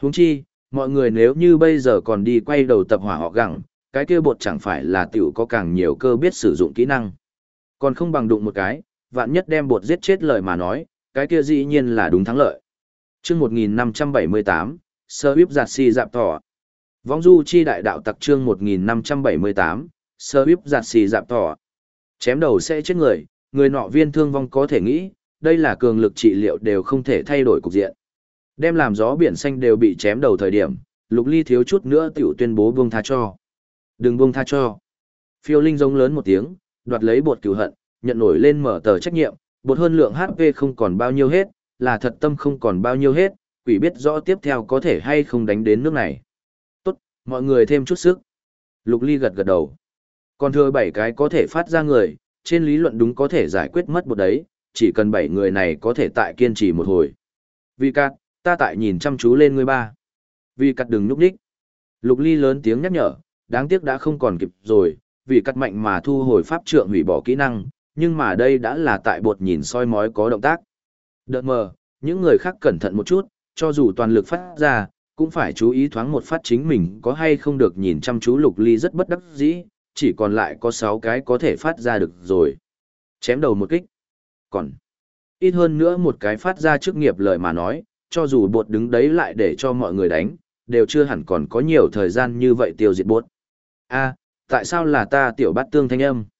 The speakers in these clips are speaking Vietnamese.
Huống chi, mọi người nếu như bây giờ còn đi quay đầu tập hỏa họ gặng, cái kia bột chẳng phải là tiểu có càng nhiều cơ biết sử dụng kỹ năng. Còn không bằng đụng một cái, vạn nhất đem bột giết chết lời mà nói, cái kia dĩ nhiên là đúng thắng lợi. Chương 1578, Sơ Bíp Giạt Xì Dạp Tỏ. Vong Du Chi Đại Đạo Tặc chương 1578, Sơ Bíp Giạt Xì Dạp Tỏ. Chém đầu sẽ chết người, người nọ viên thương vong có thể nghĩ, đây là cường lực trị liệu đều không thể thay đổi cục diện. Đem làm gió biển xanh đều bị chém đầu thời điểm, Lục Ly thiếu chút nữa tiểu tuyên bố buông tha cho. Đừng buông tha cho. Phiêu Linh giống lớn một tiếng, đoạt lấy bột cửu hận, nhận nổi lên mở tờ trách nhiệm, bột hơn lượng HP không còn bao nhiêu hết, là thật tâm không còn bao nhiêu hết, quỷ biết rõ tiếp theo có thể hay không đánh đến nước này. Tốt, mọi người thêm chút sức. Lục Ly gật gật đầu. Còn thừa 7 cái có thể phát ra người, trên lý luận đúng có thể giải quyết mất một đấy, chỉ cần 7 người này có thể tại kiên trì một hồi. Vì cát, ta tại nhìn chăm chú lên ngươi ba. Vì cát đừng nhúc nhích. Lục Ly lớn tiếng nhắc nhở, đáng tiếc đã không còn kịp rồi, vì cát mạnh mà thu hồi pháp trượng hủy bỏ kỹ năng, nhưng mà đây đã là tại bột nhìn soi mói có động tác. Đợt mờ, những người khác cẩn thận một chút, cho dù toàn lực phát ra, cũng phải chú ý thoáng một phát chính mình có hay không được nhìn chăm chú. Lục Ly rất bất đắc dĩ, chỉ còn lại có 6 cái có thể phát ra được rồi. Chém đầu một kích. Còn ít hơn nữa một cái phát ra chức nghiệp lời mà nói, cho dù bột đứng đấy lại để cho mọi người đánh, đều chưa hẳn còn có nhiều thời gian như vậy tiêu diệt bột. A, tại sao là ta tiểu bát tương thanh âm?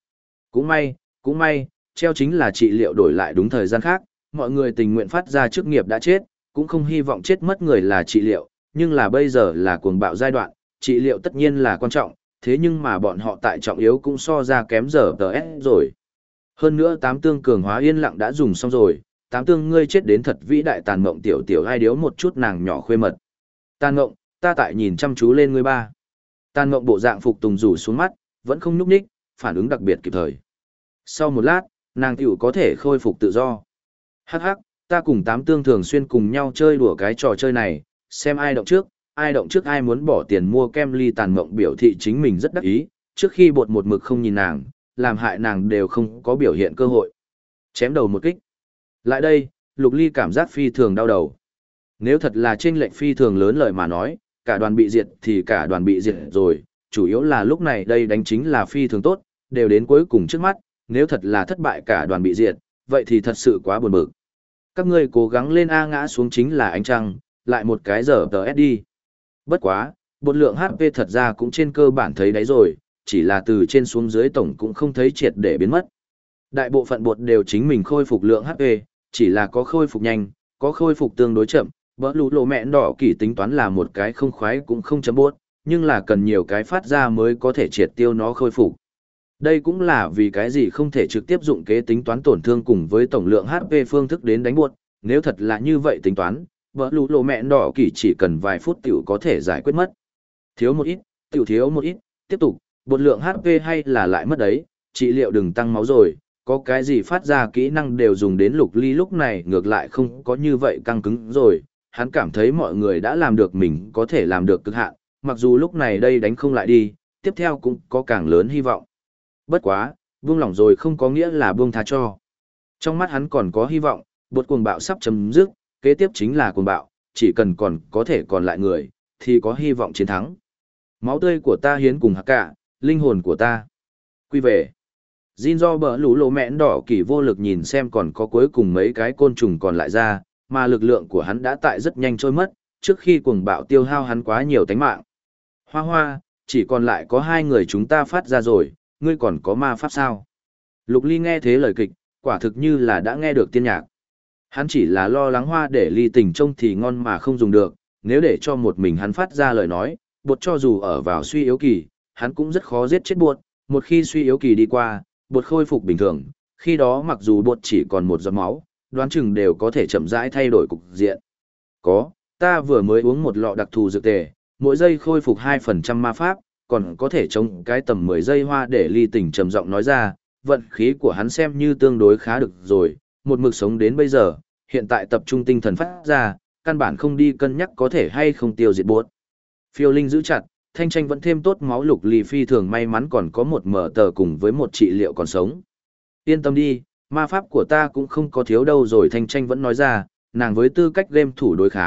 Cũng may, treo chính là trị liệu đổi lại đúng thời gian khác, mọi người tình nguyện phát ra chức nghiệp đã chết, cũng không hy vọng chết mất người là trị liệu, nhưng là bây giờ là cuồng bạo giai đoạn, trị liệu tất nhiên là quan trọng, thế nhưng mà bọn họ tại trọng yếu cũng so ra kém giờ TS rồi. Hơn nữa 8 tương cường hóa yên lặng đã dùng xong rồi, 8 tương ngươi chết đến thật vĩ đại. Tàn Mộng tiểu ai điếu một chút nàng nhỏ khuê mật. Tàn Mộng, ta tại nhìn chăm chú lên ngươi ba. Tàn Mộng bộ dạng phục tùng rủ xuống mắt, vẫn không nhúc nhích, phản ứng đặc biệt kịp thời. Sau một lát, nàng tiểu có thể khôi phục tự do. Hắc hắc, ta cùng 8 tương thường xuyên cùng nhau chơi đùa cái trò chơi này, xem ai động trước ai muốn bỏ tiền mua kem ly. Tàn Mộng biểu thị chính mình rất đắc ý, trước khi bột một mực không nhìn nàng, làm hại nàng đều không có biểu hiện cơ hội. Chém đầu một kích. Lại đây, Lục Ly cảm giác phi thường đau đầu. Nếu thật là chênh lệch phi thường lớn lời mà nói, cả đoàn bị diệt thì cả đoàn bị diệt rồi, chủ yếu là lúc này đây đánh chính là phi thường tốt, đều đến cuối cùng trước mắt, nếu thật là thất bại cả đoàn bị diệt, vậy thì thật sự quá buồn bực. Các ngươi cố gắng lên A, ngã xuống chính là ánh trăng, lại một cái giờ TS đi. Bất quá, bột lượng HP thật ra cũng trên cơ bản thấy đấy rồi, chỉ là từ trên xuống dưới tổng cũng không thấy triệt để biến mất. Đại bộ phận bột đều chính mình khôi phục lượng HP, chỉ là có khôi phục nhanh, có khôi phục tương đối chậm. Bỡ lũ lộ mẹn đỏ kỳ tính toán là một cái không khoái cũng không chấm bốt, nhưng là cần nhiều cái phát ra mới có thể triệt tiêu nó khôi phục. Đây cũng là vì cái gì không thể trực tiếp dụng kế tính toán tổn thương cùng với tổng lượng HP phương thức đến đánh bột, nếu thật là như vậy tính toán, bỡ lũ lộ mẹn đỏ kỳ chỉ cần vài phút tiểu có thể giải quyết mất. Thiếu một ít, tiểu thiếu một ít, tiếp tục, bột lượng HP hay là lại mất đấy, trị liệu đừng tăng máu rồi, có cái gì phát ra kỹ năng đều dùng đến. Lục Ly lúc này ngược lại không có như vậy căng cứng rồi, hắn cảm thấy mọi người đã làm được mình có thể làm được cực hạn, mặc dù lúc này đây đánh không lại đi, tiếp theo cũng có càng lớn hy vọng. Bất quá, buông lỏng rồi không có nghĩa là buông tha cho. Trong mắt hắn còn có hy vọng, bột cuồng bạo sắp chấm dứt, kế tiếp chính là cuồng bạo, chỉ cần còn có thể còn lại người, thì có hy vọng chiến thắng. Máu tươi của ta hiến cùng hắc cả, linh hồn của ta. Quy về. Jin do bờ lũ lộ mẹn đỏ kỳ vô lực nhìn xem còn có cuối cùng mấy cái côn trùng còn lại ra, mà lực lượng của hắn đã tại rất nhanh trôi mất, trước khi cuồng bạo tiêu hao hắn quá nhiều tánh mạng. Hoa hoa, chỉ còn lại có 2 người chúng ta phát ra rồi, ngươi còn có ma pháp sao? Lục Ly nghe thế lời kịch, quả thực như là đã nghe được tiên nhạc. Hắn chỉ là lo lắng hoa để ly tình trông thì ngon mà không dùng được, nếu để cho một mình hắn phát ra lời nói, bột cho dù ở vào suy yếu kỳ, hắn cũng rất khó giết chết bột, một khi suy yếu kỳ đi qua, bột khôi phục bình thường, khi đó mặc dù bột chỉ còn một giọt máu, đoán chừng đều có thể chậm rãi thay đổi cục diện. Có, ta vừa mới uống một lọ đặc thù dược tề, mỗi giây khôi phục 2% ma pháp, còn có thể chống cái tầm 10 giây. Hoa để ly tình trầm giọng nói ra, vận khí của hắn xem như tương đối khá được rồi, một mực sống đến bây giờ, hiện tại tập trung tinh thần phát ra, căn bản không đi cân nhắc có thể hay không tiêu diệt bột. Phiêu Linh giữ chặt, Thanh Tranh vẫn thêm tốt máu. Lục Ly phi thường may mắn còn có một mở tờ cùng với một trị liệu còn sống. Yên tâm đi, ma pháp của ta cũng không có thiếu đâu rồi. Thanh Tranh vẫn nói ra, nàng với tư cách game thủ đối kháng,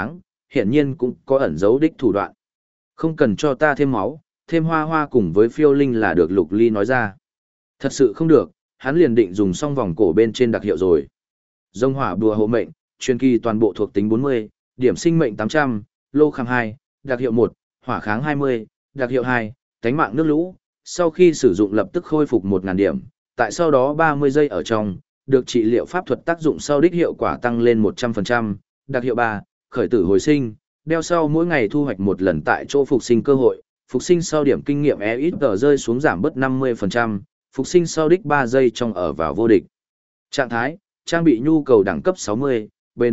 hiển nhiên cũng có ẩn dấu đích thủ đoạn. Không cần cho ta thêm máu, thêm hoa hoa cùng với phiêu linh là được, Lục Ly nói ra. Thật sự không được, hắn liền định dùng xong vòng cổ bên trên đặc hiệu rồi. Dông hỏa bùa hộ mệnh, truyền kỳ toàn bộ thuộc tính 40, điểm sinh mệnh 800, lô kháng 2, đặc hiệu 1, hỏa kháng 20, đặc hiệu 2, tánh mạng nước lũ. Sau khi sử dụng lập tức khôi phục 1000 điểm, tại sau đó 30 giây ở trong, được trị liệu pháp thuật tác dụng sau đích hiệu quả tăng lên 100%, đặc hiệu 3, khởi tử hồi sinh, đeo sau mỗi ngày thu hoạch một lần tại chỗ phục sinh cơ hội, phục sinh sau điểm kinh nghiệm ít rơi xuống giảm bớt 50%, phục sinh sau đích 3 giây trong ở vào vô địch. Trạng thái, trang bị nhu cầu đẳng cấp 60, bền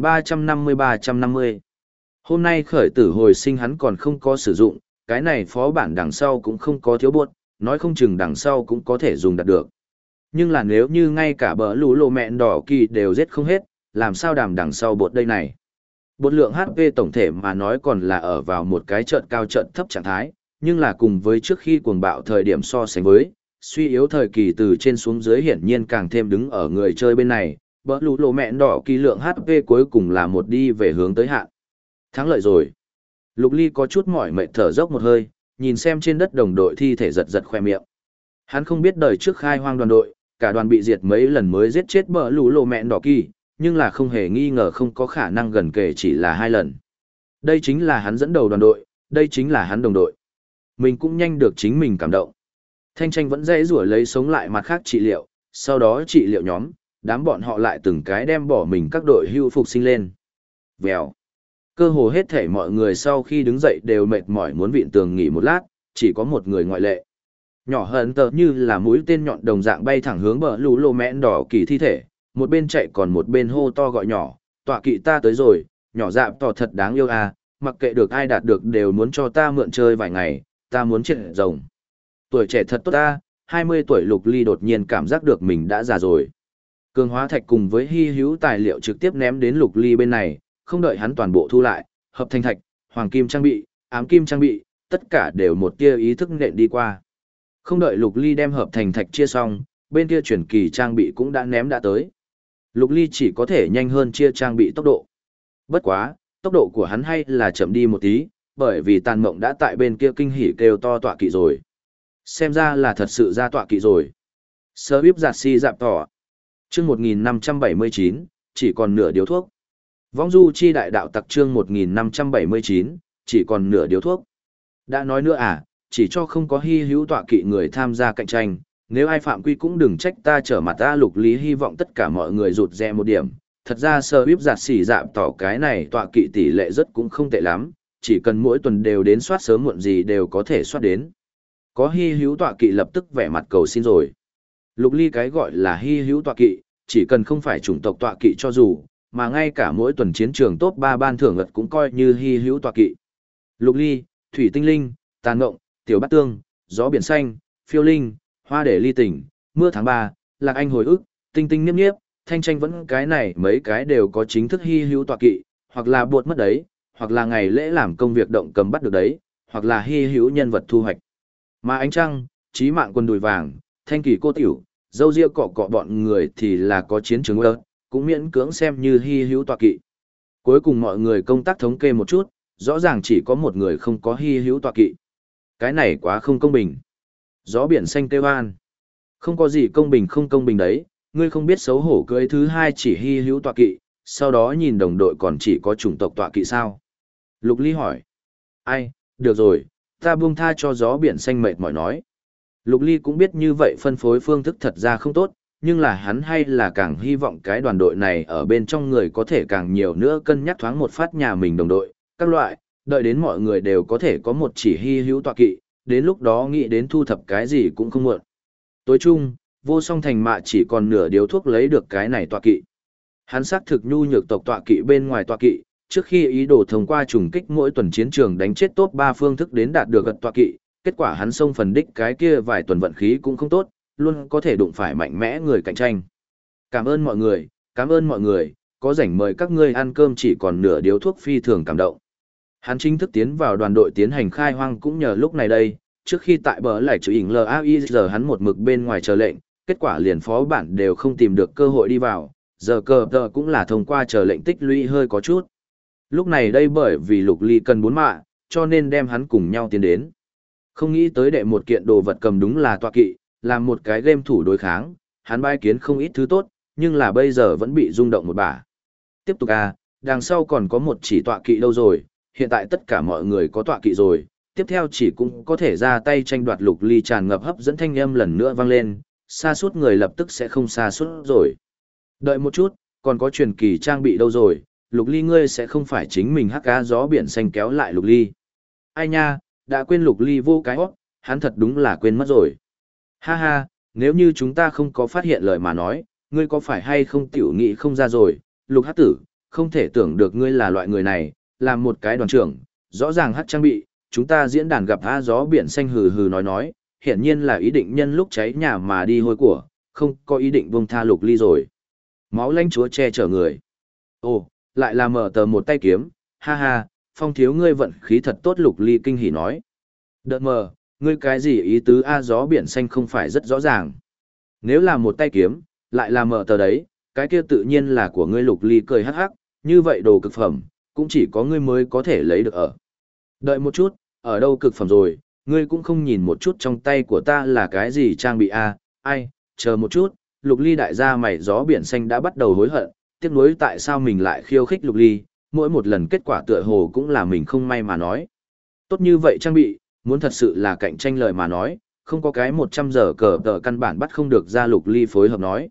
350-350. Hôm nay khởi tử hồi sinh hắn còn không có sử dụng, cái này phó bản đằng sau cũng không có thiếu buốt, nói không chừng đằng sau cũng có thể dùng đạt được. Nhưng là nếu như ngay cả bờ lũ lộ mẹn đỏ kỳ đều giết không hết, làm sao đàm đằng sau bột đây này. Bột lượng HP tổng thể mà nói còn là ở vào một cái trận cao trận thấp trạng thái, nhưng là cùng với trước khi cuồng bạo thời điểm so sánh với, suy yếu thời kỳ từ trên xuống dưới hiển nhiên càng thêm đứng ở người chơi bên này, bờ lũ lộ mẹn đỏ kỳ lượng HP cuối cùng là một đi về hướng tới hạn. Thắng lợi rồi. Lục Ly có chút mỏi mệt thở dốc một hơi, nhìn xem trên đất đồng đội thi thể giật giật khoe miệng. Hắn không biết đời trước khai hoang đoàn đội, cả đoàn bị diệt mấy lần mới giết chết bờ lũ lộ mẹn đỏ kỳ, nhưng là không hề nghi ngờ không có khả năng gần kể chỉ là 2 lần. Đây chính là hắn dẫn đầu đoàn đội, đây chính là hắn đồng đội. Mình cũng nhanh được chính mình cảm động. Thanh tranh vẫn dây rủa lấy sống lại mặt khác trị liệu, sau đó trị liệu nhóm, đám bọn họ lại từng cái đem bỏ mình các đội hưu phục sinh lên. Vèo. Cơ hồ hết thể mọi người sau khi đứng dậy đều mệt mỏi muốn vịn tường nghỉ một lát, chỉ có một người ngoại lệ. Nhỏ hận tờ như là mũi tên nhọn đồng dạng bay thẳng hướng bờ lũ lộ mẹn đỏ kỳ thi thể, một bên chạy còn một bên hô to gọi nhỏ, tọa kỵ ta tới rồi, nhỏ dạm tỏ thật đáng yêu à, mặc kệ được ai đạt được đều muốn cho ta mượn chơi vài ngày, ta muốn chết rồng. Tuổi trẻ thật tốt ta, 20 tuổi Lục Ly đột nhiên cảm giác được mình đã già rồi. Cường hóa thạch cùng với hy hữu tài liệu trực tiếp ném đến Lục Ly bên này, không đợi hắn toàn bộ thu lại, hợp thành thạch, hoàng kim trang bị, ám kim trang bị, tất cả đều một tia ý thức nện đi qua. Không đợi Lục Ly đem hợp thành thạch chia xong, bên kia chuyển kỳ trang bị cũng đã ném đã tới. Lục Ly chỉ có thể nhanh hơn chia trang bị tốc độ. Bất quá, tốc độ của hắn hay là chậm đi một tí, bởi vì Tàn Mộng đã tại bên kia kinh hỉ kêu to tọa kỵ rồi. Xem ra là thật sự ra tọa kỵ rồi. Sơ bíp giạt si dạp tỏ. Chương 1579, chỉ còn nửa điếu thuốc. Vong du chi đại đạo tặc chương 1579, chỉ còn nửa điếu thuốc. Đã nói nữa à, chỉ cho không có hy hữu tọa kỵ người tham gia cạnh tranh, nếu ai phạm quy cũng đừng trách ta trở mặt ta. Lục Lý hy vọng tất cả mọi người rụt rè một điểm, thật ra sơ bíp giạt xỉ dạm tỏ cái này tọa kỵ tỷ lệ rất cũng không tệ lắm, chỉ cần mỗi tuần đều đến soát sớm muộn gì đều có thể soát đến. Có hy hữu tọa kỵ lập tức vẻ mặt cầu xin rồi. Lục Ly cái gọi là hy hữu tọa kỵ, chỉ cần không phải chủng tộc tọa kỵ cho dù, mà ngay cả mỗi tuần chiến trường top 3 ban thưởng ngật cũng coi như hy hữu tọa kỵ. Lục Ly, Thủy Tinh Linh, Tàn Ngộng, Tiểu Bát Tương, Gió Biển Xanh, Phiêu Linh, Hoa Để Ly Tỉnh, Mưa Tháng 3, Lạc Anh Hồi Ức, Tinh Tinh Niếp Niếp, Thanh Tranh vẫn cái này mấy cái đều có chính thức hy hữu tọa kỵ, hoặc là buột mất đấy, hoặc là ngày lễ làm công việc động cầm bắt được đấy, hoặc là hy hữu nhân vật thu hoạch. Mà Ánh Trăng, Chí Mạng Quân Đùi Vàng, Thanh Kỳ Cô Tiểu, Dâu Ria Cọ Cọ bọn người thì là có chiến trường ơ, cũng miễn cưỡng xem như hy hữu tọa kỵ. Cuối cùng mọi người công tác thống kê một chút, rõ ràng chỉ có một người không có hy hữu tọa kỵ. Cái này quá không công bình. Gió Biển Xanh kêu an. Không có gì công bình không công bình đấy, ngươi không biết xấu hổ cưới thứ hai chỉ hy hữu tọa kỵ, sau đó nhìn đồng đội còn chỉ có chủng tộc tọa kỵ sao? Lục Ly hỏi. Ai, được rồi, ta buông tha cho Gió Biển Xanh mệt mỏi nói. Lục Ly cũng biết như vậy phân phối phương thức thật ra không tốt, nhưng là hắn hay là càng hy vọng cái đoàn đội này ở bên trong người có thể càng nhiều nữa cân nhắc thoáng một phát nhà mình đồng đội, các loại, đợi đến mọi người đều có thể có một chỉ hy hữu tọa kỵ, đến lúc đó nghĩ đến thu thập cái gì cũng không muộn. Tối chung, Vô Song Thành Mạ chỉ còn nửa điếu thuốc lấy được cái này tọa kỵ. Hắn xác thực nhu nhược tộc tọa kỵ bên ngoài tọa kỵ, trước khi ý đồ thông qua trùng kích mỗi tuần chiến trường đánh chết top 3 phương thức đến đạt được gật tọa kỵ, kết quả hắn xông phần đích cái kia vài tuần vận khí cũng không tốt, luôn có thể đụng phải mạnh mẽ người cạnh tranh. Cảm ơn mọi người, có rảnh mời các ngươi ăn cơm chỉ còn nửa điếu thuốc phi thường cảm động. Hắn chính thức tiến vào đoàn đội tiến hành khai hoang cũng nhờ lúc này đây, trước khi tại bờ lại chữ ỉnh LAIZ hắn một mực bên ngoài chờ lệnh, kết quả liền phó bản đều không tìm được cơ hội đi vào, giờ cờ tờ cũng là thông qua chờ lệnh tích lũy hơi có chút. Lúc này đây bởi vì Lục Ly cần 4 mạ, cho nên đem hắn cùng nhau tiến đến. Không nghĩ tới đệ một kiện đồ vật cầm đúng là tọa kỵ, làm một cái game thủ đối kháng, hắn bái kiến không ít thứ tốt, nhưng là bây giờ vẫn bị rung động một bả. Tiếp tục đằng sau còn có một chỉ tọa kỵ đâu rồi, hiện tại tất cả mọi người có tọa kỵ rồi, tiếp theo chỉ cũng có thể ra tay tranh đoạt. Lục Ly tràn ngập hấp dẫn thanh âm lần nữa vang lên, xa suốt người lập tức sẽ không xa suốt rồi. Đợi một chút, còn có truyền kỳ trang bị đâu rồi, Lục Ly ngươi sẽ không phải chính mình hắc cá gió biển xanh kéo lại Lục Ly. Ai nha, đã quên Lục Ly vô cái hót, hắn thật đúng là quên mất rồi. Ha ha, nếu như chúng ta không có phát hiện lời mà nói, ngươi có phải hay không tiểu nghị không ra rồi, Lục Hắc Tử, không thể tưởng được ngươi là loại người này, làm một cái đoàn trưởng, rõ ràng hắc trang bị, chúng ta diễn đàn gặp gió biển xanh hừ hừ nói, hiển nhiên là ý định nhân lúc cháy nhà mà đi hôi của, không có ý định buông tha Lục Ly rồi. Máu lãnh chúa che chở người. Ồ, lại là mở tờ một tay kiếm, ha ha, Phong thiếu ngươi vận khí thật tốt. Lục Ly kinh hỉ nói. Đợt mờ, ngươi cái gì ý tứ gió biển xanh không phải rất rõ ràng. Nếu là một tay kiếm, lại là mở tờ đấy, cái kia tự nhiên là của ngươi. Lục Ly cười hắc hắc, như vậy đồ cực phẩm, cũng chỉ có ngươi mới có thể lấy được ở. Đợi một chút, ở đâu cực phẩm rồi, ngươi cũng không nhìn một chút trong tay của ta là cái gì trang bị ai, chờ một chút. Lục Ly đại gia mày gió biển xanh đã bắt đầu hối hận, tiếc nuối tại sao mình lại khiêu khích Lục Ly, mỗi một lần kết quả tựa hồ cũng là mình không may mà nói. Tốt như vậy trang bị, muốn thật sự là cạnh tranh lời mà nói, không có cái 100 giờ cờ tờ căn bản bắt không được ra. Lục Ly phối hợp nói.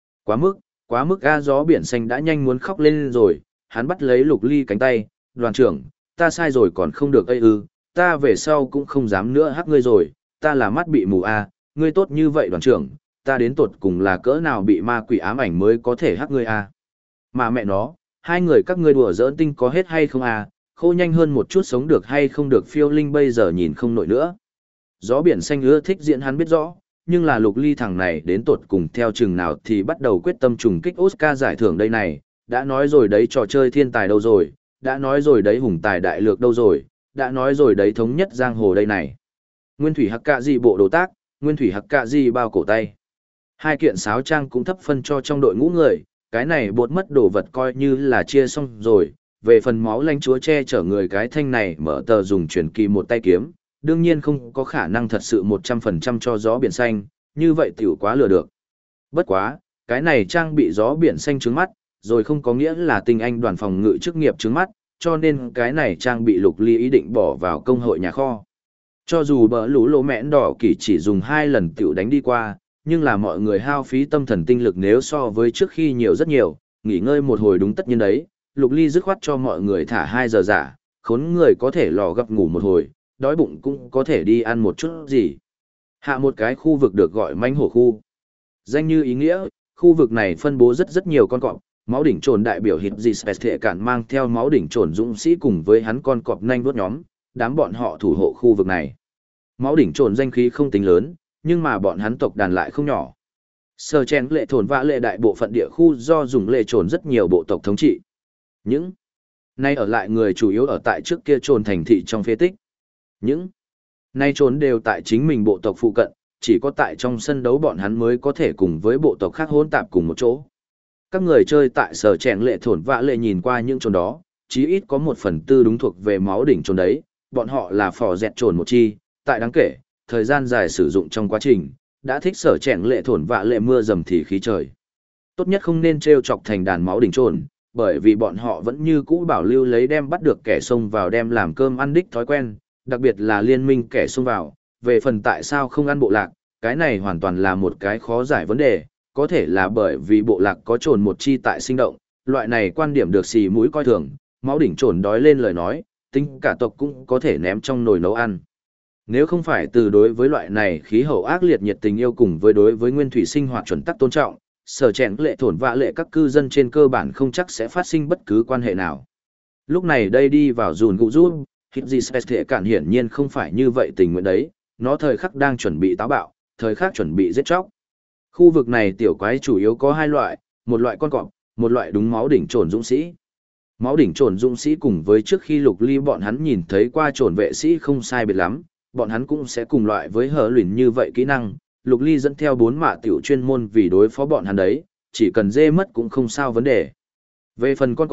Quá mức gió biển xanh đã nhanh muốn khóc lên rồi, hắn bắt lấy Lục Ly cánh tay, đoàn trưởng, ta sai rồi còn không được ta về sau cũng không dám nữa hắc ngươi rồi, ta là mắt bị mù ngươi tốt như vậy đoàn trưởng, ta đến tột cùng là cỡ nào bị ma quỷ ám ảnh mới có thể hắc ngươi Mà mẹ nó, hai người các ngươi đùa giỡn tinh có hết hay không khô nhanh hơn một chút sống được hay không được. Phiêu Linh bây giờ nhìn không nổi nữa. Gió biển xanh ưa thích diễn hắn biết rõ, nhưng là Lục Ly thằng này đến tột cùng theo chừng nào thì bắt đầu quyết tâm trùng kích Oscar giải thưởng đây này, đã nói rồi đấy trò chơi thiên tài đâu rồi, đã nói rồi đấy hùng tài đại lược đâu rồi, đã nói rồi đấy thống nhất giang hồ đây này. Nguyên thủy hắc cạ gì bộ đồ tác, nguyên thủy hắc cạ gì bao cổ tay. Hai kiện sáo trang cũng thấp phân cho trong đội ngũ người, cái này bột mất đồ vật coi như là chia xong rồi. Về phần máu lãnh chúa che chở người, cái thanh này mở tờ dùng truyền kỳ một tay kiếm, đương nhiên không có khả năng thật sự 100% cho gió biển xanh, như vậy tiểu quá lừa được. Bất quá, cái này trang bị gió biển xanh trứng mắt, rồi không có nghĩa là tinh anh đoàn phòng ngự chức nghiệp trứng mắt, cho nên cái này trang bị Lục Ly ý định bỏ vào công hội nhà kho. Cho dù bỡ lũ lỗ mẽn đỏ kỳ chỉ dùng 2 lần tiểu đánh đi qua, nhưng là mọi người hao phí tâm thần tinh lực nếu so với trước khi nhiều rất nhiều, nghỉ ngơi một hồi đúng tất nhiên đấy. Lục Ly dứt khoát cho mọi người thả 2 giờ giả, khốn người có thể lò gập ngủ một hồi, đói bụng cũng có thể đi ăn một chút gì. Hạ một cái khu vực được gọi mãnh hổ khu. Danh như ý nghĩa, khu vực này phân bố rất nhiều con cọp, máu đỉnh trồn đại biểu hít gì thể cản mang theo máu đỉnh trồn dũng sĩ cùng với hắn con cọp nhanh vuốt nhóm, đám bọn họ thủ hộ khu vực này. Máu đỉnh trồn danh khí không tính lớn, nhưng mà bọn hắn tộc đàn lại không nhỏ. Sở chén lệ thổn vã lệ đại bộ phận địa khu do dùng lệ trồn rất nhiều bộ tộc thống trị. Những nay ở lại người chủ yếu ở tại trước kia trồn thành thị trong phế tích. Những nay trồn đều tại chính mình bộ tộc phụ cận, chỉ có tại trong sân đấu bọn hắn mới có thể cùng với bộ tộc khác hỗn tạp cùng một chỗ. Các người chơi tại sở chèn lệ thổn vã lệ nhìn qua những trồn đó, chí ít có 1/4 đúng thuộc về máu đỉnh trồn đấy, bọn họ là phò dẹt trồn một chi, tại đáng kể, thời gian dài sử dụng trong quá trình, đã thích sở chèn lệ thổn vã lệ mưa dầm thì khí trời. Tốt nhất không nên trêu chọc thành đàn máu đỉnh trồn, bởi vì bọn họ vẫn như cũ bảo lưu lấy đem bắt được kẻ xông vào đem làm cơm ăn đích thói quen, đặc biệt là liên minh kẻ xông vào, về phần tại sao không ăn bộ lạc, cái này hoàn toàn là một cái khó giải vấn đề, có thể là bởi vì bộ lạc có trồn một chi tại sinh động, loại này quan điểm được xì mũi coi thường, máu đỉnh trồn đói lên lời nói, tính cả tộc cũng có thể ném trong nồi nấu ăn. Nếu không phải từ đối với loại này khí hậu ác liệt nhiệt tình yêu cùng với đối với nguyên thủy sinh hoạt chuẩn tắc tôn trọng, sở chèn lệ thổn vạ lệ các cư dân trên cơ bản không chắc sẽ phát sinh bất cứ quan hệ nào. Lúc này đây đi vào dùn gụ rút, hít gì thể cản hiển nhiên không phải như vậy tình nguyện đấy, nó thời khắc đang chuẩn bị táo bạo, thời khắc chuẩn bị giết chóc. Khu vực này tiểu quái chủ yếu có 2 loại, một loại con cọp, một loại đúng máu đỉnh trồn dũng sĩ. Máu đỉnh trồn dũng sĩ cùng với trước khi Lục Ly bọn hắn nhìn thấy qua trồn vệ sĩ không sai biệt lắm, bọn hắn cũng sẽ cùng loại với hở luyện như vậy kỹ năng. Lục Ly dẫn theo 4 mạ tiểu chuyên môn vì đối phó bọn hắn đấy, chỉ cần dê mất cũng không sao vấn đề. Về phần con cọp,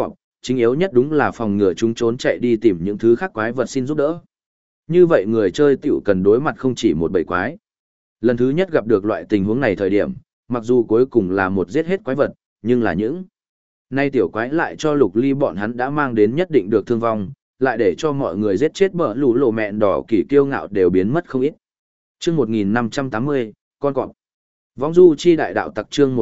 chính yếu nhất đúng là phòng ngừa chúng trốn chạy đi tìm những thứ khác quái vật xin giúp đỡ. Như vậy người chơi tiểu cần đối mặt không chỉ một bầy quái. Lần thứ nhất gặp được loại tình huống này thời điểm, mặc dù cuối cùng là một giết hết quái vật, nhưng là những nay tiểu quái lại cho Lục Ly bọn hắn đã mang đến nhất định được thương vong, lại để cho mọi người giết chết bờ lũ lộ mẹn đỏ kỳ kiêu ngạo đều biến mất không ít. Chương 1580, con cọp. Vong du chi đại đạo tặc chương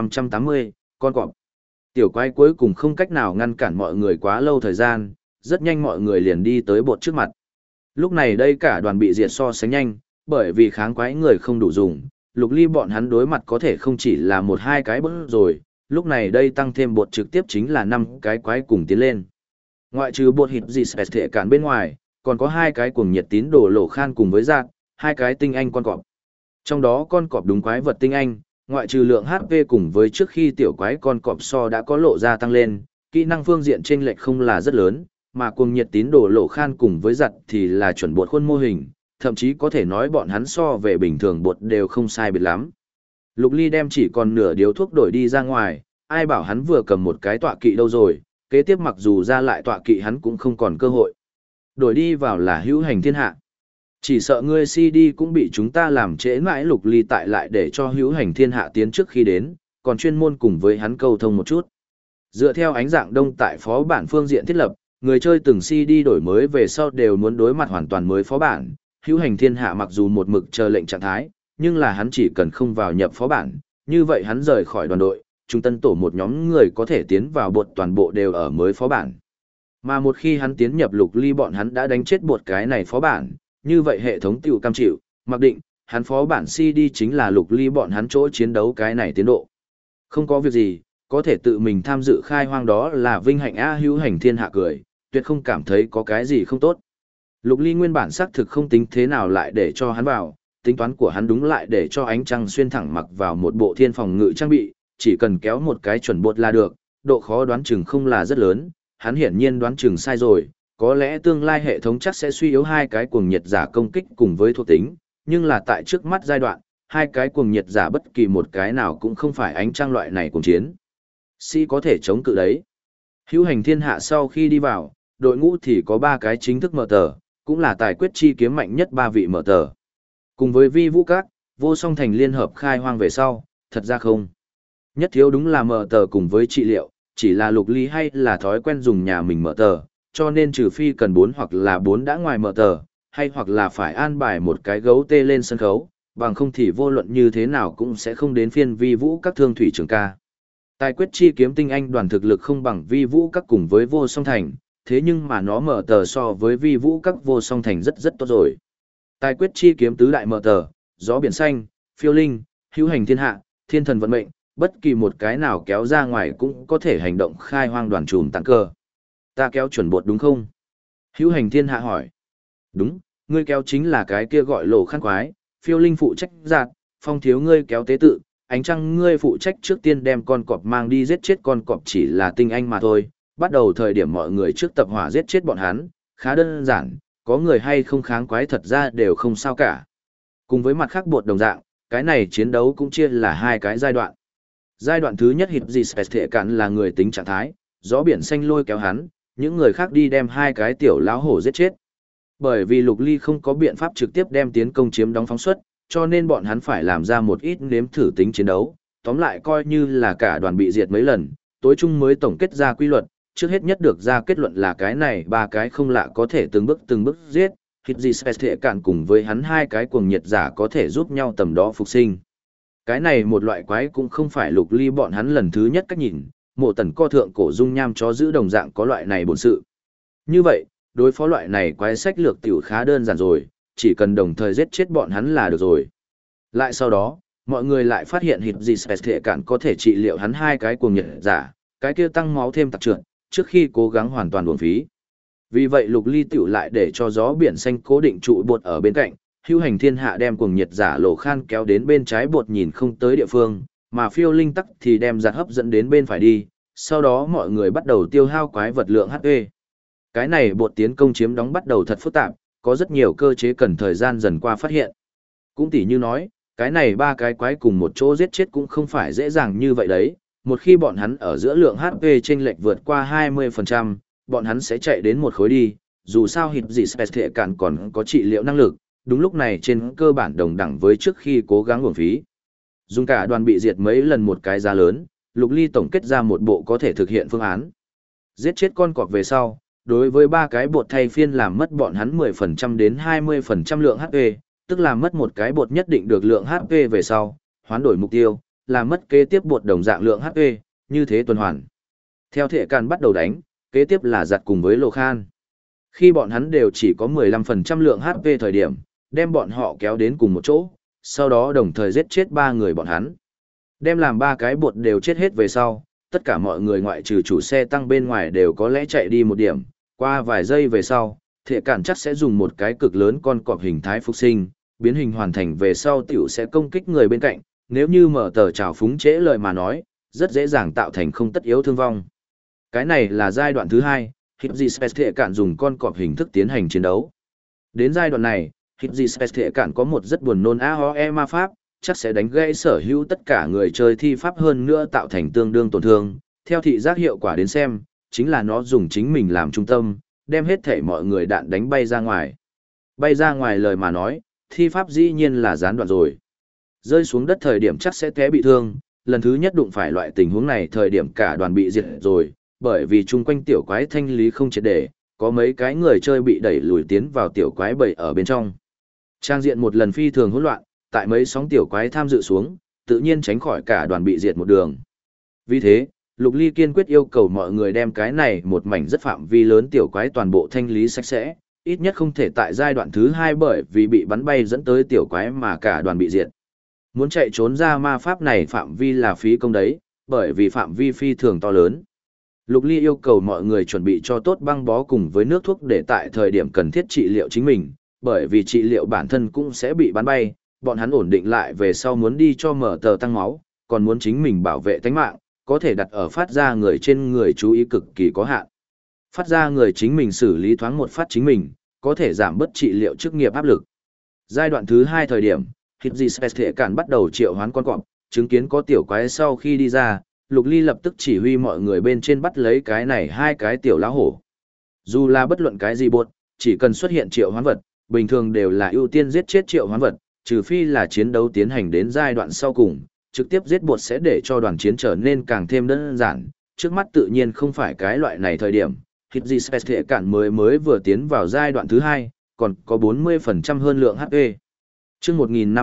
1580, con cọp. Tiểu quái cuối cùng không cách nào ngăn cản mọi người quá lâu thời gian, rất nhanh mọi người liền đi tới bột trước mặt. Lúc này đây cả đoàn bị diệt so sánh nhanh, bởi vì kháng quái người không đủ dùng, Lục Ly bọn hắn đối mặt có thể không chỉ là một hai cái bớt rồi, lúc này đây tăng thêm bột trực tiếp chính là 5 cái quái cùng tiến lên. Ngoại trừ bột hít gì spẹt thể cản bên ngoài, còn có 2 cái cuồng nhiệt tín đồ lỗ khan cùng với giạt, 2 cái tinh anh con cọp. Trong đó con cọp đúng quái vật tinh anh, ngoại trừ lượng HP cùng với trước khi tiểu quái con cọp so đã có lộ ra tăng lên, kỹ năng phương diện chênh lệch không là rất lớn, mà cuồng nhiệt tín đồ lỗ khan cùng với giặt thì là chuẩn bột khuôn mô hình, thậm chí có thể nói bọn hắn so về bình thường bột đều không sai biệt lắm. Lục Ly đem chỉ còn nửa điếu thuốc đổi đi ra ngoài, ai bảo hắn vừa cầm một cái tọa kỵ đâu rồi, kế tiếp mặc dù ra lại tọa kỵ hắn cũng không còn cơ hội. Đổi đi vào là hữu hành thiên hạ. Chỉ sợ ngươi CD cũng bị chúng ta làm trễ mãi. Lục Ly tại lại để cho hữu hành thiên hạ tiến trước khi đến, còn chuyên môn cùng với hắn câu thông một chút. Dựa theo ánh dạng đông tại phó bản phương diện thiết lập, người chơi từng CD đổi mới về sau đều muốn đối mặt hoàn toàn mới phó bản. Hữu hành thiên hạ mặc dù một mực chờ lệnh trạng thái, nhưng là hắn chỉ cần không vào nhập phó bản, như vậy hắn rời khỏi đoàn đội, trung tân tổ một nhóm người có thể tiến vào bột toàn bộ đều ở mới phó bản. Mà một khi hắn tiến nhập Lục Ly bọn hắn đã đánh chết bột cái này phó bản, như vậy hệ thống tiểu cam chịu, mặc định, hắn phó bản CD chính là Lục Ly bọn hắn chỗ chiến đấu cái này tiến độ. Không có việc gì, có thể tự mình tham dự khai hoang đó là vinh hạnh a. Hữu hành thiên hạ cười, tuyệt không cảm thấy có cái gì không tốt. Lục Ly nguyên bản xác thực không tính thế nào lại để cho hắn vào, tính toán của hắn đúng lại để cho ánh trăng xuyên thẳng mặc vào một bộ thiên phòng ngự trang bị, chỉ cần kéo một cái chuẩn bột là được, độ khó đoán chừng không là rất lớn, hắn hiển nhiên đoán chừng sai rồi, có lẽ tương lai hệ thống chắc sẽ suy yếu 2 cái cuồng nhiệt giả công kích cùng với thuộc tính, nhưng là tại trước mắt giai đoạn, 2 cái cuồng nhiệt giả bất kỳ một cái nào cũng không phải ánh trăng loại này cuồng chiến. Có thể chống cự đấy. Hữu hành thiên hạ sau khi đi vào, đội ngũ thì có 3 cái chính thức mở tờ, cũng là tài quyết chi kiếm mạnh nhất 3 vị mở tờ. Cùng với vi vũ các, vô song thành liên hợp khai hoang về sau, thật ra không. Nhất thiếu đúng là mở tờ cùng với trị liệu, chỉ là Lục Ly hay là thói quen dùng nhà mình mở tờ, cho nên trừ phi cần 4 hoặc là 4 đã ngoài mở tờ, hay hoặc là phải an bài một cái gấu tê lên sân khấu, bằng không thì vô luận như thế nào cũng sẽ không đến phiên vi vũ các thương thủy trường ca. Tài quyết chi kiếm tinh anh đoàn thực lực không bằng vi vũ các cùng với vô song thành, thế nhưng mà nó mở tờ so với vi vũ các vô song thành rất rất tốt rồi. Tài quyết chi kiếm tứ đại mở tờ, gió biển xanh, phiêu linh, hữu hành thiên hạ, thiên thần vận mệnh, bất kỳ một cái nào kéo ra ngoài cũng có thể hành động khai hoang đoàn trùm tặng cơ. Ta kéo chuẩn bột đúng không? Hữu hành thiên hạ hỏi. Đúng, ngươi kéo chính là cái kia gọi lộ khăn quái, phiêu linh phụ trách giạt, phong thiếu ngươi kéo tế tự, ánh trăng ngươi phụ trách trước tiên đem con cọp mang đi giết chết con cọp chỉ là tinh anh mà thôi. Bắt đầu thời điểm mọi người trước tập hỏa giết chết bọn hắn, khá đơn giản, có người hay không kháng quái thật ra đều không sao cả. Cùng với mặt khác bột đồng dạng, cái này chiến đấu cũng chia là 2 cái giai đoạn. Giai đoạn thứ nhất hít gì thể cản là người tính trạng thái, gió biển xanh lôi kéo hắn, những người khác đi đem 2 cái tiểu lão hổ giết chết. Bởi vì Lục Ly không có biện pháp trực tiếp đem tiến công chiếm đóng phóng xuất, cho nên bọn hắn phải làm ra một ít nếm thử tính chiến đấu, tóm lại coi như là cả đoàn bị diệt mấy lần, tối chung mới tổng kết ra quy luật, trước hết nhất được ra kết luận là cái này 3 cái không lạ có thể từng bước giết, hít gì thể cản cùng với hắn 2 cái cuồng nhiệt giả có thể giúp nhau tầm đó phục sinh. Cái này một loại quái cũng không phải Lục Ly bọn hắn lần thứ nhất cách nhìn, Mộ Tần co thượng cổ dung nham chó giữ đồng dạng có loại này bổn sự. Như vậy, đối phó loại này quái sách lược tiểu khá đơn giản rồi, chỉ cần đồng thời giết chết bọn hắn là được rồi. Lại sau đó, mọi người lại phát hiện hít gì thể cản có thể trị liệu hắn 2 cái cuồng nhiệt giả, cái kia tăng máu thêm tặc trượt, trước khi cố gắng hoàn toàn uổng phí. Vì vậy Lục Ly tiểu lại để cho gió biển xanh cố định trụ bột ở bên cạnh, hữu hành thiên hạ đem cuồng nhiệt giả lộ khan kéo đến bên trái bột nhìn không tới địa phương, mà phiêu linh tắc thì đem giặt hấp dẫn đến bên phải đi, sau đó mọi người bắt đầu tiêu hao quái vật lượng HP. Cái này bột tiến công chiếm đóng bắt đầu thật phức tạp, có rất nhiều cơ chế cần thời gian dần qua phát hiện. Cũng tỉ như nói, cái này 3 cái quái cùng một chỗ giết chết cũng không phải dễ dàng như vậy đấy, Một khi bọn hắn ở giữa lượng HP chênh lệch vượt qua 20%, bọn hắn sẽ chạy đến một khối đi, dù sao hít gì Spectre cản còn có trị liệu năng lực, đúng lúc này trên cơ bản đồng đẳng với trước khi cố gắng uổng phí. Dùng cả đoàn bị diệt mấy lần một cái giá lớn, Lục Ly tổng kết ra một bộ có thể thực hiện phương án. Giết chết con cọp về sau, đối với 3 cái bột thay phiên làm mất bọn hắn 10% đến 20% lượng HP, tức là mất một cái bột nhất định được lượng HP về sau, hoán đổi mục tiêu, làm mất kế tiếp bột đồng dạng lượng HP, như thế tuần hoàn. Theo Thệ Càn bắt đầu đánh, kế tiếp là giặt cùng với Lô Khan. Khi bọn hắn đều chỉ có 15% lượng HP thời điểm, đem bọn họ kéo đến cùng một chỗ, sau đó đồng thời giết chết 3 người bọn hắn. Đem làm 3 cái bột đều chết hết về sau, tất cả mọi người ngoại trừ chủ xe tăng bên ngoài đều có lẽ chạy đi một điểm, qua vài giây về sau, Thệ Cản chắc sẽ dùng một cái cực lớn con cọp hình thái phục sinh, biến hình hoàn thành về sau tiểu sẽ công kích người bên cạnh, nếu như mở tờ trào phúng trễ lời mà nói, rất dễ dàng tạo thành không tất yếu thương vong. Cái này là giai đoạn thứ 2, Hipsy Space Thệ Cản dùng con cọp hình thức tiến hành chiến đấu. Đến giai đoạn này, Hipsy Space Thệ Cản có một rất buồn nôn AOE ma pháp, chắc sẽ đánh gãy sở hữu tất cả người chơi thi pháp hơn nữa tạo thành tương đương tổn thương. Theo thị giác hiệu quả đến xem, chính là nó dùng chính mình làm trung tâm, đem hết thể mọi người đạn đánh bay ra ngoài. Bay ra ngoài lời mà nói, thi pháp dĩ nhiên là gián đoạn rồi. Rơi xuống đất thời điểm chắc sẽ té bị thương, lần thứ nhất đụng phải loại tình huống này thời điểm cả đoàn bị diệt rồi, bởi vì chung quanh tiểu quái thanh lý không triệt để, có mấy cái người chơi bị đẩy lùi tiến vào tiểu quái bầy ở bên trong. Trang diện một lần phi thường hỗn loạn, tại mấy sóng tiểu quái tham dự xuống, tự nhiên tránh khỏi cả đoàn bị diệt một đường. Vì thế, Lục Ly kiên quyết yêu cầu mọi người đem cái này một mảnh rất phạm vi lớn tiểu quái toàn bộ thanh lý sạch sẽ, ít nhất không thể tại giai đoạn thứ 2 bởi vì bị bắn bay dẫn tới tiểu quái mà cả đoàn bị diệt. Muốn chạy trốn ra ma pháp này phạm vi là phí công đấy, bởi vì phạm vi phi thường to lớn. Lục Ly yêu cầu mọi người chuẩn bị cho tốt băng bó cùng với nước thuốc để tại thời điểm cần thiết trị liệu chính mình, bởi vì trị liệu bản thân cũng sẽ bị bắn bay, bọn hắn ổn định lại về sau muốn đi cho mở tờ tăng máu, còn muốn chính mình bảo vệ tánh mạng, có thể đặt ở phát ra người trên người chú ý cực kỳ có hạn. Phát ra người chính mình xử lý thoáng một phát chính mình, có thể giảm bớt trị liệu chức nghiệp áp lực. Giai đoạn thứ 2 thời điểm, Hipsy Space Thệ Cản bắt đầu triệu hoán con cọp, chứng kiến có tiểu quái sau khi đi ra, Lục Ly lập tức chỉ huy mọi người bên trên bắt lấy cái này 2 cái tiểu lão hổ. Dù là bất luận cái gì bột, chỉ cần xuất hiện triệu hoán vật, bình thường đều là ưu tiên giết chết triệu hoán vật, trừ phi là chiến đấu tiến hành đến giai đoạn sau cùng, trực tiếp giết bột sẽ để cho đoàn chiến trở nên càng thêm đơn giản, trước mắt tự nhiên không phải cái loại này thời điểm. Hipsy Space Thệ Cản mới vừa tiến vào giai đoạn thứ 2, còn có 40% hơn lượng HP. Chương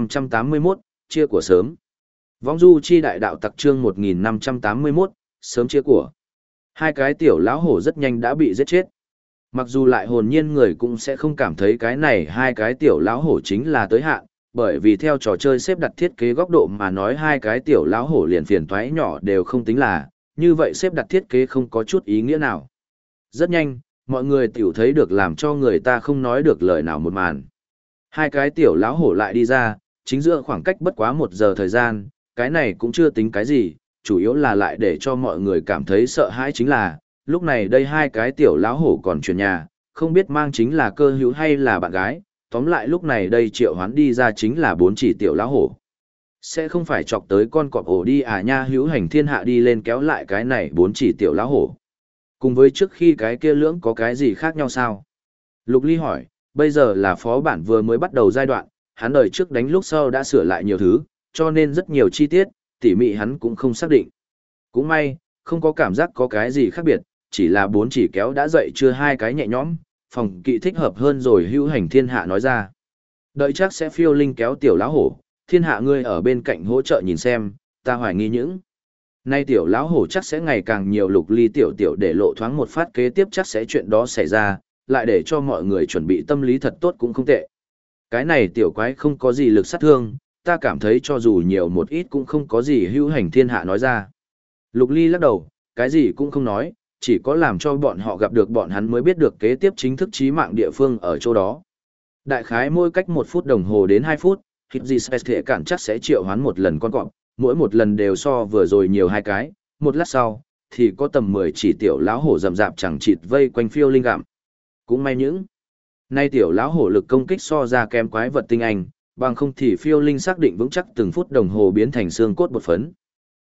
1581, chia của sớm. Vong du chi đại đạo tặc chương 1581, sớm chia của. 2 cái tiểu lão hổ rất nhanh đã bị giết chết. Mặc dù lại hồn nhiên người cũng sẽ không cảm thấy cái này 2 cái tiểu lão hổ chính là tới hạn, bởi vì theo trò chơi xếp đặt thiết kế góc độ mà nói 2 cái tiểu lão hổ liền phiền toái nhỏ đều không tính là, như vậy xếp đặt thiết kế không có chút ý nghĩa nào. Rất nhanh, mọi người tiểu thấy được làm cho người ta không nói được lời nào một màn. 2 cái tiểu lão hổ lại đi ra, chính giữa khoảng cách bất quá 1 giờ thời gian, cái này cũng chưa tính cái gì, chủ yếu là lại để cho mọi người cảm thấy sợ hãi chính là, lúc này đây 2 cái tiểu lão hổ còn chuyển nhà, không biết mang chính là cơ hữu hay là bạn gái, tóm lại lúc này đây triệu hoán đi ra chính là 4 chỉ tiểu lão hổ. Sẽ không phải chọc tới con cọp ổ đi à nha, hữu hành thiên hạ đi lên kéo lại cái này 4 chỉ tiểu lão hổ. Cùng với trước khi cái kia lưỡng có cái gì khác nhau sao? Lục Ly hỏi, bây giờ là phó bản vừa mới bắt đầu giai đoạn, hắn đời trước đánh lúc sau đã sửa lại nhiều thứ, cho nên rất nhiều chi tiết, tỉ mỉ hắn cũng không xác định. Cũng may, không có cảm giác có cái gì khác biệt, chỉ là 4 chỉ kéo đã dậy chưa 2 cái nhẹ nhõm, phòng kỵ thích hợp hơn rồi hữu hành thiên hạ nói ra. Đợi chắc sẽ phiêu linh kéo tiểu lão hổ, thiên hạ ngươi ở bên cạnh hỗ trợ nhìn xem, ta hoài nghi những. Nay tiểu lão hổ chắc sẽ ngày càng nhiều. Lục Ly tiểu để lộ thoáng một phát kế tiếp chắc sẽ chuyện đó xảy ra, lại để cho mọi người chuẩn bị tâm lý thật tốt cũng không tệ. Cái này tiểu quái không có gì lực sát thương, ta cảm thấy cho dù nhiều một ít cũng không có gì hữu hành thiên hạ nói ra. Lục Ly lắc đầu, cái gì cũng không nói, chỉ có làm cho bọn họ gặp được bọn hắn mới biết được kế tiếp chính thức chí mạng địa phương ở chỗ đó. Đại khái mỗi cách 1 phút đồng hồ đến 2 phút, Hipsy Space Thệ Cản chắc sẽ triệu hoán một lần con cọp, mỗi một lần đều so vừa rồi nhiều 2 cái, một lát sau, thì có tầm 10 chỉ tiểu lão hổ rậm rạp chẳng chịt vây quanh phiêu linh gặm. Cũng may những nay tiểu lão hổ lực công kích so ra kém quái vật tinh anh, bằng không thì phiêu linh xác định vững chắc từng phút đồng hồ biến thành xương cốt bột phấn.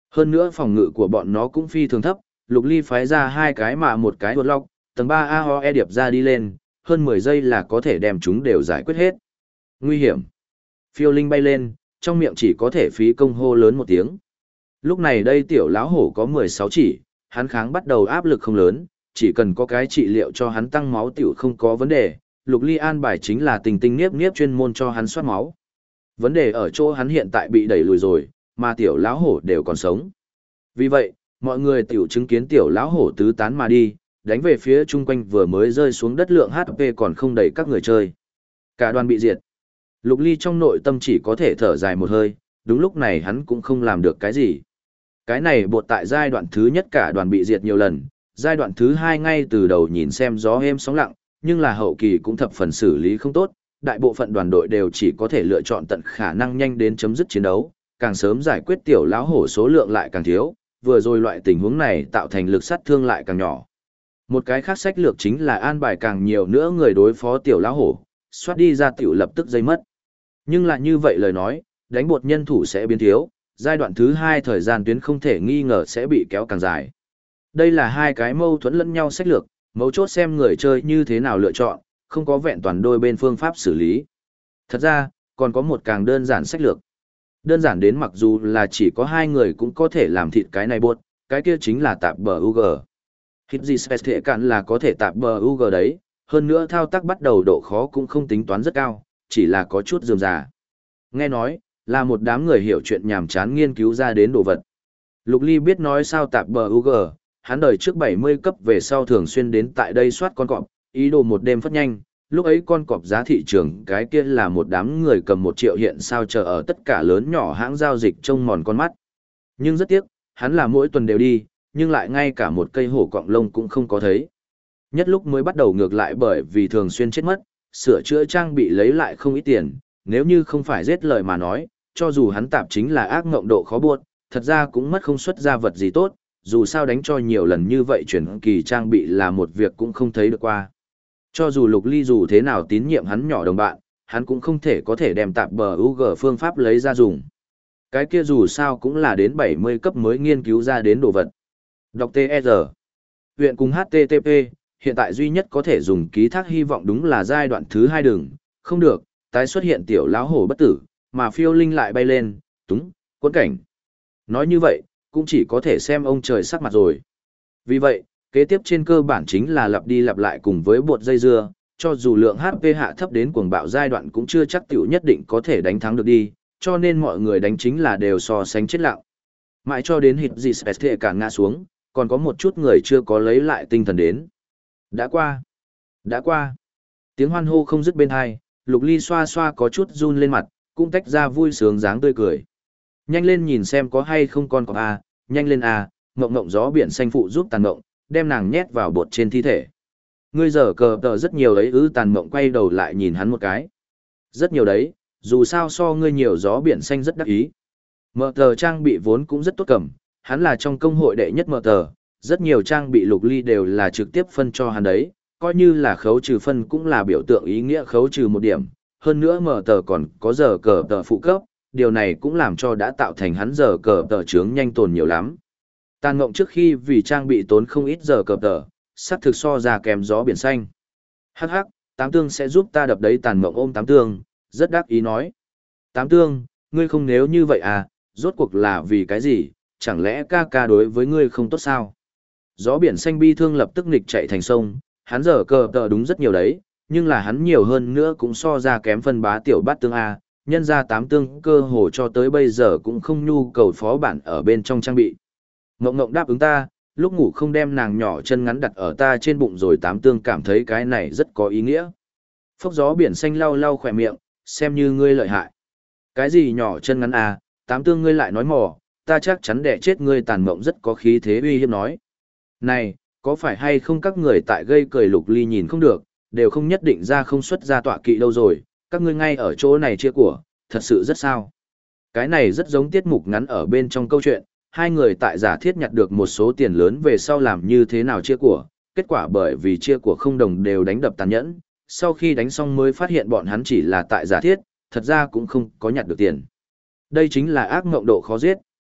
Hơn nữa phòng ngự của bọn nó cũng phi thường thấp, Lục Ly phái ra hai cái mà một cái đột lọc, tầng 3 AOE điệp ra đi lên, hơn 10 giây là có thể đem chúng đều giải quyết hết. Nguy hiểm. Phiêu linh bay lên, trong miệng chỉ có thể phí công hô lớn một tiếng. Lúc này đây tiểu lão hổ có 16 chỉ, hắn kháng bắt đầu áp lực không lớn, chỉ cần có cái trị liệu cho hắn tăng máu tiểu không có vấn đề. Lục Ly an bài chính là tình tình niếp niếp chuyên môn cho hắn soát máu. Vấn đề ở chỗ hắn hiện tại bị đẩy lùi rồi, mà tiểu lão hổ đều còn sống. Vì vậy, mọi người tiểu chứng kiến tiểu lão hổ tứ tán mà đi, đánh về phía chung quanh vừa mới rơi xuống đất lượng HP còn không đầy các người chơi. Cả đoàn bị diệt. Lục Ly trong nội tâm chỉ có thể thở dài một hơi, đúng lúc này hắn cũng không làm được cái gì. Cái này buộc tại giai đoạn thứ nhất cả đoàn bị diệt nhiều lần, giai đoạn thứ hai ngay từ đầu nhìn xem gió êm sóng lặng, nhưng là hậu kỳ cũng thập phần xử lý không tốt, đại bộ phận đoàn đội đều chỉ có thể lựa chọn tận khả năng nhanh đến chấm dứt chiến đấu, càng sớm giải quyết tiểu lão hổ số lượng lại càng thiếu, vừa rồi loại tình huống này tạo thành lực sát thương lại càng nhỏ. Một cái khác sách lược chính là an bài càng nhiều nữa người đối phó tiểu lão hổ, xoát đi ra tiểu lập tức dây mất. Nhưng lại như vậy lời nói, đánh bột nhân thủ sẽ biến thiếu, giai đoạn thứ hai thời gian tuyến không thể nghi ngờ sẽ bị kéo càng dài. Đây là hai cái mâu thuẫn lẫn nhau sách lược, mấu chốt xem người chơi như thế nào lựa chọn, không có vẹn toàn đôi bên phương pháp xử lý. Thật ra, còn có một càng đơn giản sách lược. Đơn giản đến mặc dù là chỉ có hai người cũng có thể làm thịt cái này bột, cái kia chính là tạp bờ UG. Hit gì Spec cạn là có thể tạp bờ UG đấy, hơn nữa thao tác bắt đầu độ khó cũng không tính toán rất cao, chỉ là có chút rườm rà. Nghe nói, là một đám người hiểu chuyện nhàm chán nghiên cứu ra đến đồ vật. Lục Ly biết nói sao tạp bờ UG, hắn đời trước 70 cấp về sau thường xuyên đến tại đây soát con cọp, ý đồ một đêm phát nhanh, lúc ấy con cọp giá thị trường cái kia là một đám người cầm 1 triệu hiện sao chờ ở tất cả lớn nhỏ hãng giao dịch trông mòn con mắt. Nhưng rất tiếc, hắn là mỗi tuần đều đi, nhưng lại ngay cả một cây hổ cọng lông cũng không có thấy. Nhất lúc mới bắt đầu ngược lại bởi vì thường xuyên chết mất, sửa chữa trang bị lấy lại không ít tiền, nếu như không phải giết lời mà nói, cho dù hắn tạp chính là ác ngộng độ khó buộc, thật ra cũng mất không xuất ra vật gì tốt, dù sao đánh cho nhiều lần như vậy chuyển kỳ trang bị là một việc cũng không thấy được qua. Cho dù Lục Ly dù thế nào tín nhiệm hắn nhỏ đồng bạn, hắn cũng không thể có thể đem tạp bờ UG phương pháp lấy ra dùng. Cái kia dù sao cũng là đến 70 cấp mới nghiên cứu ra đến đồ vật. Đọc TR. Huyện cùng HTTP, hiện tại duy nhất có thể dùng ký thác hy vọng đúng là giai đoạn thứ 2 đường, không được, tái xuất hiện tiểu lão hổ bất tử, mà phiêu linh lại bay lên, túng, cuốn cảnh. Nói như vậy, cũng chỉ có thể xem ông trời sắc mặt rồi. Vì vậy, kế tiếp trên cơ bản chính là lặp đi lặp lại cùng với bột dây dưa, cho dù lượng HP hạ thấp đến cuồng bạo giai đoạn cũng chưa chắc tiểu nhất định có thể đánh thắng được đi, cho nên mọi người đánh chính là đều so sánh chết lặng. Mãi cho đến hit gì Spectre cả ngã xuống, còn có một chút người chưa có lấy lại tinh thần đến. Đã qua. Đã qua. Tiếng hoan hô không dứt bên hai, Lục Ly xoa xoa có chút run lên mặt, cũng tách ra vui sướng dáng tươi cười. Nhanh lên nhìn xem có hay không con cọp a, nhanh lên a, ngộng ngộng gió biển xanh phụ giúp tàn ngộng, đem nàng nhét vào bột trên thi thể. Ngươi giờ cờ tờ rất nhiều đấy tàn ngộng quay đầu lại nhìn hắn một cái. Rất nhiều đấy, dù sao so ngươi nhiều gió biển xanh rất đắc ý. Mở tờ trang bị vốn cũng rất tốt cầm, hắn là trong công hội đệ nhất mở tờ, rất nhiều trang bị Lục Ly đều là trực tiếp phân cho hắn đấy, coi như là khấu trừ phân cũng là biểu tượng ý nghĩa khấu trừ 1 điểm, hơn nữa mở tờ còn có giờ cờ tờ phụ cấp, điều này cũng làm cho đã tạo thành hắn giờ cờ tờ trướng nhanh tồn nhiều lắm. Tàn ngộng trước khi vì trang bị tốn không ít giờ cờ tờ, sắc thực so ra kèm gió biển xanh. Hắc hắc, Tám Tương sẽ giúp ta đập đấy. Tàn ngộng ôm Tám Tương, rất đắc ý nói. Tám Tương, ngươi không nếu như vậy à, rốt cuộc là vì cái gì, chẳng lẽ ca ca đối với ngươi không tốt sao? Gió biển xanh bi thương lập tức nghịch chạy thành sông, hắn giờ cờ tờ đúng rất nhiều đấy, nhưng là hắn nhiều hơn nữa cũng so ra kém phân bá tiểu bát tương A, nhân ra 8 tương cơ hồ cho tới bây giờ cũng không nhu cầu phó bản ở bên trong trang bị. Ngộng ngộng đáp ứng ta, lúc ngủ không đem nàng nhỏ chân ngắn đặt ở ta trên bụng rồi 8 tương cảm thấy cái này rất có ý nghĩa. Phốc gió biển xanh lau lau khỏe miệng, xem như ngươi lợi hại. Cái gì nhỏ chân ngắn à, 8 tương ngươi lại nói mò, ta chắc chắn đẻ chết ngươi. Tàn mộng rất có khí thế uy hiếp nói. Này, có phải hay không các người tại gây cười Lục Ly nhìn không được, đều không nhất định ra không xuất ra tọa kỵ đâu rồi, các ngươi ngay ở chỗ này chia của, thật sự rất sao. Cái này rất giống tiết mục ngắn ở bên trong câu chuyện, hai người tại giả thiết nhặt được một số tiền lớn về sau làm như thế nào chia của, kết quả bởi vì chia của không đồng đều đánh đập tàn nhẫn, sau khi đánh xong mới phát hiện bọn hắn chỉ là tại giả thiết, thật ra cũng không có nhặt được tiền. Đây chính là ác mộng độ khó giết,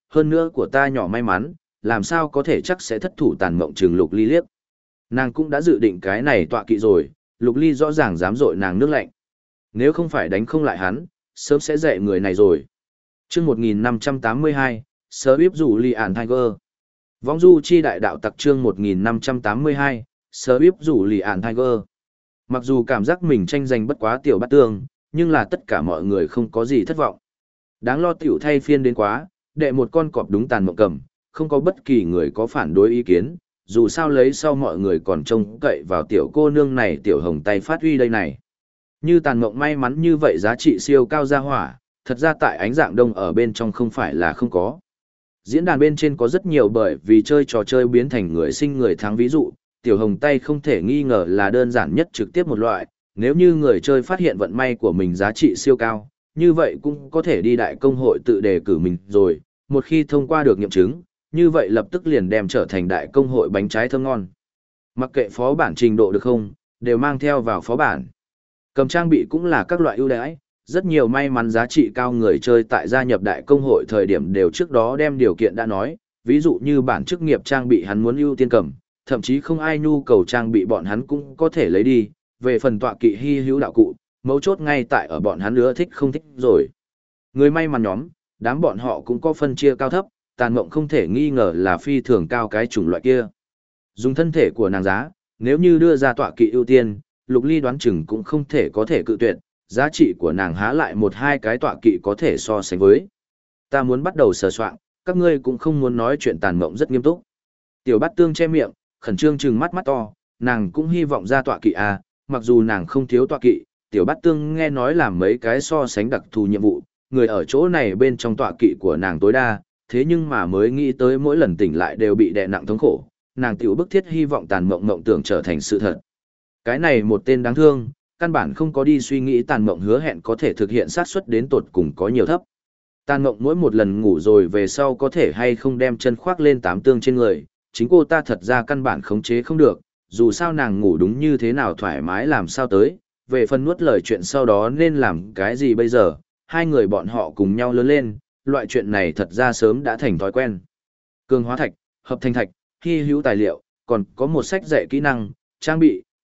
hơn nữa của ta nhỏ may mắn, làm sao có thể chắc sẽ thất thủ Tàn Mộng trừng Lục Ly liếc. Nàng cũng đã dự định cái này tọa kỵ rồi, Lục Ly rõ ràng dám dội nàng nước lạnh. Nếu không phải đánh không lại hắn, sớm sẽ dạy người này rồi. Chương 1582, Sơ Bíp Rủ Li Ản Tiger. Vong du chi đại đạo tặc chương 1582, Sơ Bíp Rủ Li Ản Tiger. Mặc dù cảm giác mình tranh giành bất quá Tiểu Bát Tương, nhưng là tất cả mọi người không có gì thất vọng. Đáng lo tiểu thay phiên đến quá, đệ một con cọp đúng Tàn Mộng cầm, không có bất kỳ người có phản đối ý kiến, dù sao lấy sau mọi người còn trông cậy vào tiểu cô nương này Tiểu Hồng tay phát huy đây này. Như Tàn Mộng may mắn như vậy giá trị siêu cao ra hỏa, thật ra tại Ánh Dạng Đông ở bên trong không phải là không có. Diễn đàn bên trên có rất nhiều bởi vì chơi trò chơi biến thành người sinh người thắng, ví dụ, Tiểu Hồng tay không thể nghi ngờ là đơn giản nhất trực tiếp một loại, nếu như người chơi phát hiện vận may của mình giá trị siêu cao, như vậy cũng có thể đi đại công hội tự đề cử mình rồi, một khi thông qua được nghiệm chứng, như vậy lập tức liền đem trở thành đại công hội bánh trái thơm ngon. Mặc kệ phó bản trình độ được không, đều mang theo vào phó bản. Cầm trang bị cũng là các loại ưu đãi, rất nhiều may mắn giá trị cao người chơi tại gia nhập đại công hội thời điểm đều trước đó đem điều kiện đã nói, ví dụ như bản chức nghiệp trang bị hắn muốn ưu tiên cầm, thậm chí không ai nhu cầu trang bị bọn hắn cũng có thể lấy đi, về phần tọa kỵ hy hữu đạo cụ, mấu chốt ngay tại ở bọn hắn nữa thích không thích rồi. Người may mắn nhóm, đám bọn họ cũng có phân chia cao thấp, Tàn Mộng không thể nghi ngờ là phi thường cao cái chủng loại kia. Dùng thân thể của nàng giá, nếu như đưa ra tọa kỵ ưu tiên, Lục Ly đoán chừng cũng không thể có thể cự tuyệt, giá trị của nàng há lại một hai cái tọa kỵ có thể so sánh với. Ta muốn bắt đầu sờ soạn, các ngươi cũng không muốn nói chuyện Tàn Mộng rất nghiêm túc. Tiểu Bát Tương che miệng, khẩn trương trừng mắt mắt to, nàng cũng hy vọng ra tọa kỵ à, mặc dù nàng không thiếu tọa kỵ, Tiểu Bát Tương nghe nói làm mấy cái so sánh đặc thù nhiệm vụ, người ở chỗ này bên trong tọa kỵ của nàng tối đa, thế nhưng mà mới nghĩ tới mỗi lần tỉnh lại đều bị đè nặng thống khổ, nàng tiểu bức thiết hy vọng Tàn Mộng mộng tưởng trở thành sự thật. Cái này một tên đáng thương, căn bản không có đi suy nghĩ Tàn Mộng hứa hẹn có thể thực hiện xác suất đến tột cùng có nhiều thấp. Tàn Mộng mỗi một lần ngủ rồi về sau có thể hay không đem chân khoác lên tám tương trên người, chính cô ta thật ra căn bản khống chế không được, dù sao nàng ngủ đúng như thế nào thoải mái làm sao tới, về phần nuốt lời chuyện sau đó nên làm cái gì bây giờ, hai người bọn họ cùng nhau lớn lên, loại chuyện này thật ra sớm đã thành thói quen. Cường hóa thạch, hợp thành thạch, hy hữu tài liệu, còn có một sách dạy kỹ năng, trang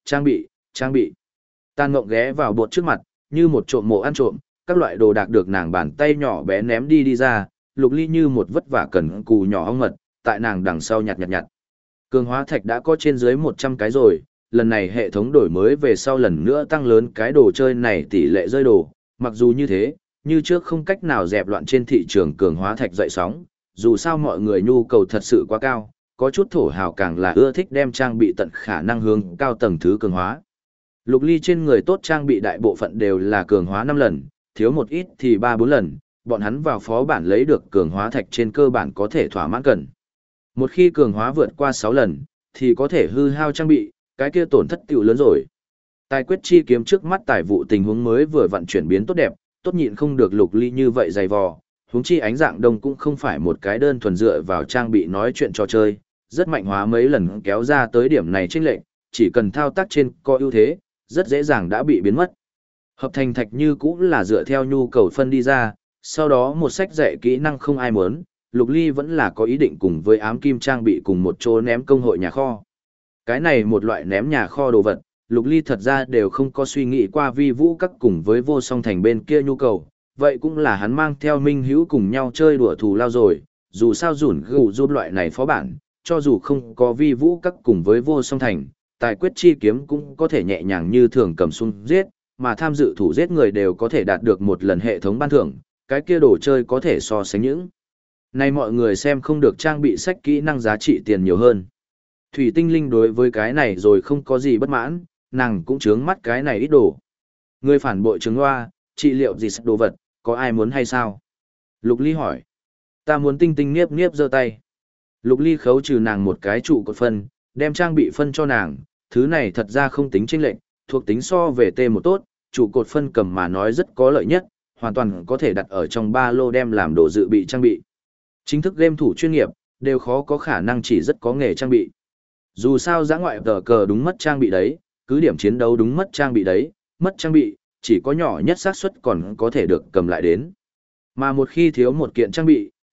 bị. Tàn Mộng ghé vào bột trước mặt, như một trộm mộ ăn trộm, các loại đồ đạc được nàng bàn tay nhỏ bé ném đi ra, Lục Ly như một vất vả cần cù nhỏ ong mật, tại nàng đằng sau nhặt. Cường hóa thạch đã có trên dưới 100 cái rồi, lần này hệ thống đổi mới về sau lần nữa tăng lớn cái đồ chơi này tỷ lệ rơi đồ, mặc dù như thế, như trước không cách nào dẹp loạn trên thị trường cường hóa thạch dậy sóng, dù sao mọi người nhu cầu thật sự quá cao, có chút thổ hào càng là ưa thích đem trang bị tận khả năng hướng cao tầng thứ cường hóa. Lục Ly trên người tốt trang bị đại bộ phận đều là cường hóa 5 lần, thiếu một ít thì 3-4 lần, bọn hắn vào phó bản lấy được cường hóa thạch trên cơ bản có thể thỏa mãn cần. Một khi cường hóa vượt qua 6 lần, thì có thể hư hao trang bị, cái kia tổn thất tiểu lớn rồi. Tài quyết chi kiếm trước mắt tài vụ tình huống mới vừa vặn chuyển biến tốt đẹp, tốt nhịn không được Lục Ly như vậy dày vò, huống chi Ánh Dạng Đông cũng không phải một cái đơn thuần dựa vào trang bị nói chuyện trò chơi, rất mạnh hóa mấy lần kéo ra tới điểm này chênh lệch, chỉ cần thao tác trên có ưu thế, rất dễ dàng đã bị biến mất. Hợp thành thạch như cũng là dựa theo nhu cầu phân đi ra, sau đó một sách dạy kỹ năng không ai muốn, Lục Ly vẫn là có ý định cùng với ám kim trang bị cùng một chỗ ném công hội nhà kho. Cái này một loại ném nhà kho đồ vật, Lục Ly thật ra đều không có suy nghĩ qua vi vũ các cùng với vô song thành bên kia nhu cầu, vậy cũng là hắn mang theo Minh Hữu cùng nhau chơi đùa thù lao rồi, dù sao rủn gù giúp loại này phó bản, cho dù không có vi vũ các cùng với vô song thành, tài quyết chi kiếm cũng có thể nhẹ nhàng như thường cầm súng giết, mà tham dự thủ giết người đều có thể đạt được một lần hệ thống ban thưởng, cái kia đồ chơi có thể so sánh những. Nay mọi người xem không được trang bị sách kỹ năng giá trị tiền nhiều hơn. Thủy Tinh Linh đối với cái này rồi không có gì bất mãn, nàng cũng chướng mắt cái này ít đồ. Người phản bội chứng hoa, trị liệu gì đồ vật, có ai muốn hay sao? Lục Ly hỏi. Ta muốn Tinh Tinh Niếp Niếp giơ tay. Lục Ly khấu trừ nàng một cái trụ cột phân, đem trang bị phân cho nàng, thứ này thật ra không tính chênh lệch, thuộc tính so về T một tốt, trụ cột phân cầm mà nói rất có lợi nhất, hoàn toàn có thể đặt ở trong ba lô đem làm đồ dự bị trang bị. Chính thức game thủ chuyên nghiệp, đều khó có khả năng chỉ rất có nghề trang bị. Dù sao giã ngoại tờ cờ đúng mất trang bị đấy, cứ điểm chiến đấu đúng mất trang bị đấy, mất trang bị, chỉ có nhỏ nhất xác suất còn có thể được cầm lại đến. Mà một khi thiếu một kiện trang bị,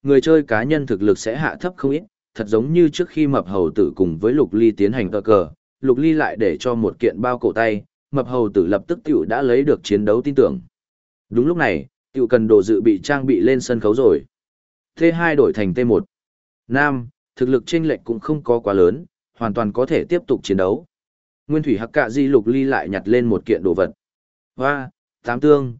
người chơi cá nhân thực lực sẽ hạ thấp không ít, thật giống như trước khi mập hầu tử cùng với Lục Ly tiến hành cờ, Lục Ly lại để cho một kiện bao cổ tay, mập hầu tử lập tức tiểu đã lấy được chiến đấu tin tưởng. Đúng lúc này, tiểu cần đồ dự bị trang bị lên sân khấu rồi. T2 đổi thành T1. Nam, thực lực chênh lệch cũng không có quá lớn, hoàn toàn có thể tiếp tục chiến đấu. Nguyên thủy hắc cạ di Lục Ly lại nhặt lên một kiện đồ vật. Hoa, tám tương,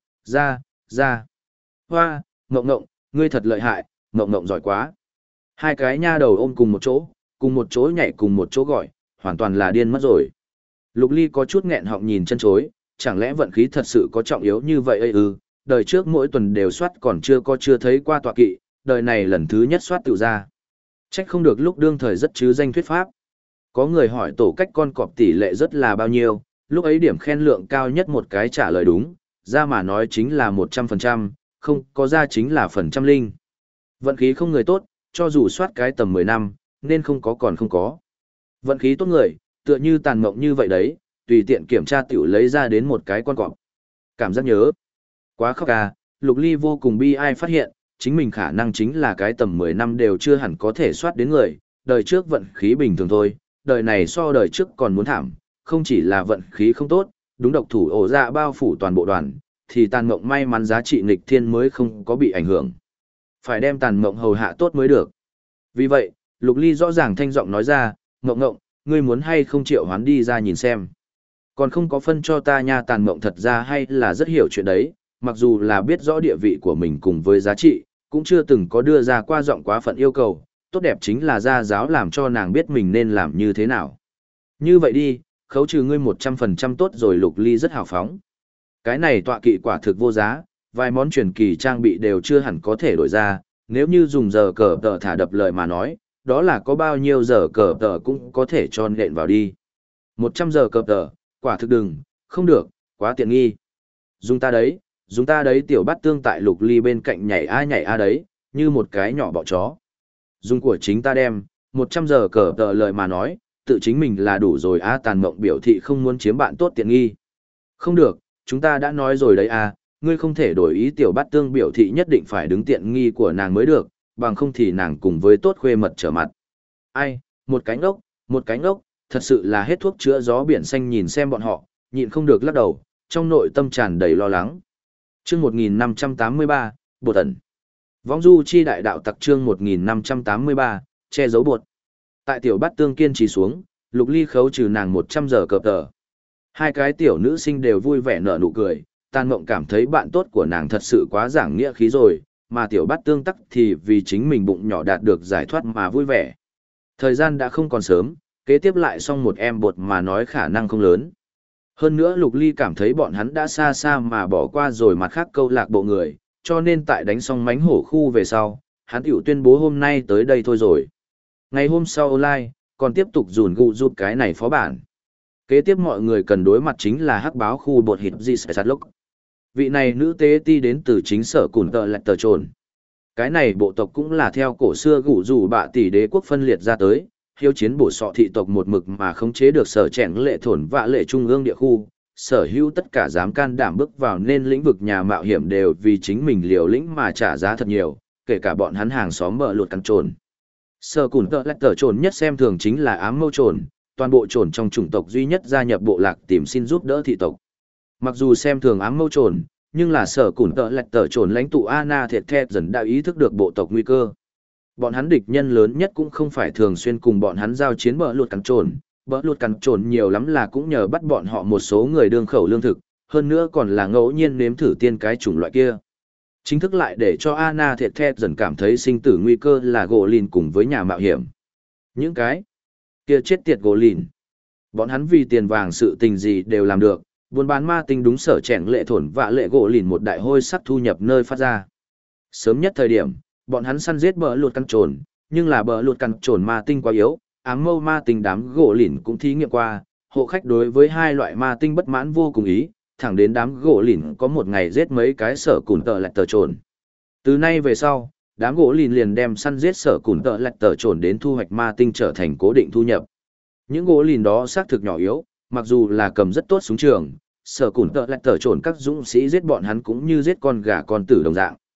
ra. Hoa, ngộng ngộng, ngươi thật lợi hại, ngộng ngộng giỏi quá. Hai cái nha đầu ôm cùng một chỗ nhảy cùng một chỗ gọi, hoàn toàn là điên mất rồi. Lục Ly có chút nghẹn họng nhìn chân chối, chẳng lẽ vận khí thật sự có trọng yếu như vậy ư? Đời trước mỗi tuần đều soát còn chưa thấy qua tọa kỵ, đời này lần thứ nhất soát tự ra. Trách không được lúc đương thời rất chứ danh thuyết pháp. Có người hỏi tổ cách con cọp tỷ lệ rất là bao nhiêu, lúc ấy điểm khen lượng cao nhất một cái trả lời đúng, ra mà nói chính là 100%, không có ra chính là phần trăm linh. Vận khí không người tốt, cho dù soát cái tầm 10 năm, nên không có còn không có. Vận khí tốt người, tựa như tàn mộng như vậy đấy, tùy tiện kiểm tra tiểu lấy ra đến một cái con cọp. Cảm giác nhớ. Quá khóc à, Lục Ly vô cùng bi ai phát hiện, chính mình khả năng chính là cái tầm 10 năm đều chưa hẳn có thể soát đến người, đời trước vận khí bình thường thôi, đời này so đời trước còn muốn thảm, không chỉ là vận khí không tốt, đúng độc thủ ổ dạ bao phủ toàn bộ đoàn, thì tàn mộng may mắn giá trị nghịch thiên mới không có bị ảnh hưởng. Phải đem tàn mộng hầu hạ tốt mới được. Vì vậy, Lục Ly rõ ràng thanh giọng nói ra, ngộng ngộng, ngươi muốn hay không triệu hoán đi ra nhìn xem. Còn không có phân cho ta nha, tàn mộng thật ra hay là rất hiểu chuyện đấy, mặc dù là biết rõ địa vị của mình cùng với giá trị, cũng chưa từng có đưa ra qua giọng quá phận yêu cầu, tốt đẹp chính là gia giáo làm cho nàng biết mình nên làm như thế nào. Như vậy đi, khấu trừ ngươi 100% tốt rồi. Lục Ly rất hào phóng. Cái này tọa kỵ quả thực vô giá, vài món truyền kỳ trang bị đều chưa hẳn có thể đổi ra, nếu như dùng giờ cờ tờ thả đập lời mà nói, đó là có bao nhiêu giờ cờ tờ cũng có thể cho nện vào đi. 100 giờ cờ tờ, quả thực đừng, không được, quá tiện nghi. Dùng ta đấy tiểu bắt tương tại Lục Ly bên cạnh nhảy a đấy, như một cái nhỏ bọ chó. Dùng của chính ta đem, 100 giờ cờ tờ lời mà nói, tự chính mình là đủ rồi a. Tàn mộng biểu thị không muốn chiếm bạn tốt tiện nghi. Không được, chúng ta đã nói rồi đấy a, ngươi không thể đổi ý. Tiểu bắt tương biểu thị nhất định phải đứng tiện nghi của nàng mới được, bằng không thì nàng cùng với tốt khuê mật trở mặt. Ai, một cái ngốc, thật sự là hết thuốc chữa gió biển xanh. Nhìn xem bọn họ, nhịn không được lắc đầu, trong nội tâm tràn đầy lo lắng. Chương 1583, Bột ẩn. Vong du chi đại đạo tặc. Chương 1583, che giấu bột. Tại tiểu bát tương kiên trì xuống, Lục Ly khấu trừ nàng 100 giờ cờ tờ. Hai cái tiểu nữ sinh đều vui vẻ nở nụ cười, Tàn Mộng cảm thấy bạn tốt của nàng thật sự quá giảng nghĩa khí rồi, mà tiểu bát tương tắc thì vì chính mình bụng nhỏ đạt được giải thoát mà vui vẻ. Thời gian đã không còn sớm, kế tiếp lại xong một em bột mà nói khả năng không lớn. Hơn nữa Lục Ly cảm thấy bọn hắn đã xa xa mà bỏ qua rồi mặt khác câu lạc bộ người, cho nên tại đánh xong mánh hổ khu về sau, hắn tiểu tuyên bố hôm nay tới đây thôi rồi. Ngày hôm sau online, còn tiếp tục dùn gụ giúp cái này phó bản. Kế tiếp mọi người cần đối mặt chính là hắc báo khu bột hít di sát lốc. Vị này nữ tế ti đến từ chính sở cùn tợ lạch tờ trồn. Cái này bộ tộc cũng là theo cổ xưa gụ rủ bạ tỷ đế quốc phân liệt ra tới, hiếu chiến bổ sọ thị tộc một mực mà khống chế được sở chèn lệ thổn vạ lệ trung ương địa khu. Sở hữu tất cả dám can đảm bước vào nên lĩnh vực nhà mạo hiểm đều vì chính mình liều lĩnh mà trả giá thật nhiều, kể cả bọn hắn hàng xóm bờ lụt cắn trồn. Sở cùn tợ lạch tờ trồn nhất xem thường chính là ám mâu trồn, toàn bộ trồn trong chủng tộc duy nhất gia nhập bộ lạc tìm xin giúp đỡ thị tộc. Mặc dù xem thường ám mâu trồn, nhưng là sở cùn tợ lạch tờ trồn lãnh tụ Anna Thiệt Thẹt dần đã ý thức được bộ tộc nguy cơ. Bọn hắn địch nhân lớn nhất cũng không phải thường xuyên cùng bọn hắn giao chiến bờ lụt cắn trồn. Bờ lụt cắn trồn nhiều lắm là cũng nhờ bắt bọn họ một số người đương khẩu lương thực, hơn nữa còn là ngẫu nhiên nếm thử tiên cái chủng loại kia. Chính thức lại để cho Anna Thiệt Thẹt dần cảm thấy sinh tử nguy cơ là gỗ lìn cùng với nhà mạo hiểm. Những cái kia chết tiệt gỗ lìn. Bọn hắn vì tiền vàng sự tình gì đều làm được, buôn bán ma tinh đúng sở chèn lệ thổn vạ lệ gỗ lìn một đại hôi sắc thu nhập nơi phát ra. Sớm nhất thời điểm, bọn hắn săn giết bờ lụt căn trồn, nhưng là bờ lụt căn trồn ma tinh quá yếu, ám mâu ma tinh đám gỗ lìn cũng thí nghiệm qua, hộ khách đối với hai loại ma tinh bất mãn vô cùng ý, thẳng đến đám gỗ lìn có một ngày giết mấy cái sở cùn tợ lạch tờ trồn. Từ nay về sau, đám gỗ lìn liền đem săn giết sở cùn tợ lạch tờ trồn đến thu hoạch ma tinh trở thành cố định thu nhập. Những gỗ lìn đó xác thực nhỏ yếu, mặc dù là cầm rất tốt súng trường, sở cùn tợ lạch tờ trồn các dũng sĩ giết bọn hắn cũng như giết con gà con tử đồng dạng.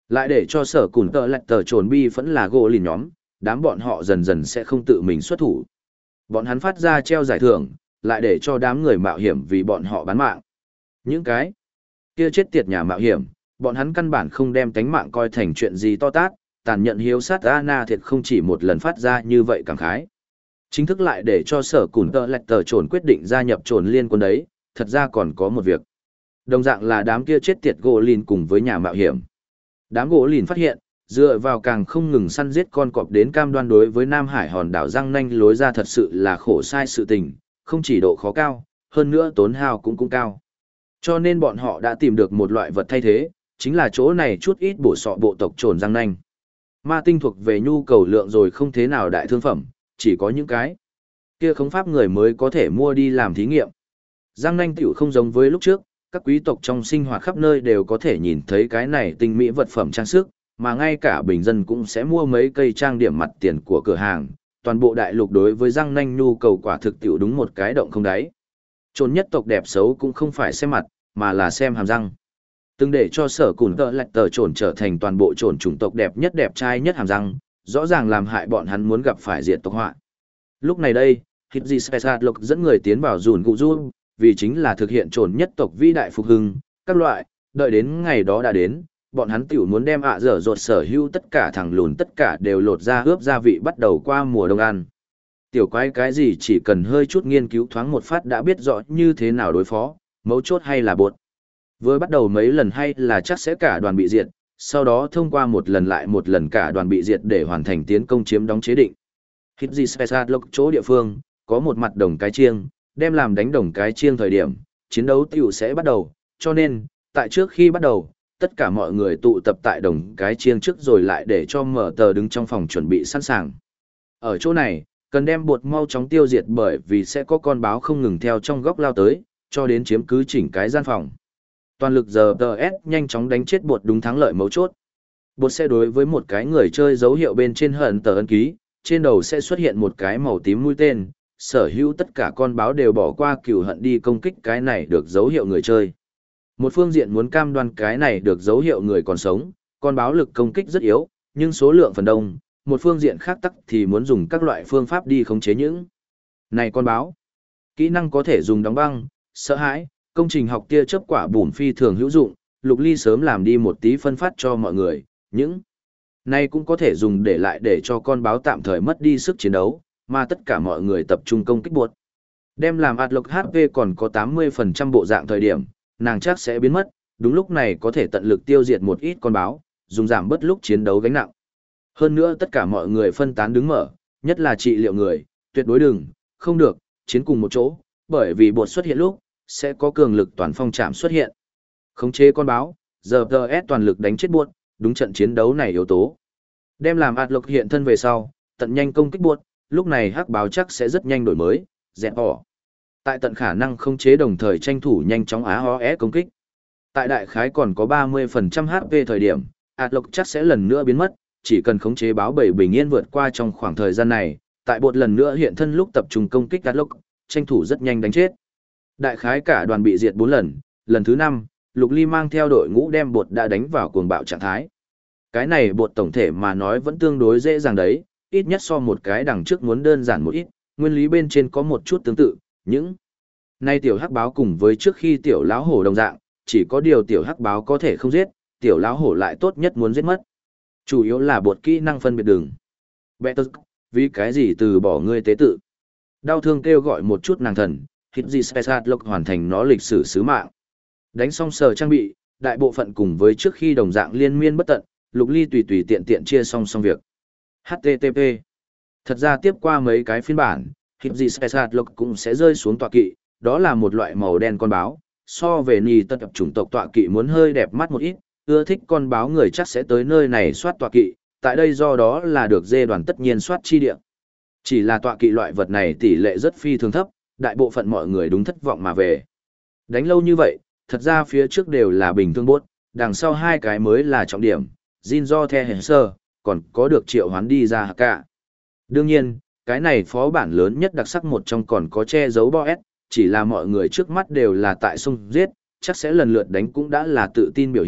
Lại để cho sở cùn tợ lạch tờ trồn bi vẫn là gỗ lìn nhóm, đám bọn họ dần dần sẽ không tự mình xuất thủ. Bọn hắn phát ra treo giải thưởng, lại để cho đám người mạo hiểm vì bọn họ bán mạng. Những cái kia chết tiệt nhà mạo hiểm, bọn hắn căn bản không đem tánh mạng coi thành chuyện gì to tát, tàn nhẫn hiếu sát Anna thiệt không chỉ một lần phát ra như vậy cảm khái. Chính thức lại để cho sở cùn tợ lạch tờ trồn quyết định gia nhập trồn liên quân đấy, thật ra còn có một việc. Đồng dạng là đám kia chết tiệt gỗ lìn cùng với nhà mạo hiểm. Đám gỗ lìn phát hiện, dựa vào càng không ngừng săn giết con cọp đến cam đoan đối với Nam Hải hòn đảo răng nanh lối ra thật sự là khổ sai sự tình, không chỉ độ khó cao, hơn nữa tốn hao cũng cao. Cho nên bọn họ đã tìm được một loại vật thay thế, chính là chỗ này chút ít bổ sọ bộ tộc trồn răng nanh. Ma tinh thuộc về nhu cầu lượng rồi không thế nào đại thương phẩm, chỉ có những cái kia không pháp người mới có thể mua đi làm thí nghiệm. Răng nanh tiểu không giống với lúc trước, các quý tộc trong sinh hoạt khắp nơi đều có thể nhìn thấy cái này tinh mỹ vật phẩm trang sức, mà ngay cả bình dân cũng sẽ mua mấy cây trang điểm mặt tiền của cửa hàng. Toàn bộ đại lục đối với răng nanh nhu cầu quả thực tiểu đúng một cái động không đáy. Trồn nhất tộc đẹp xấu cũng không phải xem mặt, mà là xem hàm răng. Từng để cho sở cùn tợ lạch tờ trồn trở thành toàn bộ trồn chủng tộc đẹp nhất đẹp trai nhất hàm răng, rõ ràng làm hại bọn hắn muốn gặp phải diệt tộc họa. Lúc này đây, Hipji Spesat dẫn người tiến vào dùn cụ du, vì chính là thực hiện trồn nhất tộc vĩ đại phục hưng, các loại, đợi đến ngày đó đã đến, bọn hắn tiểu muốn đem dở dột sở hữu tất cả thằng lùn tất cả đều lột ra ướp gia vị bắt đầu qua mùa đông ăn. Tiểu quái cái gì chỉ cần hơi chút nghiên cứu thoáng một phát đã biết rõ như thế nào đối phó, mấu chốt hay là bột. Vừa bắt đầu mấy lần hay là chắc sẽ cả đoàn bị diệt, sau đó thông qua một lần lại một lần cả đoàn bị diệt để hoàn thành tiến công chiếm đóng chế định. Hipji Spesat chỗ địa phương, có một mặt đồng cái chiêng, đem làm đánh đồng cái chiêng thời điểm, chiến đấu tiểu sẽ bắt đầu, cho nên, tại trước khi bắt đầu, tất cả mọi người tụ tập tại đồng cái chiêng trước rồi lại để cho mở tờ đứng trong phòng chuẩn bị sẵn sàng. Ở chỗ này, cần đem bột mau chóng tiêu diệt bởi vì sẽ có con báo không ngừng theo trong góc lao tới, cho đến chiếm cứ chỉnh cái gian phòng. Toàn lực giờ TS nhanh chóng đánh chết bột đúng thắng lợi mấu chốt. Bột sẽ đối với một cái người chơi dấu hiệu bên trên hận tờ ấn ký, trên đầu sẽ xuất hiện một cái màu tím mũi tên, sở hữu tất cả con báo đều bỏ qua cừu hận đi công kích cái này được dấu hiệu người chơi. Một phương diện muốn cam đoan cái này được dấu hiệu người còn sống, con báo lực công kích rất yếu, nhưng số lượng phần đông, một phương diện khác tắc thì muốn dùng các loại phương pháp đi khống chế những này con báo. Kỹ năng có thể dùng đóng băng, sợ hãi, công trình học tia chớp quả bùn phi thường hữu dụng, Lục Ly sớm làm đi một tí phân phát cho mọi người, những này cũng có thể dùng để lại để cho con báo tạm thời mất đi sức chiến đấu, mà tất cả mọi người tập trung công kích buộc. Đem làm Atlock HP còn có 80% bộ dạng thời điểm, nàng chắc sẽ biến mất, đúng lúc này có thể tận lực tiêu diệt một ít con báo, dùng giảm bớt lúc chiến đấu gánh nặng. Hơn nữa tất cả mọi người phân tán đứng mở, nhất là trị liệu người, tuyệt đối đừng, không được, chiến cùng một chỗ, bởi vì bột xuất hiện lúc, sẽ có cường lực toàn phong trảm xuất hiện. Khống chế con báo, giờ TS toàn lực đánh chết buộc, đúng trận chiến đấu này yếu tố. Đem làm Atlock hiện thân về sau, tận nhanh công kích buộc, lúc này hắc báo chắc sẽ rất nhanh đổi mới, dẹp bỏ. Tại tận khả năng khống chế đồng thời tranh thủ nhanh chóng AOS công kích. Tại đại khái còn có 30% HP thời điểm, Atlock chắc sẽ lần nữa biến mất, chỉ cần khống chế báo bầy bình yên vượt qua trong khoảng thời gian này, tại bột lần nữa hiện thân lúc tập trung công kích Atlock, tranh thủ rất nhanh đánh chết. Đại khái cả đoàn bị diệt 4 lần, lần thứ 5, Lục Ly mang theo đội ngũ đem bột đã đánh vào cuồng bạo trạng thái. Cái này bột tổng thể mà nói vẫn tương đối dễ dàng đấy, ít nhất so một cái đằng trước muốn đơn giản một ít, nguyên lý bên trên có một chút tương tự, những nay tiểu hắc báo cùng với trước khi tiểu lão hổ đồng dạng, chỉ có điều tiểu hắc báo có thể không giết, tiểu lão hổ lại tốt nhất muốn giết mất. Chủ yếu là bột kỹ năng phân biệt đường. Better, vì cái gì từ bỏ ngươi tế tự. Đau thương kêu gọi một chút nàng thần, Hipji Spesat hoàn thành nó lịch sử sứ mạng. Đánh xong sờ trang bị, đại bộ phận cùng với trước khi đồng dạng liên miên bất tận, Lục Ly tùy tùy tiện tiện chia xong việc. HTTP. Thật ra tiếp qua mấy cái phiên bản, Hipji Spesat cũng sẽ rơi xuống tọa kỵ, đó là một loại màu đen con báo, so về nì tất tập chủng tộc tọa kỵ muốn hơi đẹp mắt một ít, ưa thích con báo người chắc sẽ tới nơi này soát tọa kỵ, tại đây do đó là được dê đoàn tất nhiên soát chi địa. Chỉ là tọa kỵ loại vật này tỷ lệ rất phi thường thấp, đại bộ phận mọi người đúng thất vọng mà về. Đánh lâu như vậy, thật ra phía trước đều là bình thường bốt, đằng sau hai cái mới là trọng điểm, Jin do the hề sơ, còn có được triệu hoán đi ra cả. Đương nhiên, cái này phó bản lớn nhất đặc sắc một trong còn có che giấu boss, chỉ là mọi người trước mắt đều là tại sông giết, chắc sẽ lần lượt đánh cũng đã là tự tin biểu hiện,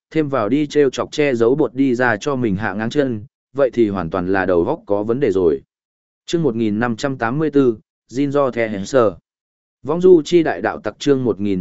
thêm vào đi treo chọc che giấu bột đi ra cho mình hạ ngang chân, vậy thì hoàn toàn là đầu góc có vấn đề rồi. Chương 1584, Jinzo The Henser. Vong du chi đại đạo tặc chương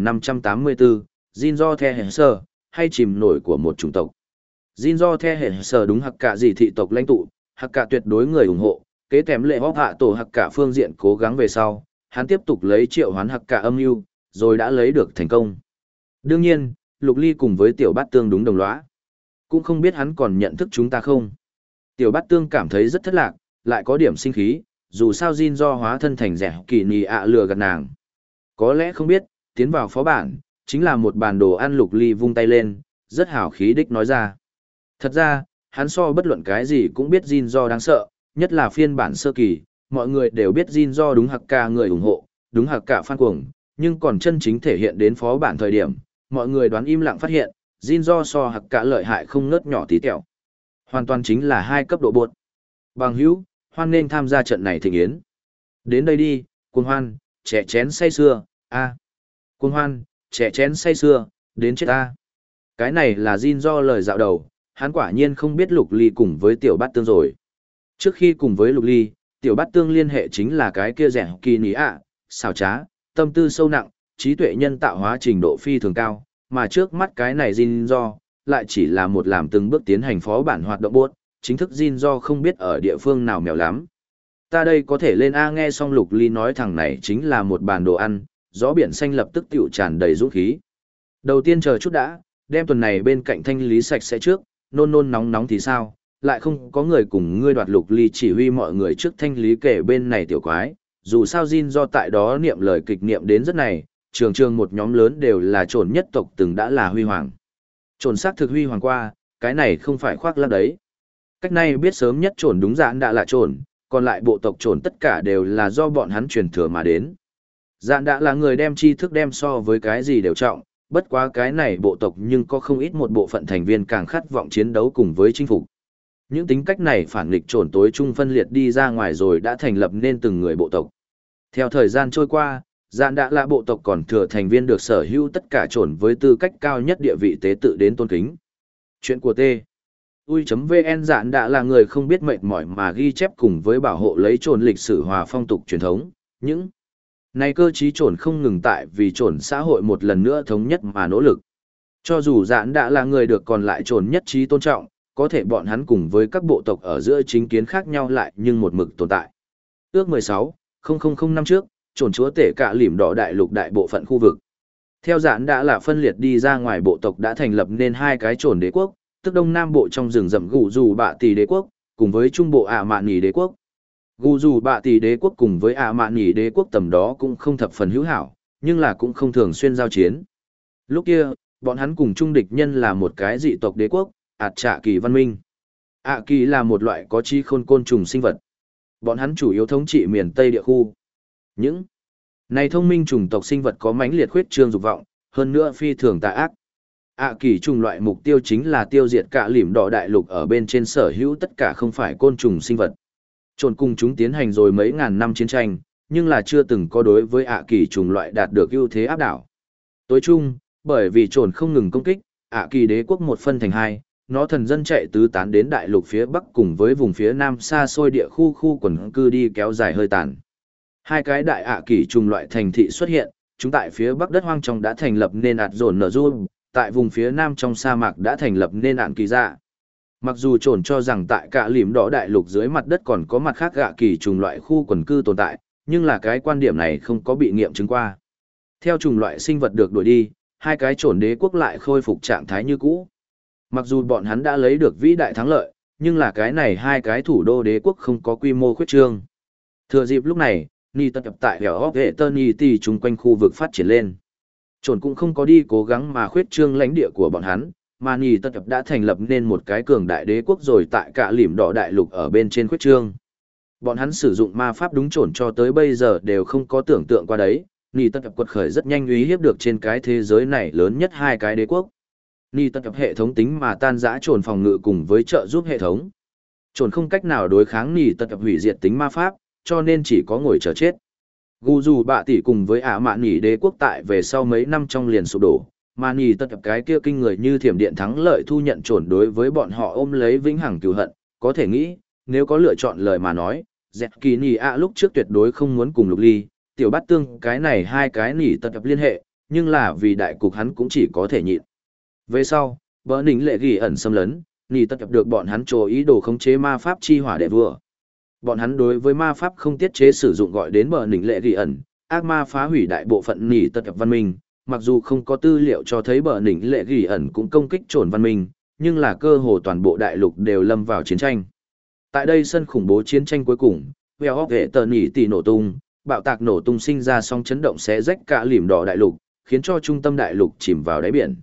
1584, Jinzo The Henser, hay chìm nổi của một chủng tộc. Jinzo The Henser đúng hặc cả gì thị tộc lãnh tụ, hặc cả tuyệt đối người ủng hộ, kế tém lệ hóp hạ tổ hặc cả phương diện cố gắng về sau, hắn tiếp tục lấy triệu hoán hặc cả âm mưu, rồi đã lấy được thành công. Đương nhiên, Lục Ly cùng với Tiểu Bát Tương đúng đồng lõa. Cũng không biết hắn còn nhận thức chúng ta không. Tiểu Bát Tương cảm thấy rất thất lạc, lại có điểm sinh khí, dù sao Jinzo hóa thân thành rẻ kỳ nì ạ lừa gạt nàng. Có lẽ không biết, tiến vào phó bản, chính là một bàn đồ ăn. Lục Ly vung tay lên, rất hào khí đích nói ra. Thật ra, hắn so bất luận cái gì cũng biết Jinzo đáng sợ, nhất là phiên bản sơ kỳ, mọi người đều biết Jinzo đúng hặc cả người ủng hộ, đúng hặc cả fan cuồng, nhưng còn chân chính thể hiện đến phó bản thời điểm, mọi người đoán im lặng phát hiện, Jinzo so hặc cả lợi hại không ngớt nhỏ tí tẹo. Hoàn toàn chính là hai cấp độ bột. Bằng hữu, hoan nên tham gia trận này thịnh yến. Đến đây đi, cuồng hoan, trẻ chén say xưa, a. Cuồng hoan, trẻ chén say xưa, đến chết a. Cái này là Jinzo lời dạo đầu, hắn quả nhiên không biết Lục Ly cùng với Tiểu Bát Tương rồi. Trước khi cùng với Lục Ly, Tiểu Bát Tương liên hệ chính là cái kia rẻ kỳ ní ạ, xảo trá, tâm tư sâu nặng, trí tuệ nhân tạo hóa trình độ phi thường cao, mà trước mắt cái này Jinzo, lại chỉ là một làm từng bước tiến hành phó bản hoạt động buốt, chính thức Jinzo không biết ở địa phương nào mèo lắm. Ta đây có thể lên A. Nghe xong Lục Ly nói thằng này chính là một bàn đồ ăn, gió biển xanh lập tức tiểu tràn đầy dũng khí. Đầu tiên chờ chút đã, đem tuần này bên cạnh thanh lý sạch sẽ trước, nôn nôn nóng nóng thì sao, lại không có người cùng ngươi đoạt. Lục Ly chỉ huy mọi người trước thanh lý kể bên này tiểu quái, dù sao Jinzo tại đó niệm lời kịch niệm đến rất này, trường trường một nhóm lớn đều là trồn nhất tộc từng đã là huy hoàng. Trồn xác thực huy hoàng qua, cái này không phải khoác lác đấy. Cách này biết sớm nhất trồn đúng dạn đã là trồn, còn lại bộ tộc trồn tất cả đều là do bọn hắn truyền thừa mà đến. Dạn đã là người đem tri thức đem so với cái gì đều trọng, bất quá cái này bộ tộc nhưng có không ít một bộ phận thành viên càng khát vọng chiến đấu cùng với chinh phục. Những tính cách này phản nghịch trồn tối trung phân liệt đi ra ngoài rồi đã thành lập nên từng người bộ tộc. Theo thời gian trôi qua, dạn đã là bộ tộc còn thừa thành viên được sở hữu tất cả trồn với tư cách cao nhất địa vị tế tự đến tôn kính. Chuyện của T. Ui.vn dạn đã là người không biết mệt mỏi mà ghi chép cùng với bảo hộ lấy trồn lịch sử hòa phong tục truyền thống. Những này cơ chí trồn không ngừng tại vì trồn xã hội một lần nữa thống nhất mà nỗ lực. Cho dù dạn đã là người được còn lại trồn nhất trí tôn trọng, có thể bọn hắn cùng với các bộ tộc ở giữa chính kiến khác nhau lại nhưng một mực tồn tại. Ước 16.000 năm trước, trồn chúa tể cả lỉm đỏ đại lục đại bộ phận khu vực. Theo dạn đã là phân liệt đi ra ngoài bộ tộc đã thành lập nên hai cái trồn đế quốc, tức đông nam bộ trong rừng rậm gù dù bạ tỷ đế quốc, cùng với trung bộ ả mạn nhì đế quốc. Gù dù bạ tỷ đế quốc cùng với ả mạn nhì đế quốc tầm đó cũng không thập phần hữu hảo, nhưng là cũng không thường xuyên giao chiến. Lúc kia, bọn hắn cùng chung địch nhân là một cái dị tộc đế quốc, ạt trạ kỳ văn minh. Ả kỳ là một loại có trí khôn côn trùng sinh vật. Bọn hắn chủ yếu thống trị miền Tây địa khu. Những này thông minh chủng tộc sinh vật có mãnh liệt khuyết trương dục vọng, hơn nữa phi thường tà ác. Kỳ trùng loại mục tiêu chính là tiêu diệt cả lỉm đỏ đại lục ở bên trên sở hữu tất cả không phải côn trùng sinh vật. Trồn cùng chúng tiến hành rồi mấy ngàn năm chiến tranh, nhưng là chưa từng có đối với kỳ trùng loại đạt được ưu thế áp đảo. Tối chung, bởi vì trồn không ngừng công kích, kỳ đế quốc một phân thành hai, nó thần dân chạy tứ tán đến đại lục phía bắc cùng với vùng phía nam xa xôi địa khu quần cư đi kéo dài hơi tàn. Hai cái đại kỳ trùng loại thành thị xuất hiện, chúng tại phía bắc đất hoang trong đã thành lập nên ạt dồn nở du, tại vùng phía nam trong sa mạc đã thành lập nên ạn kỳ dạ. Mặc dù trồn cho rằng tại cả lỉm đỏ đại lục dưới mặt đất còn có mặt khác kỳ trùng loại khu quần cư tồn tại, nhưng là cái quan điểm này không có bị nghiệm chứng qua. Theo trùng loại sinh vật được đuổi đi, hai cái trồn đế quốc lại khôi phục trạng thái như cũ. Mặc dù bọn hắn đã lấy được vĩ đại thắng lợi, nhưng là cái này hai cái thủ đô đế quốc không có quy mô khuyết trương. Thừa dịp lúc này, Ni tập tại hẻo hóc hệ tơ Ni tì chung quanh khu vực phát triển lên. Trồn cũng không có đi cố gắng mà khuyết trương lãnh địa của bọn hắn, mà Ni tập đã thành lập nên một cái cường đại đế quốc rồi tại cả lỉm đỏ đại lục ở bên trên khuyết trương. Bọn hắn sử dụng ma pháp đúng trồn cho tới bây giờ đều không có tưởng tượng qua đấy. Ni tập quật khởi rất nhanh uy hiếp được trên cái thế giới này lớn nhất hai cái đế quốc. Ni tập hệ thống tính mà tan rã trồn phòng ngự cùng với trợ giúp hệ thống. Trồn không cách nào đối kháng Ni tập hủy diệt tính ma pháp, cho nên chỉ có ngồi chờ chết. Gù dù bạ tỷ cùng với ả mạn nhỉ đế quốc tại về sau mấy năm trong liền sụp đổ, mà nhì tật cái kia kinh người như thiểm điện thắng lợi thu nhận trồn đối với bọn họ ôm lấy vĩnh hằng cừu hận, có thể nghĩ, nếu có lựa chọn lời mà nói, dẹt kỳ nhì ạ lúc trước tuyệt đối không muốn cùng lục ly, tiểu bát tương cái này hai cái nhì tật liên hệ, nhưng là vì đại cục hắn cũng chỉ có thể nhịn. Về sau, bờ nỉnh lệ ghi ẩn xâm lấn, nhì tật được bọn hắn trồ ý đồ khống chế ma pháp chi hỏa đệ vừa. Bọn hắn đối với ma pháp không tiết chế sử dụng gọi đến bờ nỉnh lệ ghi ẩn, ác ma phá hủy đại bộ phận nhì tật văn minh. Mặc dù không có tư liệu cho thấy bờ nỉnh lệ ghi ẩn cũng công kích trồn văn minh, nhưng là cơ hồ toàn bộ đại lục đều lâm vào chiến tranh. Tại đây sân khủng bố chiến tranh cuối cùng, vèo hóc hệ tờ nỉ tỷ nổ tung, bạo tạc nổ tung sinh ra sóng chấn động xé rách cả lìm đỏ đại lục, khiến cho trung tâm đại lục chìm vào đáy biển.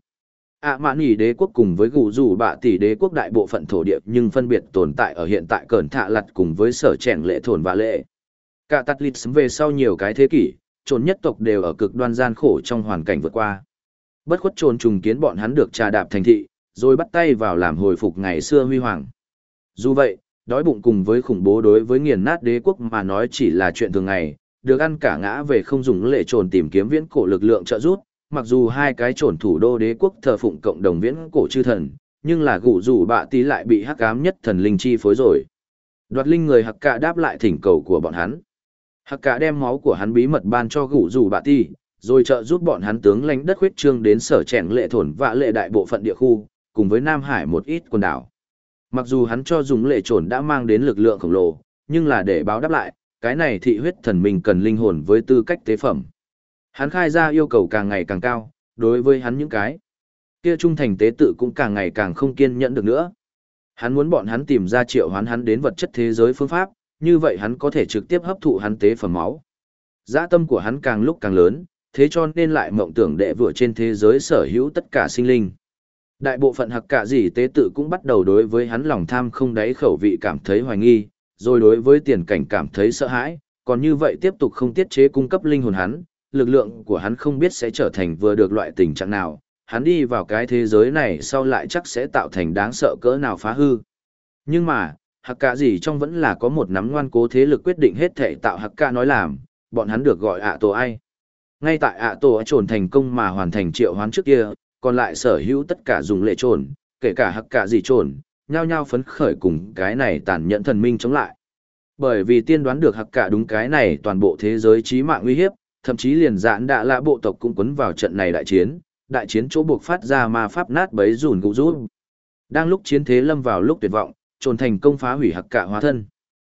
Mã nỉ đế quốc cùng với gù dù bạ tỷ đế quốc đại bộ phận thổ địa nhưng phân biệt tồn tại ở hiện tại cờn thạ lặt cùng với sở trẻn lệ thổn và lệ. Cả tắt lít về sau nhiều cái thế kỷ, trồn nhất tộc đều ở cực đoan gian khổ trong hoàn cảnh vượt qua. Bất khuất trồn trùng kiến bọn hắn được trà đạp thành thị, rồi bắt tay vào làm hồi phục ngày xưa huy hoàng. Dù vậy, đói bụng cùng với khủng bố đối với nghiền nát đế quốc mà nói chỉ là chuyện thường ngày, được ăn cả ngã về không dùng lệ trồn tìm kiếm viễn cổ lực lượng trợ giúp, mặc dù hai cái trồn thủ đô đế quốc thờ phụng cộng đồng viễn cổ chư thần, nhưng là gụ rủ bạ tí lại bị hắc ám nhất thần linh chi phối rồi. Đoạt linh người hắc cả đáp lại thỉnh cầu của bọn hắn. Hắc cả đem máu của hắn bí mật ban cho gụ rủ bạ tí, rồi trợ giúp bọn hắn tướng lãnh đất khuyết trương đến sở trẻn lệ thổn và lệ đại bộ phận địa khu, cùng với Nam Hải một ít quần đảo. Mặc dù hắn cho dùng lệ trồn đã mang đến lực lượng khổng lồ, nhưng là để báo đáp lại, cái này thị huyết thần minh cần linh hồn với tư cách tế phẩm. Hắn khai ra yêu cầu càng ngày càng cao, đối với hắn những cái kia trung thành tế tự cũng càng ngày càng không kiên nhẫn được nữa. Hắn muốn bọn hắn tìm ra triệu hoán hắn đến vật chất thế giới phương pháp, như vậy hắn có thể trực tiếp hấp thụ hắn tế phẩm máu. Dã tâm của hắn càng lúc càng lớn, thế cho nên lại mộng tưởng đệ vựa trên thế giới sở hữu tất cả sinh linh. Đại bộ phận hặc cả gì tế tự cũng bắt đầu đối với hắn lòng tham không đáy khẩu vị cảm thấy hoài nghi, rồi đối với tiền cảnh cảm thấy sợ hãi, còn như vậy tiếp tục không tiết chế cung cấp linh hồn hắn, lực lượng của hắn không biết sẽ trở thành vừa được loại tình trạng nào, hắn đi vào cái thế giới này sau lại chắc sẽ tạo thành đáng sợ cỡ nào phá hư. Nhưng mà, hặc cả gì trong vẫn là có một nắm ngoan cố thế lực quyết định hết thể tạo hặc cả nói làm, bọn hắn được gọi tổ ai. Ngay tại tổ trồn thành công mà hoàn thành triệu hoán trước kia, còn lại sở hữu tất cả dùng lệ trồn, kể cả hặc cả gì trồn, nhao nhao phấn khởi cùng cái này tàn nhẫn thần minh chống lại. Bởi vì tiên đoán được hặc cả đúng cái này toàn bộ thế giới chí mạng nguy hiếp, thậm chí liền dạn đạ lạ bộ tộc cũng quấn vào trận này đại chiến chỗ buộc phát ra ma pháp nát bấy rùn gụ rút. Đang lúc chiến thế lâm vào lúc tuyệt vọng, trồn thành công phá hủy hặc cả hóa thân.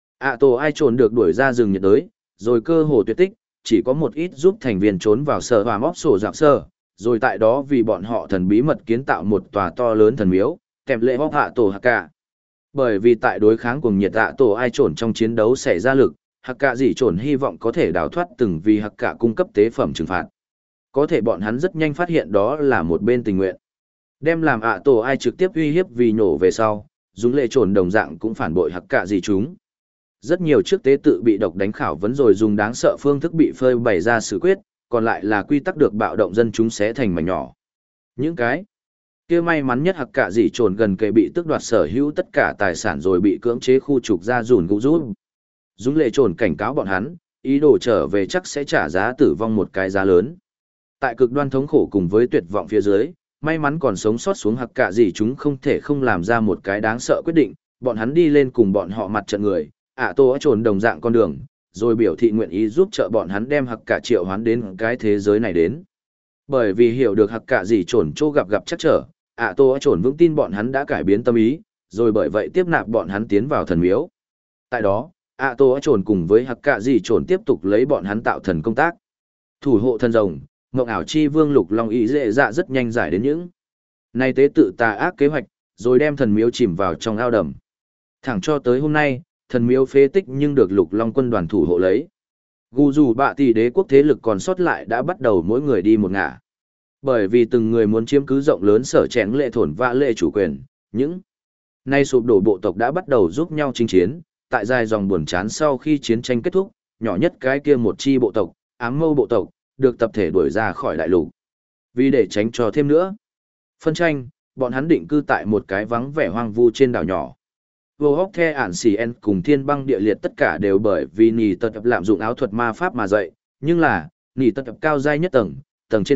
Tổ ai trồn được đuổi ra rừng nhiệt đới, rồi cơ hồ tuyệt tích, chỉ có một ít giúp thành viên trốn vào sở và móc sổ dạo sơ, rồi tại đó vì bọn họ thần bí mật kiến tạo một tòa to lớn thần miếu, kèm lễ bóc tổ hặc cả. Bởi vì tại đối kháng cùng nhiệt tổ ai trồn trong chiến đấu xảy ra lực, hặc cả dị trồn hy vọng có thể đào thoát từng vì hặc cả cung cấp tế phẩm trừng phạt. Có thể bọn hắn rất nhanh phát hiện đó là một bên tình nguyện. Đem làm tổ ai trực tiếp uy hiếp vì nổ về sau, dùng lệ trồn đồng dạng cũng phản bội hặc cả dị chúng. Rất nhiều trước tế tự bị độc đánh khảo vấn rồi dùng đáng sợ phương thức bị phơi bày ra xử quyết, còn lại là quy tắc được bạo động dân chúng xé thành mảnh nhỏ. Những cái kia may mắn nhất hặc cả dị trồn gần kề bị tước đoạt sở hữu tất cả tài sản rồi bị cưỡng chế khu trục ra rủn gụ rút. Dũng lệ trồn cảnh cáo bọn hắn, ý đồ trở về chắc sẽ trả giá tử vong một cái giá lớn. Tại cực đoan thống khổ cùng với tuyệt vọng phía dưới, may mắn còn sống sót xuống hặc cả gì chúng không thể không làm ra một cái đáng sợ quyết định, bọn hắn đi lên cùng bọn họ mặt trận người, tổ trồn đồng dạng con đường, rồi biểu thị nguyện ý giúp trợ bọn hắn đem hặc cả triệu hoán đến cái thế giới này đến. Bởi vì hiểu được hặc cả gì trồn chỗ gặp chắc trở, tổ trồn vững tin bọn hắn đã cải biến tâm ý, rồi bởi vậy tiếp nạp bọn hắn tiến vào thần miếu. Tại đó, tổ trồn cùng với hặc cả gì trồn tiếp tục lấy bọn hắn tạo thần công tác. Thủ hộ thần rồng, Ngộng ảo chi vương Lục Long ý dễ dạ rất nhanh giải đến những này tế tự tà ác kế hoạch, rồi đem thần miếu chìm vào trong ao đầm. Thẳng cho tới hôm nay, thần miếu phế tích nhưng được Lục Long quân đoàn thủ hộ lấy. Gù dù bạ tỷ đế quốc thế lực còn sót lại đã bắt đầu mỗi người đi một ngả. Bởi vì từng người muốn chiếm cứ rộng lớn sở chén lệ thổn và lệ chủ quyền, những nay sụp đổ bộ tộc đã bắt đầu giúp nhau chinh chiến, tại dài dòng buồn chán sau khi chiến tranh kết thúc, nhỏ nhất cái kia một chi bộ tộc, ám mâu bộ tộc, được tập thể đuổi ra khỏi đại lục. Vì để tránh cho thêm nữa phân tranh, bọn hắn định cư tại một cái vắng vẻ hoang vu trên đảo nhỏ. Vô hóc the ản xì en cùng thiên băng địa liệt tất cả đều bởi vì nì tật lạm dụng áo thuật ma pháp mà dậy, nhưng là nì tật cao giai nhất tầng trên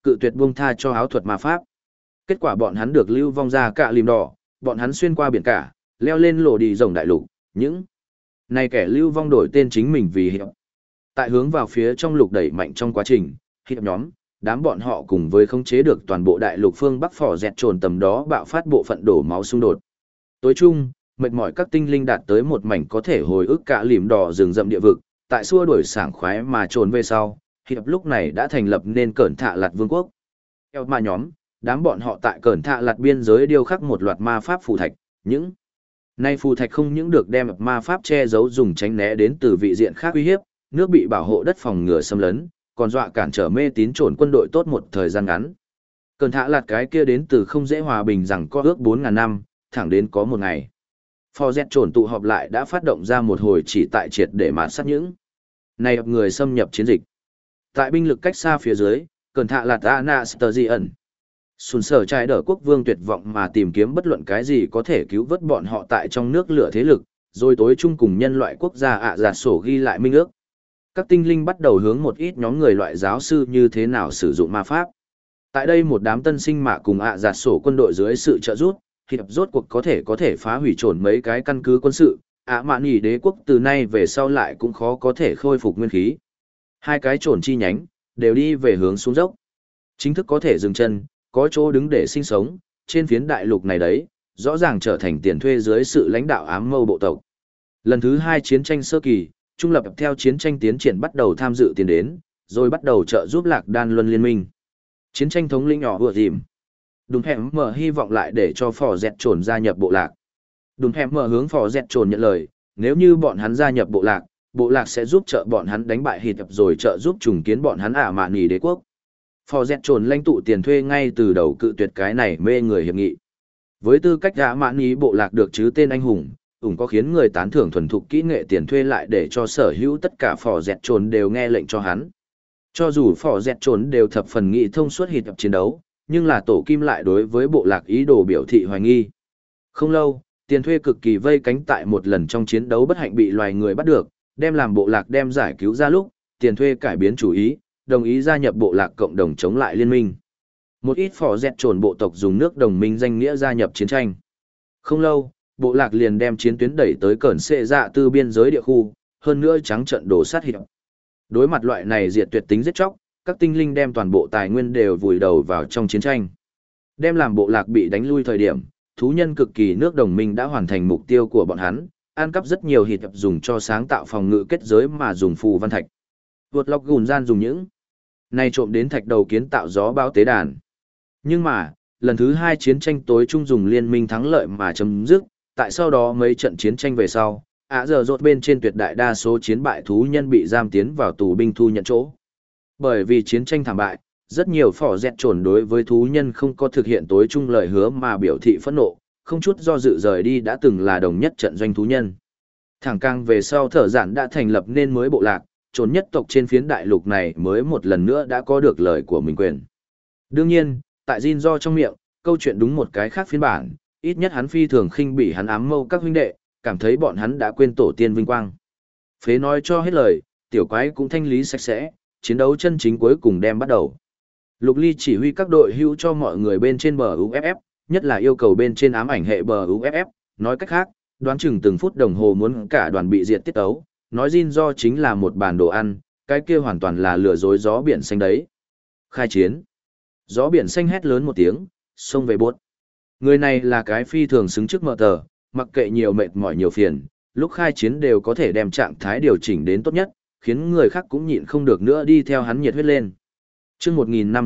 cự tuyệt buông tha cho áo thuật ma pháp. Kết quả bọn hắn được lưu vong ra cả lìm đỏ, bọn hắn xuyên qua biển cả, leo lên lộ đi rồng đại lục, những này kẻ lưu vong đổi tên chính mình vì hiệp. Tại hướng vào phía trong lục đẩy mạnh trong quá trình, hiệp nhóm, đám bọn họ cùng với khống chế được toàn bộ đại lục phương Bắc phò dẹt trồn tầm đó bạo phát bộ phận đổ máu xung đột. Tối chung, mệt mỏi các tinh linh đạt tới một mảnh có thể hồi ức cả lìm đỏ rừng rậm địa vực, tại xua đuổi sảng khoái mà trồn về sau, hiệp lúc này đã thành lập nên cẩn thạ lạt vương quốc. Theo ma nhóm, đám bọn họ tại cẩn thạ lạt biên giới điêu khắc một loạt ma pháp phù thạch, những nay phù thạch không những được đem ma pháp che giấu dùng tránh né đến từ vị diện khác uy hiếp, nước bị bảo hộ đất phòng ngừa xâm lấn, còn dọa cản trở mê tín trồn quân đội tốt một thời gian ngắn. Cẩn thạ lạt cái kia đến từ không dễ hòa bình rằng có ước 4.000 năm, thẳng đến có một ngày. Phò dẹt trồn tụ họp lại đã phát động ra một hồi chỉ tại triệt để mạt sát những này người xâm nhập chiến dịch. Tại binh lực cách xa phía dưới, cẩn thạ lạt Anastasia Sùn sở trai đỡ quốc vương tuyệt vọng mà tìm kiếm bất luận cái gì có thể cứu vớt bọn họ tại trong nước lửa thế lực, rồi tối chung cùng nhân loại quốc gia giả sổ ghi lại minh ước. Các tinh linh bắt đầu hướng một ít nhóm người loại giáo sư như thế nào sử dụng ma pháp. Tại đây một đám tân sinh mạ cùng giả sổ quân đội dưới sự trợ giúp, hiệp rốt cuộc có thể phá hủy trồn mấy cái căn cứ quân sự, mạn nghỉ đế quốc từ nay về sau lại cũng khó có thể khôi phục nguyên khí. Hai cái trồn chi nhánh, đều đi về hướng xuống dốc. Chính thức có thể dừng chân, có chỗ đứng để sinh sống, trên phiến đại lục này đấy, rõ ràng trở thành tiền thuê dưới sự lãnh đạo ám mâu bộ tộc. Lần thứ 2 chiến tranh sơ kỳ, trung lập theo chiến tranh tiến triển bắt đầu tham dự tiền đến, rồi bắt đầu trợ giúp Lạc Đan Luân liên minh. Chiến tranh thống lĩnh nhỏ vừa dìm. Đùm hẻm mở hy vọng lại để cho phò dẹt trồn gia nhập bộ lạc. Đùm hẻm mở hướng phò dẹt trồn nhận lời, nếu như bọn hắn gia nhập bộ lạc sẽ giúp trợ bọn hắn đánh bại Hy Lạp rồi trợ giúp trùng kiến bọn hắn mạn nghỉ đế quốc. Phò dẹt trồn lãnh tụ tiền thuê ngay từ đầu cự tuyệt cái này mê người hiệp nghị. Với tư cách mạn nghỉ bộ lạc được chứ tên anh hùng, có khiến người tán thưởng thuần thục kỹ nghệ tiền thuê lại để cho sở hữu tất cả phò dẹt trồn đều nghe lệnh cho hắn. Cho dù phò dẹt trồn đều thập phần nghị thông suốt Hy Lạp chiến đấu, nhưng là tổ kim lại đối với bộ lạc ý đồ biểu thị hoài nghi. Không lâu, tiền thuê cực kỳ vây cánh tại một lần trong chiến đấu bất hạnh bị loài người bắt được, đem làm bộ lạc đem giải cứu ra lúc, tiền thuê cải biến chủ ý, đồng ý gia nhập bộ lạc cộng đồng chống lại liên minh. Một ít phò dẹt trồn bộ tộc dùng nước đồng minh danh nghĩa gia nhập chiến tranh. Không lâu, bộ lạc liền đem chiến tuyến đẩy tới cẩn xệ dạ tư biên giới địa khu, hơn nữa trắng trận đổ sát hiệp. Đối mặt loại này diệt tuyệt tính giết chóc, các tinh linh đem toàn bộ tài nguyên đều vùi đầu vào trong chiến tranh. Đem làm bộ lạc bị đánh lui thời điểm, thú nhân cực kỳ nước đồng minh đã hoàn thành mục tiêu của bọn hắn, ăn cắp rất nhiều hịt dùng cho sáng tạo phòng ngự kết giới mà dùng phù văn thạch. Vượt lọc gùn gian dùng những này trộm đến thạch đầu kiến tạo gió báo tế đàn. Nhưng mà, lần thứ 2 chiến tranh tối trung dùng liên minh thắng lợi mà chấm dứt, tại sau đó mấy trận chiến tranh về sau, giờ rốt bên trên tuyệt đại đa số chiến bại thú nhân bị giam tiến vào tù binh thu nhận chỗ. Bởi vì chiến tranh thảm bại, rất nhiều phò dẹt trồn đối với thú nhân không có thực hiện tối trung lời hứa mà biểu thị phẫn nộ, không chút do dự rời đi đã từng là đồng nhất trận doanh thú nhân. Thẳng càng về sau thở giản đã thành lập nên mới bộ lạc, trồn nhất tộc trên phiến đại lục này mới một lần nữa đã có được lời của mình quyền. Đương nhiên, tại Jin do trong miệng, câu chuyện đúng một cái khác phiên bản, ít nhất hắn phi thường khinh bỉ hắn ám mâu các huynh đệ, cảm thấy bọn hắn đã quên tổ tiên vinh quang. Phế nói cho hết lời, tiểu quái cũng thanh lý sạch sẽ, chiến đấu chân chính cuối cùng đem bắt đầu. Lục Ly chỉ huy các đội hữu cho mọi người bên trên bờ UFF, nhất là yêu cầu bên trên ám ảnh hệ bờ UFF, nói cách khác, đoán chừng từng phút đồng hồ muốn cả đoàn bị diệt tiết ấu, nói Jin do chính là một bàn đồ ăn, cái kia hoàn toàn là lừa dối gió biển xanh đấy. Khai chiến. Gió biển xanh hét lớn một tiếng, xông về bốt. Người này là cái phi thường xứng trước mở tờ, mặc kệ nhiều mệt mỏi nhiều phiền, lúc khai chiến đều có thể đem trạng thái điều chỉnh đến tốt nhất, khiến người khác cũng nhịn không được nữa đi theo hắn nhiệt huyết lên. Chương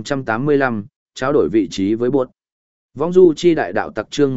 1585, trao đổi vị trí với bột. Vong du chi đại đạo tặc chương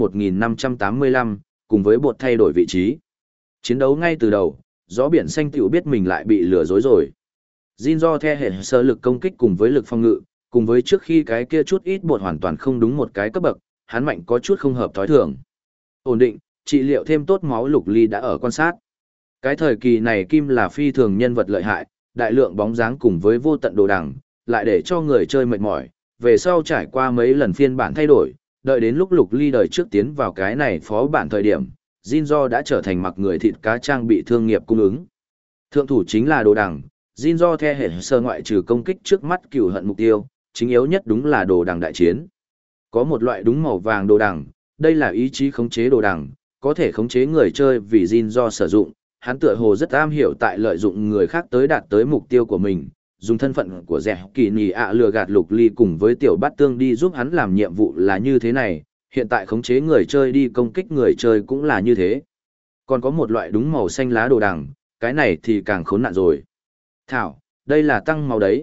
1585, cùng với bột thay đổi vị trí. Chiến đấu ngay từ đầu, gió biển xanh tiểu biết mình lại bị lừa dối rồi. Jin do the hệ sơ lực công kích cùng với lực phòng ngự, cùng với trước khi cái kia chút ít bột hoàn toàn không đúng một cái cấp bậc, hắn mạnh có chút không hợp thói thường. Ổn định, trị liệu thêm tốt máu Lục Ly đã ở quan sát. Cái thời kỳ này Kim là phi thường nhân vật lợi hại, đại lượng bóng dáng cùng với vô tận đồ đằng, lại để cho người chơi mệt mỏi, về sau trải qua mấy lần phiên bản thay đổi, đợi đến lúc Lục Ly đời trước tiến vào cái này phó bản thời điểm, Jinzo đã trở thành mặc người thịt cá trang bị thương nghiệp cung ứng. Thượng thủ chính là đồ đằng, Jinzo the hệ sơ ngoại trừ công kích trước mắt cửu hận mục tiêu, chính yếu nhất đúng là đồ đằng đại chiến. Có một loại đúng màu vàng đồ đằng, đây là ý chí khống chế đồ đằng, có thể khống chế người chơi vì Jin do sử dụng, hắn tựa hồ rất am hiểu tại lợi dụng người khác tới đạt tới mục tiêu của mình, dùng thân phận của rẻ kỳ nhì ạ lừa gạt Lục Ly cùng với tiểu bát tương đi giúp hắn làm nhiệm vụ là như thế này, hiện tại khống chế người chơi đi công kích người chơi cũng là như thế. Còn có một loại đúng màu xanh lá đồ đằng, cái này thì càng khốn nạn rồi. Thảo, đây là tăng màu đấy,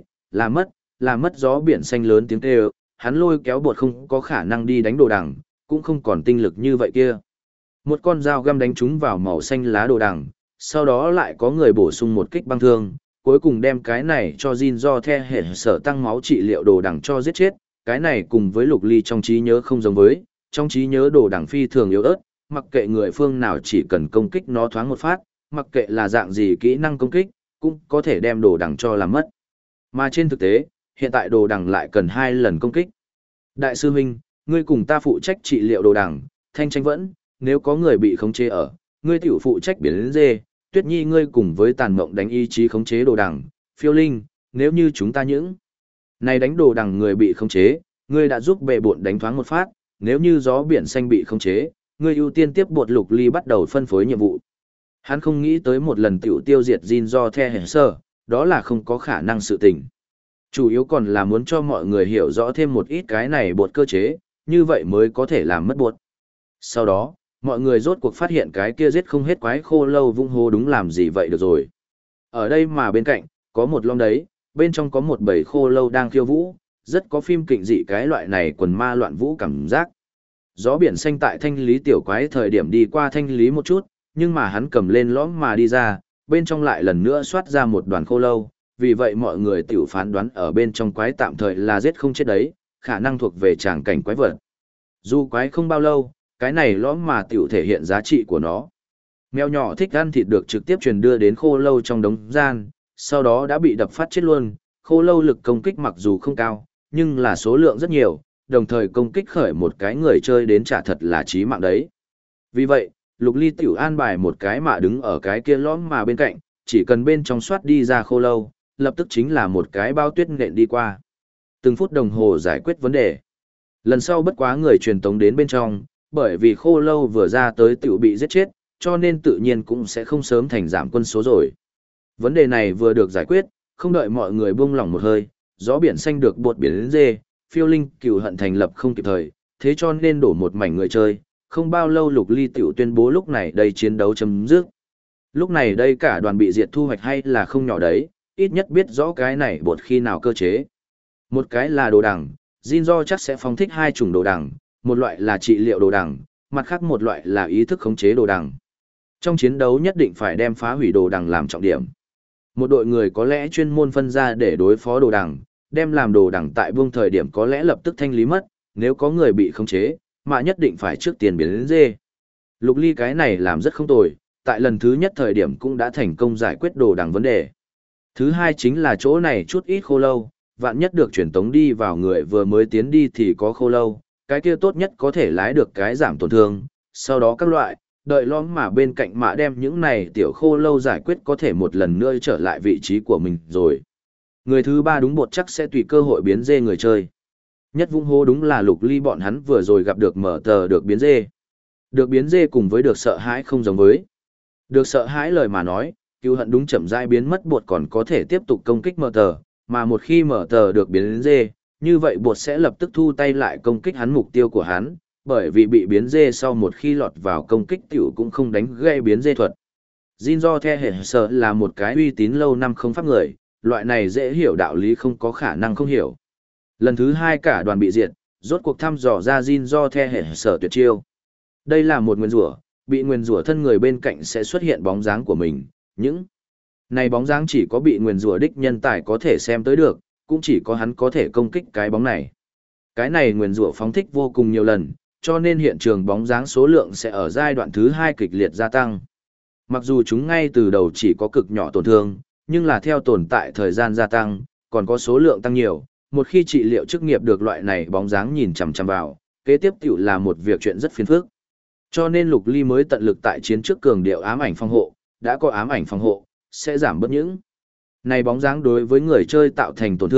là mất gió biển xanh lớn tiếng kêu, hắn lôi kéo bột không có khả năng đi đánh đồ đằng, cũng không còn tinh lực như vậy kia. Một con dao găm đánh trúng vào màu xanh lá đồ đằng, sau đó lại có người bổ sung một kích băng thương, cuối cùng đem cái này cho Jin do the hệ sở tăng máu trị liệu đồ đằng cho giết chết, cái này cùng với Lục Ly trong trí nhớ không giống với, trong trí nhớ đồ đằng phi thường yếu ớt, mặc kệ người phương nào chỉ cần công kích nó thoáng một phát, mặc kệ là dạng gì kỹ năng công kích, cũng có thể đem đồ đằng cho làm mất. Mà trên thực tế, hiện tại đồ đằng lại cần 2 lần công kích. Đại sư huynh, ngươi cùng ta phụ trách trị liệu đồ đằng, Thanh Tranh vẫn, nếu có người bị khống chế ở, ngươi tiểu phụ trách biển đến dê, Tuyết Nhi ngươi cùng với Tàn Mộng đánh ý chí khống chế đồ đằng, Phiêu Linh, nếu như chúng ta những này đánh đồ đằng người bị khống chế, ngươi đã giúp bệ bộn đánh thoáng một phát, nếu như gió biển xanh bị khống chế, ngươi ưu tiên tiếp bột Lục Ly bắt đầu phân phối nhiệm vụ. Hắn không nghĩ tới một lần tiểu tiêu diệt Jin do the hệ sơ, đó là không có khả năng sự tình. Chủ yếu còn là muốn cho mọi người hiểu rõ thêm một ít cái này bột cơ chế, như vậy mới có thể làm mất bột. Sau đó, mọi người rốt cuộc phát hiện cái kia giết không hết quái khô lâu vung hô đúng làm gì vậy được rồi. Ở đây mà bên cạnh, có một lom đấy, bên trong có một bầy khô lâu đang khiêu vũ, rất có phim kịch dị cái loại này quần ma loạn vũ cảm giác. Gió biển xanh tại thanh lý tiểu quái thời điểm đi qua thanh lý một chút, nhưng mà hắn cầm lên lõm mà đi ra, bên trong lại lần nữa xoát ra một đoàn khô lâu, vì vậy mọi người tiểu phán đoán ở bên trong quái tạm thời là giết không chết đấy, khả năng thuộc về tràng cảnh quái vật. Dù quái không bao lâu, cái này lõm mà tiểu thể hiện giá trị của nó. Mèo nhỏ thích ăn thịt được trực tiếp truyền đưa đến khô lâu trong đống gian, sau đó đã bị đập phát chết luôn, khô lâu lực công kích mặc dù không cao, nhưng là số lượng rất nhiều, đồng thời công kích khởi một cái người chơi đến trả thật là chí mạng đấy. Vì vậy, Lục Ly tiểu an bài một cái mạ đứng ở cái kia lõm mà bên cạnh, chỉ cần bên trong soát đi ra khô lâu, lập tức chính là một cái bao tuyết nện đi qua. Từng phút đồng hồ giải quyết vấn đề. Lần sau bất quá người truyền tống đến bên trong, bởi vì khô lâu vừa ra tới tiểu bị giết chết, cho nên tự nhiên cũng sẽ không sớm thành giảm quân số rồi. Vấn đề này vừa được giải quyết, không đợi mọi người buông lỏng một hơi, gió biển xanh được bột biển đến dê, Phiêu Linh cửu hận thành lập không kịp thời, thế cho nên đổ một mảnh người chơi, không bao lâu Lục Ly tiểu tuyên bố lúc này đây chiến đấu chấm dứt. Lúc này đây cả đoàn bị diệt thu hoạch hay là không nhỏ đấy, ít nhất biết rõ cái này bột khi nào cơ chế. Một cái là đồ đằng, Jin do chắc sẽ phóng thích 2 chủng đồ đằng, một loại là trị liệu đồ đằng, mặt khác một loại là ý thức khống chế đồ đằng. Trong chiến đấu nhất định phải đem phá hủy đồ đằng làm trọng điểm. Một đội người có lẽ chuyên môn phân ra để đối phó đồ đằng, đem làm đồ đằng tại buông thời điểm có lẽ lập tức thanh lý mất, nếu có người bị khống chế, mà nhất định phải trước tiền biến đến dê. Lục Ly cái này làm rất không tồi, tại lần thứ nhất thời điểm cũng đã thành công giải quyết đồ đằng vấn đề. Thứ hai chính là chỗ này chút ít khô lâu, vạn nhất được truyền tống đi vào người vừa mới tiến đi thì có khô lâu, cái kia tốt nhất có thể lái được cái giảm tổn thương, sau đó các loại, đợi lõm mà bên cạnh mạ đem những này tiểu khô lâu giải quyết có thể một lần nữa trở lại vị trí của mình rồi. Người thứ ba đúng bột chắc sẽ tùy cơ hội biến dê người chơi. Nhất vung hô đúng là Lục Ly bọn hắn vừa rồi gặp được mở tờ được biến dê. Được biến dê cùng với được sợ hãi không giống với. Được sợ hãi lời mà nói, cứu hận đúng chậm rãi biến mất bột còn có thể tiếp tục công kích mở tờ, mà một khi mở tờ được biến dê, như vậy bột sẽ lập tức thu tay lại công kích hắn mục tiêu của hắn, bởi vì bị biến dê sau một khi lọt vào công kích tiểu cũng không đánh gây biến dê thuật. Jin do the hệ sở là một cái uy tín lâu năm không pháp người, loại này dễ hiểu đạo lý không có khả năng không hiểu. Lần thứ 2 cả đoàn bị diệt, rốt cuộc thăm dò ra Jin do the hệ sở tuyệt chiêu. Đây là một nguyên rủa, bị nguyên rủa thân người bên cạnh sẽ xuất hiện bóng dáng của mình, những này bóng dáng chỉ có bị nguyên rủa đích nhân tài có thể xem tới được, cũng chỉ có hắn có thể công kích cái bóng này. Cái này nguyên rủa phóng thích vô cùng nhiều lần, cho nên hiện trường bóng dáng số lượng sẽ ở giai đoạn thứ 2 kịch liệt gia tăng. Mặc dù chúng ngay từ đầu chỉ có cực nhỏ tổn thương, nhưng là theo tồn tại thời gian gia tăng, còn có số lượng tăng nhiều, một khi trị liệu chức nghiệp được loại này bóng dáng nhìn chằm chằm vào, kế tiếp tiểu là một việc chuyện rất phiền phức. Cho nên Lục Ly mới tận lực tại chiến trước cường điệu ám ảnh phòng hộ, đã có ám ảnh phòng hộ, sẽ giảm bớt những này bóng dáng đối với người chơi tạo thành tổn thương,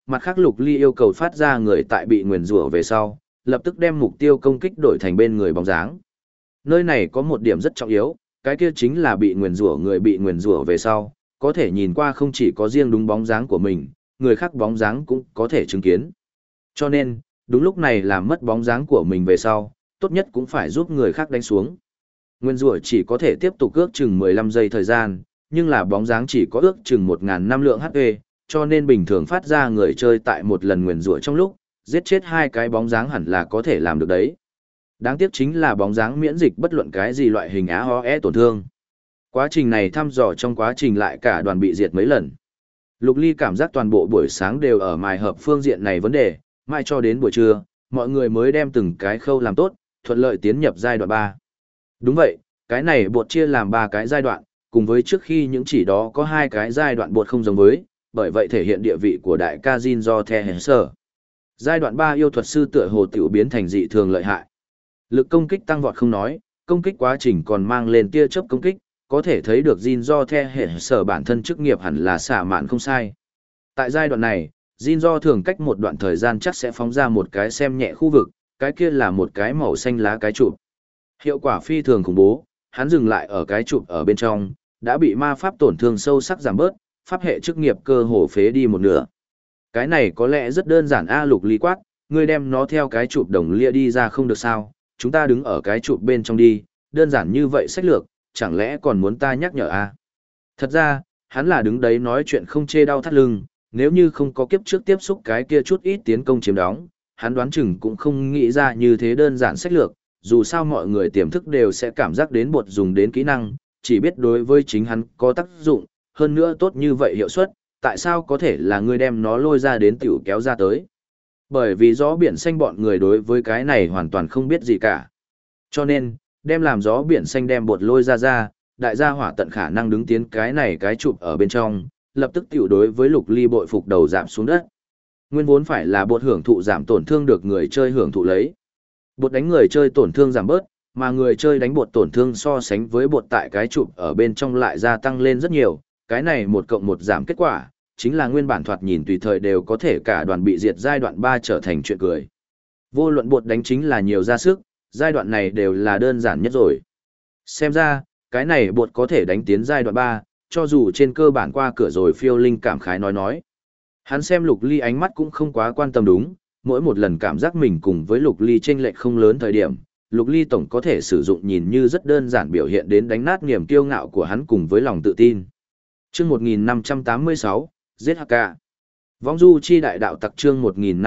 mặt khác Lục Ly yêu cầu phát ra người tại bị nguyền rủa về sau, lập tức đem mục tiêu công kích đổi thành bên người bóng dáng. Nơi này có một điểm rất trọng yếu, cái kia chính là bị nguyền rủa người bị nguyền rủa về sau, có thể nhìn qua không chỉ có riêng đúng bóng dáng của mình, người khác bóng dáng cũng có thể chứng kiến. Cho nên, đúng lúc này làm mất bóng dáng của mình về sau, tốt nhất cũng phải giúp người khác đánh xuống. Nguyên rủa chỉ có thể tiếp tục ước chừng 15 giây thời gian, nhưng là bóng dáng chỉ có ước chừng 1.000 năm lượng HP, cho nên bình thường phát ra người chơi tại một lần nguyên rủa trong lúc, giết chết hai cái bóng dáng hẳn là có thể làm được đấy. Đáng tiếc chính là bóng dáng miễn dịch bất luận cái gì loại hình AOE tổn thương. Quá trình này thăm dò trong quá trình lại cả đoàn bị diệt mấy lần. Lục Ly cảm giác toàn bộ buổi sáng đều ở mài hợp phương diện này vấn đề, mãi cho đến buổi trưa, mọi người mới đem từng cái khâu làm tốt, thuận lợi tiến nhập giai đoạn 3. Đúng vậy, cái này bột chia làm 3 cái giai đoạn, cùng với trước khi những chỉ đó có 2 cái giai đoạn bột không giống với, bởi vậy thể hiện địa vị của đại ca Jin do The Henser. Giai đoạn 3 yêu thuật sư tựa hồ tiểu biến thành dị thường lợi hại. Lực công kích tăng vọt không nói, công kích quá trình còn mang lên tia chớp công kích, có thể thấy được Jin do The Henser bản thân chức nghiệp hẳn là xả mạn không sai. Tại giai đoạn này, Jin do thường cách một đoạn thời gian chắc sẽ phóng ra một cái xem nhẹ khu vực, cái kia là một cái màu xanh lá cái chụp. Hiệu quả phi thường khủng bố, hắn dừng lại ở cái chụp ở bên trong, đã bị ma pháp tổn thương sâu sắc giảm bớt, pháp hệ chức nghiệp cơ hồ phế đi một nửa. Cái này có lẽ rất đơn giản a. Lục Ly quát, ngươi đem nó theo cái chụp đồng lia đi ra không được sao, chúng ta đứng ở cái chụp bên trong đi, đơn giản như vậy sách lược, chẳng lẽ còn muốn ta nhắc nhở a? Thật ra, hắn là đứng đấy nói chuyện không chê đau thắt lưng, nếu như không có kiếp trước tiếp xúc cái kia chút ít tiến công chiếm đóng, hắn đoán chừng cũng không nghĩ ra như thế đơn giản sách lược, dù sao mọi người tiềm thức đều sẽ cảm giác đến bột dùng đến kỹ năng, chỉ biết đối với chính hắn có tác dụng, hơn nữa tốt như vậy hiệu suất, tại sao có thể là ngươi đem nó lôi ra đến tiểu kéo ra tới. Bởi vì gió biển xanh bọn người đối với cái này hoàn toàn không biết gì cả. Cho nên, đem làm gió biển xanh đem bột lôi ra, đại gia hỏa tận khả năng đứng tiến cái này cái chụp ở bên trong, lập tức tiểu đối với Lục Ly bội phục đầu giảm xuống đất. Nguyên vốn phải là bột hưởng thụ giảm tổn thương được người chơi hưởng thụ lấy. Bột đánh người chơi tổn thương giảm bớt, mà người chơi đánh bột tổn thương so sánh với bột tại cái chụp ở bên trong lại gia tăng lên rất nhiều, cái này 1+1 giảm kết quả, chính là nguyên bản thoạt nhìn tùy thời đều có thể cả đoàn bị diệt giai đoạn 3 trở thành chuyện cười. Vô luận bột đánh chính là nhiều ra sức, giai đoạn này đều là đơn giản nhất rồi. Xem ra, cái này bột có thể đánh tiến giai đoạn 3, cho dù trên cơ bản qua cửa rồi phiêu linh cảm khái nói. Hắn xem Lục Ly ánh mắt cũng không quá quan tâm đúng, mỗi một lần cảm giác mình cùng với Lục Ly chênh lệch không lớn thời điểm, Lục Ly tổng có thể sử dụng nhìn như rất đơn giản biểu hiện đến đánh nát niềm kiêu ngạo của hắn cùng với lòng tự tin. Chương 1586, giết Hắc Cả. Vong du chi đại đạo tặc chương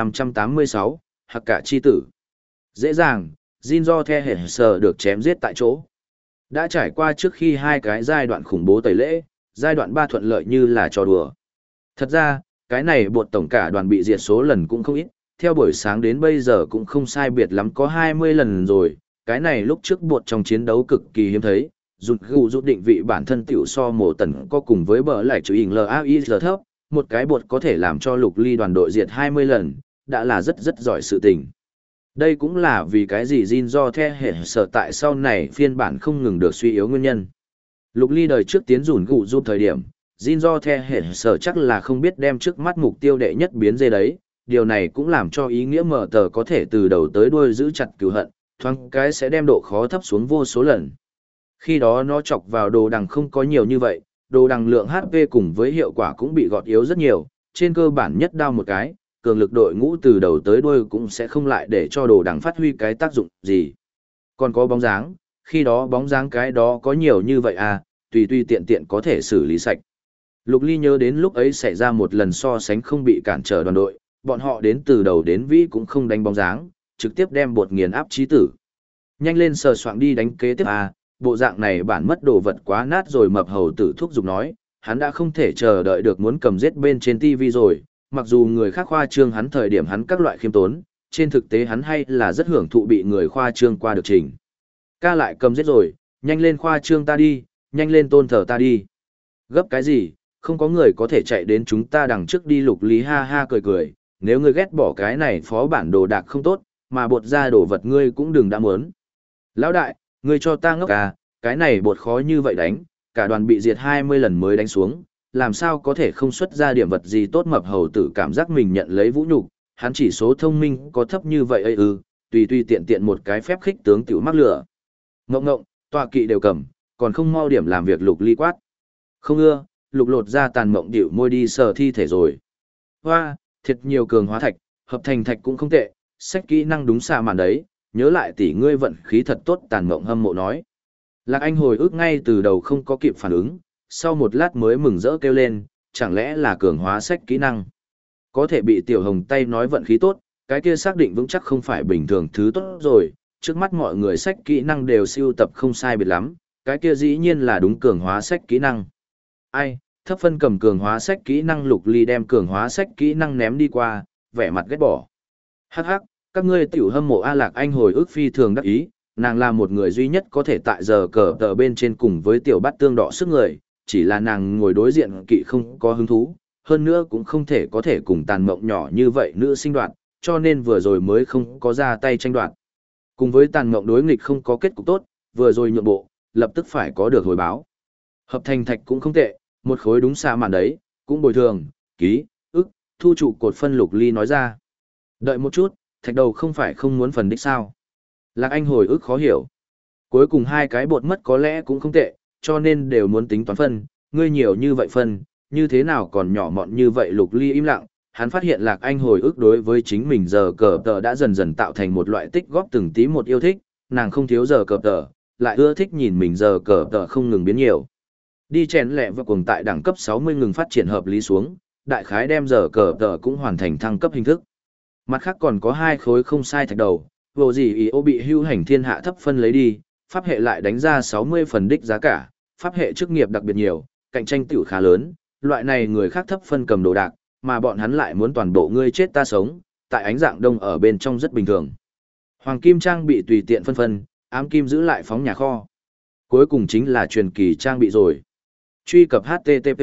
1586, Hắc Cả chi tử. Dễ dàng, Jin do The Henser được chém giết tại chỗ. Đã trải qua trước khi 2 cái giai đoạn khủng bố tẩy lễ, giai đoạn 3 thuận lợi như là trò đùa. Thật ra, cái này bột tổng cả đoàn bị diệt số lần cũng không ít, theo buổi sáng đến bây giờ cũng không sai biệt lắm có 20 lần rồi, cái này lúc trước bột trong chiến đấu cực kỳ hiếm thấy, rút định vị bản thân tiểu so mổ tần có cùng với bờ lại chữ hình LAIZ thấp, một cái bột có thể làm cho Lục Ly đoàn đội diệt 20 lần, đã là rất rất giỏi sự tình. Đây cũng là vì cái gì Jin do The Henser tại sau này phiên bản không ngừng được suy yếu nguyên nhân. Lục Ly đời trước tiến rút thời điểm, Jin do The Henser chắc là không biết đem trước mắt mục tiêu đệ nhất biến dê đấy, điều này cũng làm cho ý nghĩa mở tờ có thể từ đầu tới đuôi giữ chặt cừu hận, thoáng cái sẽ đem độ khó thấp xuống vô số lần. Khi đó nó chọc vào đồ đằng không có nhiều như vậy, đồ đằng lượng HP cùng với hiệu quả cũng bị gọt yếu rất nhiều, trên cơ bản nhất đao một cái, cường lực đội ngũ từ đầu tới đuôi cũng sẽ không lại để cho đồ đằng phát huy cái tác dụng gì. Còn có bóng dáng, khi đó bóng dáng cái đó có nhiều như vậy à, tùy tiện tiện có thể xử lý sạch. Lục Ly nhớ đến lúc ấy xảy ra một lần so sánh không bị cản trở đoàn đội, bọn họ đến từ đầu đến vĩ cũng không đánh bóng dáng, trực tiếp đem bột nghiền áp chí tử. Nhanh lên sờ soạng đi đánh kế tiếp à, bộ dạng này bản mất đồ vật quá nát rồi. Mập hầu tử thúc giục nói, hắn đã không thể chờ đợi được muốn cầm giết bên trên TV rồi, mặc dù người khác khoa trương hắn thời điểm hắn các loại khiêm tốn, trên thực tế hắn hay là rất hưởng thụ bị người khoa trương qua được trình. Ca lại cầm giết rồi, nhanh lên khoa trương ta đi, nhanh lên tôn thờ ta đi. Gấp cái gì, không có người có thể chạy đến chúng ta đằng trước đi. Lục Lý ha ha cười, nếu ngươi ghét bỏ cái này phó bản đồ đạc không tốt, mà bột ra đồ vật ngươi cũng đừng đã muốn. Lão đại, ngươi cho ta ngốc à, cái này bột khó như vậy đánh, cả đoàn bị diệt 20 lần mới đánh xuống, làm sao có thể không xuất ra điểm vật gì tốt. Mập hầu tử cảm giác mình nhận lấy vũ nhục, hắn chỉ số thông minh có thấp như vậy ấy ư, tùy tùy tiện tiện một cái phép khích tướng tiểu mắc lửa. Ngộng ngộng, tọa kỵ đều cầm, còn không mau điểm làm việc. Lục Ly quát. Không ưa, Lục lột ra tàn mộng điệu môi đi sờ thi thể rồi. Hoa, thiệt nhiều cường hóa thạch, hợp thành thạch cũng không tệ, sách kỹ năng đúng xa màn đấy, nhớ lại tỷ ngươi vận khí thật tốt. Tàn mộng hâm mộ nói. Lạc Anh hồi ức ngay từ đầu không có kịp phản ứng, sau một lát mới mừng rỡ kêu lên, chẳng lẽ là cường hóa sách kỹ năng. Có thể bị Tiểu Hồng tay nói vận khí tốt, cái kia xác định vững chắc không phải bình thường thứ tốt rồi, trước mắt mọi người sách kỹ năng đều siêu tập không sai biệt lắm, cái kia dĩ nhiên là đúng cường hóa sách kỹ năng. Ai, thấp phân cầm cường hóa sách kỹ năng. Lục Ly đem cường hóa sách kỹ năng ném đi qua, vẻ mặt ghét bỏ. Hắc hắc, các ngươi tiểu hâm mộ A. Lạc Anh hồi ức phi thường đắc ý, nàng là một người duy nhất có thể tại giờ cờ tờ bên trên cùng với Tiểu Bát Tương đọ sức người, chỉ là nàng ngồi đối diện kỵ không có hứng thú, hơn nữa cũng không thể có thể cùng tàn mộng nhỏ như vậy nữ sinh đoạt, cho nên vừa rồi mới không có ra tay tranh đoạt. Cùng với tàn mộng đối nghịch không có kết cục tốt, vừa rồi nhượng bộ, lập tức phải có được hồi báo. Hợp thành thạch cũng không tệ, một khối đúng xa màn đấy, cũng bồi thường, ký, ức, thu trụ cột phân. Lục Ly nói ra. Đợi một chút, thạch đầu không phải không muốn phần đích sao? Lạc Anh hồi ức khó hiểu. Cuối cùng hai cái bột mất có lẽ cũng không tệ, cho nên đều muốn tính toán phân, ngươi nhiều như vậy phân, như thế nào còn nhỏ mọn như vậy. Lục Ly im lặng, hắn phát hiện Lạc Anh hồi ức đối với chính mình giờ cờ tờ đã dần dần tạo thành một loại tích góp từng tí một yêu thích, nàng không thiếu giờ cờ tờ, lại ưa thích nhìn mình giờ cờ tờ không ngừng biến nhiều. Đi chèn lẹ và cùng tại đẳng cấp 60 ngừng phát triển hợp lý xuống, đại khái đem giờ cờ tờ cũng hoàn thành thăng cấp hình thức. Mặt khác còn có hai khối không sai thạch đầu, vô gì ý ô bị hưu hành thiên hạ thấp phân lấy đi, pháp hệ lại đánh ra 60 phần đích giá cả, pháp hệ chức nghiệp đặc biệt nhiều, cạnh tranh tiểu khá lớn, loại này người khác thấp phân cầm đồ đạc, mà bọn hắn lại muốn toàn bộ ngươi chết ta sống, tại ánh dạng đông ở bên trong rất bình thường. Hoàng kim trang bị tùy tiện phân, ám kim giữ lại phóng nhà kho. Cuối cùng chính là truyền kỳ trang bị rồi. Truy cập HTTP.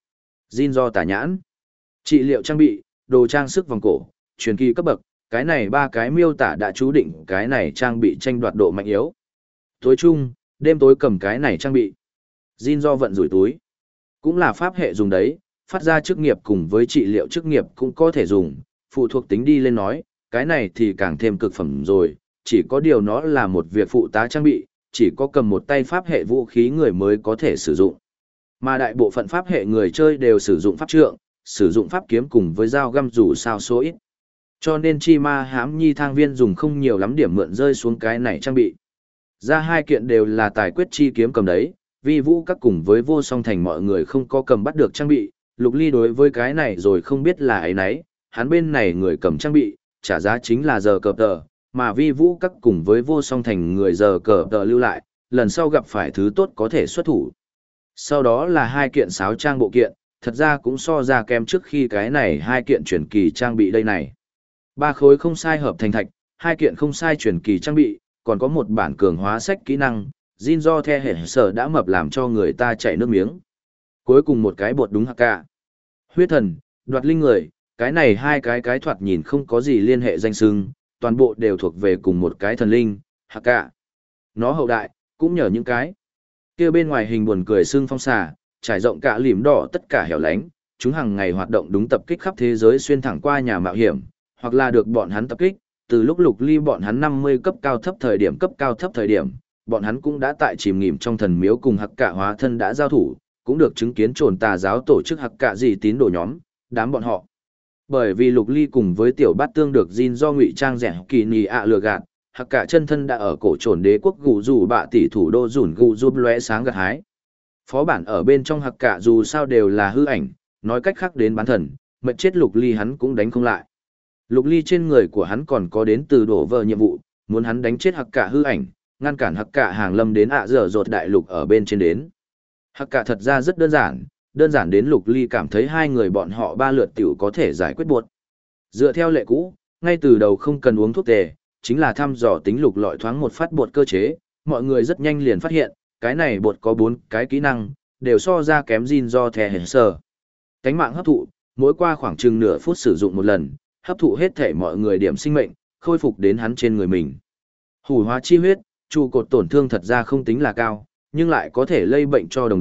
Jin do tả nhãn. Trị liệu trang bị, đồ trang sức vòng cổ, truyền kỳ cấp bậc, cái này ba cái miêu tả đã chú định cái này trang bị tranh đoạt độ mạnh yếu. Tối chung, đêm tối cầm cái này trang bị. Jin do vận rủi túi. Cũng là pháp hệ dùng đấy, phát ra chức nghiệp cùng với trị liệu chức nghiệp cũng có thể dùng, phụ thuộc tính đi lên nói, cái này thì càng thêm cực phẩm rồi, chỉ có điều nó là một việc phụ tá trang bị, chỉ có cầm một tay pháp hệ vũ khí người mới có thể sử dụng. Mà đại bộ phận pháp hệ người chơi đều sử dụng pháp trượng, sử dụng pháp kiếm cùng với dao găm dù sao số ít. Cho nên chi ma hãm nhi thang viên dùng không nhiều lắm điểm mượn rơi xuống cái này trang bị. Ra hai kiện đều là tài quyết chi kiếm cầm đấy, vì vũ các cùng với vô song thành mọi người không có cầm bắt được trang bị, Lục Ly đối với cái này rồi không biết là ấy nấy, hắn bên này người cầm trang bị, trả giá chính là giờ cờ tờ, mà vi vũ các cùng với vô song thành người giờ cờ tờ lưu lại, lần sau gặp phải thứ tốt có thể xuất thủ. Sau đó là hai kiện sáo trang bộ kiện, thật ra cũng so ra kém trước khi cái này hai kiện chuyển kỳ trang bị đây này. Ba khối không sai hợp thành thạch, hai kiện không sai chuyển kỳ trang bị, còn có một bản cường hóa sách kỹ năng, Jin do the hệ sở đã mập làm cho người ta chảy nước miếng. Cuối cùng một cái bột đúng hạc cả. Huyết thần, đoạt linh người, cái này hai cái thoạt nhìn không có gì liên hệ danh xưng, toàn bộ đều thuộc về cùng một cái thần linh, hạc cả. Nó hậu đại, cũng nhờ những cái. Kia bên ngoài hình buồn cười xương phong xà, trải rộng cả lìm đỏ tất cả hẻo lánh, chúng hàng ngày hoạt động đúng tập kích khắp thế giới xuyên thẳng qua nhà mạo hiểm, hoặc là được bọn hắn tập kích, từ lúc Lục Ly bọn hắn 50 cấp cao thấp thời điểm, bọn hắn cũng đã tại chìm nghỉm trong thần miếu cùng hạc cả hóa thân đã giao thủ, cũng được chứng kiến trồn tà giáo tổ chức hạc cả gì tín đồ nhóm, đám bọn họ. Bởi vì Lục Ly cùng với tiểu bát tương được Jin do ngụy trang rẻ kỳ nì ạ lừa gạt, hạc cả chân thân đã ở cổ trồn đế quốc gù dù bạ tỷ thủ đô rủn gù giúp lóe sáng gặt hái. Phó bản ở bên trong hạc cả dù sao đều là hư ảnh, nói cách khác đến bán thần, mệt chết Lục Ly hắn cũng đánh không lại. Lục Ly trên người của hắn còn có đến từ đổ vợ nhiệm vụ, muốn hắn đánh chết hạc cả hư ảnh, ngăn cản hạc cả hàng lâm đến dở dột đại lục ở bên trên đến. Hạc cả thật ra rất đơn giản đến Lục Ly cảm thấy hai người bọn họ ba lượt tiểu có thể giải quyết buộc. Dựa theo lệ cũ, ngay từ đầu không cần uống thuốc tề, chính là thăm dò tính lục lọi thoáng một phát bột cơ chế, mọi người rất nhanh liền phát hiện, cái này bột có 4 cái kỹ năng, đều so ra kém Jin do thẻ hển sờ. Cánh mạng hấp thụ, mỗi qua khoảng chừng nửa phút sử dụng một lần, hấp thụ hết thể mọi người điểm sinh mệnh, khôi phục đến hắn trên người mình. Hủ hóa chi huyết, trụ cột tổn thương thật ra không tính là cao, nhưng lại có thể lây bệnh cho đồng đội,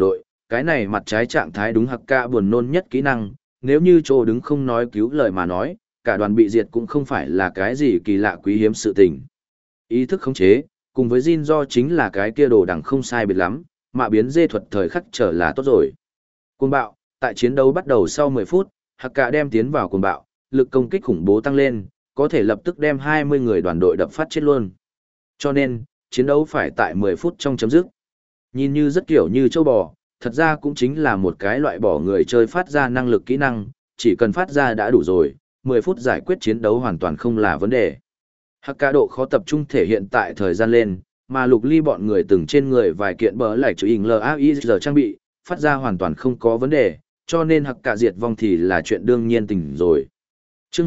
cái này mặt trái trạng thái đúng hạc cả buồn nôn nhất kỹ năng, nếu như chỗ đứng không nói cứu lời mà nói, cả đoàn bị diệt cũng không phải là cái gì kỳ lạ quý hiếm sự tình. Ý thức khống chế, cùng với Jin do chính là cái kia đồ đẳng không sai biệt lắm, mà biến dê thuật thời khắc trở là tốt rồi. Cuồng bạo, tại chiến đấu bắt đầu sau 10 phút, hạc cả đem tiến vào cuồng bạo, lực công kích khủng bố tăng lên, có thể lập tức đem 20 người đoàn đội đập phát chết luôn. Cho nên, chiến đấu phải tại 10 phút trong chấm dứt. Nhìn như rất kiểu như châu bò, thật ra cũng chính là một cái loại bỏ người chơi phát ra năng lực kỹ năng, chỉ cần phát ra đã đủ rồi, 10 phút giải quyết chiến đấu hoàn toàn không là vấn đề. Hắc cá độ khó tập trung thể hiện tại thời gian lên, mà Lục Ly bọn người từng trên người vài kiện bờ lại chữ hình LAIZ trang bị, phát ra hoàn toàn không có vấn đề, cho nên hắc cả diệt vong thì là chuyện đương nhiên tình rồi. Chương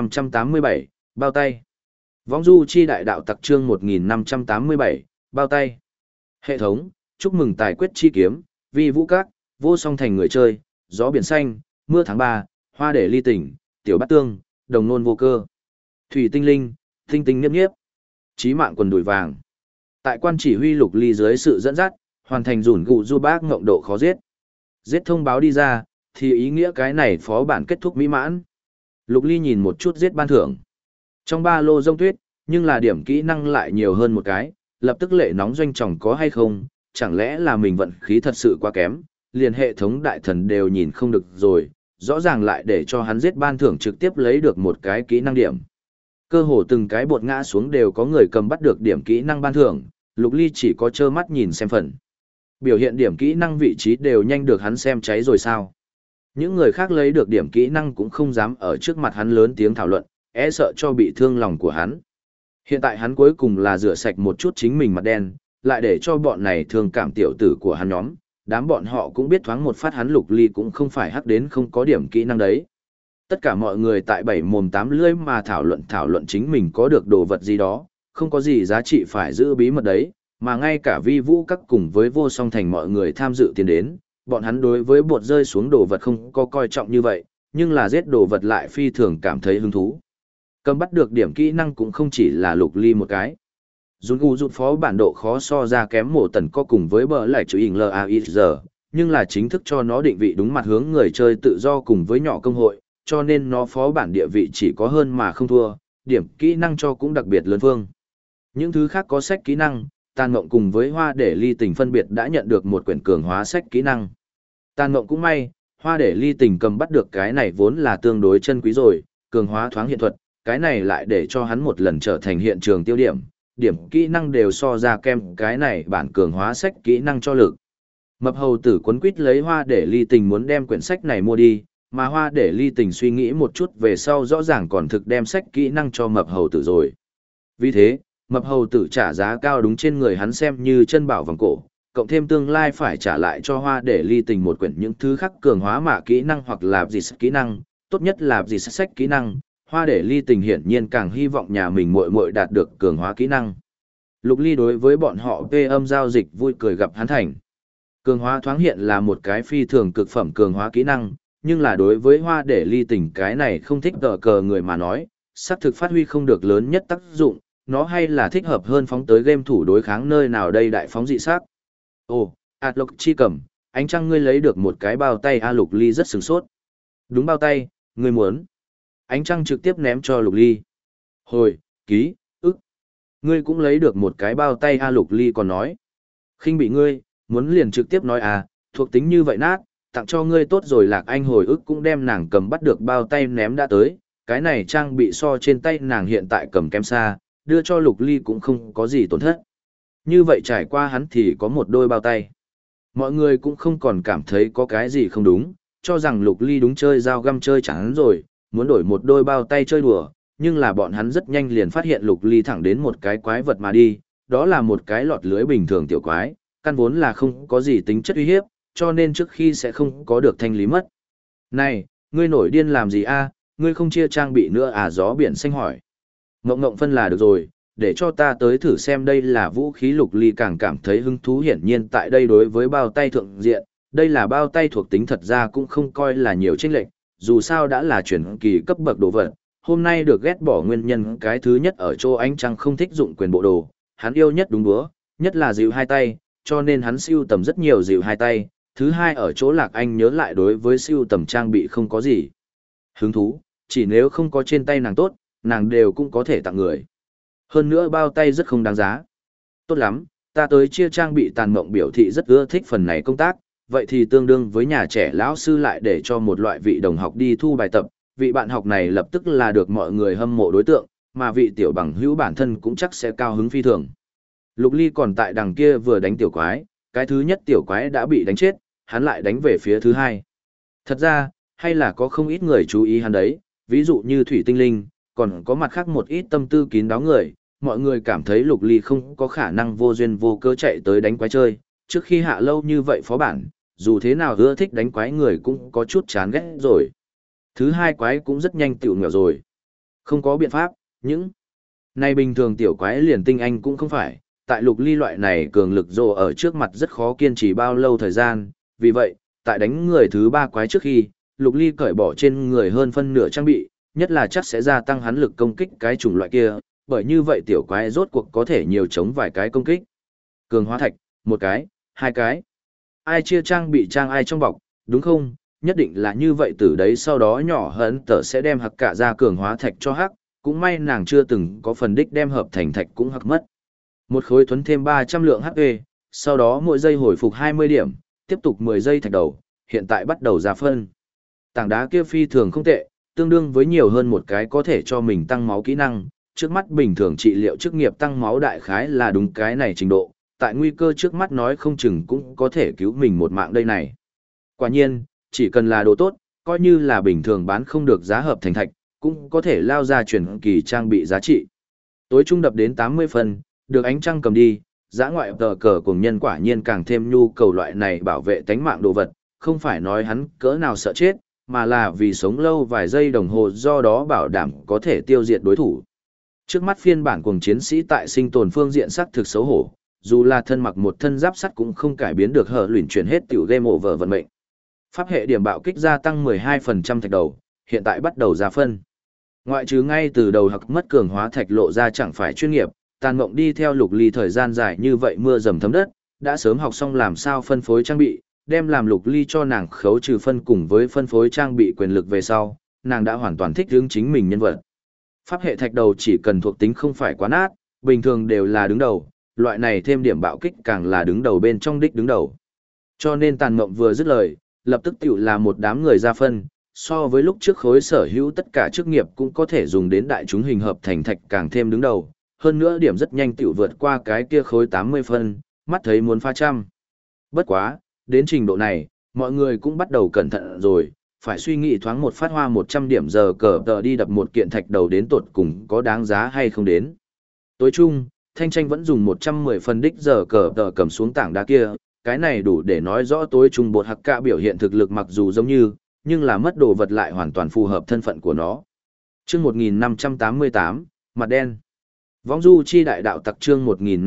1587, bao tay. Vong du chi đại đạo tặc chương 1587, bao tay. Hệ thống, chúc mừng tài quyết chi kiếm, vi vũ các, vô song thành người chơi, gió biển xanh, mưa tháng 3, hoa để ly tỉnh, tiểu bát tương, đồng nôn vô cơ. Thủy tinh linh, tinh tinh nghiếp nghiếp. Chí mạng quần đùi vàng. Tại quan chỉ huy Lục Ly dưới sự dẫn dắt, hoàn thành rủn gụ du bác ngộng độ khó giết. Giết thông báo đi ra, thì ý nghĩa cái này phó bản kết thúc mỹ mãn. Lục Ly nhìn một chút giết ban thưởng. Trong ba lô rông tuyết, nhưng là điểm kỹ năng lại nhiều hơn một cái, lập tức lệ nóng doanh trọng có hay không, chẳng lẽ là mình vận khí thật sự quá kém, liền hệ thống đại thần đều nhìn không được rồi, rõ ràng lại để cho hắn giết ban thưởng trực tiếp lấy được một cái kỹ năng điểm. Cơ hồ từng cái bột ngã xuống đều có người cầm bắt được điểm kỹ năng ban thưởng, Lục Ly chỉ có trơ mắt nhìn xem phần. Biểu hiện điểm kỹ năng vị trí đều nhanh được hắn xem cháy rồi sao. Những người khác lấy được điểm kỹ năng cũng không dám ở trước mặt hắn lớn tiếng thảo luận, e sợ cho bị thương lòng của hắn. Hiện tại hắn cuối cùng là rửa sạch một chút chính mình mặt đen, lại để cho bọn này thương cảm tiểu tử của hắn nhóm, đám bọn họ cũng biết thoáng một phát hắn Lục Ly cũng không phải hắc đến không có điểm kỹ năng đấy. Tất cả mọi người tại bảy mồm tám lưỡi mà thảo luận chính mình có được đồ vật gì đó, không có gì giá trị phải giữ bí mật đấy, mà ngay cả vi vũ các cùng với vô song thành mọi người tham dự tiến đến, bọn hắn đối với bột rơi xuống đồ vật không có coi trọng như vậy, nhưng là giết đồ vật lại phi thường cảm thấy hứng thú. Cầm bắt được điểm kỹ năng cũng không chỉ là Lục Ly một cái. Dùn gù rụt phó bản độ khó so ra kém mổ tần co cùng với bờ lại chữ hình LAIZ, nhưng là chính thức cho nó định vị đúng mặt hướng người chơi tự do cùng với nhỏ công hội, cho nên nó phó bản địa vị chỉ có hơn mà không thua, điểm kỹ năng cho cũng đặc biệt lớn phương. Những thứ khác có sách kỹ năng, Tàn Ngộng cùng với Hoa để ly tình phân biệt đã nhận được một quyển cường hóa sách kỹ năng. Tàn Ngộng cũng may, Hoa để ly tình cầm bắt được cái này vốn là tương đối chân quý rồi, cường hóa thoáng hiện thuật, cái này lại để cho hắn một lần trở thành hiện trường tiêu điểm, điểm kỹ năng đều so ra kem cái này bản cường hóa sách kỹ năng cho lực. Mập hầu tử quấn quýt lấy Hoa để ly tình muốn đem quyển sách này mua đi, mà Hoa để ly tình suy nghĩ một chút về sau rõ ràng còn thực đem sách kỹ năng cho mập hầu tử rồi. Vì thế, mập hầu tử trả giá cao đúng trên người hắn xem như chân bảo vòng cổ, cộng thêm tương lai phải trả lại cho Hoa để ly tình một quyển những thứ khác cường hóa mạ kỹ năng hoặc là gì kỹ năng, tốt nhất là gì sách kỹ năng. Hoa để ly tình hiển nhiên càng hy vọng nhà mình muội muội đạt được cường hóa kỹ năng. Lục Ly đối với bọn họ P âm giao dịch vui cười gặp hắn thành. Cường hóa thoáng hiện là một cái phi thường cực phẩm cường hóa kỹ năng, nhưng là đối với Hoa để ly tình cái này không thích tờ cờ người mà nói, xác thực phát huy không được lớn nhất tác dụng, nó hay là thích hợp hơn phóng tới game thủ đối kháng nơi nào đây đại phóng dị sắc. Ồ, Lục chi cầm, ánh trăng ngươi lấy được một cái bao tay A. Lục Ly rất sửng sốt. Đúng bao tay, ngươi muốn. Ánh trăng trực tiếp ném cho Lục Ly. Hồi, ký, ức. Ngươi cũng lấy được một cái bao tay A. Lục Ly còn nói. Khinh bị ngươi, muốn liền trực tiếp nói à, thuộc tính như vậy nát, tặng cho ngươi tốt rồi. Lạc Anh hồi ức cũng đem nàng cầm bắt được bao tay ném đã tới. Cái này trang bị so trên tay nàng hiện tại cầm kém xa, đưa cho Lục Ly cũng không có gì tổn thất. Như vậy trải qua hắn thì có một đôi bao tay. Mọi người cũng không còn cảm thấy có cái gì không đúng, cho rằng Lục Ly đúng chơi dao găm chơi chẳng rồi, muốn đổi một đôi bao tay chơi đùa, nhưng là bọn hắn rất nhanh liền phát hiện Lục Ly thẳng đến một cái quái vật mà đi, đó là một cái lọt lưới bình thường tiểu quái, căn vốn là không có gì tính chất uy hiếp, cho nên trước khi sẽ không có được thanh lý mất. Này, ngươi nổi điên làm gì a? Ngươi không chia trang bị nữa à? Gió biển xanh hỏi. Ngộng ngộng phân là được rồi, để cho ta tới thử xem đây là vũ khí. Lục Ly càng cảm thấy hứng thú hiển nhiên tại đây đối với bao tay thượng diện, đây là bao tay thuộc tính thật ra cũng không coi là nhiều chênh lệch, dù sao đã là chuyển kỳ cấp bậc đồ vật, hôm nay được ghét bỏ nguyên nhân cái thứ nhất ở chỗ ánh trăng không thích dụng quyền bộ đồ, hắn yêu nhất đúng búa, nhất là dịu hai tay, cho nên hắn siêu tầm rất nhiều dịu hai tay, thứ hai ở chỗ Lạc Anh nhớ lại đối với siêu tầm trang bị không có gì hứng thú, chỉ nếu không có trên tay nàng tốt, nàng đều cũng có thể tặng người. Hơn nữa bao tay rất không đáng giá. Tốt lắm, ta tới chia trang bị Tàn Mộng biểu thị rất ưa thích phần này công tác, vậy thì tương đương với nhà trẻ lão sư lại để cho một loại vị đồng học đi thu bài tập, vị bạn học này lập tức là được mọi người hâm mộ đối tượng, mà vị tiểu bằng hữu bản thân cũng chắc sẽ cao hứng phi thường. Lục Ly còn tại đằng kia vừa đánh tiểu quái, cái thứ nhất tiểu quái đã bị đánh chết, hắn lại đánh về phía thứ hai. Thật ra, hay là có không ít người chú ý hắn đấy, ví dụ như Thủy Tinh Linh, còn có mặt khác một ít tâm tư kín đáo người, mọi người cảm thấy Lục Ly không có khả năng vô duyên vô cớ chạy tới đánh quái chơi, trước khi hạ lâu như vậy phó bản, dù thế nào ưa thích đánh quái người cũng có chút chán ghét rồi. Thứ hai quái cũng rất nhanh tiểu nghèo rồi. Không có biện pháp, những này bình thường tiểu quái liền tinh anh cũng không phải, tại Lục Ly loại này cường lực rồ ở trước mặt rất khó kiên trì bao lâu thời gian, vì vậy, tại đánh người thứ ba quái trước khi, Lục Ly cởi bỏ trên người hơn phân nửa trang bị, nhất là chắc sẽ gia tăng hắn lực công kích cái chủng loại kia, bởi như vậy tiểu quái rốt cuộc có thể nhiều chống vài cái công kích. Cường hóa thạch, một cái, hai cái. Ai chia trang bị trang ai trong bọc, đúng không? Nhất định là như vậy, từ đấy sau đó nhỏ hấn tờ sẽ đem hặc cả ra cường hóa thạch cho hắc, cũng may nàng chưa từng có phần đích đem hợp thành thạch cũng hặc mất. Một khối thuấn thêm 300 lượng HP, sau đó mỗi giây hồi phục 20 điểm, tiếp tục 10 giây thạch đầu, hiện tại bắt đầu ra phân. Tảng đá kia phi thường không tệ, tương đương với nhiều hơn một cái có thể cho mình tăng máu kỹ năng, trước mắt bình thường trị liệu chức nghiệp tăng máu đại khái là đúng cái này trình độ, tại nguy cơ trước mắt nói không chừng cũng có thể cứu mình một mạng đây này. Quả nhiên, chỉ cần là đồ tốt, coi như là bình thường bán không được giá hợp thành thạch, cũng có thể lao ra chuyển kỳ trang bị giá trị. Tối trung đập đến 80 phần, được ánh trăng cầm đi, giã ngoại tờ cờ cùng nhân quả nhiên càng thêm nhu cầu loại này bảo vệ tánh mạng đồ vật, không phải nói hắn cỡ nào sợ chết, mà là vì sống lâu vài giây đồng hồ do đó bảo đảm có thể tiêu diệt đối thủ. Trước mắt phiên bản cuồng chiến sĩ tại sinh tồn phương diện sắc thực xấu hổ, dù là thân mặc một thân giáp sắt cũng không cải biến được hở luyện chuyển hết tiểu game over vận mệnh. Pháp hệ điểm bạo kích gia tăng 12% thạch đầu, hiện tại bắt đầu ra phân. Ngoại trừ ngay từ đầu hặc mất cường hóa thạch lộ ra chẳng phải chuyên nghiệp, Tàn Mộng đi theo Lục Ly thời gian dài như vậy mưa dầm thấm đất, đã sớm học xong làm sao phân phối trang bị, đem làm Lục Ly cho nàng khấu trừ phân cùng với phân phối trang bị quyền lực về sau, nàng đã hoàn toàn thích hướng chính mình nhân vật. Pháp hệ thạch đầu chỉ cần thuộc tính không phải quá nát, bình thường đều là đứng đầu, loại này thêm điểm bạo kích càng là đứng đầu bên trong đích đứng đầu. Cho nên Tàn Mộng vừa dứt lời, lập tức tiểu là một đám người ra phân, so với lúc trước khối sở hữu tất cả chức nghiệp cũng có thể dùng đến đại chúng hình hợp thành thạch càng thêm đứng đầu, hơn nữa điểm rất nhanh tiểu vượt qua cái kia khối 80 phân, mắt thấy muốn pha trăm. Bất quá, đến trình độ này, mọi người cũng bắt đầu cẩn thận rồi, phải suy nghĩ thoáng một phát hoa 100 điểm giờ cờ tờ đi đập một kiện thạch đầu đến tột cùng có đáng giá hay không đến. Tối chung, Thanh Tranh vẫn dùng 110 phần đích giờ cờ tờ cầm xuống tảng đá kia, cái này đủ để nói rõ tối chung bột hặc cả biểu hiện thực lực mặc dù giống như, nhưng là mất đồ vật lại hoàn toàn phù hợp thân phận của nó. Chương 1588, mặt đen. Võng du chi đại đạo tặc chương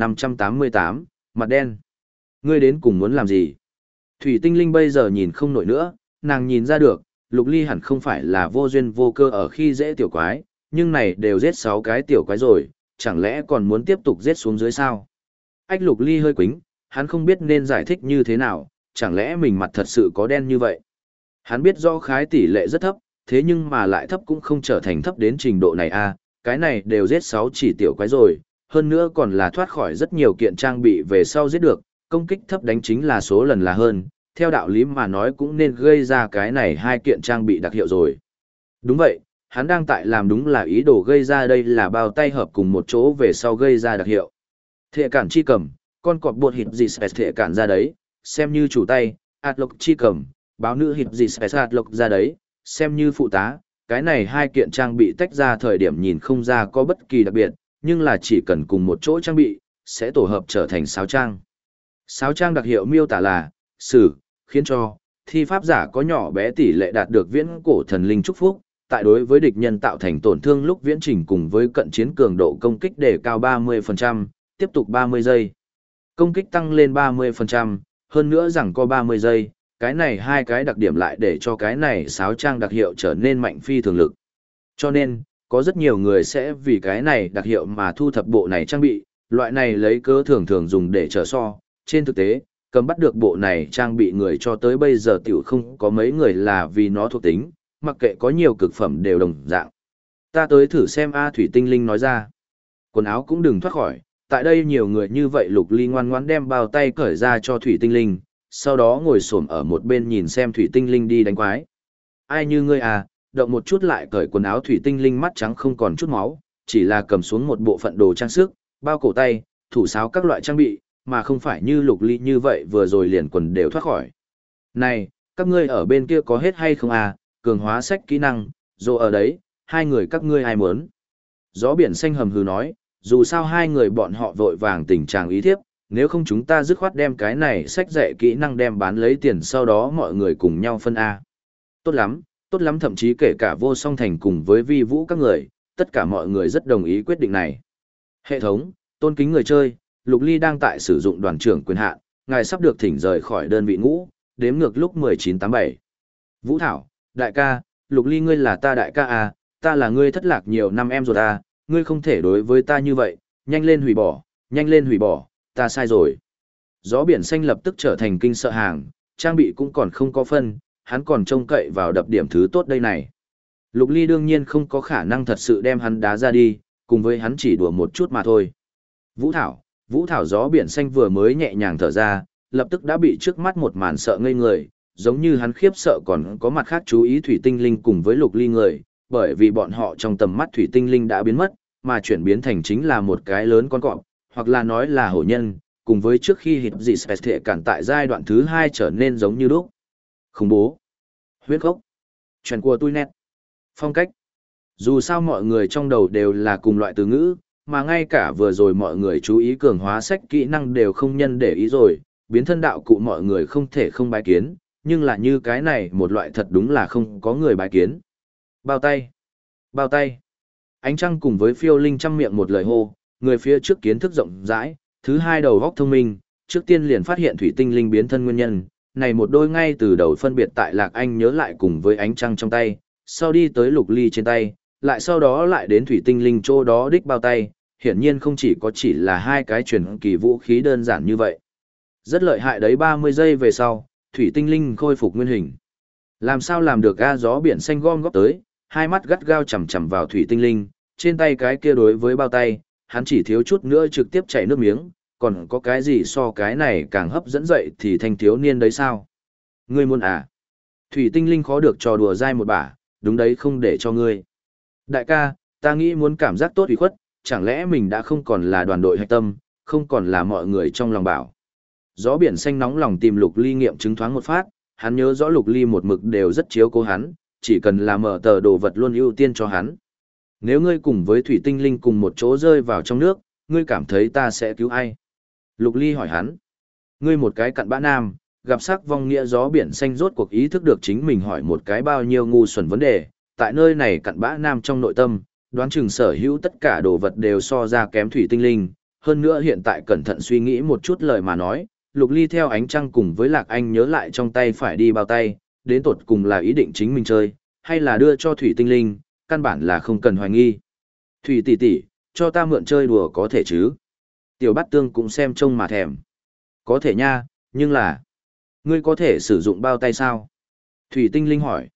1588, mặt đen. Ngươi đến cùng muốn làm gì? Thủy Tinh Linh bây giờ nhìn không nổi nữa, nàng nhìn ra được, Lục Ly hẳn không phải là vô duyên vô cơ ở khi dễ tiểu quái, nhưng này đều giết 6 cái tiểu quái rồi, chẳng lẽ còn muốn tiếp tục giết xuống dưới sao? Ách Lục Ly hơi quính, hắn không biết nên giải thích như thế nào, chẳng lẽ mình mặt thật sự có đen như vậy? Hắn biết rõ khái tỷ lệ rất thấp, thế nhưng mà lại thấp cũng không trở thành thấp đến trình độ này a, cái này đều giết 6 chỉ tiểu quái rồi, hơn nữa còn là thoát khỏi rất nhiều kiện trang bị về sau giết được, công kích thấp đánh chính là số lần là hơn, theo đạo lý mà nói cũng nên gây ra cái này 2 kiện trang bị đặc hiệu rồi. Đúng vậy, hắn đang tại làm đúng là ý đồ gây ra đây là bao tay hợp cùng một chỗ về sau gây ra đặc hiệu. Thệ cản chi cầm, con cọp bột hịp gì sẽ thệ cản ra đấy, xem như chủ tay, ạt lộc chi cầm, báo nữ hịp gì sẽ ạt lộc ra đấy, xem như phụ tá. Cái này 2 kiện trang bị tách ra thời điểm nhìn không ra có bất kỳ đặc biệt, nhưng là chỉ cần cùng một chỗ trang bị, sẽ tổ hợp trở thành sáo trang. Sáo trang đặc hiệu miêu tả là, sử, khiến cho, thi pháp giả có nhỏ bé tỷ lệ đạt được viễn cổ thần linh chúc phúc, tại đối với địch nhân tạo thành tổn thương lúc viễn trình cùng với cận chiến cường độ công kích đề cao 30%, tiếp tục 30 giây. Công kích tăng lên 30%, hơn nữa rằng có 30 giây, cái này 2 cái đặc điểm lại để cho cái này sáo trang đặc hiệu trở nên mạnh phi thường lực. Cho nên, có rất nhiều người sẽ vì cái này đặc hiệu mà thu thập bộ này trang bị, loại này lấy cớ thường thường dùng để trở so. Trên thực tế, cầm bắt được bộ này trang bị người cho tới bây giờ tiểu không có mấy người là vì nó thuộc tính, mặc kệ có nhiều cực phẩm đều đồng dạng. Ta tới thử xem A, Thủy Tinh Linh nói ra. Quần áo cũng đừng thoát khỏi, tại đây nhiều người như vậy. Lục Ly ngoan ngoãn đem bao tay cởi ra cho Thủy Tinh Linh, sau đó ngồi xổm ở một bên nhìn xem Thủy Tinh Linh đi đánh quái. Ai như ngươi à, động một chút lại cởi quần áo. Thủy Tinh Linh mắt trắng không còn chút máu, chỉ là cầm xuống một bộ phận đồ trang sức, bao cổ tay, thủ sáo các loại trang bị, mà không phải như Lục Ly như vậy vừa rồi liền quần đều thoát khỏi. Này, các ngươi ở bên kia có hết hay không à, cường hóa sách kỹ năng, dù ở đấy, hai người các ngươi ai muốn. Gió biển xanh hầm hừ nói, dù sao hai người bọn họ vội vàng tình trạng ý thiếp, nếu không chúng ta dứt khoát đem cái này sách dạy kỹ năng đem bán lấy tiền, sau đó mọi người cùng nhau phân A. Tốt lắm, thậm chí kể cả Vô Song Thành cùng với Vi Vũ các người, tất cả mọi người rất đồng ý quyết định này. Hệ thống, tôn kính người chơi, Lục Ly đang tại sử dụng đoàn trưởng quyền hạn, ngài sắp được thỉnh rời khỏi đơn vị ngũ, đếm ngược lúc 1987. Vũ Thảo, đại ca, Lục Ly ngươi là ta đại ca à, ta là ngươi thất lạc nhiều năm em ruột à, ngươi không thể đối với ta như vậy, nhanh lên hủy bỏ, ta sai rồi. Gió biển xanh lập tức trở thành kinh sợ hàng, trang bị cũng còn không có phân, hắn còn trông cậy vào đập điểm thứ tốt đây này. Lục Ly đương nhiên không có khả năng thật sự đem hắn đá ra đi, cùng với hắn chỉ đùa một chút mà thôi. Vũ Thảo gió biển xanh vừa mới nhẹ nhàng thở ra, lập tức đã bị trước mắt một màn sợ ngây người, giống như hắn khiếp sợ còn có mặt khác chú ý Thủy Tinh Linh cùng với Lục Ly người, bởi vì bọn họ trong tầm mắt Thủy Tinh Linh đã biến mất, mà chuyển biến thành chính là một cái lớn con cọp, hoặc là nói là hổ nhân, cùng với trước khi hít dị spes thể cản tại giai đoạn thứ 2 trở nên giống như lúc. Khủng bố, huyết gốc, chuyện của tôi nét, phong cách. Dù sao mọi người trong đầu đều là cùng loại từ ngữ, mà ngay cả vừa rồi mọi người chú ý cường hóa sách kỹ năng đều không nhân để ý rồi, biến thân đạo cụ mọi người không thể không bái kiến, nhưng là như cái này một loại thật đúng là không có người bái kiến. Bao tay. Ánh trăng cùng với phiêu linh trăm miệng một lời hô, người phía trước kiến thức rộng rãi, thứ hai đầu góc thông minh, trước tiên liền phát hiện Thủy Tinh Linh biến thân nguyên nhân, này một đôi ngay từ đầu phân biệt tại Lạc Anh nhớ lại cùng với ánh trăng trong tay, sau đi tới Lục Ly trên tay, lại sau đó lại đến Thủy Tinh Linh chỗ đó đích bao tay, hiển nhiên không chỉ là hai cái truyền kỳ vũ khí đơn giản như vậy. Rất lợi hại đấy. 30 giây về sau, Thủy Tinh Linh khôi phục nguyên hình. Làm sao làm được ga? Gió biển xanh gom góp tới, hai mắt gắt gao chằm chằm vào Thủy Tinh Linh, trên tay cái kia đối với bao tay, hắn chỉ thiếu chút nữa trực tiếp chảy nước miếng, còn có cái gì so cái này càng hấp dẫn dậy thì thanh thiếu niên đấy sao? Ngươi muốn à? Thủy Tinh Linh khó được trò đùa dai một bả, đúng đấy, không để cho ngươi. Đại ca, ta nghĩ muốn cảm giác tốt ủy khuất, chẳng lẽ mình đã không còn là đoàn đội hạch tâm, không còn là mọi người trong lòng bảo. Gió biển xanh nóng lòng tìm Lục Ly nghiệm chứng thoáng một phát, hắn nhớ rõ Lục Ly một mực đều rất chiếu cố hắn, chỉ cần là mở tờ đồ vật luôn ưu tiên cho hắn. Nếu ngươi cùng với Thủy Tinh Linh cùng một chỗ rơi vào trong nước, ngươi cảm thấy ta sẽ cứu ai? Lục Ly hỏi hắn. Ngươi một cái cặn bã nam, gặp sắc vong nghĩa. Gió biển xanh rốt cuộc ý thức được chính mình hỏi một cái bao nhiêu ngu xuẩn vấn đề, tại nơi này cặn bã nam trong nội tâm, đoán chừng sở hữu tất cả đồ vật đều so ra kém Thủy Tinh Linh, hơn nữa hiện tại cẩn thận suy nghĩ một chút lời mà nói, Lục Ly theo ánh trăng cùng với Lạc Anh nhớ lại trong tay phải đi bao tay, đến tột cùng là ý định chính mình chơi, hay là đưa cho Thủy Tinh Linh, căn bản là không cần hoài nghi. Thủy tỷ tỷ, cho ta mượn chơi đùa có thể chứ? Tiểu Bát Tương cũng xem trông mà thèm. Có thể nha, nhưng là... Ngươi có thể sử dụng bao tay sao? Thủy Tinh Linh hỏi.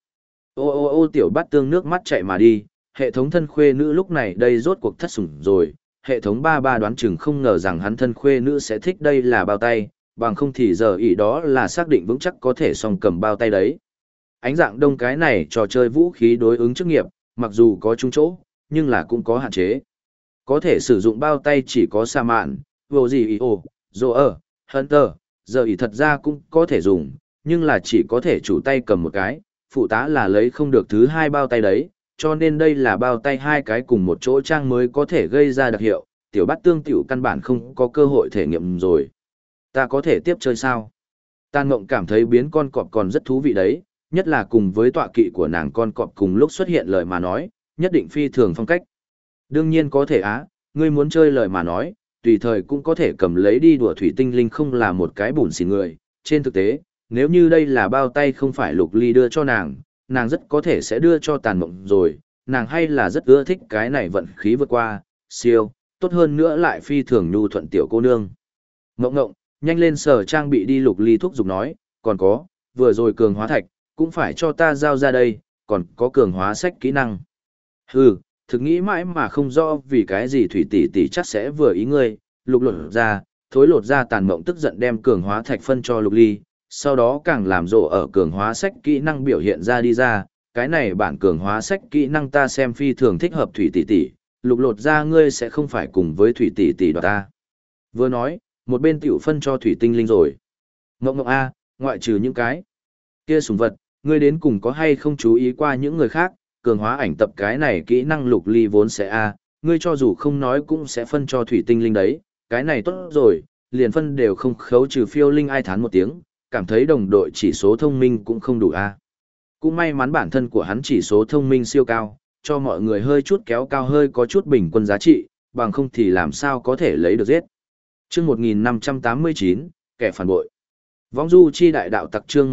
Ô Tiểu Bát Tương nước mắt chạy mà đi, hệ thống thân khuê nữ lúc này đây rốt cuộc thất sủng rồi. Hệ thống ba đoán chừng không ngờ rằng hắn thân khuê nữ sẽ thích đây là bao tay, bằng không thì giờ ý đó là xác định vững chắc có thể song cầm bao tay đấy. Ánh dạng đông cái này trò chơi vũ khí đối ứng chức nghiệp, mặc dù có chung chỗ, nhưng là cũng có hạn chế. Có thể sử dụng bao tay chỉ có Sa Mạn, vô gì ý ồ, dô ở, Hunter, giờ ý thật ra cũng có thể dùng, nhưng là chỉ có thể chủ tay cầm một cái, phụ tá là lấy không được thứ hai bao tay đấy, cho nên đây là bao tay hai cái cùng một chỗ trang mới có thể gây ra đặc hiệu, Tiểu Bát Tương tiểu căn bản không có cơ hội thể nghiệm rồi. Ta có thể tiếp chơi sao? Tàn Mộng cảm thấy biến con cọp còn rất thú vị đấy, nhất là cùng với tọa kỵ của nàng con cọp cùng lúc xuất hiện lời mà nói, nhất định phi thường phong cách. Đương nhiên có thể á, ngươi muốn chơi lời mà nói, tùy thời cũng có thể cầm lấy đi đùa. Thủy Tinh Linh không là một cái bùn xỉn người, trên thực tế, nếu như đây là bao tay không phải Lục Ly đưa cho nàng, nàng rất có thể sẽ đưa cho Tàn Mộng rồi, nàng hay là rất ưa thích cái này vận khí vượt qua, siêu, tốt hơn nữa lại phi thường nhu thuận tiểu cô nương. Ngộng ngộng, nhanh lên sở trang bị đi. Lục Ly thúc giục nói, còn có, vừa rồi cường hóa thạch, cũng phải cho ta giao ra đây, còn có cường hóa sách kỹ năng. Hừ, thực nghĩ mãi mà không rõ vì cái gì Thủy tỷ tỷ chắc sẽ vừa ý ngươi. Lục lột ra, thối lột ra tàn mộng tức giận đem cường hóa thạch phân cho Lục Ly, sau đó càng làm rộ ở cường hóa sách kỹ năng biểu hiện ra đi ra. Cái này bản cường hóa sách kỹ năng ta xem phi thường thích hợp Thủy tỷ tỷ, Lục lột ra ngươi sẽ không phải cùng với Thủy tỷ tỷ đoạt ta. Vừa nói, một bên tiểu phân cho Thủy tinh linh rồi. Ngộng ngộng a, ngoại trừ những cái kia sùng vật, ngươi đến cùng có hay không chú ý qua những người khác, cường hóa ảnh tập cái này kỹ năng Lục Ly vốn sẽ a, ngươi cho dù không nói cũng sẽ phân cho Thủy tinh linh đấy, cái này tốt rồi, liền phân đều không khấu trừ Phiêu Linh ai thán một tiếng, cảm thấy đồng đội chỉ số thông minh cũng không đủ a. Cũng may mắn bản thân của hắn chỉ số thông minh siêu cao, cho mọi người hơi chút kéo cao hơi có chút bình quân giá trị, bằng không thì làm sao có thể lấy được giết. Chương 1589, kẻ phản bội. Võng du chi đại đạo tặc chương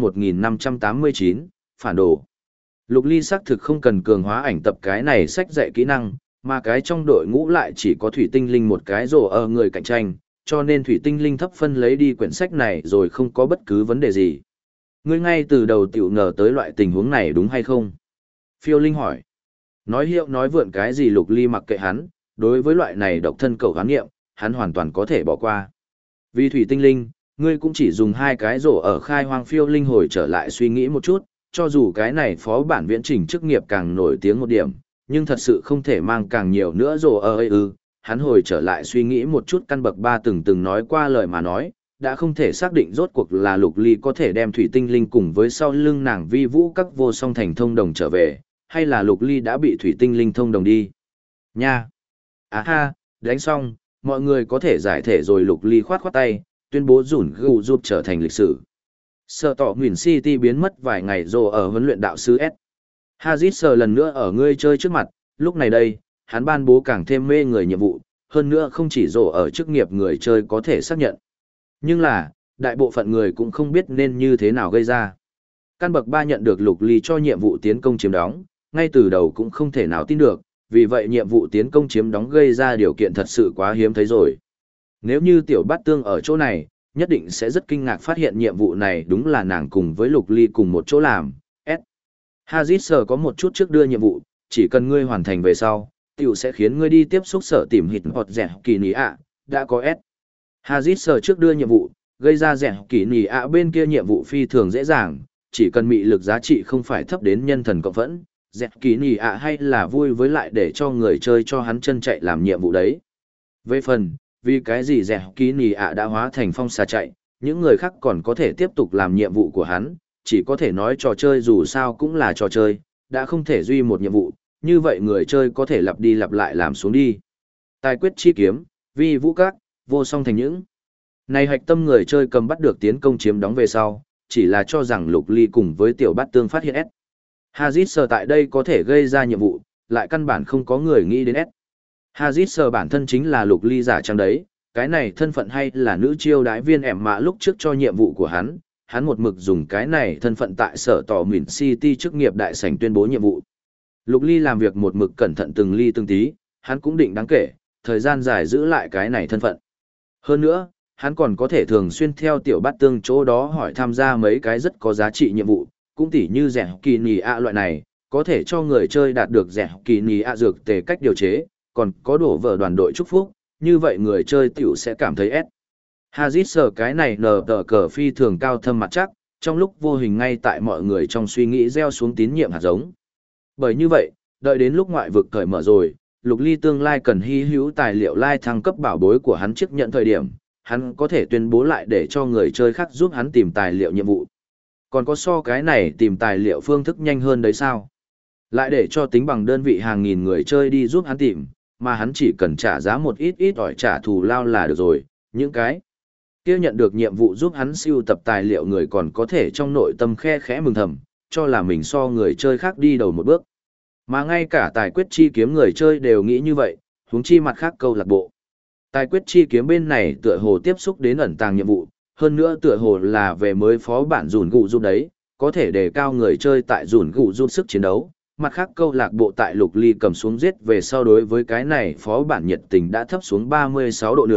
1589, phản đồ. Lục Ly xác thực không cần cường hóa ảnh tập cái này sách dạy kỹ năng, mà cái trong đội ngũ lại chỉ có Thủy Tinh Linh một cái rổ ở người cạnh tranh, cho nên Thủy Tinh Linh thấp phân lấy đi quyển sách này rồi không có bất cứ vấn đề gì. Ngươi ngay từ đầu tiểu ngờ tới loại tình huống này đúng hay không? Phiêu Linh hỏi. Nói hiệu nói vượn cái gì Lục Ly mặc kệ hắn, đối với loại này độc thân cầu khám nghiệm, hắn hoàn toàn có thể bỏ qua. Vì Thủy Tinh Linh, ngươi cũng chỉ dùng 2 cái rổ ở khai hoang. Phiêu Linh hồi trở lại suy nghĩ một chút, cho dù cái này phó bản viễn trình chức nghiệp càng nổi tiếng một điểm, nhưng thật sự không thể mang càng nhiều nữa rổ ở hắn hồi trở lại suy nghĩ một chút căn bậc 3 từng nói qua lời mà nói, đã không thể xác định rốt cuộc là Lục Ly có thể đem Thủy Tinh Linh cùng với sau lưng nàng vi vũ các vô song thành thông đồng trở về, hay là Lục Ly đã bị Thủy Tinh Linh thông đồng đi. Nha! À ha, đánh xong, mọi người có thể giải thể rồi. Lục Ly khoát khoát tay, tuyên bố rủn gù giúp trở thành lịch sử. Sở tỏ Nguyễn City biến mất vài ngày rồi ở huấn luyện đạo sư S. Hazit sờ lần nữa ở ngươi chơi trước mặt, lúc này đây, hắn ban bố càng thêm mê người nhiệm vụ, hơn nữa không chỉ rổ ở chức nghiệp người chơi có thể xác nhận. Nhưng là, đại bộ phận người cũng không biết nên như thế nào gây ra. Căn bậc 3 nhận được Lục Ly cho nhiệm vụ tiến công chiếm đóng, ngay từ đầu cũng không thể nào tin được, vì vậy nhiệm vụ tiến công chiếm đóng gây ra điều kiện thật sự quá hiếm thấy rồi. Nếu như tiểu bát tương ở chỗ này, nhất định sẽ rất kinh ngạc phát hiện nhiệm vụ này đúng là nàng cùng với Lục Ly cùng một chỗ làm. S. Hazit sở có một chút trước đưa nhiệm vụ, chỉ cần ngươi hoàn thành về sau, tiểu sẽ khiến ngươi đi tiếp xúc sở tìm hịt hoặc rẻ kỳ nỉ ạ, đã có S. Hazit sở trước đưa nhiệm vụ, gây ra rẻ kỳ nỉ ạ bên kia nhiệm vụ phi thường dễ dàng, chỉ cần mị lực giá trị không phải thấp đến nhân thần cộng phẫn, dẹt kỳ nỉ ạ hay là vui với lại để cho người chơi cho hắn chân chạy làm nhiệm vụ đấy. Về phần, vì cái gì dẹt kỳ nỉ ạ đã hóa thành phong xà chạy, những người khác còn có thể tiếp tục làm nhiệm vụ của hắn, chỉ có thể nói trò chơi dù sao cũng là trò chơi, đã không thể duy một nhiệm vụ, như vậy người chơi có thể lặp đi lặp lại làm xuống đi. Tài quyết chi kiếm, vi vũ các, vô song thành những. Này hạch tâm người chơi cầm bắt được tiến công chiếm đóng về sau, chỉ là cho rằng Lục Ly cùng với tiểu bát tương phát hiện S. Hazit sờ tại đây có thể gây ra nhiệm vụ, lại căn bản không có người nghĩ đến S. Hazit sờ bản thân chính là Lục Ly giả trang đấy, cái này thân phận hay là nữ chiêu đái viên ẻm mạ lúc trước cho nhiệm vụ của hắn một mực dùng cái này thân phận tại sở tỏ Mìn City chức nghiệp đại sảnh tuyên bố nhiệm vụ. Lục Ly làm việc một mực cẩn thận từng ly từng tí, hắn cũng định đáng kể, thời gian dài giữ lại cái này thân phận. Hơn nữa, hắn còn có thể thường xuyên theo tiểu bát tương chỗ đó hỏi tham gia mấy cái rất có giá trị nhiệm vụ, cũng tỉ như rẻ kỳ nì ạ loại này, có thể cho người chơi đạt được rẻ kỳ nì ạ dược tề cách điều chế, còn có đổ vở đoàn đội chúc phúc, như vậy người chơi tiểu sẽ cảm thấy S. Hazit sở cái này nở tờ cờ phi thường cao thâm mặt chắc, trong lúc vô hình ngay tại mọi người trong suy nghĩ gieo xuống tín nhiệm hạt giống. Bởi như vậy, đợi đến lúc ngoại vực cởi mở rồi, Lục Ly tương lai cần hy hữu tài liệu lai thăng cấp bảo bối của hắn trước nhận thời điểm, hắn có thể tuyên bố lại để cho người chơi khác giúp hắn tìm tài liệu nhiệm vụ. Còn có so cái này tìm tài liệu phương thức nhanh hơn đấy sao? Lại để cho tính bằng đơn vị hàng nghìn người chơi đi giúp hắn tìm, mà hắn chỉ cần trả giá một ít ỏi trả thù lao là được rồi. Những cái kia nhận được nhiệm vụ giúp hắn sưu tập tài liệu người còn có thể trong nội tâm khe khẽ mừng thầm, cho là mình so người chơi khác đi đầu một bước. Mà ngay cả tài quyết chi kiếm người chơi đều nghĩ như vậy, huống chi mặt khác câu lạc bộ. Tài quyết chi kiếm bên này tựa hồ tiếp xúc đến ẩn tàng nhiệm vụ, hơn nữa tựa hồ là về mới phó bản dùn gụ giúp đấy, có thể đề cao người chơi tại dùn gụ giúp sức chiến đấu. Mặt khác câu lạc bộ tại Lục Ly cầm xuống giết về sau đối với cái này phó bản nhiệt tình đã thấp xuống 36 độ nữa,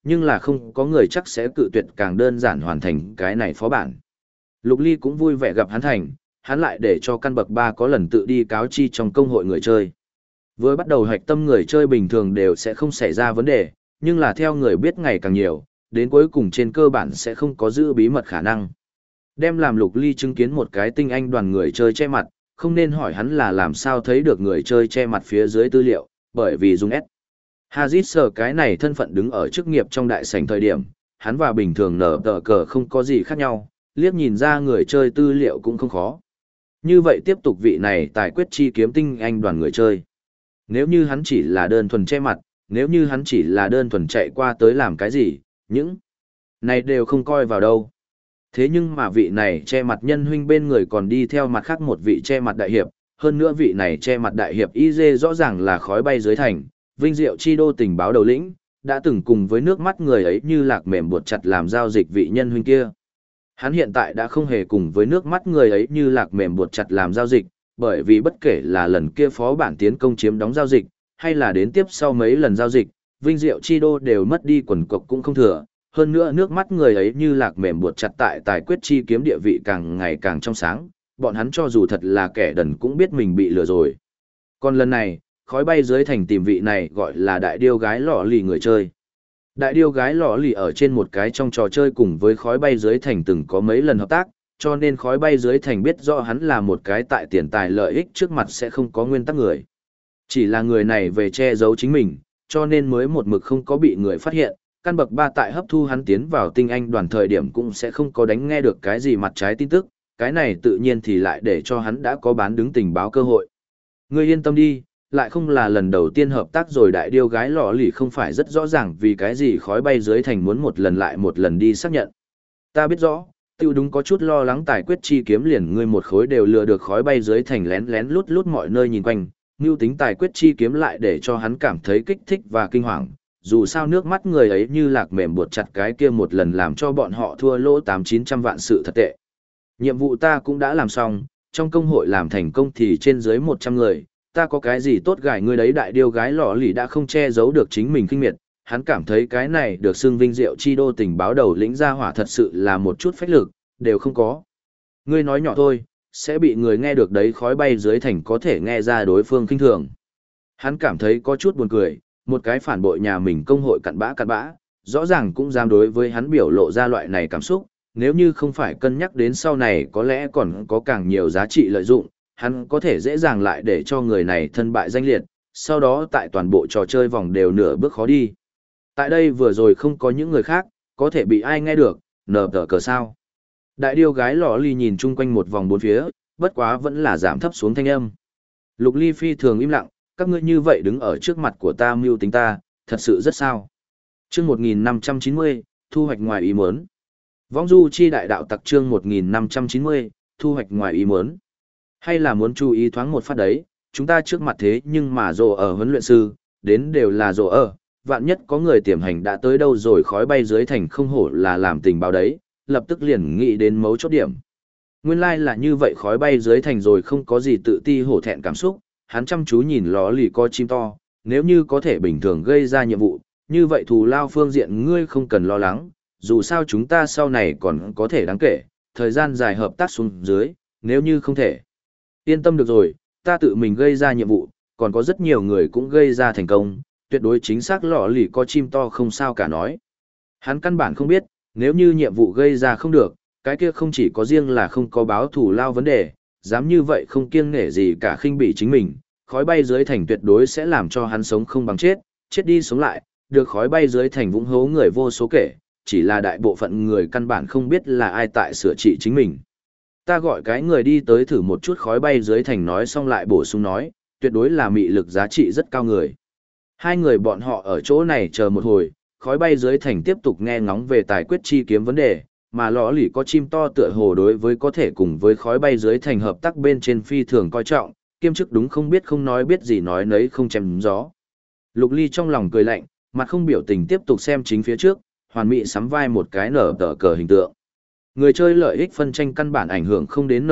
nhưng là không có người chắc sẽ cự tuyệt càng đơn giản hoàn thành cái này phó bản. Lục Ly cũng vui vẻ gặp hắn thành, hắn lại để cho căn bậc 3 có lần tự đi cáo chi trong công hội người chơi. Với bắt đầu hạch tâm người chơi bình thường đều sẽ không xảy ra vấn đề, nhưng là theo người biết ngày càng nhiều, đến cuối cùng trên cơ bản sẽ không có giữ bí mật khả năng. Đem làm Lục Ly chứng kiến một cái tinh anh đoàn người chơi che mặt, không nên hỏi hắn là làm sao thấy được người chơi che mặt phía dưới tư liệu, bởi vì dùng S. Hazit sở cái này thân phận đứng ở chức nghiệp trong đại sảnh thời điểm, hắn và bình thường nở tờ cờ không có gì khác nhau, liếc nhìn ra người chơi tư liệu cũng không khó. Như vậy tiếp tục vị này tài quyết chi kiếm tinh anh đoàn người chơi. Nếu như hắn chỉ là đơn thuần che mặt, nếu như hắn chỉ là đơn thuần chạy qua tới làm cái gì, những này đều không coi vào đâu. Thế nhưng mà vị này che mặt nhân huynh bên người còn đi theo mặt khác một vị che mặt đại hiệp, hơn nữa vị này che mặt đại hiệp IZ rõ ràng là khói bay dưới thành, vinh diệu chi đô tình báo đầu lĩnh, đã từng cùng với nước mắt người ấy như lạc mềm buộc chặt làm giao dịch vị nhân huynh kia. Hắn hiện tại đã không hề cùng với nước mắt người ấy như lạc mềm buộc chặt làm giao dịch, bởi vì bất kể là lần kia phó bản tiến công chiếm đóng giao dịch, hay là đến tiếp sau mấy lần giao dịch, vinh diệu chi đô đều mất đi quần cộc cũng không thừa. Hơn nữa nước mắt người ấy như lạc mềm buộc chặt tại tài quyết chi kiếm địa vị càng ngày càng trong sáng, bọn hắn cho dù thật là kẻ đần cũng biết mình bị lừa rồi. Còn lần này, khói bay dưới thành tìm vị này gọi là đại điêu gái lọ lì người chơi. Đại điêu gái lọ lì ở trên một cái trong trò chơi cùng với khói bay dưới thành từng có mấy lần hợp tác, cho nên khói bay dưới thành biết rõ hắn là một cái tại tiền tài lợi ích trước mặt sẽ không có nguyên tắc người. Chỉ là người này về che giấu chính mình, cho nên mới một mực không có bị người phát hiện. Căn bậc 3 tại hấp thu hắn tiến vào tinh anh đoàn thời điểm cũng sẽ không có đánh nghe được cái gì mặt trái tin tức, cái này tự nhiên thì lại để cho hắn đã có bán đứng tình báo cơ hội. Ngươi yên tâm đi, lại không là lần đầu tiên hợp tác rồi. Đại điêu gái lọ lì không phải rất rõ ràng vì cái gì khói bay dưới thành muốn một lần lại một lần đi xác nhận. Ta biết rõ, tiêu đúng có chút lo lắng tài quyết chi kiếm liền ngươi một khối đều lừa được khói bay dưới thành lén lén lút lút mọi nơi nhìn quanh, mưu tính tài quyết chi kiếm lại để cho hắn cảm thấy kích thích và kinh hoàng. Dù sao nước mắt người ấy như lạc mềm buộc chặt cái kia một lần làm cho bọn họ thua lỗ 800-900 vạn sự thật tệ. Nhiệm vụ ta cũng đã làm xong, trong công hội làm thành công thì trên dưới 100 người, ta có cái gì tốt gài ngươi đấy. Đại điêu gái lọ lì đã không che giấu được chính mình kinh miệt, hắn cảm thấy cái này được xưng vinh diệu chi đô tình báo đầu lĩnh ra hỏa thật sự là một chút phách lực, đều không có. Ngươi nói nhỏ thôi, sẽ bị người nghe được đấy. Khói bay dưới thành có thể nghe ra đối phương kinh thường. Hắn cảm thấy có chút buồn cười. Một cái phản bội nhà mình công hội cặn bã, rõ ràng cũng dám đối với hắn biểu lộ ra loại này cảm xúc, nếu như không phải cân nhắc đến sau này có lẽ còn có càng nhiều giá trị lợi dụng, hắn có thể dễ dàng lại để cho người này thân bại danh liệt, sau đó tại toàn bộ trò chơi vòng đều nửa bước khó đi. Tại đây vừa rồi không có những người khác, có thể bị ai nghe được, nờ tờ cờ sao. Đại điêu gái lọ ly nhìn chung quanh một vòng bốn phía, bất quá vẫn là giảm thấp xuống thanh âm. Lục Ly phi thường im lặng, các ngươi như vậy đứng ở trước mặt của ta mưu tính ta, thật sự rất sao. Chương 1590, thu hoạch ngoài ý muốn. Vong du chi đại đạo tặc chương 1590, thu hoạch ngoài ý muốn. Hay là muốn chú ý thoáng một phát đấy, chúng ta trước mặt thế nhưng mà rồ ở huấn luyện sư, đến đều là rồ ở, vạn nhất có người tiềm hành đã tới đâu rồi khói bay dưới thành không hổ là làm tình báo đấy, lập tức liền nghĩ đến mấu chốt điểm. Nguyên lai là như vậy, khói bay dưới thành rồi không có gì tự ti hổ thẹn cảm xúc, hắn chăm chú nhìn ló lì co chim to, nếu như có thể bình thường gây ra nhiệm vụ, như vậy thù lao phương diện ngươi không cần lo lắng, dù sao chúng ta sau này còn có thể đáng kể, thời gian dài hợp tác xuống dưới, nếu như không thể. Yên tâm được rồi, ta tự mình gây ra nhiệm vụ, còn có rất nhiều người cũng gây ra thành công, tuyệt đối chính xác lọ lì co chim to không sao cả nói. Hắn căn bản không biết, nếu như nhiệm vụ gây ra không được, cái kia không chỉ có riêng là không có báo thù lao vấn đề, dám như vậy không kiêng nể gì cả khinh bỉ chính mình, khói bay dưới thành tuyệt đối sẽ làm cho hắn sống không bằng chết, chết đi sống lại, được khói bay dưới thành vũng hố người vô số kể, chỉ là đại bộ phận người căn bản không biết là ai tại sửa trị chính mình. Ta gọi cái người đi tới thử một chút khói bay dưới thành nói xong lại bổ sung nói, tuyệt đối là mị lực giá trị rất cao người. Hai người bọn họ ở chỗ này chờ một hồi, khói bay dưới thành tiếp tục nghe ngóng về tài quyết chi kiếm vấn đề, mà lõ lì có chim to tựa hồ đối với có thể cùng với khói bay dưới thành hợp tác bên trên phi thường coi trọng, kiêm chức đúng không biết không nói biết gì nói nấy không chém gió. Lục Ly trong lòng cười lạnh, mặt không biểu tình tiếp tục xem chính phía trước, hoàn mỹ sắm vai một cái nở tờ cờ hình tượng. Người chơi lợi ích phân tranh căn bản ảnh hưởng không đến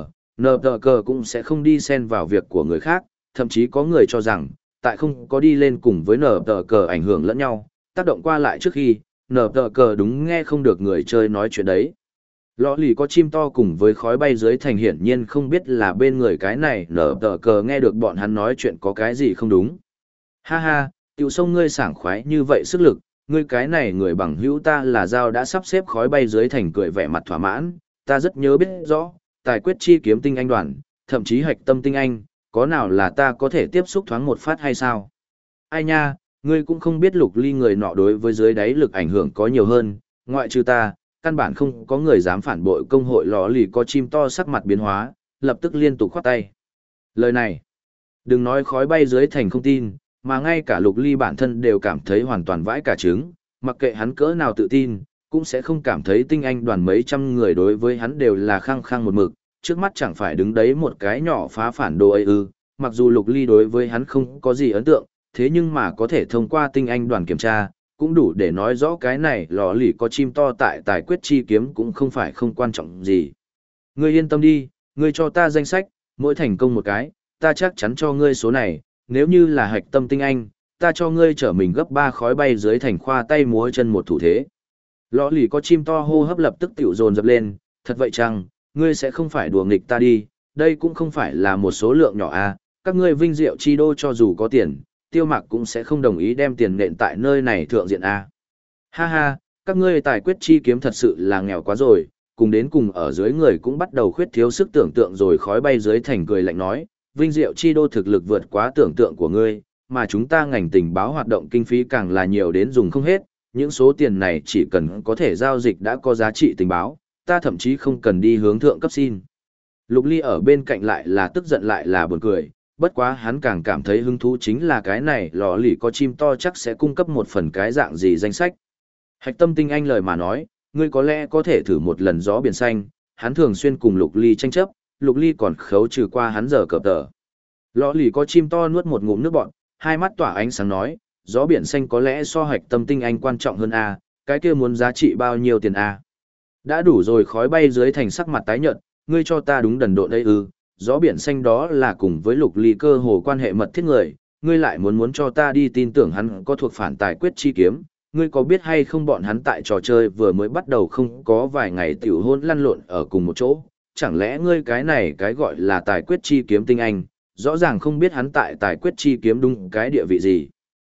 nở tờ cờ cũng sẽ không đi xen vào việc của người khác, thậm chí có người cho rằng, tại không có đi lên cùng với nở tờ cờ ảnh hưởng lẫn nhau, tác động qua lại trước khi, nở tờ cờ đúng nghe không được người chơi nói chuyện đấy. Lọ lì có chim to cùng với khói bay dưới thành hiển nhiên không biết là bên người cái này nở tờ cờ nghe được bọn hắn nói chuyện có cái gì không đúng. Ha ha, tiểu sông ngươi sảng khoái như vậy sức lực, ngươi cái này người bằng hữu ta là dao đã sắp xếp khói bay dưới thành cười vẻ mặt thỏa mãn, ta rất nhớ biết rõ, tài quyết chi kiếm tinh anh đoàn, thậm chí hạch tâm tinh anh, có nào là ta có thể tiếp xúc thoáng một phát hay sao? Ai nha, ngươi cũng không biết Lục Ly người nọ đối với dưới đáy lực ảnh hưởng có nhiều hơn, ngoại trừ ta, căn bản không có người dám phản bội công hội lò lì có chim to sắc mặt biến hóa, lập tức liên tục khoát tay. Lời này, đừng nói khói bay dưới thành không tin, mà ngay cả Lục Ly bản thân đều cảm thấy hoàn toàn vãi cả trứng, mặc kệ hắn cỡ nào tự tin, cũng sẽ không cảm thấy tinh anh đoàn mấy trăm người đối với hắn đều là khăng khăng một mực, trước mắt chẳng phải đứng đấy một cái nhỏ phá phản đồ ấy ư, mặc dù Lục Ly đối với hắn không có gì ấn tượng, thế nhưng mà có thể thông qua tinh anh đoàn kiểm tra, cũng đủ để nói rõ cái này lò lì có chim to tại tài quyết chi kiếm cũng không phải không quan trọng gì. Ngươi yên tâm đi, ngươi cho ta danh sách, mỗi thành công một cái, ta chắc chắn cho ngươi số này, nếu như là hạch tâm tinh anh, ta cho ngươi trở mình gấp 3 khói bay dưới thành khoa tay múa chân một thủ thế. Lò lì có chim to hô hấp lập tức tiểu dồn dập lên, thật vậy chăng, ngươi sẽ không phải đùa nghịch ta đi, đây cũng không phải là một số lượng nhỏ à, các ngươi vinh diệu chi đô cho dù có tiền, tiêu mạc cũng sẽ không đồng ý đem tiền nện tại nơi này thượng diện A. Ha ha, các ngươi tài quyết chi kiếm thật sự là nghèo quá rồi, cùng đến cùng ở dưới người cũng bắt đầu khuyết thiếu sức tưởng tượng rồi khói bay dưới thành cười lạnh nói, vinh diệu chi đô thực lực vượt quá tưởng tượng của ngươi, mà chúng ta ngành tình báo hoạt động kinh phí càng là nhiều đến dùng không hết, những số tiền này chỉ cần có thể giao dịch đã có giá trị tình báo, ta thậm chí không cần đi hướng thượng cấp xin. Lục Ly ở bên cạnh lại là tức giận lại là buồn cười, bất quá hắn càng cảm thấy hứng thú chính là cái này lò lì có chim to chắc sẽ cung cấp một phần cái dạng gì danh sách. Hạch tâm tinh anh lời mà nói, ngươi có lẽ có thể thử một lần gió biển xanh, hắn thường xuyên cùng Lục Ly tranh chấp, Lục Ly còn khấu trừ qua hắn giờ cập tờ. Lò lì có chim to nuốt một ngụm nước bọt, hai mắt tỏa ánh sáng nói, gió biển xanh có lẽ so hạch tâm tinh anh quan trọng hơn A, cái kia muốn giá trị bao nhiêu tiền A. Đã đủ rồi khói bay dưới thành sắc mặt tái nhợt, ngươi cho ta đúng đần độn đây ư, gió biển xanh đó là cùng với Lục Ly cơ hồ quan hệ mật thiết người, ngươi lại muốn cho ta đi tin tưởng hắn có thuộc phản tài quyết chi kiếm, ngươi có biết hay không bọn hắn tại trò chơi vừa mới bắt đầu không có vài ngày tiểu hôn lăn lộn ở cùng một chỗ, chẳng lẽ ngươi cái này cái gọi là tài quyết chi kiếm tinh anh, rõ ràng không biết hắn tại tài quyết chi kiếm đúng cái địa vị gì.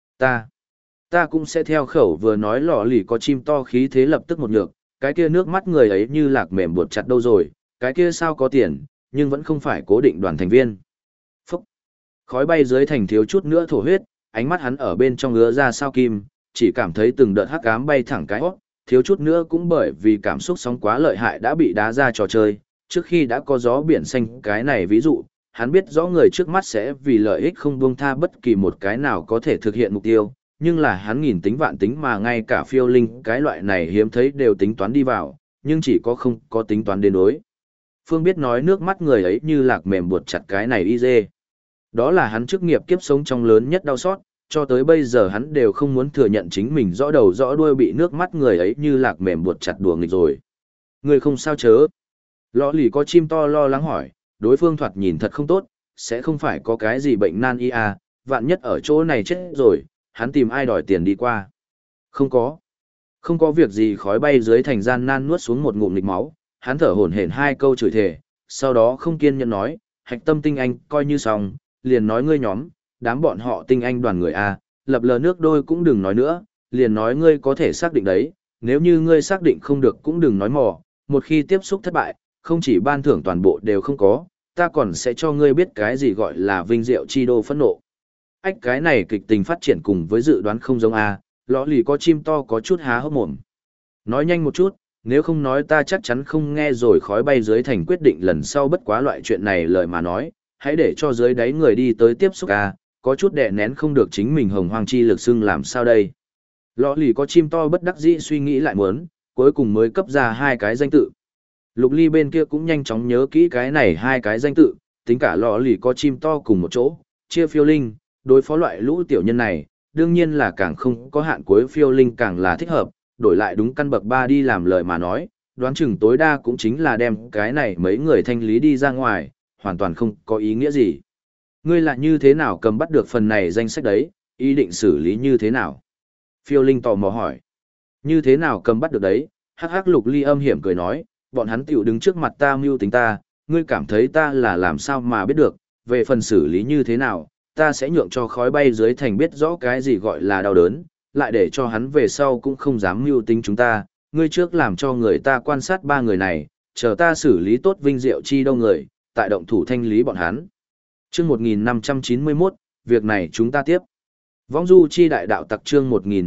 Ta cũng sẽ theo khẩu vừa nói lò lì có chim to khí thế lập tức một nhược, cái kia nước mắt người ấy như lạc mềm buộc chặt đâu rồi, cái kia sao có tiền, nhưng vẫn không phải cố định đoàn thành viên. Phúc! Khói bay dưới thành thiếu chút nữa thổ huyết, ánh mắt hắn ở bên trong ứa ra sao kim, chỉ cảm thấy từng đợt hắc ám bay thẳng cái hót, thiếu chút nữa cũng bởi vì cảm xúc sóng quá lợi hại đã bị đá ra trò chơi, trước khi đã có gió biển xanh cái này ví dụ, hắn biết rõ người trước mắt sẽ vì lợi ích không buông tha bất kỳ một cái nào có thể thực hiện mục tiêu, nhưng là hắn nghìn tính vạn tính mà ngay cả phiêu linh cái loại này hiếm thấy đều tính toán đi vào, nhưng chỉ có không có tính toán đến đối. Phương biết nói nước mắt người ấy như lạc mềm buộc chặt cái này y dê. Đó là hắn chức nghiệp kiếp sống trong lớn nhất đau xót, cho tới bây giờ hắn đều không muốn thừa nhận chính mình rõ đầu rõ đuôi bị nước mắt người ấy như lạc mềm buộc chặt đùa nghịch rồi. Người không sao chớ. Lọ lì có chim to lo lắng hỏi, đối phương thoạt nhìn thật không tốt, sẽ không phải có cái gì bệnh nan y à, vạn nhất ở chỗ này chết rồi, hắn tìm ai đòi tiền đi qua. Không có. Không có việc gì khói bay dưới thành gian nan nuốt xuống một ngụm nghịch máu, hắn thở hổn hển hai câu chửi thề, sau đó không kiên nhẫn nói, hạch tâm tinh anh coi như xong, liền nói ngươi nhóm, đám bọn họ tinh anh đoàn người A, lập lờ nước đôi cũng đừng nói nữa, liền nói ngươi có thể xác định đấy, nếu như ngươi xác định không được cũng đừng nói mò, một khi tiếp xúc thất bại, không chỉ ban thưởng toàn bộ đều không có, ta còn sẽ cho ngươi biết cái gì gọi là vinh diệu chi đô phẫn nộ. Ách cái này kịch tình phát triển cùng với dự đoán không giống A, lõ lì có chim to có chút há hốc mồm. Nói nhanh một chút, nếu không nói ta chắc chắn không nghe rồi khói bay dưới thành quyết định lần sau bất quá loại chuyện này lời mà nói, hãy để cho dưới đáy người đi tới tiếp xúc A, có chút đè nén không được chính mình hồng hoang chi lực xưng làm sao đây. Lõ lì có chim to bất đắc dĩ suy nghĩ lại muốn, cuối cùng mới cấp ra hai cái danh tự. Lục Ly bên kia cũng nhanh chóng nhớ kỹ cái này hai cái danh tự, tính cả lõ lì có chim to cùng một chỗ, chia phiêu linh, đối phó loại lũ tiểu nhân này, đương nhiên là càng không có hạn cuối phiêu linh càng là thích hợp, đổi lại đúng căn bậc 3 đi làm lời mà nói, đoán chừng tối đa cũng chính là đem cái này mấy người thanh lý đi ra ngoài, hoàn toàn không có ý nghĩa gì. Ngươi là như thế nào cầm bắt được phần này danh sách đấy, ý định xử lý như thế nào? Phiêu Linh tò mò hỏi. Như thế nào cầm bắt được đấy? Hắc hắc Lục Ly âm hiểm cười nói, bọn hắn tiểu đứng trước mặt ta mưu tính ta, ngươi cảm thấy ta là làm sao mà biết được, về phần xử lý như thế nào, ta sẽ nhượng cho khói bay dưới thành biết rõ cái gì gọi là đau đớn, lại để cho hắn về sau cũng không dám mưu tính chúng ta, ngươi trước làm cho người ta quan sát ba người này, chờ ta xử lý tốt Vinh Diệu Chi đâu người, tại động thủ thanh lý bọn hắn. Chương 1591, việc này chúng ta tiếp. Vong Du Chi đại đạo tặc chương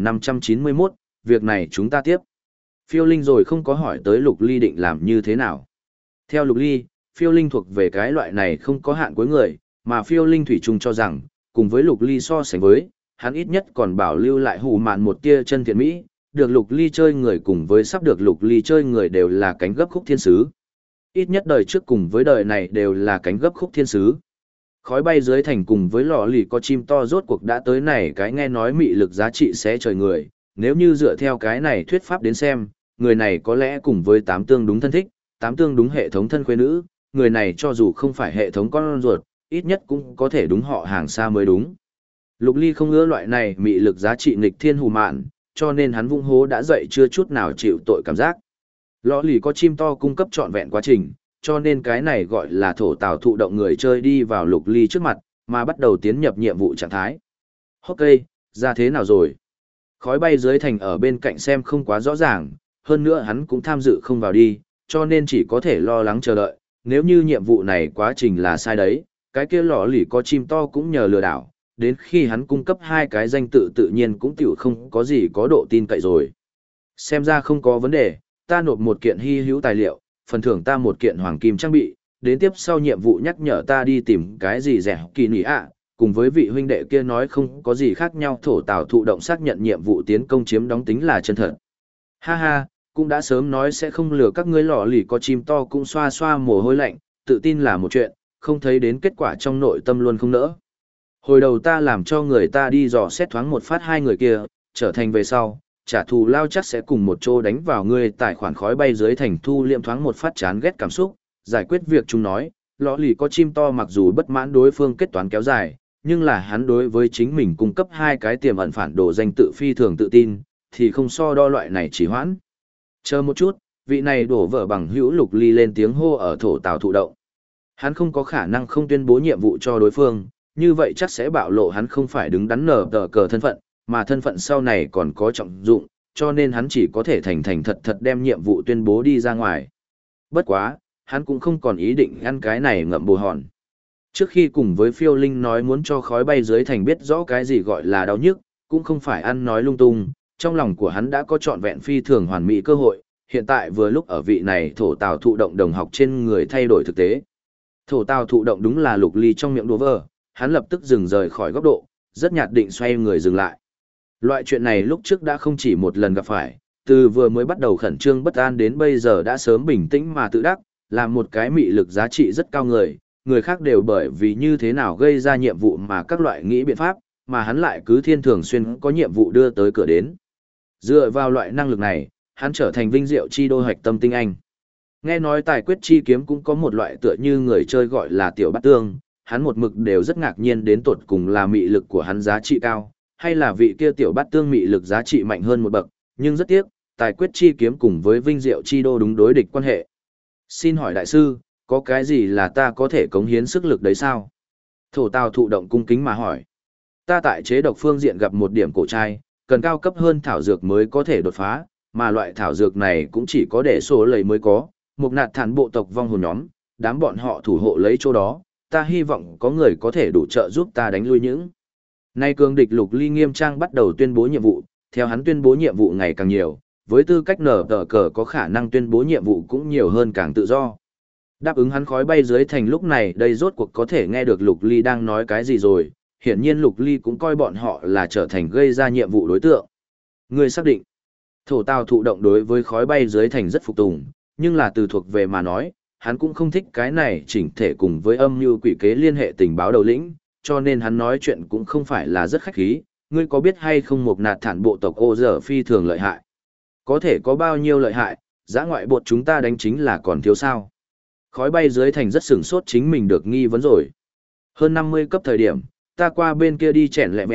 1591, việc này chúng ta tiếp. Phiêu Linh rồi không có hỏi tới Lục Ly định làm như thế nào. Theo Lục Ly, Phiêu Linh thuộc về cái loại này không có hạn cuối người, mà Phiêu Linh thủy chung cho rằng, cùng với Lục Ly so sánh với, hắn ít nhất còn bảo lưu lại hù mạn một tia chân thiện mỹ, được Lục Ly chơi người cùng với sắp được Lục Ly chơi người đều là cánh gấp khúc thiên sứ. Ít nhất đời trước cùng với đời này đều là cánh gấp khúc thiên sứ. Khói bay dưới thành cùng với lò lì có chim to rốt cuộc đã tới này cái nghe nói mị lực giá trị sẽ trời người, nếu như dựa theo cái này thuyết pháp đến xem, người này có lẽ cùng với tám tương đúng thân thích, tám tương đúng hệ thống thân khuê nữ, người này cho dù không phải hệ thống con ruột, ít nhất cũng có thể đúng họ hàng xa mới đúng. Lục Ly không ngỡ loại này mị lực giá trị nghịch thiên hù mạn, cho nên hắn vung hố đã dậy chưa chút nào chịu tội cảm giác. Lò lì có chim to cung cấp trọn vẹn quá trình, cho nên cái này gọi là thổ tào thụ động người chơi đi vào Lục Ly trước mặt, mà bắt đầu tiến nhập nhiệm vụ trạng thái. Ok, ra thế nào rồi? Khói bay dưới thành ở bên cạnh xem không quá rõ ràng, hơn nữa hắn cũng tham dự không vào đi, cho nên chỉ có thể lo lắng chờ đợi, nếu như nhiệm vụ này quá trình là sai đấy, cái kia lò lì có chim to cũng nhờ lừa đảo, đến khi hắn cung cấp hai cái danh tự tự nhiên cũng tiểu không có gì có độ tin cậy rồi. Xem ra không có vấn đề, ta nộp một kiện hy hữu tài liệu, phần thưởng ta một kiện hoàng kim trang bị, đến tiếp sau nhiệm vụ nhắc nhở ta đi tìm cái gì rẻ kỳ nỉ ạ, cùng với vị huynh đệ kia nói không có gì khác nhau thổ tào thụ động xác nhận nhiệm vụ tiến công chiếm đóng tính là chân thật. Ha ha, cũng đã sớm nói sẽ không lừa các ngươi lò lì có chim to cũng xoa xoa mồ hôi lạnh, tự tin là một chuyện, không thấy đến kết quả trong nội tâm luôn không nỡ. Hồi đầu ta làm cho người ta đi dò xét thoáng một phát hai người kia, trở thành về sau, trả thù lao chắc sẽ cùng một chỗ đánh vào ngươi tài khoản khói bay dưới thành thu liệm thoáng một phát chán ghét cảm xúc, giải quyết việc chúng nói, lõ lì có chim to mặc dù bất mãn đối phương kết toán kéo dài, nhưng là hắn đối với chính mình cung cấp hai cái tiềm ẩn phản đồ danh tự phi thường tự tin, thì không so đo loại này chỉ hoãn. Chờ một chút, vị này đổ vợ bằng hữu Lục Ly lên tiếng hô ở thổ tào thụ động. Hắn không có khả năng không tuyên bố nhiệm vụ cho đối phương, như vậy chắc sẽ bạo lộ hắn không phải đứng đắn nở tờ cờ thân phận, mà thân phận sau này còn có trọng dụng, cho nên hắn chỉ có thể thành thành thật thật đem nhiệm vụ tuyên bố đi ra ngoài. Bất quá, hắn cũng không còn ý định ăn cái này ngậm bồ hòn. Trước khi cùng với Phiêu Linh nói muốn cho khói bay dưới thành biết rõ cái gì gọi là đau nhức, cũng không phải ăn nói lung tung, trong lòng của hắn đã có trọn vẹn phi thường hoàn mỹ cơ hội, hiện tại vừa lúc ở vị này thổ tào thụ động đồng học trên người thay đổi thực tế. Thổ tào thụ động đúng là Lục Ly trong miệng đùa vờ, hắn lập tức dừng rời khỏi góc độ, rất nhạt định xoay người dừng lại. Loại chuyện này lúc trước đã không chỉ một lần gặp phải, từ vừa mới bắt đầu khẩn trương bất an đến bây giờ đã sớm bình tĩnh mà tự đắc, là một cái mị lực giá trị rất cao người khác đều bởi vì như thế nào gây ra nhiệm vụ mà các loại nghĩ biện pháp, mà hắn lại cứ thiên thường xuyên có nhiệm vụ đưa tới cửa đến. Dựa vào loại năng lực này, hắn trở thành vinh diệu chi đô hoạch tâm tinh anh. Nghe nói tài quyết chi kiếm cũng có một loại tựa như người chơi gọi là tiểu bát tương, hắn một mực đều rất ngạc nhiên đến tột cùng là mị lực của hắn giá trị cao, hay là vị kia tiểu bát tương mị lực giá trị mạnh hơn một bậc, nhưng rất tiếc, tài quyết chi kiếm cùng với vinh diệu chi đô đúng đối địch quan hệ. Xin hỏi đại sư, có cái gì là ta có thể cống hiến sức lực đấy sao? Thổ tào thụ động cung kính mà hỏi. Ta tại chế độc phương diện gặp một điểm cổ trai, cần cao cấp hơn thảo dược mới có thể đột phá, mà loại thảo dược này cũng chỉ có để số lầy mới có, một nạt thản bộ tộc vong hồn nhóm, đám bọn họ thủ hộ lấy chỗ đó, ta hy vọng có người có thể đủ trợ giúp ta đánh lui những. Nay cường địch Lục Ly nghiêm trang bắt đầu tuyên bố nhiệm vụ, theo hắn tuyên bố nhiệm vụ ngày càng nhiều, với tư cách nở tờ cờ có khả năng tuyên bố nhiệm vụ cũng nhiều hơn càng tự do. Đáp ứng hắn khói bay dưới thành lúc này đây rốt cuộc có thể nghe được Lục Ly đang nói cái gì rồi, hiển nhiên Lục Ly cũng coi bọn họ là trở thành gây ra nhiệm vụ đối tượng. Người xác định, thổ tào thụ động đối với khói bay dưới thành rất phục tùng, nhưng là từ thuộc về mà nói, hắn cũng không thích cái này chỉnh thể cùng với âm mưu quỷ kế liên hệ tình báo đầu lĩnh, cho nên hắn nói chuyện cũng không phải là rất khách khí. Ngươi có biết hay không một nạt thản bộ tộc ô giờ phi thường lợi hại? Có thể có bao nhiêu lợi hại, giã ngoại bột chúng ta đánh chính là còn thiếu sao? Khói bay dưới thành rất sửng sốt chính mình được nghi vấn rồi. Hơn 50 cấp thời điểm, ta qua bên kia đi chèn lẹ mèo,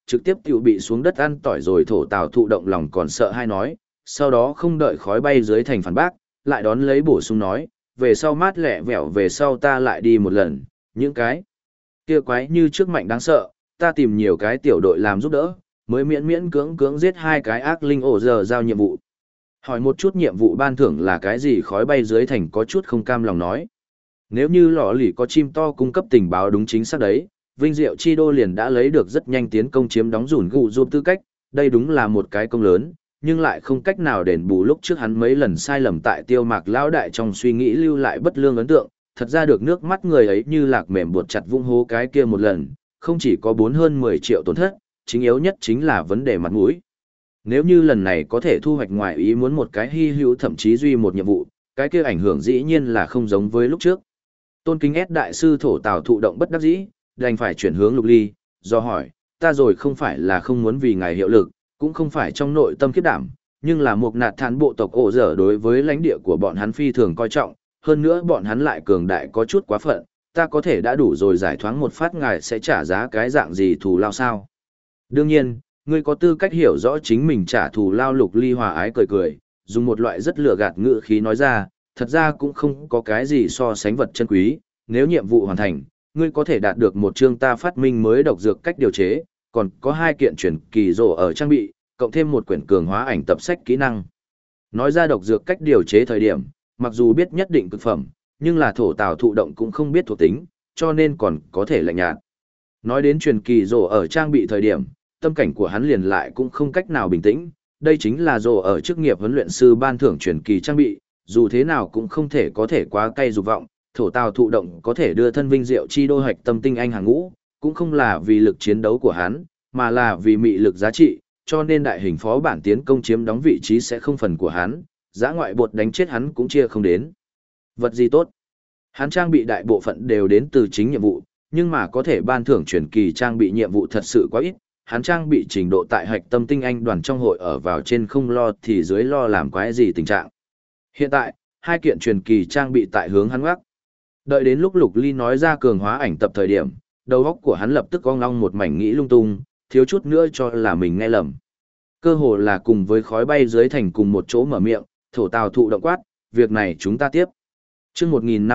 trực tiếp tiểu bị xuống đất ăn tỏi rồi. Thổ Tào thụ động lòng còn sợ hay nói, sau đó không đợi khói bay dưới thành phản bác, lại đón lấy bổ sung nói, về sau mát lẹ vẻo về sau ta lại đi một lần, những cái kia quái như trước mạnh đáng sợ, ta tìm nhiều cái tiểu đội làm giúp đỡ, mới miễn miễn cưỡng cưỡng giết 2 cái ác linh ổ giờ giao nhiệm vụ. Hỏi một chút nhiệm vụ ban thưởng là cái gì? Khói bay dưới thành có chút không cam lòng nói. Nếu như lọ lì có chim to cung cấp tình báo đúng chính xác đấy, Vinh Diệu Chi Đô liền đã lấy được rất nhanh tiến công chiếm đóng dùn gụ giúp tư cách, đây đúng là một cái công lớn, nhưng lại không cách nào đền bù lúc trước hắn mấy lần sai lầm tại Tiêu Mạc lão đại trong suy nghĩ lưu lại bất lương ấn tượng, thật ra được nước mắt người ấy như lạc mềm buột chặt vung hố cái kia một lần, không chỉ có 4 hơn 10 triệu tổn thất, chính yếu nhất chính là vấn đề mặt mũi. Nếu như lần này có thể thu hoạch ngoài ý muốn một cái hy hữu thậm chí duy một nhiệm vụ, cái kia ảnh hưởng dĩ nhiên là không giống với lúc trước. Tôn Kính S đại sư Thổ Tào thụ động bất đắc dĩ, đành phải chuyển hướng Lục Ly, do hỏi, ta rồi không phải là không muốn vì ngài hiệu lực, cũng không phải trong nội tâm khiếp đảm, nhưng là một nạt thán bộ tộc ổ dở đối với lãnh địa của bọn hắn phi thường coi trọng, hơn nữa bọn hắn lại cường đại có chút quá phận, ta có thể đã đủ rồi giải thoáng một phát, ngài sẽ trả giá cái dạng gì thù lao sao? Đương nhiên, ngươi có tư cách hiểu rõ chính mình trả thù lao. Lục Ly hòa ái cười cười, dùng một loại rất lừa gạt ngữ khí nói ra, thật ra cũng không có cái gì so sánh vật chân quý, nếu nhiệm vụ hoàn thành, ngươi có thể đạt được một chương ta phát minh mới độc dược cách điều chế, còn có 2 kiện chuyển kỳ rổ ở trang bị, cộng thêm một quyển cường hóa ảnh tập sách kỹ năng. Nói ra độc dược cách điều chế thời điểm, mặc dù biết nhất định cực phẩm, nhưng là Thổ Tào thụ động cũng không biết thuộc tính, cho nên còn có thể lạnh nhạt. Nói đến truyền kỳ rổ ở trang bị thời điểm, tâm cảnh của hắn liền lại cũng không cách nào bình tĩnh, đây chính là rổ ở chức nghiệp huấn luyện sư ban thưởng truyền kỳ trang bị, dù thế nào cũng không thể có thể quá cay dục vọng. Thổ Tào thụ động có thể đưa thân Vinh Diệu Chi Đô hạch tâm tinh anh hàng ngũ, cũng không là vì lực chiến đấu của hắn, mà là vì mị lực giá trị, cho nên đại hình phó bản tiến công chiếm đóng vị trí sẽ không phần của hắn, giã ngoại bột đánh chết hắn cũng chia không đến. Vật gì tốt? Hắn trang bị đại bộ phận đều đến từ chính nhiệm vụ, nhưng mà có thể ban thưởng truyền kỳ trang bị nhiệm vụ thật sự quá ít, hắn trang bị trình độ tại hạch tâm tinh anh đoàn trong hội ở vào trên không lo thì dưới lo làm quái gì tình trạng. Hiện tại, 2 kiện truyền kỳ trang bị tại hướng hắn ngoắc. Đợi đến lúc Lục Ly nói ra cường hóa ảnh tập thời điểm, đầu óc của hắn lập tức ong ong một mảnh nghĩ lung tung, thiếu chút nữa cho là mình nghe lầm. Cơ hồ là cùng với khói bay dưới thành cùng một chỗ mở miệng, Thổ Tào thụ động quát, việc này chúng ta tiếp. Chương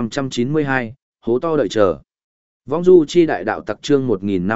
1592, hố to đợi chờ. Vong du chi đại đạo tặc chương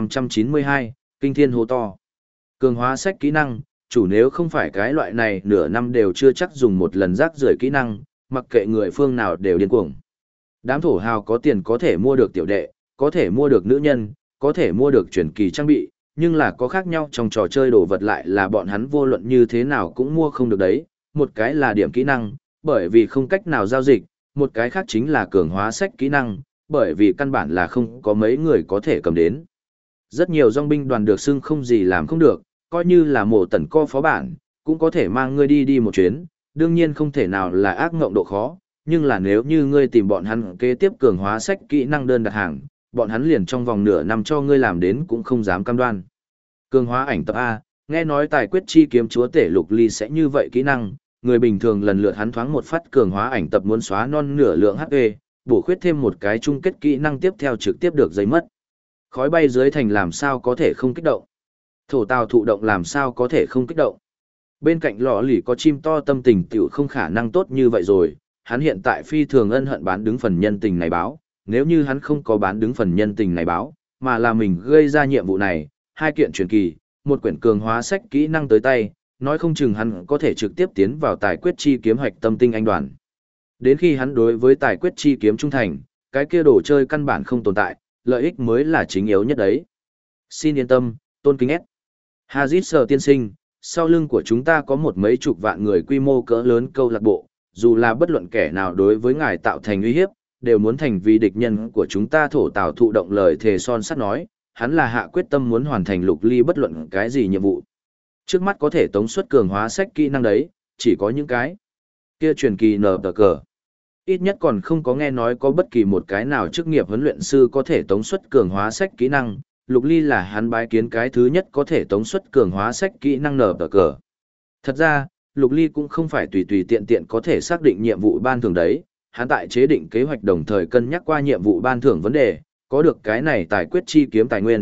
1592, kinh thiên hố to. Cường hóa sách kỹ năng, chủ nếu không phải cái loại này nửa năm đều chưa chắc dùng một lần rác rưởi kỹ năng, mặc kệ người phương nào đều điên cuồng. Đám thổ hào có tiền có thể mua được tiểu đệ, có thể mua được nữ nhân, có thể mua được truyền kỳ trang bị, nhưng là có khác nhau trong trò chơi đồ vật lại là bọn hắn vô luận như thế nào cũng mua không được đấy. Một cái là điểm kỹ năng, bởi vì không cách nào giao dịch, một cái khác chính là cường hóa sách kỹ năng, bởi vì căn bản là không có mấy người có thể cầm đến. Rất nhiều dòng binh đoàn được xưng không gì làm không được, coi như là mổ tẩn co phó bản, cũng có thể mang ngươi đi một chuyến, đương nhiên không thể nào là ác ngộng độ khó, nhưng là nếu như ngươi tìm bọn hắn kế tiếp cường hóa sách kỹ năng đơn đặt hàng, bọn hắn liền trong vòng nửa năm cho ngươi làm đến cũng không dám cam đoan. Cường hóa ảnh tập A, nghe nói tài quyết chi kiếm chúa tể Lục Ly sẽ như vậy kỹ năng, người bình thường lần lượt hắn thoáng một phát cường hóa ảnh tập muốn xóa non nửa lượng HP, bổ khuyết thêm một cái chung kết kỹ năng tiếp theo trực tiếp được giấy mất. Khói bay dưới thành làm sao có thể không kích động. Thổ Tào thụ động làm sao có thể không kích động. Bên cạnh lọ lì có chim to tâm tình tiểu không khả năng tốt như vậy rồi, hắn hiện tại phi thường ân hận bán đứng phần nhân tình này báo, nếu như hắn không có bán đứng phần nhân tình này báo, mà là mình gây ra nhiệm vụ này, 2 kiện truyền kỳ, một quyển cường hóa sách kỹ năng tới tay, nói không chừng hắn có thể trực tiếp tiến vào tài quyết chi kiếm hoạch tâm tinh anh đoàn. Đến khi hắn đối với tài quyết chi kiếm trung thành, cái kia đồ chơi căn bản không tồn tại, lợi ích mới là chính yếu nhất đấy. Xin yên tâm, Tôn Kính S. Hazit Sở tiên sinh, sau lưng của chúng ta có một mấy chục vạn người quy mô cỡ lớn câu lạc bộ, dù là bất luận kẻ nào đối với ngài tạo thành uy hiếp, đều muốn thành vì địch nhân của chúng ta. Thổ Tào thụ động lời thề son sắt nói, hắn là hạ quyết tâm muốn hoàn thành Lục Ly bất luận cái gì nhiệm vụ. Trước mắt có thể tống xuất cường hóa sách kỹ năng đấy, chỉ có những cái kia truyền kỳ nở tờ cờ. Ít nhất còn không có nghe nói có bất kỳ một cái nào chức nghiệp huấn luyện sư có thể tống xuất cường hóa sách kỹ năng. Lục Ly là hắn bái kiến cái thứ nhất có thể tống xuất cường hóa sách kỹ năng nở tờ cờ. Thật ra, Lục Ly cũng không phải tùy tùy tiện tiện có thể xác định nhiệm vụ ban thưởng đấy, hắn tại chế định kế hoạch đồng thời cân nhắc qua nhiệm vụ ban thưởng vấn đề, có được cái này tài quyết chi kiếm tài nguyên,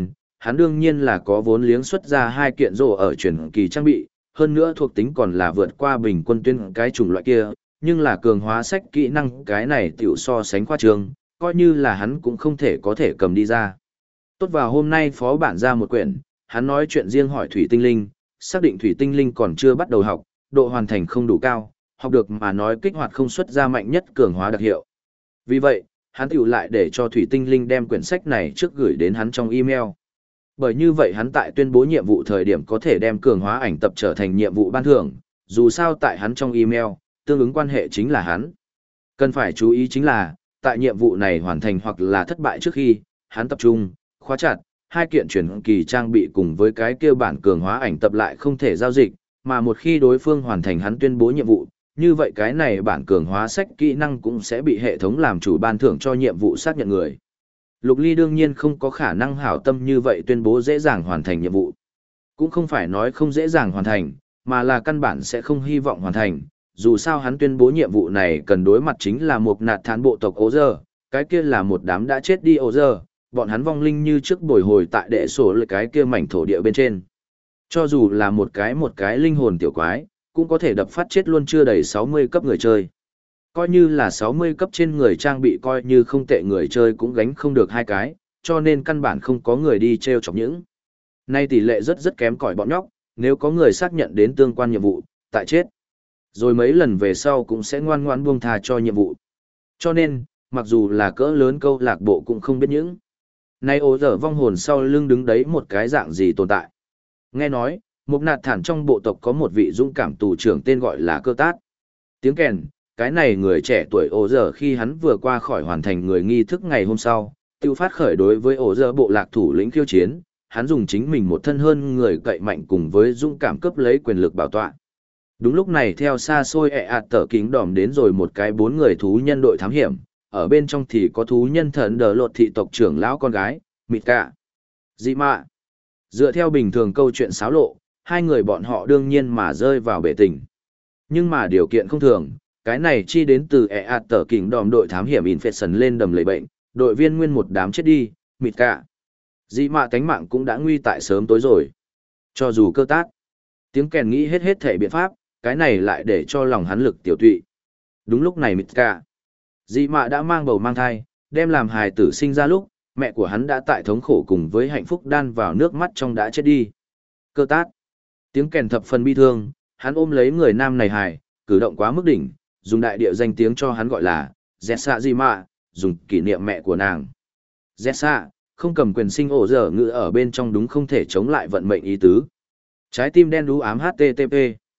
hắn đương nhiên là có vốn liếng xuất ra 2 kiện rổ ở truyền kỳ trang bị, hơn nữa thuộc tính còn là vượt qua bình quân tuyên cái chủng loại kia, nhưng là cường hóa sách kỹ năng cái này tiểu so sánh khoa trương, coi như là hắn cũng không thể có thể cầm đi ra. Tốt vào hôm nay phó bản ra một quyển, hắn nói chuyện riêng hỏi Thủy Tinh Linh, xác định Thủy Tinh Linh còn chưa bắt đầu học, độ hoàn thành không đủ cao, học được mà nói kích hoạt không xuất ra mạnh nhất cường hóa đặc hiệu. Vì vậy, hắn tiểu lại để cho Thủy Tinh Linh đem quyển sách này trước gửi đến hắn trong email. Bởi như vậy hắn tại tuyên bố nhiệm vụ thời điểm có thể đem cường hóa ảnh tập trở thành nhiệm vụ ban thưởng, dù sao tại hắn trong email, tương ứng quan hệ chính là hắn. Cần phải chú ý chính là, tại nhiệm vụ này hoàn thành hoặc là thất bại trước khi, hắn tập trung, khóa chặt, 2 kiện chuyển kỳ trang bị cùng với cái kia bản cường hóa ảnh tập lại không thể giao dịch, mà một khi đối phương hoàn thành hắn tuyên bố nhiệm vụ, như vậy cái này bản cường hóa sách kỹ năng cũng sẽ bị hệ thống làm chủ ban thưởng cho nhiệm vụ xác nhận người. Lục Ly đương nhiên không có khả năng hảo tâm như vậy tuyên bố dễ dàng hoàn thành nhiệm vụ. Cũng không phải nói không dễ dàng hoàn thành, mà là căn bản sẽ không hy vọng hoàn thành. Dù sao hắn tuyên bố nhiệm vụ này cần đối mặt chính là một nạt thán bộ tộc ố giờ, cái kia là một đám đã chết đi ố giờ, bọn hắn vong linh như trước bồi hồi tại đệ sổ lợi cái kia mảnh thổ địa bên trên. Cho dù là một cái linh hồn tiểu quái, cũng có thể đập phát chết luôn chưa đầy 60 cấp người chơi. Coi như là 60 cấp trên người trang bị coi như không tệ người chơi cũng gánh không được 2 cái, cho nên căn bản không có người đi treo chọc những. Nay tỷ lệ rất kém cỏi bọn nhóc, nếu có người xác nhận đến tương quan nhiệm vụ, tại chết. Rồi mấy lần về sau cũng sẽ ngoan ngoãn buông tha cho nhiệm vụ. Cho nên, mặc dù là cỡ lớn câu lạc bộ cũng không biết những. Nay ố giờ vong hồn sau lưng đứng đấy một cái dạng gì tồn tại. Nghe nói, một nạt thản trong bộ tộc có một vị dũng cảm tù trưởng tên gọi là Cơ Tát. Tiếng kèn, cái này người trẻ tuổi ổ giờ khi hắn vừa qua khỏi hoàn thành người nghi thức ngày hôm sau, tiêu phát khởi đối với ổ giờ bộ lạc thủ lĩnh khiêu chiến, hắn dùng chính mình một thân hơn người cậy mạnh cùng với dũng cảm cấp lấy quyền lực bảo tọa. Đúng lúc này theo xa xôi tở kính đòm đến rồi một cái 4 người thú nhân đội thám hiểm, ở bên trong thì có thú nhân thần đờ lột thị tộc trưởng lão con gái, Mịt Cả. Dị mạ. Dựa theo bình thường câu chuyện xáo lộ, 2 người bọn họ đương nhiên mà rơi vào bể tình. Nhưng mà điều kiện không thường, cái này chi đến từ tở kính đòm đội thám hiểm Infection lên đầm lầy bệnh, đội viên nguyên một đám chết đi, Mịt Cả. Dị mạ cánh mạng cũng đã nguy tại sớm tối rồi. Cho dù Cơ Tát, tiếng kèn nghĩ hết thể biện pháp, cái này lại để cho lòng hắn lực tiểu tụy. Đúng lúc này Mịt Cả, dị mạ đã mang bầu mang thai, đem làm hài tử sinh ra lúc, mẹ của hắn đã tại thống khổ cùng với hạnh phúc đan vào nước mắt trong đã chết đi. Cơ Tát, tiếng kèn thập phần bi thương, hắn ôm lấy người nam này hài, cử động quá mức đỉnh, dùng đại địa danh tiếng cho hắn gọi là Zessa dị mạ, dùng kỷ niệm mẹ của nàng. Zessa, không cầm quyền sinh ổ dở ngữ ở bên trong đúng không thể chống lại vận mệnh ý tứ. Trái tim đen đú ám HTTP.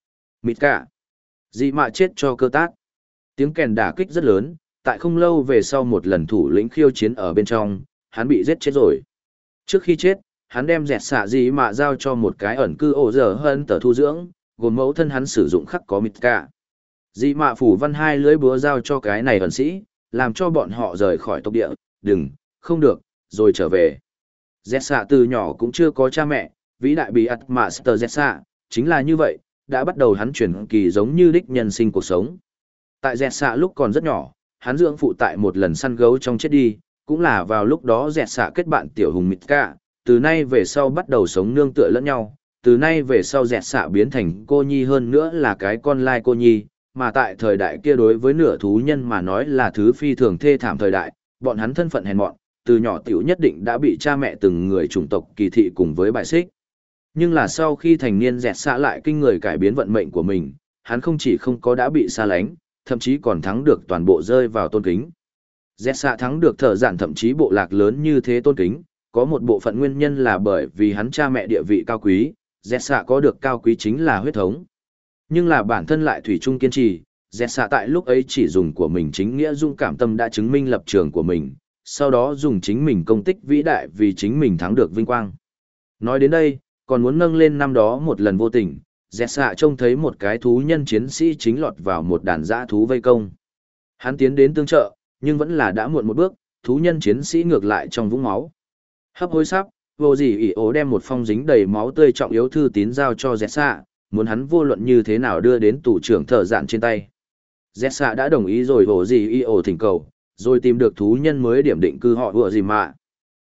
Mịt Cả, dị mạ chết cho Cơ Tát. Tiếng kèn đả kích rất lớn, tại không lâu về sau một lần thủ lĩnh khiêu chiến ở bên trong, hắn bị giết chết rồi. Trước khi chết, hắn đem dẹt xạ dị mạ giao cho một cái ẩn cư ổ dở hơn tờ thu dưỡng, gồm mẫu thân hắn sử dụng khắc có Mịt Cả. Dị mạ phủ văn 2 lưỡi búa giao cho cái này ẩn sĩ, làm cho bọn họ rời khỏi tộc địa, đừng, không được, rồi trở về. Dẹt xạ từ nhỏ cũng chưa có cha mẹ, vĩ đại bí ắt Master dẹt xạ, chính là như vậy, đã bắt đầu hắn chuyển kỳ giống như đích nhân sinh cuộc sống. Tại dẹt xạ lúc còn rất nhỏ, hắn dưỡng phụ tại một lần săn gấu trong chết đi, cũng là vào lúc đó dẹt xạ kết bạn tiểu hùng Mịt Cả, từ nay về sau bắt đầu sống nương tựa lẫn nhau, từ nay về sau dẹt xạ biến thành cô nhi hơn nữa là cái con lai cô nhi, mà tại thời đại kia đối với nửa thú nhân mà nói là thứ phi thường thê thảm thời đại, bọn hắn thân phận hèn mọn, từ nhỏ tiểu nhất định đã bị cha mẹ từng người chủng tộc kỳ thị cùng với bài xích. Nhưng là sau khi thành niên dẹt xạ lại kinh người cải biến vận mệnh của mình, hắn không chỉ không có đã bị xa lánh, thậm chí còn thắng được toàn bộ rơi vào tôn kính. Dẹt xạ thắng được thợ giản thậm chí bộ lạc lớn như thế tôn kính, có một bộ phận nguyên nhân là bởi vì hắn cha mẹ địa vị cao quý, dẹt xạ có được cao quý chính là huyết thống. Nhưng là bản thân lại thủy chung kiên trì, dẹt xạ tại lúc ấy chỉ dùng của mình chính nghĩa dung cảm tâm đã chứng minh lập trường của mình, sau đó dùng chính mình công tích vĩ đại vì chính mình thắng được vinh quang. Nói đến đây, còn muốn nâng lên năm đó một lần vô tình, dẹt xạ trông thấy một cái thú nhân chiến sĩ chính lọt vào một đàn dã thú vây công. Hắn tiến đến tương trợ, nhưng vẫn là đã muộn một bước, thú nhân chiến sĩ ngược lại trong vũng máu. Hấp hối sắp, vô gì ỉ ố đem một phong dính đầy máu tươi trọng yếu thư tín giao cho dẹt xạ, muốn hắn vô luận như thế nào đưa đến tù trưởng thợ dạn trên tay. Dẹt xạ đã đồng ý rồi vô gì ỉ ố thỉnh cầu, rồi tìm được thú nhân mới điểm định cư họ vừa gì mà.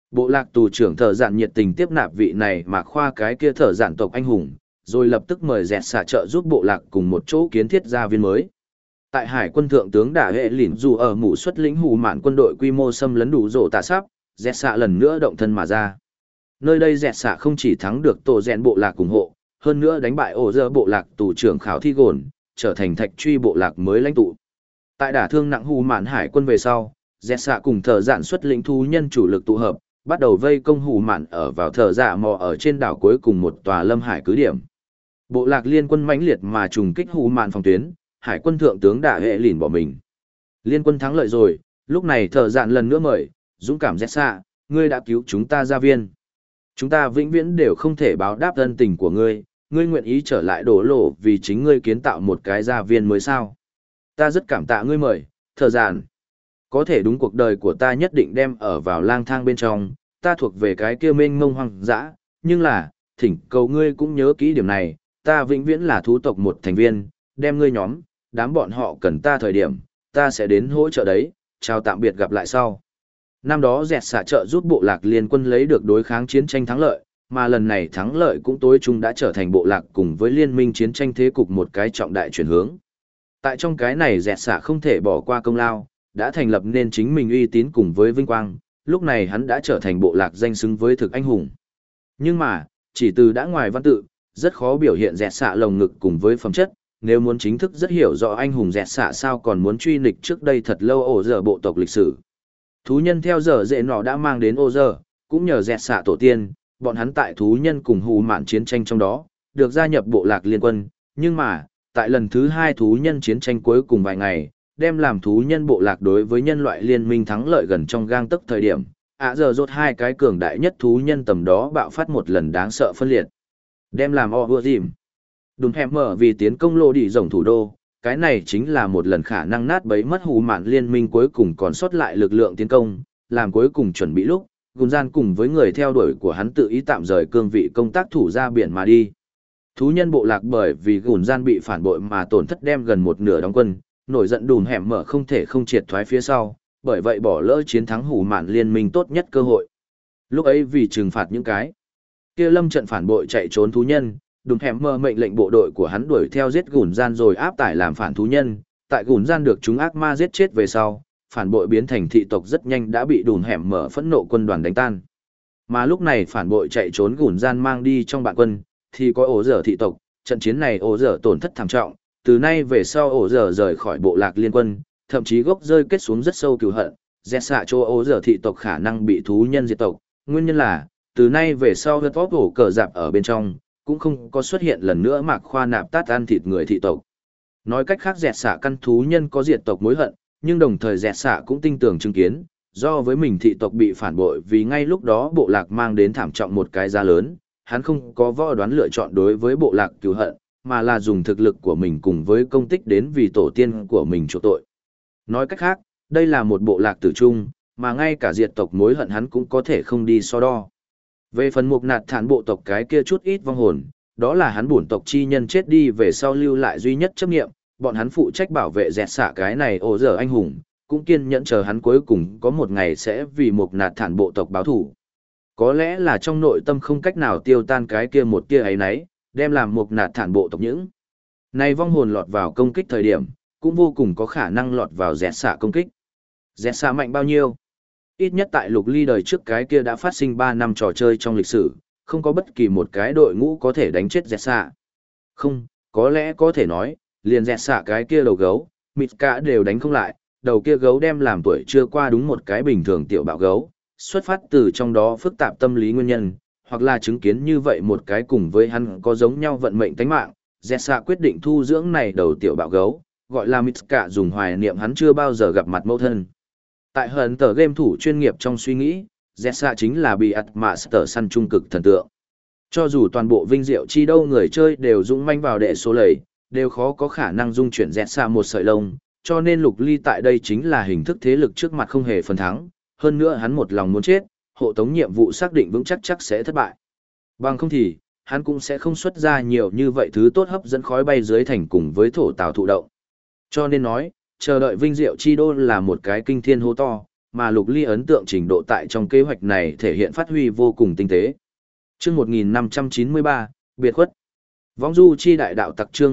Bộ lạc tù trưởng thợ dạn nhiệt tình tiếp nạp vị này mà khoa cái kia thợ dạn tộc anh hùng, rồi lập tức mời dẹt xạ trợ giúp bộ lạc cùng một chỗ kiến thiết gia viên mới. Tại hải quân thượng tướng đả hệ lỉn dù ở mũ xuất lĩnh hù mạn quân đội quy mô xâm lấn đủ rổ tạ sắp, dẹt xạ lần nữa động thân mà ra. Nơi đây dẹt xạ không chỉ thắng được tổ rèn bộ lạc ủng hộ, hơn nữa đánh bại ổ dơ bộ lạc tù trưởng khảo thi gồn, trở thành thạch truy bộ lạc mới lãnh tụ. Tại đả thương nặng hù mạn hải quân về sau, dẹt xạ cùng thợ dạn xuất lĩnh thú nhân chủ lực tụ hợp, bắt đầu vây công hù mạn ở vào thợ dạ mò ở trên đảo cuối cùng một tòa lâm hải cứ điểm. Bộ lạc liên quân mãnh liệt mà trùng kích hù mạn phòng tuyến, hải quân thượng tướng đả hệ lìn bỏ mình. Liên quân thắng lợi rồi, lúc này thợ dạn lần nữa mời, dũng cảm dẹt xạ, ngươi đã cứu chúng ta gia viên. Chúng ta vĩnh viễn đều không thể báo đáp ân tình của ngươi, ngươi nguyện ý trở lại đổ lộ vì chính ngươi kiến tạo một cái gia viên mới sao. Ta rất cảm tạ ngươi mời, thợ dạn. Có thể đúng cuộc đời của ta nhất định đem ở vào lang thang bên trong, ta thuộc về cái kia mênh mông hoang dã, nhưng là, thỉnh cầu ngươi cũng nhớ kỹ điểm này, ta vĩnh viễn là thú tộc một thành viên, đem ngươi nhóm, đám bọn họ cần ta thời điểm, ta sẽ đến hỗ trợ đấy, chào tạm biệt gặp lại sau. Năm đó dẹt xạ trợ giúp bộ lạc liên quân lấy được đối kháng chiến tranh thắng lợi, mà lần này thắng lợi cũng tối chung đã trở thành bộ lạc cùng với liên minh chiến tranh thế cục một cái trọng đại chuyển hướng. Tại trong cái này dẹt xạ không thể bỏ qua công lao, đã thành lập nên chính mình uy tín cùng với vinh quang, lúc này hắn đã trở thành bộ lạc danh xứng với thực anh hùng. Nhưng mà, chỉ từ đã ngoài văn tự, rất khó biểu hiện dẹt xạ lồng ngực cùng với phẩm chất, nếu muốn chính thức rất hiểu rõ anh hùng dẹt xạ sao còn muốn truy nghịch trước đây thật lâu ổ dở bộ tộc lịch sử. Thú nhân theo giờ dễ nọ đã mang đến ô dở, cũng nhờ dẹt xạ tổ tiên, bọn hắn tại thú nhân cùng hù mạn chiến tranh trong đó, được gia nhập bộ lạc liên quân, nhưng mà, tại lần thứ 2 thú nhân chiến tranh cuối cùng vài ngày, đem làm thú nhân bộ lạc đối với nhân loại liên minh thắng lợi gần trong gang tấc thời điểm, giờ rốt hai cái cường đại nhất thú nhân tầm đó bạo phát một lần đáng sợ phân liệt. Đem làm vua dìm. Đùm hẻm mở vì tiến công lô đi rồng thủ đô, cái này chính là một lần khả năng nát bấy mất hù mạn liên minh cuối cùng còn sót lại lực lượng tiến công, làm cuối cùng chuẩn bị lúc, Gùn Gian cùng với người theo đuổi của hắn tự ý tạm rời cương vị công tác thủ ra biển mà đi. Thú nhân bộ lạc bởi vì Gùn Gian bị phản bội mà tổn thất đem gần một nửa đóng quân, nổi giận đùm hẻm mở không thể không triệt thoái phía sau, bởi vậy bỏ lỡ chiến thắng hù mạn liên minh tốt nhất cơ hội. Lúc ấy vì trừng phạt những cái kia lâm trận phản bội chạy trốn thú nhân, đùm hẻm mở mệnh lệnh bộ đội của hắn đuổi theo giết Gùn Gian rồi áp tải làm phản thú nhân, tại Gùn Gian được chúng ác ma giết chết về sau, phản bội biến thành thị tộc rất nhanh đã bị đùm hẻm mở phẫn nộ quân đoàn đánh tan. Mà lúc này phản bội chạy trốn Gùn Gian mang đi trong bạn quân, thì có ổ dở thị tộc, trận chiến này ổ dở tổn thất thảm trọng, từ nay về sau ổ dở rời khỏi bộ lạc liên quân, thậm chí gốc rơi kết xuống rất sâu cừu hận, dẹt xạ cho ổ dở thị tộc khả năng bị thú nhân diệt tộc, nguyên nhân là, từ nay về sau hớt vóp ổ cờ dạp ở bên trong, cũng không có xuất hiện lần nữa mạc khoa nạp tát ăn thịt người thị tộc. Nói cách khác dẹt xạ căn thú nhân có diệt tộc mối hận, nhưng đồng thời dẹt xạ cũng tin tưởng chứng kiến, do với mình thị tộc bị phản bội vì ngay lúc đó bộ lạc mang đến thảm trọng một cái giá lớn, hắn không có võ đoán lựa chọn đối với bộ lạc cứu hận, mà là dùng thực lực của mình cùng với công tích đến vì tổ tiên của mình chỗ tội. Nói cách khác, đây là một bộ lạc tử trung, mà ngay cả diệt tộc mối hận hắn cũng có thể không đi so đo. Về phần mục nạt thản bộ tộc cái kia chút ít vong hồn, đó là hắn bổn tộc chi nhân chết đi về sau lưu lại duy nhất chấp nghiệm, bọn hắn phụ trách bảo vệ dẹt xạ cái này ổ dở anh hùng, cũng kiên nhẫn chờ hắn cuối cùng có một ngày sẽ vì mục nạt thản bộ tộc báo thủ. Có lẽ là trong nội tâm không cách nào tiêu tan cái kia một kia ấy nấy, đem làm mục nạt thản bộ tộc những. Này vong hồn lọt vào công kích thời điểm, cũng vô cùng có khả năng lọt vào dẹt xạ công kích. Dẹt xạ mạnh bao nhiêu? Ít nhất tại lục ly đời trước cái kia đã phát sinh 3 năm trò chơi trong lịch sử, không có bất kỳ một cái đội ngũ có thể đánh chết dẹt xạ. Không, có lẽ có thể nói, liền dẹt xạ cái kia đầu gấu, mịt cả đều đánh không lại, đầu kia gấu đem làm tuổi chưa qua đúng một cái bình thường tiểu bạo gấu, xuất phát từ trong đó phức tạp tâm lý nguyên nhân, hoặc là chứng kiến như vậy một cái cùng với hắn có giống nhau vận mệnh tánh mạng, dẹt xạ quyết định thu dưỡng này đầu tiểu bạo gấu, gọi là mịt cả dùng hoài niệm hắn chưa bao giờ gặp mặt mẫu thân. Tại hận tờ game thủ chuyên nghiệp trong suy nghĩ, dẹt xạ chính là bị ạt mạ sở săn trung cực thần tượng. Cho dù toàn bộ vinh diệu chi đâu người chơi đều dũng manh vào đệ số lầy, đều khó có khả năng dung chuyển dẹt xạ một sợi lông, cho nên lục ly tại đây chính là hình thức thế lực trước mặt không hề phần thắng, hơn nữa hắn một lòng muốn chết, hộ tống nhiệm vụ xác định vững chắc sẽ thất bại. Bằng không thì, hắn cũng sẽ không xuất ra nhiều như vậy thứ tốt hấp dẫn khói bay dưới thành cùng với thổ tào thụ động. Cho nên nói, chờ đợi vinh diệu chi đô là một cái kinh thiên hố to, mà Lục Ly ấn tượng trình độ tại trong kế hoạch này thể hiện phát huy vô cùng tinh tế. Chương 1593, biệt khuất. Võng du chi đại đạo tặc chương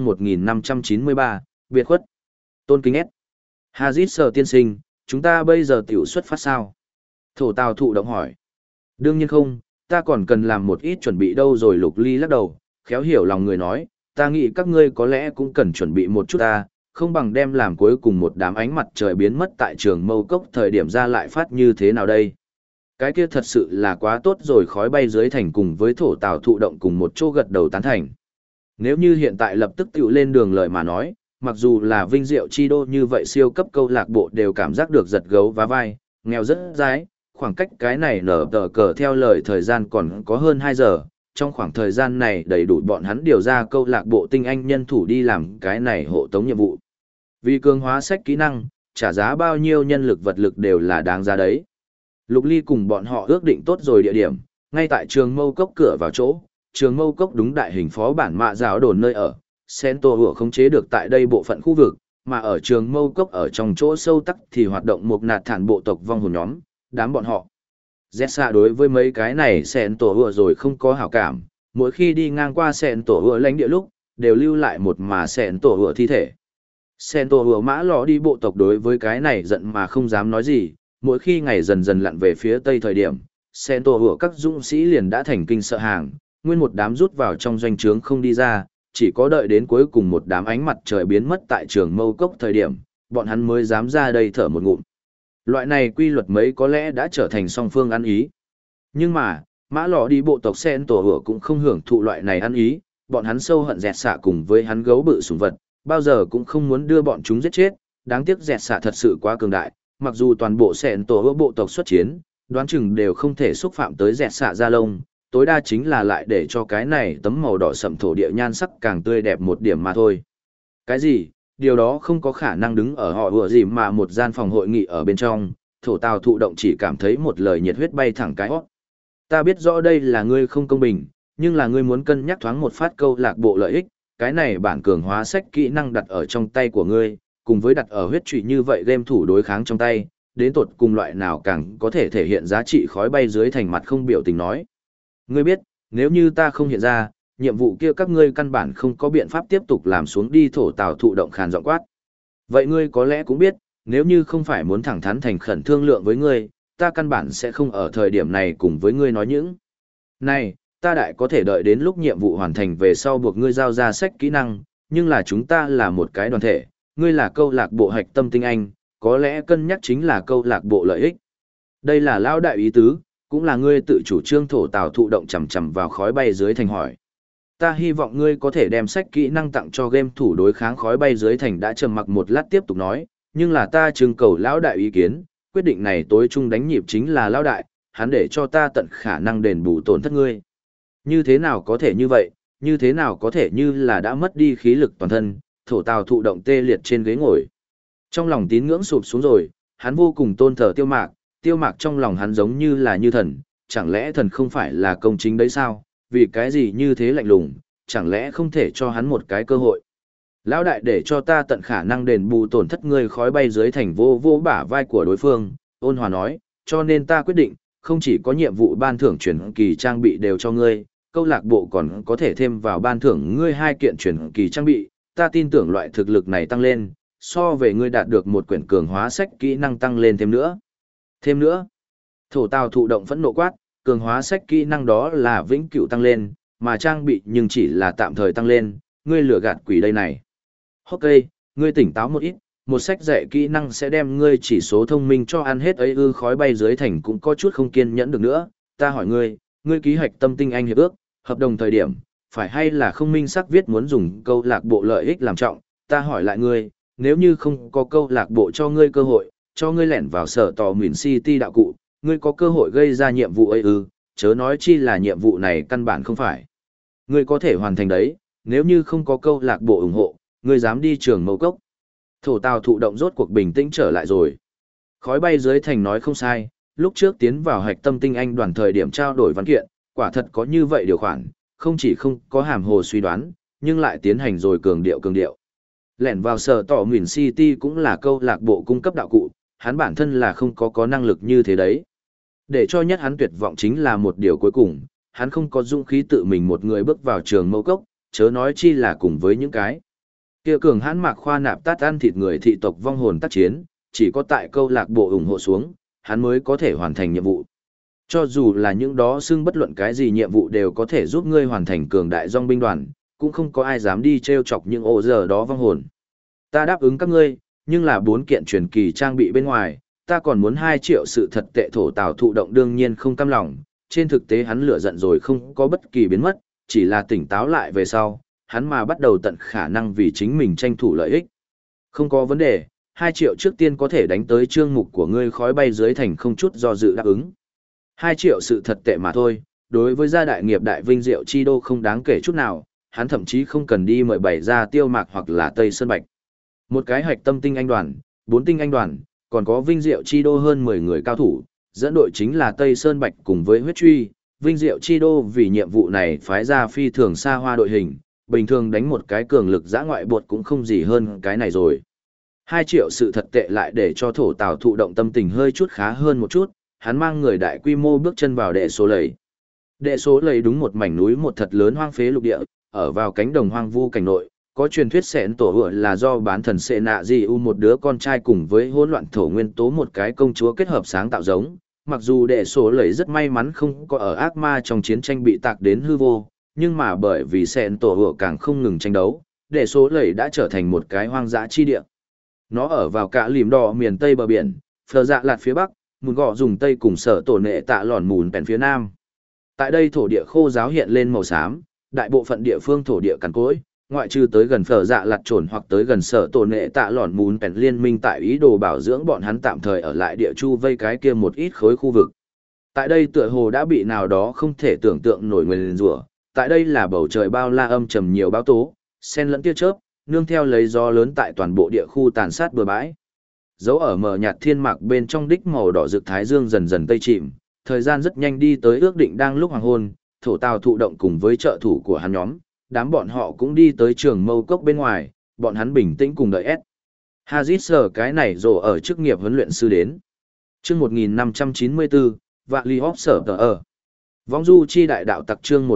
1593, biệt khuất. Tôn kính S. Hazit Sở tiên sinh, chúng ta bây giờ tiểu xuất phát sao? Thổ Tào thụ động hỏi. Đương nhiên không, ta còn cần làm một ít chuẩn bị đâu rồi. Lục Ly lắc đầu, khéo hiểu lòng người nói, ta nghĩ các ngươi có lẽ cũng cần chuẩn bị một chút ta, không bằng đem làm cuối cùng một đám ánh mặt trời biến mất tại trường mâu cốc thời điểm ra lại phát như thế nào đây. Cái kia thật sự là quá tốt rồi. Khói bay dưới thành cùng với Thổ Tào thụ động cùng một chỗ gật đầu tán thành. Nếu như hiện tại lập tức tiểu lên đường lời mà nói, mặc dù là vinh diệu chi đô như vậy siêu cấp câu lạc bộ đều cảm giác được giật gấu vá vai, nghèo rất dái, khoảng cách cái này nở tờ cờ theo lời thời gian còn có hơn 2 giờ, trong khoảng thời gian này đầy đủ bọn hắn điều ra câu lạc bộ tinh anh nhân thủ đi làm cái này hộ tống nhiệm vụ. Vì cường hóa sách kỹ năng, trả giá bao nhiêu nhân lực vật lực đều là đáng giá đấy. Lục Ly cùng bọn họ ước định tốt rồi địa điểm, ngay tại trường mâu cốc cửa vào chỗ, trường mâu cốc đúng đại hình phó bản mạ giáo đồn nơi ở. Sento hựa khống chế được tại đây bộ phận khu vực, mà ở trường mâu cốc ở trong chỗ sâu tắc thì hoạt động một nạt thản bộ tộc vong hồn nhóm, đám bọn họ. Zessa đối với mấy cái này Sento hựa rồi không có hảo cảm, mỗi khi đi ngang qua Sento hựa lãnh địa lúc, đều lưu lại một mà Sento hựa thi thể. Sento hựa mã lọ đi bộ tộc đối với cái này giận mà không dám nói gì, mỗi khi ngày dần dần lặn về phía tây thời điểm, Sento hựa các dũng sĩ liền đã thành kinh sợ hàng, nguyên một đám rút vào trong doanh trướng không đi ra. Chỉ có đợi đến cuối cùng một đám ánh mặt trời biến mất tại trường mâu cốc thời điểm, bọn hắn mới dám ra đây thở một ngụm. Loại này quy luật mấy có lẽ đã trở thành song phương ăn ý. Nhưng mà, mã lọ đi bộ tộc sen tổ hửa cũng không hưởng thụ loại này ăn ý, bọn hắn sâu hận dẹt xạ cùng với hắn gấu bự sủng vật, bao giờ cũng không muốn đưa bọn chúng giết chết, đáng tiếc dẹt xạ thật sự quá cường đại, mặc dù toàn bộ sen tổ hửa bộ tộc xuất chiến, đoán chừng đều không thể xúc phạm tới dẹt xạ ra lông. Tối đa chính là lại để cho cái này tấm màu đỏ sậm thổ địa nhan sắc càng tươi đẹp một điểm mà thôi. Cái gì? Điều đó không có khả năng đứng ở họ vừa gì mà một gian phòng hội nghị ở bên trong, Thổ Tào thụ động chỉ cảm thấy một lời nhiệt huyết bay thẳng cái hót. Ta biết rõ đây là ngươi không công bình, nhưng là ngươi muốn cân nhắc thoáng một phát câu lạc bộ lợi ích, cái này bản cường hóa sách kỹ năng đặt ở trong tay của ngươi, cùng với đặt ở huyết trụy như vậy game thủ đối kháng trong tay, đến tột cùng loại nào càng có thể thể hiện giá trị khói bay dưới thành mặt không biểu tình nói. Ngươi biết, nếu như ta không hiện ra, nhiệm vụ kia các ngươi căn bản không có biện pháp tiếp tục làm xuống đi. Thổ Tào thụ động khàn giọng quát. Vậy ngươi có lẽ cũng biết, nếu như không phải muốn thẳng thắn thành khẩn thương lượng với ngươi, ta căn bản sẽ không ở thời điểm này cùng với ngươi nói những. Này, ta đại có thể đợi đến lúc nhiệm vụ hoàn thành về sau buộc ngươi giao ra sách kỹ năng, nhưng là chúng ta là một cái đoàn thể, ngươi là câu lạc bộ hạch tâm tinh anh, có lẽ cân nhắc chính là câu lạc bộ lợi ích. Đây là lao đại ý tứ. Cũng là ngươi tự chủ trương. Thổ Tào thụ động chầm chầm vào khói bay dưới thành hỏi. Ta hy vọng ngươi có thể đem sách kỹ năng tặng cho game thủ đối kháng khói bay dưới thành đã trầm mặc một lát tiếp tục nói, nhưng là ta trưng cầu lão đại ý kiến, quyết định này tối trung đánh nhịp chính là lão đại, hắn để cho ta tận khả năng đền bù tổn thất ngươi. Như thế nào có thể như vậy, như thế nào có thể như là đã mất đi khí lực toàn thân. Thổ Tào thụ động tê liệt trên ghế ngồi. Trong lòng tín ngưỡng sụp xuống rồi, hắn vô cùng tôn thờ Tiêu Mạc. Tiêu Mạc trong lòng hắn giống như là như thần, chẳng lẽ thần không phải là công chính đấy sao, vì cái gì như thế lạnh lùng, chẳng lẽ không thể cho hắn một cái cơ hội. Lão đại để cho ta tận khả năng đền bù tổn thất ngươi. Khói bay dưới thành vô vô bả vai của đối phương, ôn hòa nói, cho nên ta quyết định, không chỉ có nhiệm vụ ban thưởng chuyển kỳ trang bị đều cho ngươi, câu lạc bộ còn có thể thêm vào ban thưởng ngươi 2 kiện chuyển kỳ trang bị, ta tin tưởng loại thực lực này tăng lên, so về ngươi đạt được một quyển cường hóa sách kỹ năng tăng lên thêm nữa. Thêm nữa, Thổ Tào thụ động phẫn nộ quát, cường hóa sách kỹ năng đó là vĩnh cửu tăng lên, mà trang bị nhưng chỉ là tạm thời tăng lên, ngươi lừa gạt quỷ đây này. Ok, ngươi tỉnh táo một ít, một sách dạy kỹ năng sẽ đem ngươi chỉ số thông minh cho ăn hết ấy ư. Khói bay dưới thành cũng có chút không kiên nhẫn được nữa, ta hỏi ngươi, ngươi ký hạch tâm tinh anh hiệp ước, hợp đồng thời điểm, phải hay là không minh xác viết muốn dùng câu lạc bộ lợi ích làm trọng, ta hỏi lại ngươi, nếu như không có câu lạc bộ cho ngươi cơ hội, cho ngươi lẻn vào sở tò mìn city đạo cụ, ngươi có cơ hội gây ra nhiệm vụ ấy ư, chớ nói chi là nhiệm vụ này căn bản không phải ngươi có thể hoàn thành đấy, nếu như không có câu lạc bộ ủng hộ, ngươi dám đi trường mâu cốc. Thổ Tào thụ động rốt cuộc bình tĩnh trở lại rồi. Khói bay dưới thành nói không sai, lúc trước tiến vào hạch tâm tinh anh đoàn thời điểm trao đổi văn kiện, quả thật có như vậy điều khoản, không chỉ không có hàm hồ suy đoán, nhưng lại tiến hành rồi cường điệu. Lẻn vào sở tỏ Mìn City cũng là câu lạc bộ cung cấp đạo cụ, hắn bản thân là không có năng lực như thế đấy. Để cho nhất hắn tuyệt vọng chính là một điều cuối cùng, hắn không có dũng khí tự mình một người bước vào trường mâu cốc, chớ nói chi là cùng với những cái kia cường hãn mạc khoa nạp tát ăn thịt người thị tộc vong hồn tác chiến, chỉ có tại câu lạc bộ ủng hộ xuống, hắn mới có thể hoàn thành nhiệm vụ. Cho dù là những đó xưng bất luận cái gì nhiệm vụ đều có thể giúp ngươi hoàn thành cường đại dòng binh đoàn, cũng không có ai dám đi treo chọc những ổ giờ đó vong hồn. Ta đáp ứng các ngươi, nhưng là 4 kiện truyền kỳ trang bị bên ngoài, ta còn muốn 2 triệu sự thật tệ thổ tào thụ động đương nhiên không cam lòng. Trên thực tế hắn lửa giận rồi không có bất kỳ biến mất, chỉ là tỉnh táo lại về sau, hắn mà bắt đầu tận khả năng vì chính mình tranh thủ lợi ích. Không có vấn đề, 2 triệu trước tiên có thể đánh tới chương mục của ngươi khói bay dưới thành không chút do dự đáp ứng. 2 triệu sự thật tệ mà thôi, đối với gia đại nghiệp đại vinh diệu chi đô không đáng kể chút nào, hắn thậm chí không cần đi mời bảy ra Tiêu Mạc hoặc là Tây Sơn Bạch. Một cái hạch tâm tinh anh đoàn, 4 tinh anh đoàn, còn có vinh diệu chi đô hơn 10 người cao thủ, dẫn đội chính là Tây Sơn Bạch cùng với huyết truy, vinh diệu chi đô vì nhiệm vụ này phái ra phi thường xa hoa đội hình, bình thường đánh một cái cường lực giã ngoại bột cũng không gì hơn cái này rồi. 2 triệu sự thật tệ lại để cho thổ tào thụ động tâm tình hơi chút khá hơn một chút, hắn mang người đại quy mô bước chân vào đệ số lầy. Đệ số lầy đúng một mảnh núi một thật lớn hoang phế lục địa, ở vào cánh đồng hoang vu cảnh nội, có truyền thuyết sẹn tổ hựa là do bán thần sệ nạ di u một đứa con trai cùng với hỗn loạn thổ nguyên tố một cái công chúa kết hợp sáng tạo giống. Mặc dù đệ số lầy rất may mắn không có ở ác ma trong chiến tranh bị tạc đến hư vô, nhưng mà bởi vì sẹn tổ hựa càng không ngừng tranh đấu, đệ số lầy đã trở thành một cái hoang dã chi địa. Nó ở vào cả lìm đỏ miền tây bờ biển, phờ dạ lạt phía bắc, mùn gọ dùng tây cùng sở tổ nệ tạ lòn mùn bèn phía nam. Tại đây thổ địa khô giáo hiện lên màu xám, đại bộ phận địa phương thổ địa cằn cỗi, ngoại trừ tới gần phở dạ lặt trồn hoặc tới gần sở tổ nệ tạ lòn mùn bèn liên minh tại ý đồ bảo dưỡng bọn hắn tạm thời ở lại địa chu vây cái kia một ít khối khu vực. Tại đây tựa hồ đã bị nào đó không thể tưởng tượng nổi nguyền rủa. Tại đây là bầu trời bao la âm trầm nhiều báo tố, xen lẫn tia chớp, nương theo lấy gió lớn tại toàn bộ địa khu tàn sát bừa bãi. Dấu ở mờ nhạt thiên mạc bên trong đích màu đỏ rực thái dương dần dần tây chìm, thời gian rất nhanh đi tới ước định đang lúc hoàng hôn, thổ tào thụ động cùng với trợ thủ của hắn nhóm, đám bọn họ cũng đi tới trường mâu cốc bên ngoài, bọn hắn bình tĩnh cùng đợi S. Hazit sở cái này rồ ở chức nghiệp huấn luyện sư đến. Chương 1594, Vạn Ly Hóp sở tờ ở. Vong du chi đại đạo tặc chương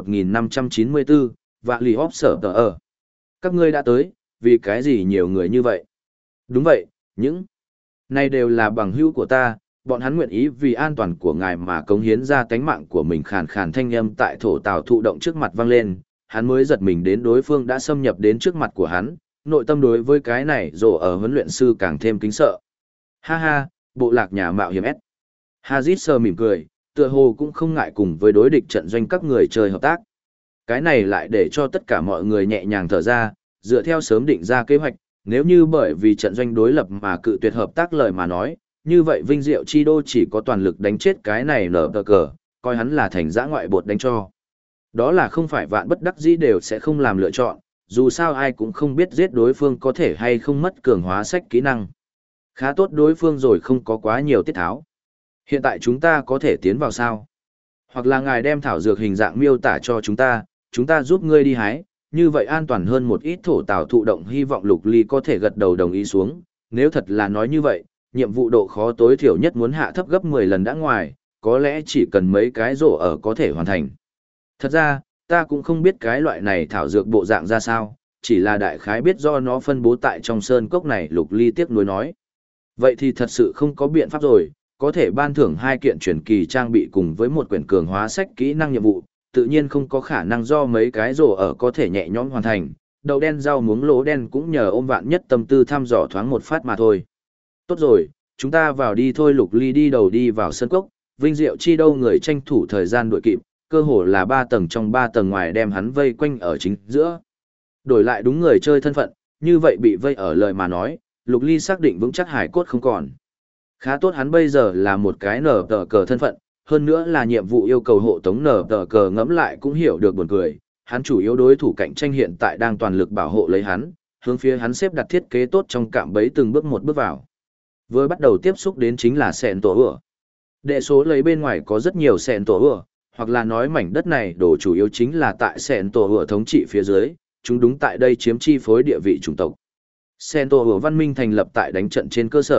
1594, Vạn Ly Hóp sở tờ ở. Các ngươi đã tới, vì cái gì nhiều người như vậy? Đúng vậy, những này đều là bằng hữu của ta, bọn hắn nguyện ý vì an toàn của ngài mà cống hiến ra tánh mạng của mình. Khàn khàn thanh âm tại thổ tào thụ động trước mặt vang lên, hắn mới giật mình đến đối phương đã xâm nhập đến trước mặt của hắn, nội tâm đối với cái này rồ ở huấn luyện sư càng thêm kính sợ. Ha ha, bộ lạc nhà mạo hiểm S. Hazit sơ mỉm cười, tựa hồ cũng không ngại cùng với đối địch trận doanh các người chơi hợp tác. Cái này lại để cho tất cả mọi người nhẹ nhàng thở ra, dựa theo sớm định ra kế hoạch, nếu như bởi vì trận doanh đối lập mà cự tuyệt hợp tác lời mà nói, như vậy Vinh Diệu Chi Đô chỉ có toàn lực đánh chết cái này nở tờ cờ, coi hắn là thành dã ngoại bột đánh cho. Đó là không phải vạn bất đắc dĩ đều sẽ không làm lựa chọn, dù sao ai cũng không biết giết đối phương có thể hay không mất cường hóa sách kỹ năng. Khá tốt đối phương rồi không có quá nhiều tiết tháo. Hiện tại chúng ta có thể tiến vào sao? Hoặc là ngài đem thảo dược hình dạng miêu tả cho chúng ta giúp ngươi đi hái, như vậy an toàn hơn một ít. Thổ tảo thụ động hy vọng Lục Ly có thể gật đầu đồng ý xuống, nếu thật là nói như vậy, nhiệm vụ độ khó tối thiểu nhất muốn hạ thấp gấp 10 lần đã ngoài, có lẽ chỉ cần mấy cái rổ ở có thể hoàn thành. Thật ra, ta cũng không biết cái loại này thảo dược bộ dạng ra sao, chỉ là đại khái biết do nó phân bố tại trong sơn cốc này. Lục Ly tiếc nuối nói. Vậy thì thật sự không có biện pháp rồi, có thể ban thưởng 2 kiện truyền kỳ trang bị cùng với một quyển cường hóa sách kỹ năng nhiệm vụ, tự nhiên không có khả năng do mấy cái rổ ở có thể nhẹ nhõm hoàn thành. Đậu đen rau muống lỗ đen cũng nhờ ôm vạn nhất tâm tư thăm dò thoáng một phát mà thôi. Tốt rồi, chúng ta vào đi thôi. Lục Ly đi đầu đi vào sân cốc, Vinh Diệu Chi Đô người tranh thủ thời gian đuổi kịp, cơ hồ là 3 tầng trong 3 tầng ngoài đem hắn vây quanh ở chính giữa. Đổi lại đúng người chơi thân phận, như vậy bị vây ở lời mà nói, Lục Ly xác định vững chắc hải cốt không còn. Khá tốt hắn bây giờ là một cái nở tờ cờ thân phận, hơn nữa là nhiệm vụ yêu cầu hộ tống nở tờ cờ, ngẫm lại cũng hiểu được buồn cười. Hắn chủ yếu đối thủ cạnh tranh hiện tại đang toàn lực bảo hộ lấy hắn, hướng phía hắn xếp đặt thiết kế tốt trong cạm bẫy từng bước một bước vào. Vừa bắt đầu tiếp xúc đến chính là sẹn tổ ửa. Đệ số lấy bên ngoài có rất nhiều sẹn tổ ửa, hoặc là nói mảnh đất này đồ chủ yếu chính là tại sẹn tổ ửa thống trị phía dưới, chúng đúng tại đây chiếm chi phối địa vị chủng tộc. Sẹn tổ ửa văn minh thành lập tại đánh trận trên cơ sở,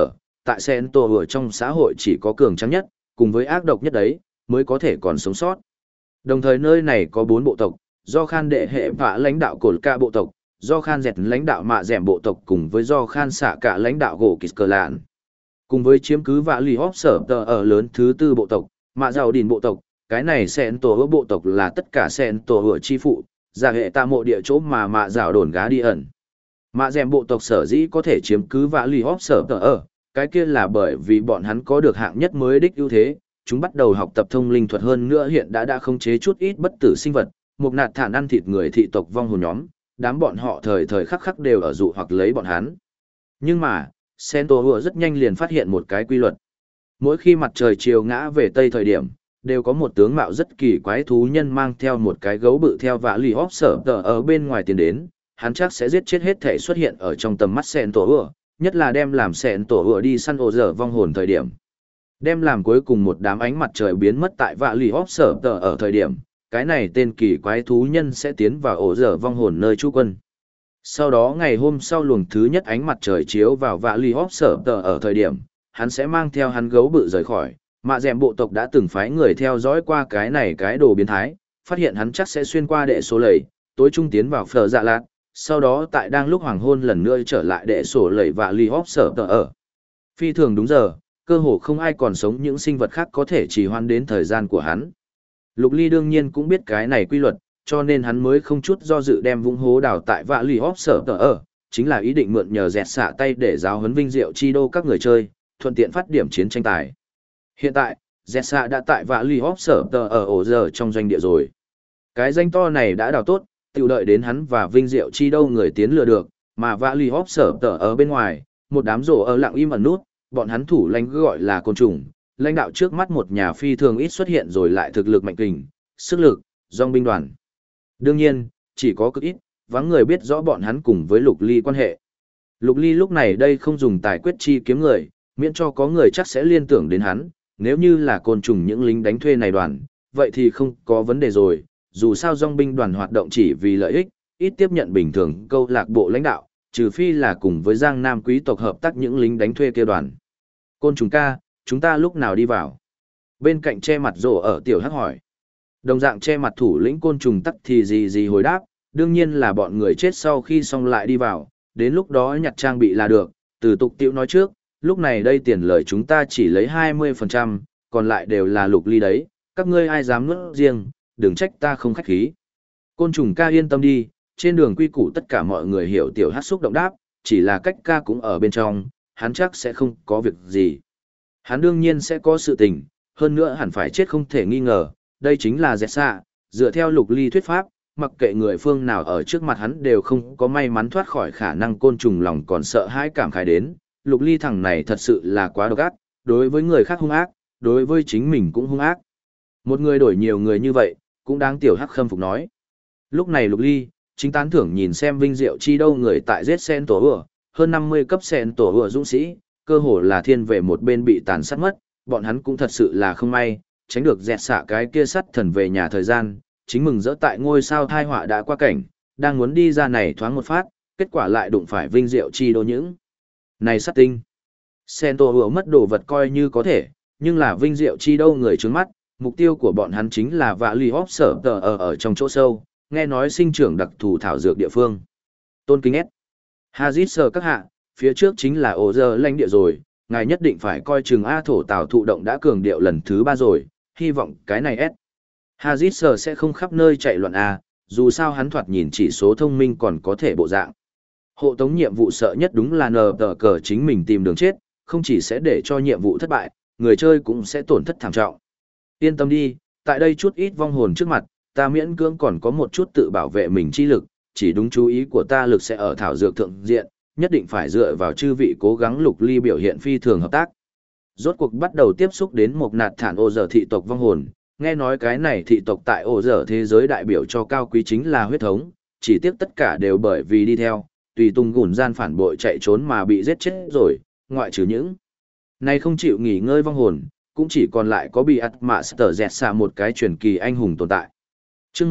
tại sen tổ ở trong xã hội chỉ có cường tráng nhất, cùng với ác độc nhất đấy, mới có thể còn sống sót. Đồng thời nơi này có 4 bộ tộc, do Khan đệ hệ vạ lãnh đạo Cổn Ca bộ tộc, do Khan dẹt lãnh đạo Mạ Dẻm bộ tộc cùng với do Khan xạ cả lãnh đạo gỗ Kịch Cờ Lạn. Cùng với chiếm cứ vạ lì hóp sở tờ ở lớn thứ 4 bộ tộc, Mạ Giàu Đìn bộ tộc, cái này sen tổ ở bộ tộc là tất cả sen tổ ở chi phụ, giả hệ tạ mộ địa chỗ mà Mạ Giàu đồn gá đi ẩn. Mạ Dẻm bộ tộc sở dĩ có thể chiếm cứ vạ lì hóp sở tờ ở, cái kia là bởi vì bọn hắn có được hạng nhất mới đích ưu thế, chúng bắt đầu học tập thông linh thuật hơn nữa hiện đã khống chế chút ít bất tử sinh vật, một nạt thản ăn thịt người thị tộc vong hồn nhóm, đám bọn họ thời thời khắc khắc đều ở dụ hoặc lấy bọn hắn. Nhưng mà, Sento rất nhanh liền phát hiện một cái quy luật. Mỗi khi mặt trời chiều ngã về tây thời điểm, đều có một tướng mạo rất kỳ quái thú nhân mang theo một cái gấu bự theo vã lì hóp sở tờ ở bên ngoài tiến đến, hắn chắc sẽ giết chết hết thể xuất hiện ở trong tầm mắt Sento, nhất là đem làm Sento đi săn ổ dở vong hồn thời điểm. Đem làm cuối cùng một đám ánh mặt trời biến mất tại vạ lì hóp sở tờ ở thời điểm, cái này tên kỳ quái thú nhân sẽ tiến vào ổ dở vong hồn nơi trú quân. Sau đó ngày hôm sau luồng thứ nhất ánh mặt trời chiếu vào vạ lì hóp sở tờ ở thời điểm, hắn sẽ mang theo hắn gấu bự rời khỏi. Mạ Dẻm bộ tộc đã từng phái người theo dõi qua cái này cái đồ biến thái, phát hiện hắn chắc sẽ xuyên qua đệ số lầy, tối trung tiến vào phở dạ lạt, sau đó tại đang lúc hoàng hôn lần nữa trở lại đệ sổ lầy vạ lì hóp sở tờ ở. Phi thường đúng giờ, cơ hồ không ai còn sống những sinh vật khác có thể trì hoãn đến thời gian của hắn. Lục Ly đương nhiên cũng biết cái này quy luật, cho nên hắn mới không chút do dự đem vũng hố đào tại vạ lì hóp sở tờ ở, chính là ý định mượn nhờ dẹt xạ tay để giáo huấn vinh diệu chi đô các người chơi, thuận tiện phát điểm chiến tranh tài. Hiện tại, dẹt xạ đã tại vạ lì hóp sở tờ ở ổ giờ trong doanh địa rồi. Cái danh to này đã đào tốt, tự đợi đến hắn và vinh diệu chi đô người tiến lừa được, mà vạ lì hóp sở tờ ở bên ngoài, một đám rổ ở lặng im ẩn nút, bọn hắn thủ lãnh gọi là côn trùng, lãnh đạo trước mắt một nhà phi thường ít xuất hiện rồi lại thực lực mạnh kình, sức lực, dòng binh đoàn. Đương nhiên, chỉ có cực ít, vắng người biết rõ bọn hắn cùng với Lục Ly quan hệ. Lục Ly lúc này đây không dùng tài quyết chi kiếm người, miễn cho có người chắc sẽ liên tưởng đến hắn, nếu như là côn trùng những lính đánh thuê này đoàn, vậy thì không có vấn đề rồi, dù sao dòng binh đoàn hoạt động chỉ vì lợi ích, ít tiếp nhận bình thường câu lạc bộ lãnh đạo, trừ phi là cùng với Giang Nam quý tộc hợp tác những lính đánh thuê kia đoàn. Côn trùng ca, chúng ta lúc nào đi vào? Bên cạnh che mặt rổ ở tiểu hắc hỏi. Đồng dạng che mặt thủ lĩnh côn trùng tắc thì gì hồi đáp, đương nhiên là bọn người chết sau khi xong lại đi vào, đến lúc đó nhặt trang bị là được, từ tục tiệu nói trước, lúc này đây tiền lời chúng ta chỉ lấy 20%, còn lại đều là Lục Ly đấy, các ngươi ai dám nuốt riêng, đừng trách ta không khách khí. Côn trùng ca yên tâm đi, trên đường quy củ tất cả mọi người hiểu tiểu hát xúc động đáp, chỉ là cách ca cũng ở bên trong, hắn chắc sẽ không có việc gì. Hắn đương nhiên sẽ có sự tình, hơn nữa hẳn phải chết không thể nghi ngờ, đây chính là dẹt xạ, dựa theo Lục Ly thuyết pháp, mặc kệ người phương nào ở trước mặt hắn đều không có may mắn thoát khỏi khả năng côn trùng lòng còn sợ hãi cảm khái đến, Lục Ly thằng này thật sự là quá độc ác, đối với người khác hung ác, đối với chính mình cũng hung ác. Một người đổi nhiều người như vậy, cũng đáng tiểu hắc khâm phục nói. Lúc này Lục Ly, chính tán thưởng nhìn xem vinh diệu chi đâu người tại giết sen tổ ửa, hơn 50 cấp sen tổ ửa dũng sĩ, cơ hồ là thiên về một bên bị tàn sát mất, bọn hắn cũng thật sự là không may, tránh được dẹt xạ cái kia sắt thần về nhà thời gian, chính mừng rỡ tại ngôi sao thai họa đã qua cảnh, đang muốn đi ra này thoáng một phát, kết quả lại đụng phải vinh diệu chi đô những. Này sát tinh! Sen tổ ửa mất đồ vật coi như có thể, nhưng là vinh diệu chi đâu người trướng mắt, mục tiêu của bọn hắn chính là vạ lì hóp sở tờ ở trong chỗ sâu, nghe nói sinh trưởng đặc thù thảo dược địa phương. Tôn kính S. Hazit sờ các hạ, phía trước chính là ổ giờ lãnh địa rồi, ngài nhất định phải coi chừng A thổ tào thụ động đã cường điệu lần thứ 3 rồi, hy vọng cái này S. Hazit sờ sẽ không khắp nơi chạy loạn A, dù sao hắn thoạt nhìn chỉ số thông minh còn có thể bộ dạng. Hộ tống nhiệm vụ sợ nhất đúng là nờ tờ cờ chính mình tìm đường chết, không chỉ sẽ để cho nhiệm vụ thất bại, người chơi cũng sẽ tổn thất thảm trọng. Yên tâm đi, tại đây chút ít vong hồn trước mặt, ta miễn cưỡng còn có một chút tự bảo vệ mình chi lực, chỉ đúng chú ý của ta lực sẽ ở thảo dược thượng diện, nhất định phải dựa vào chư vị cố gắng Lục Ly biểu hiện phi thường hợp tác. Rốt cuộc bắt đầu tiếp xúc đến một nạt thản ô giờ thị tộc vong hồn, nghe nói cái này thị tộc tại ô giờ thế giới đại biểu cho cao quý chính là huyết thống, chỉ tiếc tất cả đều bởi vì đi theo, tùy tung gùn gian phản bội chạy trốn mà bị giết chết rồi, ngoại trừ những này không chịu nghỉ ngơi vong hồn, cũng chỉ còn lại có bị ắt mạ sở dẹt xạ một cái truyền kỳ anh hùng tồn tại. Chương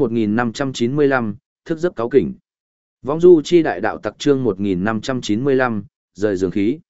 1595, thức giấc cáo kỉnh. Vong du chi đại đạo tặc chương 1595, rời giường khí.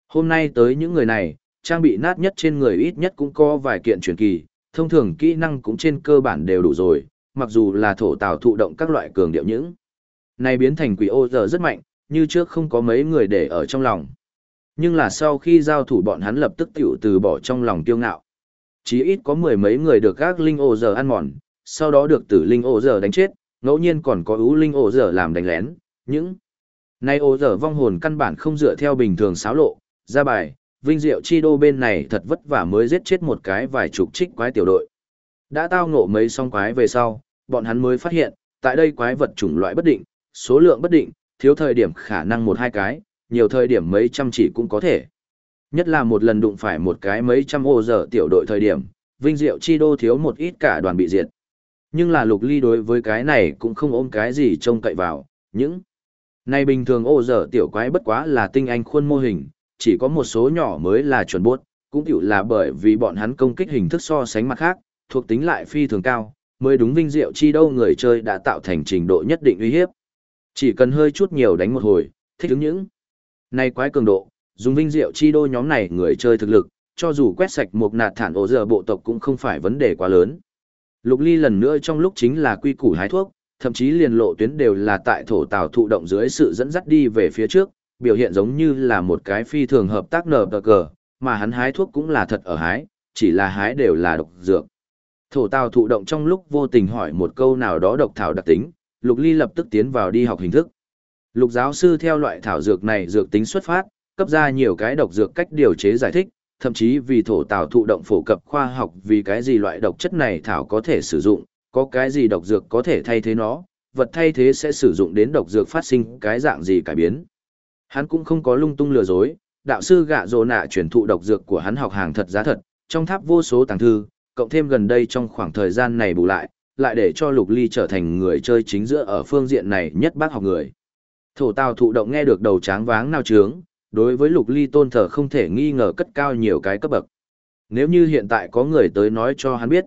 Hôm nay tới những người này, trang bị nát nhất trên người ít nhất cũng có vài kiện truyền kỳ, thông thường kỹ năng cũng trên cơ bản đều đủ rồi, mặc dù là thổ tào thụ động các loại cường điệu những. Này biến thành quỷ ô giờ rất mạnh, như trước không có mấy người để ở trong lòng. Nhưng là sau khi giao thủ bọn hắn lập tức tiểu từ bỏ trong lòng kiêu ngạo. Chí ít có mười mấy người được các linh ô giờ ăn mòn, sau đó được tử linh ô giờ đánh chết, ngẫu nhiên còn có ưu linh ô giờ làm đánh lén, những. Này ô giờ vong hồn căn bản không dựa theo bình thường xáo lộ, ra bài, Vinh Diệu Chi Đô bên này thật vất vả mới giết chết một cái vài chục trích quái tiểu đội. Đã tao ngộ mấy song quái về sau, bọn hắn mới phát hiện, tại đây quái vật chủng loại bất định, số lượng bất định, thiếu thời điểm khả năng một hai cái, nhiều thời điểm mấy trăm chỉ cũng có thể. Nhất là một lần đụng phải một cái mấy trăm ô giờ tiểu đội thời điểm, Vinh Diệu Chi Đô thiếu một ít cả đoàn bị diệt. Nhưng là Lục Ly đối với cái này cũng không ôm cái gì trông cậy vào, những. Này bình thường ô giờ tiểu quái bất quá là tinh anh khuôn mô hình, chỉ có một số nhỏ mới là chuẩn bốt, cũng tiểu là bởi vì bọn hắn công kích hình thức so sánh mặt khác, thuộc tính lại phi thường cao, mới đúng Vinh Diệu Chi Đô người chơi đã tạo thành trình độ nhất định uy hiếp. Chỉ cần hơi chút nhiều đánh một hồi, thích ứng những. Này quái cường độ, dùng Vinh Diệu Chi Đô nhóm này người chơi thực lực, cho dù quét sạch một nạt thản ổ giờ bộ tộc cũng không phải vấn đề quá lớn. Lục Ly lần nữa trong lúc chính là quy củ hái thuốc, thậm chí liền lộ tuyến đều là tại thổ tào thụ động dưới sự dẫn dắt đi về phía trước, biểu hiện giống như là một cái phi thường hợp tác nở cờ, mà hắn hái thuốc cũng là thật ở hái, chỉ là hái đều là độc dược. Thổ tào thụ động trong lúc vô tình hỏi một câu nào đó độc thảo đặc tính, Lục Ly lập tức tiến vào đi học hình thức. Lục giáo sư theo loại thảo dược này dược tính xuất phát, cấp ra nhiều cái độc dược cách điều chế giải thích, thậm chí vì thổ tào thụ động phổ cập khoa học vì cái gì loại độc chất này thảo có thể sử dụng, có cái gì độc dược có thể thay thế nó, vật thay thế sẽ sử dụng đến độc dược phát sinh cái dạng gì cải biến. Hắn cũng không có lung tung lừa dối, đạo sư gạ rồ nạ truyền thụ độc dược của hắn học hàng thật giá thật, trong tháp vô số tàng thư, cộng thêm gần đây trong khoảng thời gian này bù lại để cho Lục Ly trở thành người chơi chính giữa ở phương diện này nhất bác học người. Thổ tào thụ động nghe được đầu tráng váng nao trướng, đối với Lục Ly tôn thờ không thể nghi ngờ cất cao nhiều cái cấp bậc. Nếu như hiện tại có người tới nói cho hắn biết,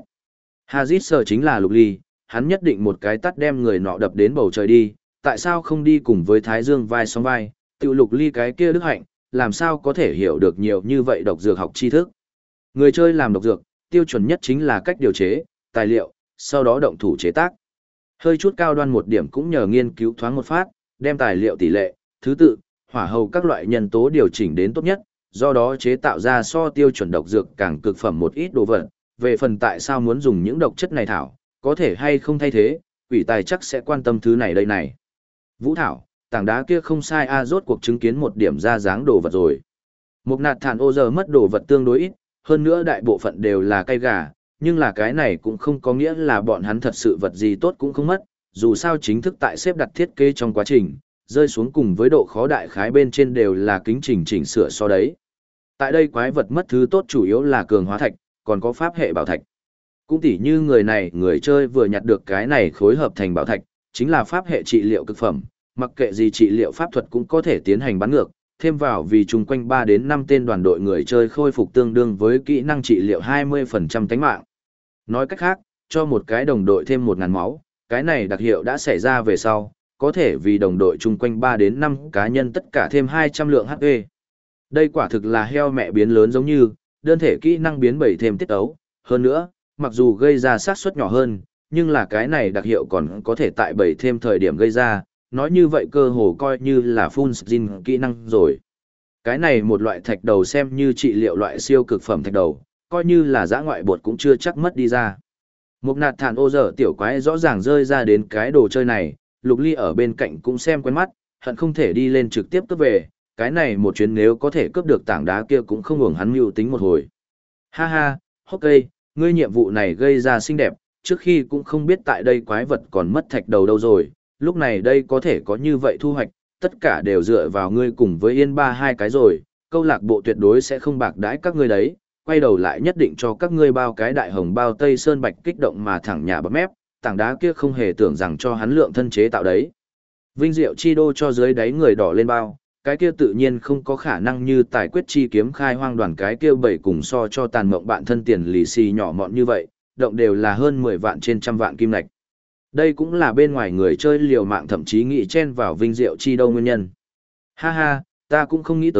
Hazit sở chính là Lục Ly, hắn nhất định một cái tắt đem người nọ đập đến bầu trời đi, tại sao không đi cùng với Thái Dương vai song vai, tự Lục Ly cái kia đức hạnh, làm sao có thể hiểu được nhiều như vậy độc dược học tri thức. Người chơi làm độc dược, tiêu chuẩn nhất chính là cách điều chế, tài liệu, sau đó động thủ chế tác. Hơi chút cao đoan một điểm cũng nhờ nghiên cứu thoáng một phát, đem tài liệu tỷ lệ, thứ tự, hỏa hầu các loại nhân tố điều chỉnh đến tốt nhất, do đó chế tạo ra so tiêu chuẩn độc dược càng cực phẩm một ít đồ vật. Về phần tại sao muốn dùng những độc chất này thảo, có thể hay không thay thế, quỷ tài chắc sẽ quan tâm thứ này đây này. Vũ thảo, tảng đá kia không sai rốt cuộc chứng kiến một điểm ra dáng đồ vật rồi. Một nạt thản ô giờ mất đồ vật tương đối ít, hơn nữa đại bộ phận đều là cây gà, nhưng là cái này cũng không có nghĩa là bọn hắn thật sự vật gì tốt cũng không mất, dù sao chính thức tại xếp đặt thiết kế trong quá trình, rơi xuống cùng với độ khó đại khái bên trên đều là kính trình chỉnh sửa so đấy. Tại đây quái vật mất thứ tốt chủ yếu là cường hóa thạch, còn có pháp hệ bảo thạch. Cũng tỉ như người này người chơi vừa nhặt được cái này khối hợp thành bảo thạch, chính là pháp hệ trị liệu cực phẩm, mặc kệ gì trị liệu pháp thuật cũng có thể tiến hành bắn ngược, thêm vào vì chung quanh 3 đến 5 tên đoàn đội người chơi khôi phục tương đương với kỹ năng trị liệu 20% tánh mạng. Nói cách khác, cho một cái đồng đội thêm 1.000 máu, cái này đặc hiệu đã xảy ra về sau, có thể vì đồng đội chung quanh 3 đến 5 cá nhân tất cả thêm 200 lượng HP. Đây quả thực là heo mẹ biến lớn giống như, đơn thể kỹ năng biến 7 thêm tiết ấu, hơn nữa, mặc dù gây ra sát suất nhỏ hơn, nhưng là cái này đặc hiệu còn có thể tại 7 thêm thời điểm gây ra, nói như vậy cơ hồ coi như là full skin kỹ năng rồi. Cái này một loại thạch đầu xem như trị liệu loại siêu cực phẩm thạch đầu, coi như là dã ngoại bột cũng chưa chắc mất đi ra. Một nạt thản ô giờ tiểu quái rõ ràng rơi ra đến cái đồ chơi này, Lục Ly ở bên cạnh cũng xem quen mắt, hận không thể đi lên trực tiếp cướp về, cái này một chuyến nếu có thể cướp được tảng đá kia cũng không hưởng hắn mưu tính một hồi. Ha ha, ok, ngươi nhiệm vụ này gây ra xinh đẹp, trước khi cũng không biết tại đây quái vật còn mất thạch đầu đâu rồi, lúc này đây có thể có như vậy thu hoạch, tất cả đều dựa vào ngươi cùng với Yên Ba hai cái rồi, câu lạc bộ tuyệt đối sẽ không bạc đãi các ngươi đấy, quay đầu lại nhất định cho các ngươi bao cái đại hồng bao Tây Sơn Bạch kích động mà thẳng nhà bắp mép, tảng đá kia không hề tưởng rằng cho hắn lượng thân chế tạo đấy. Vinh Diệu Chi Đô cho dưới đáy người đỏ lên bao, cái kia tự nhiên không có khả năng như tài quyết chi kiếm khai hoang đoàn cái kia bảy cùng so cho tàn mộng bạn thân tiền lì xì nhỏ mọn như vậy, động đều là hơn 10 vạn trên trăm vạn kim lạch. Đây cũng là bên ngoài người chơi liều mạng thậm chí nghĩ chen vào Vinh Diệu Chi Đô nguyên nhân. Ha ha, ta cũng không nghĩ tới,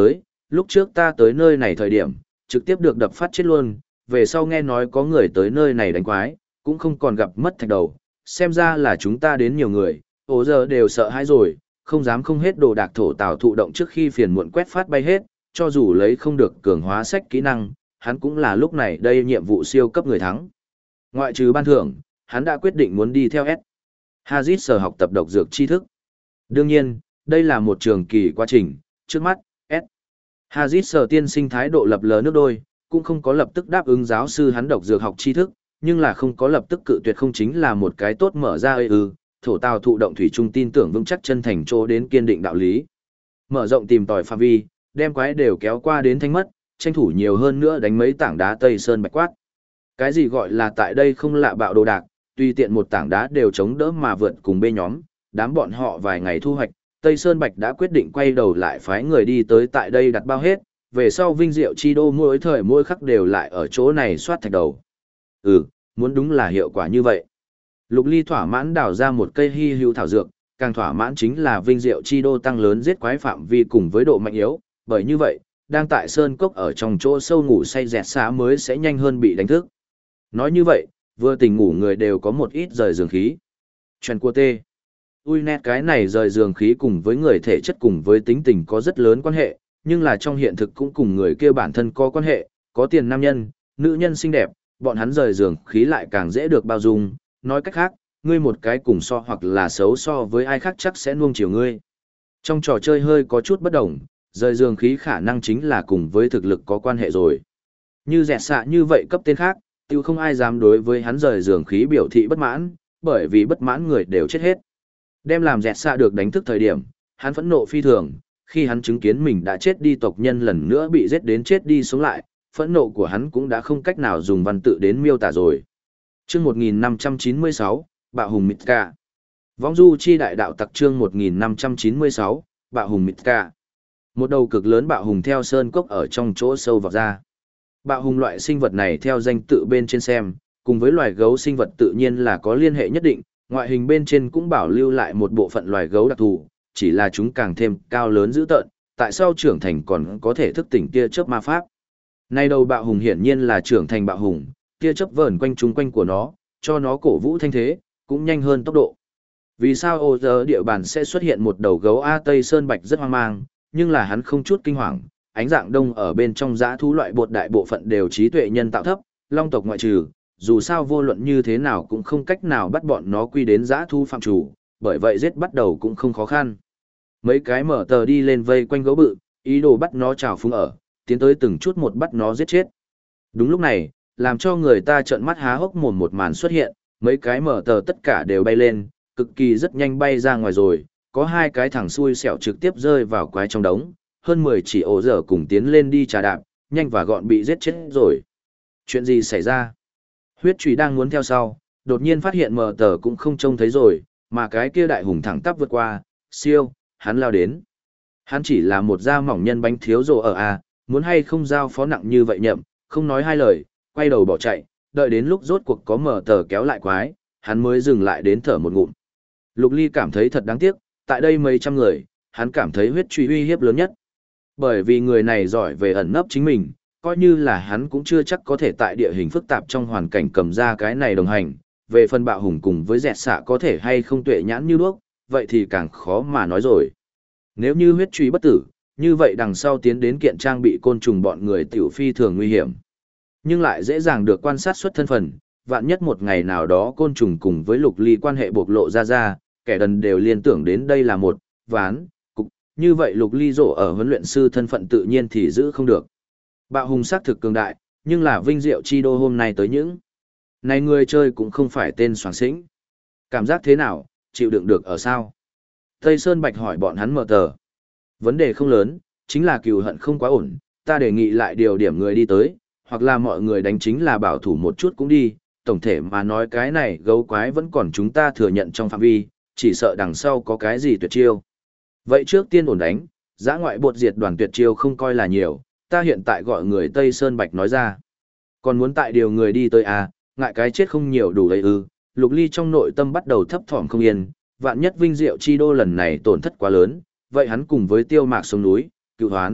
lúc trước ta tới nơi này thời điểm, trực tiếp được đập phát chết luôn, về sau nghe nói có người tới nơi này đánh quái, cũng không còn gặp mất thạch đầu, xem ra là chúng ta đến nhiều người, ồ giờ đều sợ hãi rồi, không dám không hết đồ đạc thổ tào thụ động trước khi phiền muộn quét phát bay hết, cho dù lấy không được cường hóa sách kỹ năng, hắn cũng là lúc này đây nhiệm vụ siêu cấp người thắng. Ngoại trừ ban thưởng, hắn đã quyết định muốn đi theo S. Hazit sở học tập độc dược tri thức. Đương nhiên, đây là một trường kỳ quá trình, trước mắt, S. Hazit sở tiên sinh thái độ lập lờ nước đôi, cũng không có lập tức đáp ứng giáo sư hắn độc dược học tri thức, nhưng là không có lập tức cự tuyệt không chính là một cái tốt mở ra thổ tào thụ động thủy trung tin tưởng vững chắc chân thành chỗ đến kiên định đạo lý. Mở rộng tìm tòi phạm vi, đem quái đều kéo qua đến thanh mất, tranh thủ nhiều hơn nữa đánh mấy tảng đá Tây Sơn Bạch quát. Cái gì gọi là tại đây không lạ bạo đồ đạc, tùy tiện một tảng đá đều chống đỡ mà vượt cùng bê nhóm, đám bọn họ vài ngày thu hoạch, Tây Sơn Bạch đã quyết định quay đầu lại phái người đi tới tại đây đặt bao hết, về sau vinh diệu chi đô mỗi thời mỗi khắc đều lại ở chỗ này soát thạch đầu. Muốn đúng là hiệu quả như vậy. Lục Ly thỏa mãn đào ra một cây hy hữu thảo dược, càng thỏa mãn chính là vinh diệu chi đô tăng lớn giết quái phạm vi cùng với độ mạnh yếu, bởi như vậy, đang tại sơn cốc ở trong chỗ sâu ngủ say dẹt xá mới sẽ nhanh hơn bị đánh thức. Nói như vậy, vừa tỉnh ngủ người đều có một ít rời giường khí. Chuyện của tê. Ui nét cái này rời giường khí cùng với người thể chất cùng với tính tình có rất lớn quan hệ, nhưng là trong hiện thực cũng cùng người kia bản thân có quan hệ, có tiền nam nhân, nữ nhân xinh đẹp, bọn hắn rời giường khí lại càng dễ được bao dung, nói cách khác, ngươi một cái cùng so hoặc là xấu so với ai khác chắc sẽ nuông chiều ngươi. Trong trò chơi hơi có chút bất đồng, rời giường khí khả năng chính là cùng với thực lực có quan hệ rồi. Như dẹt xạ như vậy cấp tên khác, tiêu không ai dám đối với hắn rời giường khí biểu thị bất mãn, bởi vì bất mãn người đều chết hết. Đem làm dẹt xạ được đánh thức thời điểm, hắn phẫn nộ phi thường, khi hắn chứng kiến mình đã chết đi tộc nhân lần nữa bị giết đến chết đi sống lại, phẫn nộ của hắn cũng đã không cách nào dùng văn tự đến miêu tả rồi. Chương 1596, Bạo hùng Mitka. Vong du chi đại đạo tặc chương 1596, Bạo hùng Mitka. Một đầu cực lớn bạo hùng theo sơn cốc ở trong chỗ sâu vào ra. Bạo hùng loại sinh vật này theo danh tự bên trên xem, cùng với loài gấu sinh vật tự nhiên là có liên hệ nhất định, ngoại hình bên trên cũng bảo lưu lại một bộ phận loài gấu đặc thù, chỉ là chúng càng thêm cao lớn dữ tợn, tại sao trưởng thành còn có thể thức tỉnh tia chớp ma pháp. Nay đầu bạo hùng hiển nhiên là trưởng thành bạo hùng, tia chớp vờn quanh chung quanh của nó, cho nó cổ vũ thanh thế, cũng nhanh hơn tốc độ. Vì sao ô giờ địa bàn sẽ xuất hiện một đầu gấu A Tây Sơn Bạch rất hoang mang, nhưng là hắn không chút kinh hoàng, ánh dạng đông ở bên trong dã thú loại bột đại bộ phận đều trí tuệ nhân tạo thấp, long tộc ngoại trừ, dù sao vô luận như thế nào cũng không cách nào bắt bọn nó quy đến dã thú phạm chủ, bởi vậy giết bắt đầu cũng không khó khăn. Mấy cái mở tờ đi lên vây quanh gấu bự, ý đồ bắt nó trào phúng ở, tiến tới từng chút một bắt nó giết chết. Đúng lúc này, làm cho người ta trợn mắt há hốc mồm một màn xuất hiện, mấy cái mở tờ tất cả đều bay lên, cực kỳ rất nhanh bay ra ngoài rồi, có hai cái thằng xui xẻo trực tiếp rơi vào quái trong đống, hơn 10 chỉ ổ dở cùng tiến lên đi trà đạp, nhanh và gọn bị giết chết rồi. Chuyện gì xảy ra? Huyết Trùy đang muốn theo sau, đột nhiên phát hiện mở tờ cũng không trông thấy rồi, mà cái kia đại hùng thẳng tắp vượt qua, siêu, hắn lao đến. Hắn chỉ là một da mỏng nhân bánh thiếu rồ ở à, muốn hay không giao phó nặng như vậy nhậm, không nói hai lời, quay đầu bỏ chạy, đợi đến lúc rốt cuộc có mở tờ kéo lại quái, hắn mới dừng lại đến thở một ngụm. Lục Ly cảm thấy thật đáng tiếc, tại đây mấy trăm người, hắn cảm thấy Huyết Truy uy hiếp lớn nhất. Bởi vì người này giỏi về ẩn nấp chính mình, coi như là hắn cũng chưa chắc có thể tại địa hình phức tạp trong hoàn cảnh cầm ra cái này đồng hành, về phần bạo hùng cùng với dẹt xạ có thể hay không tuệ nhãn như đuốc, vậy thì càng khó mà nói rồi. Nếu như Huyết Truy bất tử, như vậy đằng sau tiến đến kiện trang bị côn trùng bọn người tiểu phi thường nguy hiểm. Nhưng lại dễ dàng được quan sát xuất thân phận, vạn nhất một ngày nào đó côn trùng cùng với Lục Ly quan hệ bộc lộ ra, kẻ đần đều liên tưởng đến đây là một ván cục, như vậy Lục Ly rổ ở huấn luyện sư thân phận tự nhiên thì giữ không được. Bạo hùng xác thực cường đại, nhưng là vinh diệu chi đô hôm nay tới những này người chơi cũng không phải tên soàng xĩnh. Cảm giác thế nào, chịu đựng được ở sao? Tây Sơn Bạch hỏi bọn hắn mở tờ. Vấn đề không lớn, chính là cừu hận không quá ổn, ta đề nghị lại điều điểm người đi tới, hoặc là mọi người đánh chính là bảo thủ một chút cũng đi, tổng thể mà nói cái này gấu quái vẫn còn chúng ta thừa nhận trong phạm vi, chỉ sợ đằng sau có cái gì tuyệt chiêu. Vậy trước tiên ổn đánh, giã ngoại bột diệt đoàn tuyệt chiêu không coi là nhiều, ta hiện tại gọi người Tây Sơn Bạch nói ra. Còn muốn tại điều người đi tới à, ngại cái chết không nhiều đủ đấy ư. Lục Ly trong nội tâm bắt đầu thấp thỏm không yên, vạn nhất vinh diệu chi đô lần này tổn thất quá lớn, vậy hắn cùng với tiêu mạc sông núi, cựu hoán,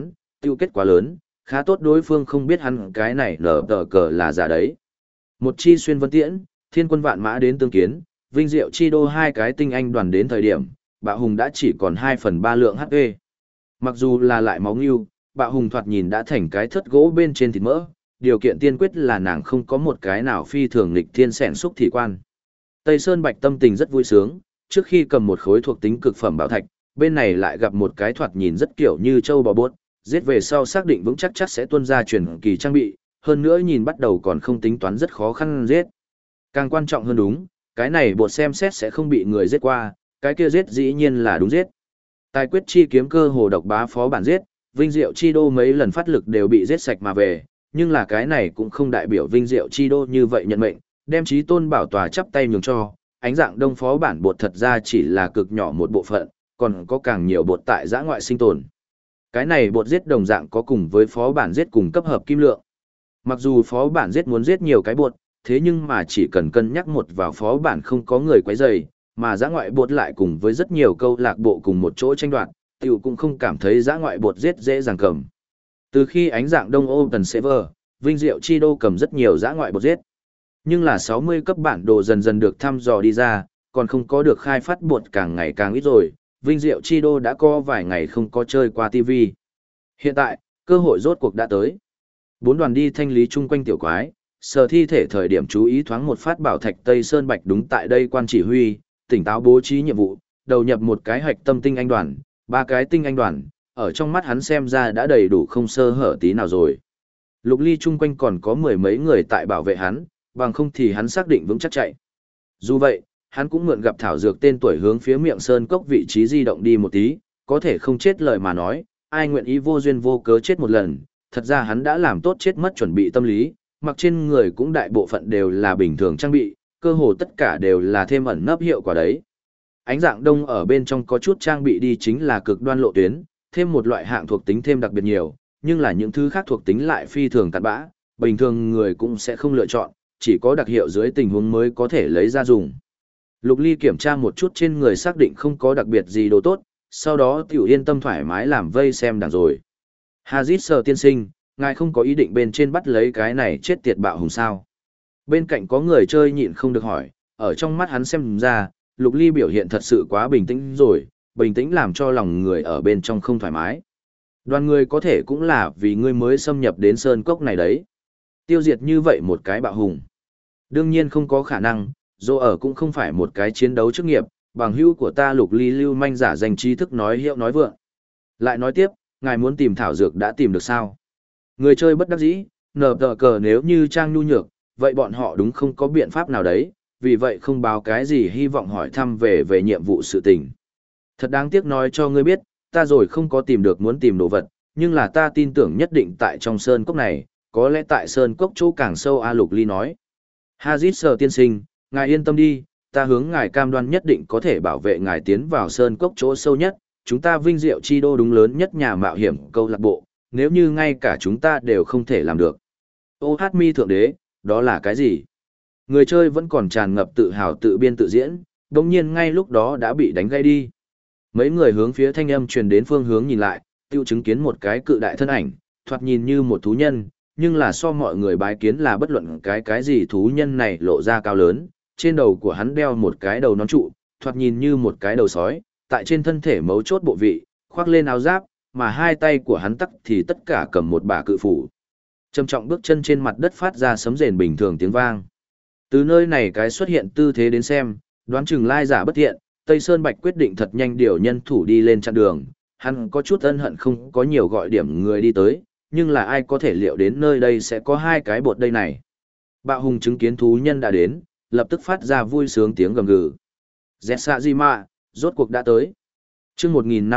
tiêu kết quá lớn, khá tốt đối phương không biết hắn cái này nở tờ cờ là giả đấy. Một chi xuyên vân tiễn, thiên quân vạn mã đến tương kiến, vinh diệu chi đô hai cái tinh anh đoàn đến thời điểm, Bạo Hùng đã chỉ còn 2/3 lượng HP. Mặc dù là lại máu ngưu, Bạo Hùng thoạt nhìn đã thành cái thất gỗ bên trên thịt mỡ, điều kiện tiên quyết là nàng không có một cái nào phi thường nghịch thiên sẻn xúc thị quan. Tây Sơn Bạch tâm tình rất vui sướng, trước khi cầm một khối thuộc tính cực phẩm bảo thạch, bên này lại gặp một cái thoạt nhìn rất kiểu như châu bò bốt, giết về sau xác định vững chắc sẽ tuân ra truyền kỳ trang bị, hơn nữa nhìn bắt đầu còn không tính toán rất khó khăn giết. Càng quan trọng hơn đúng, cái này bột xem xét sẽ không bị người giết qua, cái kia giết dĩ nhiên là đúng giết. Tài quyết chi kiếm cơ hồ độc bá phó bản giết, vinh diệu chi đô mấy lần phát lực đều bị giết sạch mà về, nhưng là cái này cũng không đại biểu vinh diệu chi đô như vậy nhận mệnh, đem chí tôn bảo tòa chắp tay nhường cho, ánh dạng đông phó bản bột thật ra chỉ là cực nhỏ một bộ phận, còn có càng nhiều bột tại giã ngoại sinh tồn. Cái này bột giết đồng dạng có cùng với phó bản giết cùng cấp hợp kim lượng. Mặc dù phó bản giết muốn giết nhiều cái bột, thế nhưng mà chỉ cần cân nhắc một vào phó bản không có người quấy rầy, mà giã ngoại bột lại cùng với rất nhiều câu lạc bộ cùng một chỗ tranh đoạt, tiểu cũng không cảm thấy giã ngoại bột giết dễ dàng cầm. Từ khi ánh dạng đông Open Server, Vinh Diệu Chi Đô cầm rất nhiều giã ngoại bột giết. Nhưng là 60 cấp bản đồ dần dần được thăm dò đi ra, còn không có được khai phát bột càng ngày càng ít rồi, Vinh Diệu Chi Đô đã có vài ngày không có chơi qua TV. Hiện tại, cơ hội rốt cuộc đã tới. 4 đoàn đi thanh lý chung quanh tiểu quái, sở thi thể thời điểm chú ý thoáng một phát bảo thạch Tây Sơn Bạch đúng tại đây quan chỉ huy, tỉnh táo bố trí nhiệm vụ, đầu nhập một cái hạch tâm tinh anh đoàn, 3 cái tinh anh đoàn, ở trong mắt hắn xem ra đã đầy đủ không sơ hở tí nào rồi. Lục Ly chung quanh còn có mười mấy người tại bảo vệ hắn, bằng không thì hắn xác định vững chắc chạy. Dù vậy, hắn cũng mượn gặp thảo dược tên tuổi hướng phía miệng sơn cốc vị trí di động đi một tí, có thể không chết lời mà nói, ai nguyện ý vô duyên vô cớ chết một lần, thật ra hắn đã làm tốt chết mất chuẩn bị tâm lý, mặc trên người cũng đại bộ phận đều là bình thường trang bị, cơ hồ tất cả đều là thêm ẩn nấp hiệu quả đấy. Ánh dạng đông ở bên trong có chút trang bị đi chính là cực đoan lộ tuyến, thêm một loại hạng thuộc tính thêm đặc biệt nhiều, nhưng là những thứ khác thuộc tính lại phi thường cặn bã, bình thường người cũng sẽ không lựa chọn, chỉ có đặc hiệu dưới tình huống mới có thể lấy ra dùng. Lục Ly kiểm tra một chút trên người xác định không có đặc biệt gì đồ tốt, sau đó tiểu yên tâm thoải mái làm vây xem đằng rồi. Hazit Sở tiên sinh, ngài không có ý định bên trên bắt lấy cái này chết tiệt bạo hùng sao. Bên cạnh có người chơi nhịn không được hỏi, ở trong mắt hắn xem ra, Lục Ly biểu hiện thật sự quá bình tĩnh rồi, bình tĩnh làm cho lòng người ở bên trong không thoải mái. Đoàn người có thể cũng là vì ngươi mới xâm nhập đến sơn cốc này đấy. Tiêu diệt như vậy một cái bạo hùng. Đương nhiên không có khả năng, dù ở cũng không phải một cái chiến đấu chức nghiệp, bằng hữu của ta Lục Ly lưu manh giả danh trí thức nói hiệu nói vượng. Lại nói tiếp, ngài muốn tìm thảo dược đã tìm được sao? Người chơi bất đắc dĩ, nở tờ cờ nếu như trang nhu nhược, vậy bọn họ đúng không có biện pháp nào đấy, vì vậy không báo cái gì hy vọng hỏi thăm về nhiệm vụ sự tình. Thật đáng tiếc nói cho ngươi biết, ta rồi không có tìm được muốn tìm đồ vật, nhưng là ta tin tưởng nhất định tại trong sơn cốc này, có lẽ tại sơn cốc chỗ càng sâu. A Lục Ly nói. Hazit Sở tiên sinh, ngài yên tâm đi, ta hướng ngài cam đoan nhất định có thể bảo vệ ngài tiến vào sơn cốc chỗ sâu nhất, chúng ta Vinh Diệu Chi Đô đúng lớn nhất nhà mạo hiểm câu lạc bộ, nếu như ngay cả chúng ta đều không thể làm được. Ô hát mi thượng đế, đó là cái gì? Người chơi vẫn còn tràn ngập tự hào tự biên tự diễn, đồng nhiên ngay lúc đó đã bị đánh gây đi. Mấy người hướng phía thanh âm truyền đến phương hướng nhìn lại, tiêu chứng kiến một cái cự đại thân ảnh, thoạt nhìn như một thú nhân, nhưng là so mọi người bái kiến là bất luận cái gì thú nhân này lộ ra cao lớn, trên đầu của hắn đeo một cái đầu nón trụ, thoạt nhìn như một cái đầu sói, tại trên thân thể mấu chốt bộ vị, khoác lên áo giáp, mà hai tay của hắn tắc thì tất cả cầm một bả cự phủ. Trầm trọng bước chân trên mặt đất phát ra sấm rền bình thường tiếng vang. Từ nơi này cái xuất hiện tư thế đến xem, đoán chừng lai giả bất thiện, Tây Sơn Bạch quyết định thật nhanh điều nhân thủ đi lên chặn đường, hắn có chút ân hận không có nhiều gọi điểm người đi tới, nhưng là ai có thể liệu đến nơi đây sẽ có hai cái bột đây này. Bạo hùng chứng kiến thú nhân đã đến, lập tức phát ra vui sướng tiếng gầm gừ. Zetsajima, rốt cuộc đã tới. Chương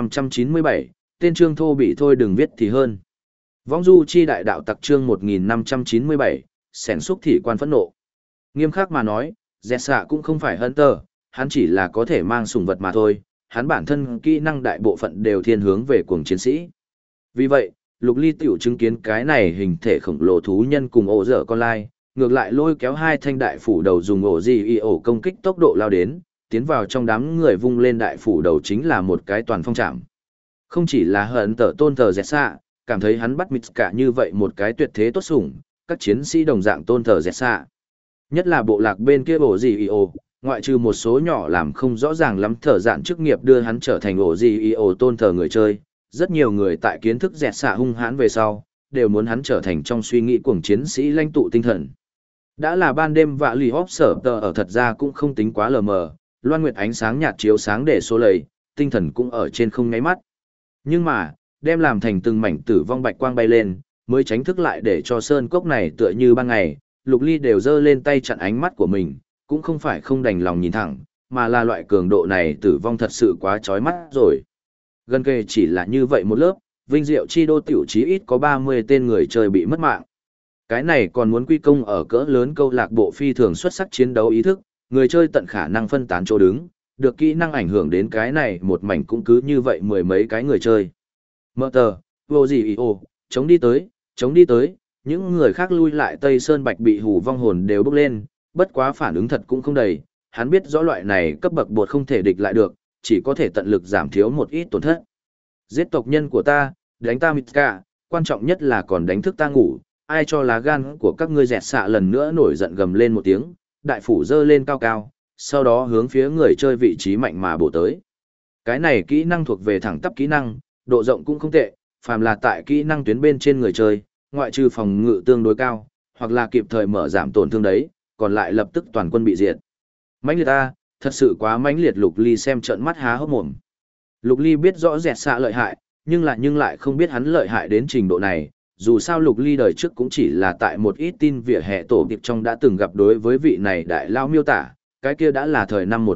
1597, tên chương thô bị thôi đừng viết thì hơn. Vong du chi đại đạo tặc chương 1597, sẻn xúc thị quan phẫn nộ. Nghiêm khắc mà nói, Zetsa cũng không phải Hunter, hắn chỉ là có thể mang sủng vật mà thôi, hắn bản thân kỹ năng đại bộ phận đều thiên hướng về cuồng chiến sĩ. Vì vậy, Lục Ly tiểu chứng kiến cái này hình thể khổng lồ thú nhân cùng ổ dở con lai, ngược lại lôi kéo hai thanh đại phủ đầu dùng ổ gì y ổ công kích tốc độ lao đến, tiến vào trong đám người vung lên đại phủ đầu chính là một cái toàn phong trảm. Không chỉ là hận tở tôn thờ dẹt xạ, cảm thấy hắn bắt Mitsuka như vậy một cái tuyệt thế tốt sủng, các chiến sĩ đồng dạng tôn thờ dẹt xạ. Nhất là bộ lạc bên kia ổ gì io, ngoại trừ một số nhỏ làm không rõ ràng lắm thở dạn chức nghiệp đưa hắn trở thành ổ gì io tôn thờ người chơi, rất nhiều người tại kiến thức dẹt xạ hung hãn về sau, đều muốn hắn trở thành trong suy nghĩ cuồng chiến sĩ lãnh tụ tinh thần. Đã là ban đêm vạ lì hóp sở tờ ở thật ra cũng không tính quá lờ mờ, loan nguyệt ánh sáng nhạt chiếu sáng để số lầy, tinh thần cũng ở trên không ngáy mắt. Nhưng mà, đem làm thành từng mảnh tử vong bạch quang bay lên, mới tránh thức lại để cho sơn cốc này tựa như ban ngày, Lục Ly đều giơ lên tay chặn ánh mắt của mình, cũng không phải không đành lòng nhìn thẳng, mà là loại cường độ này tử vong thật sự quá chói mắt rồi. Gần kề chỉ là như vậy một lớp, vinh diệu chi đô tiểu chí ít có 30 tên người chơi bị mất mạng. Cái này còn muốn quy công ở cỡ lớn câu lạc bộ phi thường xuất sắc chiến đấu ý thức, người chơi tận khả năng phân tán chỗ đứng, được kỹ năng ảnh hưởng đến cái này một mảnh cũng cứ như vậy mười mấy cái người chơi. Mở tờ, vô gì ý ồ, chống đi tới, những người khác lui lại Tây Sơn Bạch bị hù vong hồn đều bốc lên, bất quá phản ứng thật cũng không đầy, hắn biết rõ loại này cấp bậc bột không thể địch lại được, chỉ có thể tận lực giảm thiếu một ít tổn thất. Giết tộc nhân của ta, đánh ta Mitsuka, quan trọng nhất là còn đánh thức ta ngủ, ai cho lá gan của các ngươi dẹt xạ lần nữa nổi giận gầm lên một tiếng, đại phủ dơ lên cao cao, sau đó hướng phía người chơi vị trí mạnh mà bổ tới. Cái này kỹ năng thuộc về thẳng tắp kỹ năng, độ rộng cũng không tệ, phàm là tại kỹ năng tuyến bên trên người chơi, ngoại trừ phòng ngự tương đối cao, hoặc là kịp thời mở giảm tổn thương đấy, còn lại lập tức toàn quân bị diệt. Mãnh liệt ta, thật sự quá mãnh liệt. Lục Ly xem trợn mắt há hốc mồm. Lục Ly biết rõ dẹt xạ lợi hại, nhưng lại không biết hắn lợi hại đến trình độ này. Dù sao Lục Ly đời trước cũng chỉ là tại một ít tin vỉa hè tổ tiệp trong đã từng gặp đối với vị này đại lao miêu tả, cái kia đã là thời năm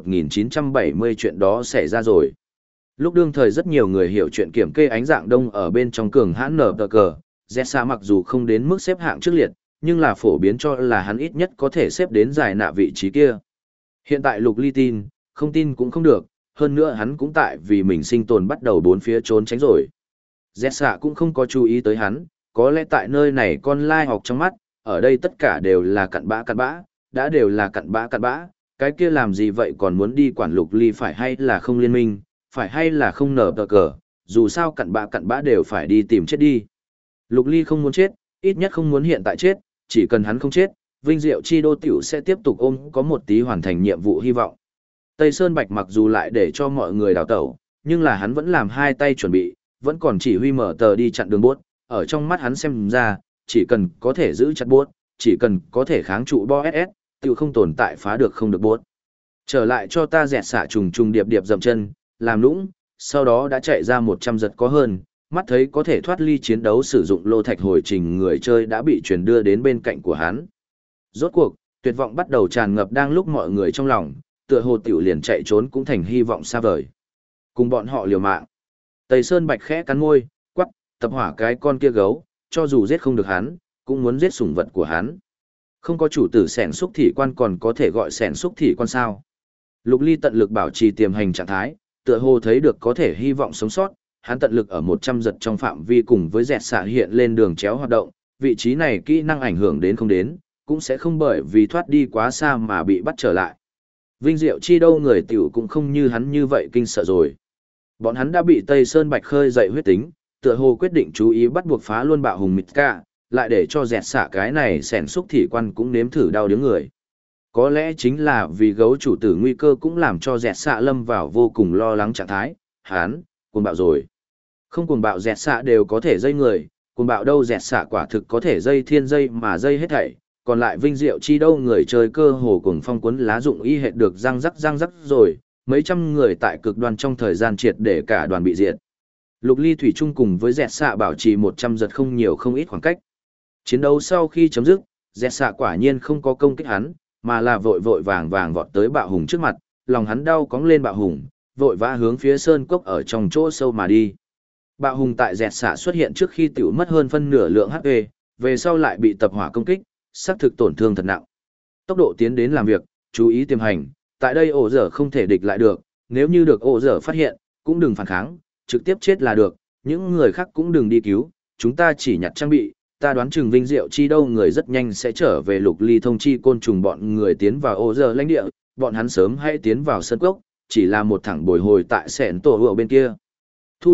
1970 chuyện đó xảy ra rồi. Lúc đương thời rất nhiều người hiểu chuyện kiểm kê ánh dạng đông ở bên trong cường hãn nở tờ cờ, Zesa mặc dù không đến mức xếp hạng trước liệt, nhưng là phổ biến cho là hắn ít nhất có thể xếp đến giải nạ vị trí kia. Hiện tại Lục Ly tin, không tin cũng không được, hơn nữa hắn cũng tại vì mình sinh tồn bắt đầu bốn phía trốn tránh rồi. Zesa cũng không có chú ý tới hắn, có lẽ tại nơi này con lai học trong mắt, ở đây tất cả đều là cặn bã, đã đều là cặn bã, cái kia làm gì vậy còn muốn đi quản Lục Ly phải hay là không liên minh, phải hay là không nở tờ cờ, dù sao cặn bã đều phải đi tìm chết đi. Lục Ly không muốn chết, ít nhất không muốn hiện tại chết, chỉ cần hắn không chết, vinh diệu chi đô tiểu sẽ tiếp tục ôm có một tí hoàn thành nhiệm vụ hy vọng. Tây Sơn Bạch mặc dù lại để cho mọi người đào tẩu, nhưng là hắn vẫn làm hai tay chuẩn bị, vẫn còn chỉ huy mở tờ đi chặn đường bốt, ở trong mắt hắn xem ra, chỉ cần có thể giữ chặt bốt, chỉ cần có thể kháng trụ bo SS, tiểu không tồn tại phá được không được bốt. Trở lại cho ta dẹt xạ trùng điệp dậm chân, làm lũng, sau đó đã chạy ra 100 giật có hơn, mắt thấy có thể thoát ly chiến đấu sử dụng lô thạch hồi trình người chơi đã bị chuyển đưa đến bên cạnh của hắn. Rốt cuộc, tuyệt vọng bắt đầu tràn ngập đang lúc mọi người trong lòng, tựa hồ tiểu liền chạy trốn cũng thành hy vọng xa vời. Cùng bọn họ liều mạng. Tây Sơn Bạch khẽ cắn môi, quắc, tập hỏa cái con kia gấu, cho dù giết không được hắn, cũng muốn giết sủng vật của hắn. Không có chủ tử sẻn xúc thị quan còn có thể gọi sẻn xúc thị quan sao. Lục Ly tận lực bảo trì tiềm hành trạng thái, tựa hồ thấy được có thể hy vọng sống sót, hắn tận lực ở 100 giật trong phạm vi cùng với dẹt xạ hiện lên đường chéo hoạt động, vị trí này kỹ năng ảnh hưởng đến không đến, cũng sẽ không bởi vì thoát đi quá xa mà bị bắt trở lại. Vinh diệu chi đâu người tiểu cũng không như hắn như vậy kinh sợ rồi. Bọn hắn đã bị Tây Sơn Bạch khơi dậy huyết tính, tựa hồ quyết định chú ý bắt buộc phá luôn bạo hùng Mitsuka, lại để cho dẹt xạ cái này xẻn xúc thị quan cũng nếm thử đau điếng người. Có lẽ chính là vì gấu chủ tử nguy cơ cũng làm cho dẹt xạ lâm vào vô cùng lo lắng trạng thái, hắn, cuồng bạo rồi. Không cuồng bạo dẹt xạ đều có thể dây người, cuồng bạo đâu dẹt xạ quả thực có thể dây thiên dây mà dây hết thảy, còn lại vinh diệu chi đâu người chơi cơ hồ cùng phong cuốn lá dụng y hệt được răng rắc rồi, mấy trăm người tại cực đoan trong thời gian triệt để cả đoàn bị diệt. Lục Ly thủy chung cùng với dẹt xạ bảo trì 100 giật không nhiều không ít khoảng cách. Chiến đấu sau khi chấm dứt, dẹt xạ quả nhiên không có công kích hắn, mà là vội vàng vọt tới bạo hùng trước mặt, lòng hắn đau cóng lên bạo hùng, vội vã hướng phía sơn cốc ở trong chỗ sâu mà đi. Bạo hùng tại dẹt xạ xuất hiện trước khi tiểu mất hơn phân nửa lượng HP, về sau lại bị tập hỏa công kích, xác thực tổn thương thật nặng. Tốc độ tiến đến làm việc, chú ý tiềm hành, tại đây ổ dở không thể địch lại được, nếu như được ổ dở phát hiện, cũng đừng phản kháng, trực tiếp chết là được, những người khác cũng đừng đi cứu, chúng ta chỉ nhặt trang bị, ta đoán chừng vinh diệu chi đâu người rất nhanh sẽ trở về Lục Ly thông chi côn trùng bọn người tiến vào ổ dở lãnh địa, bọn hắn sớm hay tiến vào sân cốc, chỉ là một thẳng bồi hồi tại sẹn tổ ở bên kia. Thu được,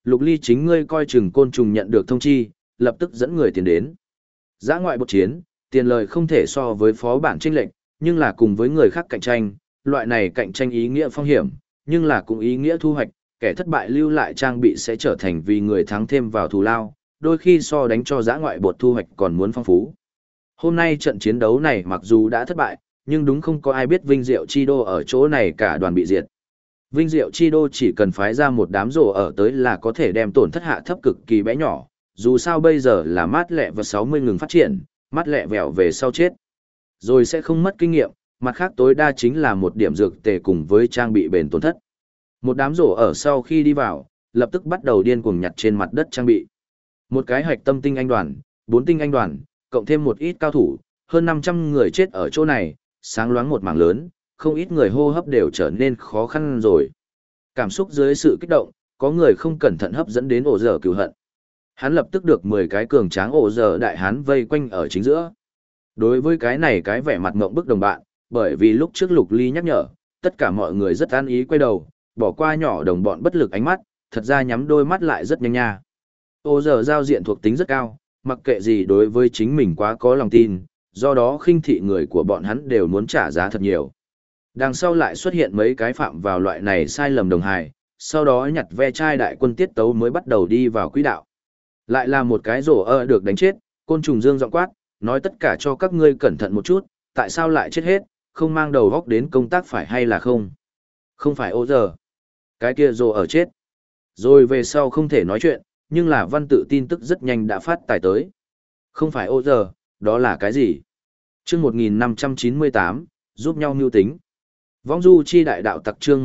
Lục Ly chính ngươi coi chừng côn trùng nhận được thông chi, lập tức dẫn người tiến đến. Dã ngoại bột chiến, tiền lời không thể so với phó bản chênh lệnh, nhưng là cùng với người khác cạnh tranh, loại này cạnh tranh ý nghĩa phong hiểm, nhưng là cũng ý nghĩa thu hoạch, kẻ thất bại lưu lại trang bị sẽ trở thành vì người thắng thêm vào thù lao, đôi khi so đánh cho dã ngoại bột thu hoạch còn muốn phong phú. Hôm nay trận chiến đấu này mặc dù đã thất bại, nhưng đúng không có ai biết Vinh Diệu Chi Đô ở chỗ này cả đoàn bị diệt. Vinh Diệu Chi Đô chỉ cần phái ra một đám rổ ở tới là có thể đem tổn thất hạ thấp cực kỳ bé nhỏ, dù sao bây giờ là mát lẹ và 60 ngừng phát triển, mát lẹ vẹo về sau chết. Rồi sẽ không mất kinh nghiệm, mặt khác tối đa chính là một điểm dược tề cùng với trang bị bền tổn thất. Một đám rổ ở sau khi đi vào, lập tức bắt đầu điên cuồng nhặt trên mặt đất trang bị. Một cái hạch tâm tinh anh đoàn, 4 tinh anh đoàn, cộng thêm một ít cao thủ, hơn 500 người chết ở chỗ này, sáng loáng một mảng lớn, không ít người hô hấp đều trở nên khó khăn rồi. Cảm xúc dưới sự kích động, có người không cẩn thận hấp dẫn đến ổ dở cừu hận. Hắn lập tức được 10 cái cường tráng ổ dở đại hán vây quanh ở chính giữa. Đối với cái này cái vẻ mặt ngộng bức đồng bạn, bởi vì lúc trước Lục Ly nhắc nhở, tất cả mọi người rất an ý quay đầu, bỏ qua nhỏ đồng bọn bất lực ánh mắt, thật ra nhắm đôi mắt lại rất nhanh nha. Ổ dở giao diện thuộc tính rất cao, mặc kệ gì đối với chính mình quá có lòng tin, do đó khinh thị người của bọn hắn đều muốn trả giá thật nhiều. Đằng sau lại xuất hiện mấy cái phạm vào loại này sai lầm đồng hài, sau đó nhặt ve chai đại quân tiết tấu mới bắt đầu đi vào quỹ đạo. Lại là một cái rổ ơ được đánh chết, côn trùng dương giọng quát, nói tất cả cho các ngươi cẩn thận một chút, tại sao lại chết hết, không mang đầu góc đến công tác phải hay là không? Không phải ô giờ. Cái kia rổ ở chết. Rồi về sau không thể nói chuyện, nhưng là văn tự tin tức rất nhanh đã phát tài tới. Không phải ô giờ, đó là cái gì? Chương 1598, giúp nhau mưu tính. Vong du chi đại đạo tặc chương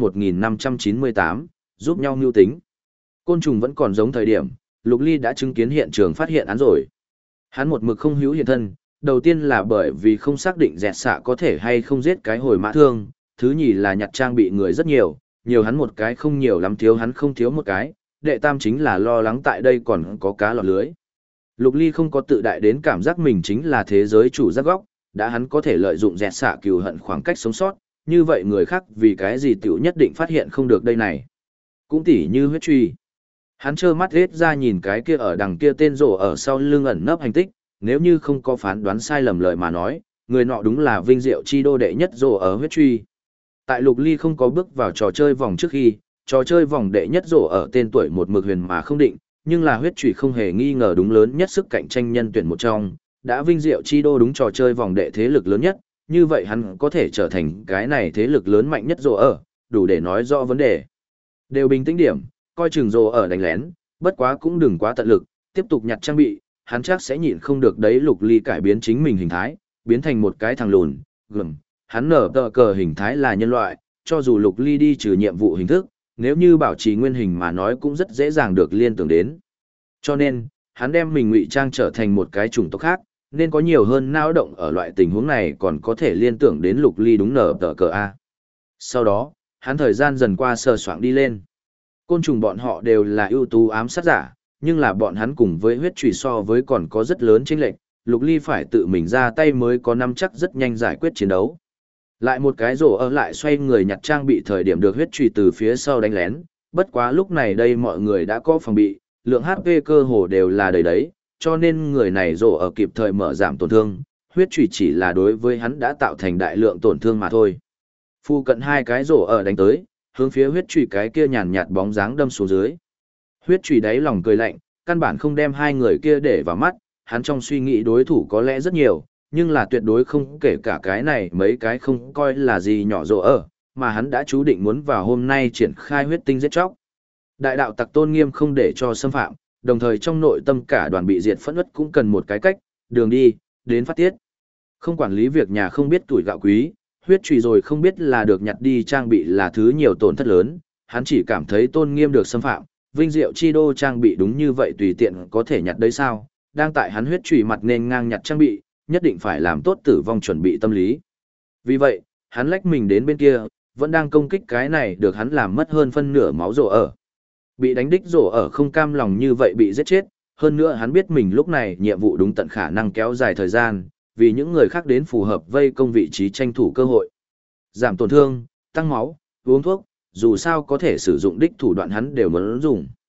1598, giúp nhau mưu tính. Côn trùng vẫn còn giống thời điểm, Lục Ly đã chứng kiến hiện trường phát hiện án rồi. Hắn một mực không hữu hiện thân, đầu tiên là bởi vì không xác định dẹt xạ có thể hay không giết cái hồi mã thương, thứ nhì là nhặt trang bị người rất nhiều, nhiều hắn một cái không nhiều lắm thiếu hắn không thiếu một cái, đệ tam chính là lo lắng tại đây còn có cá lọt lưới. Lục Ly không có tự đại đến cảm giác mình chính là thế giới chủ giác góc, đã hắn có thể lợi dụng dẹt xạ cừu hận khoảng cách sống sót, như vậy người khác vì cái gì tiểu nhất định phát hiện không được đây này. Cũng tỉ như huyết truy. Hắn trơ mắt hết ra nhìn cái kia ở đằng kia tên rổ ở sau lưng ẩn nấp hành tích, nếu như không có phán đoán sai lầm lời mà nói, người nọ đúng là Vinh Diệu Chi Đô đệ nhất rổ ở huyết truy. Tại Lục Ly không có bước vào trò chơi vòng trước khi, trò chơi vòng đệ nhất rổ ở tên tuổi một mực huyền mà không định, nhưng là huyết truy không hề nghi ngờ đúng lớn nhất sức cạnh tranh nhân tuyển một trong, đã Vinh Diệu Chi Đô đúng trò chơi vòng đệ thế lực lớn nhất, như vậy hắn có thể trở thành cái này thế lực lớn mạnh nhất rổ ở, đủ để nói rõ vấn đề. Đều bình tĩnh điểm, coi chừng rổ ở đánh lén, bất quá cũng đừng quá tận lực, tiếp tục nhặt trang bị, hắn chắc sẽ nhịn không được đấy. Lục Ly cải biến chính mình hình thái, biến thành một cái thằng lùn, gầm, hắn nở tờ cờ hình thái là nhân loại, cho dù Lục Ly đi trừ nhiệm vụ hình thức, nếu như bảo trì nguyên hình mà nói cũng rất dễ dàng được liên tưởng đến. Cho nên, hắn đem mình ngụy trang trở thành một cái chủng tộc khác, nên có nhiều hơn nao động ở loại tình huống này còn có thể liên tưởng đến Lục Ly đúng nở tờ cờ A. Sau đó, hắn thời gian dần qua sờ soạng đi lên. Côn trùng bọn họ đều là ưu tú ám sát giả, nhưng là bọn hắn cùng với huyết trùy so với còn có rất lớn chênh lệch, Lục Ly phải tự mình ra tay mới có nắm chắc rất nhanh giải quyết chiến đấu. Lại một cái rổ ở lại xoay người nhặt trang bị thời điểm được huyết trùy từ phía sau đánh lén, bất quá lúc này đây mọi người đã có phòng bị, lượng HP cơ hồ đều là đầy đấy, cho nên người này rổ ở kịp thời mở giảm tổn thương, huyết trùy chỉ là đối với hắn đã tạo thành đại lượng tổn thương mà thôi. Phu cận hai cái rổ ở đánh tới, hướng phía huyết trùy cái kia nhàn nhạt bóng dáng đâm xuống dưới. Huyết trùy đáy lòng cười lạnh, căn bản không đem hai người kia để vào mắt, hắn trong suy nghĩ đối thủ có lẽ rất nhiều, nhưng là tuyệt đối không kể cả cái này mấy cái không coi là gì nhỏ rổ ở, mà hắn đã chú định muốn vào hôm nay triển khai huyết tinh giết chóc. Đại đạo tặc tôn nghiêm không để cho xâm phạm, đồng thời trong nội tâm cả đoàn bị diệt phẫn uất cũng cần một cái cách, đường đi, đến phát tiết. Không quản lý việc nhà không biết tuổi gạo quý, huyết trùy rồi không biết là được nhặt đi trang bị là thứ nhiều tổn thất lớn, hắn chỉ cảm thấy tôn nghiêm được xâm phạm, Vinh Diệu Chi Đô trang bị đúng như vậy tùy tiện có thể nhặt đấy sao, đang tại hắn huyết trùy mặt nên ngang nhặt trang bị, nhất định phải làm tốt tử vong chuẩn bị tâm lý. Vì vậy, hắn lách mình đến bên kia, vẫn đang công kích cái này được hắn làm mất hơn phân nửa máu rổ ở. Bị đánh đích rổ ở không cam lòng như vậy bị giết chết, hơn nữa hắn biết mình lúc này nhiệm vụ đúng tận khả năng kéo dài thời gian, vì những người khác đến phù hợp vây công vị trí tranh thủ cơ hội. Giảm tổn thương, tăng máu, uống thuốc, dù sao có thể sử dụng đích thủ đoạn hắn đều muốn dùng.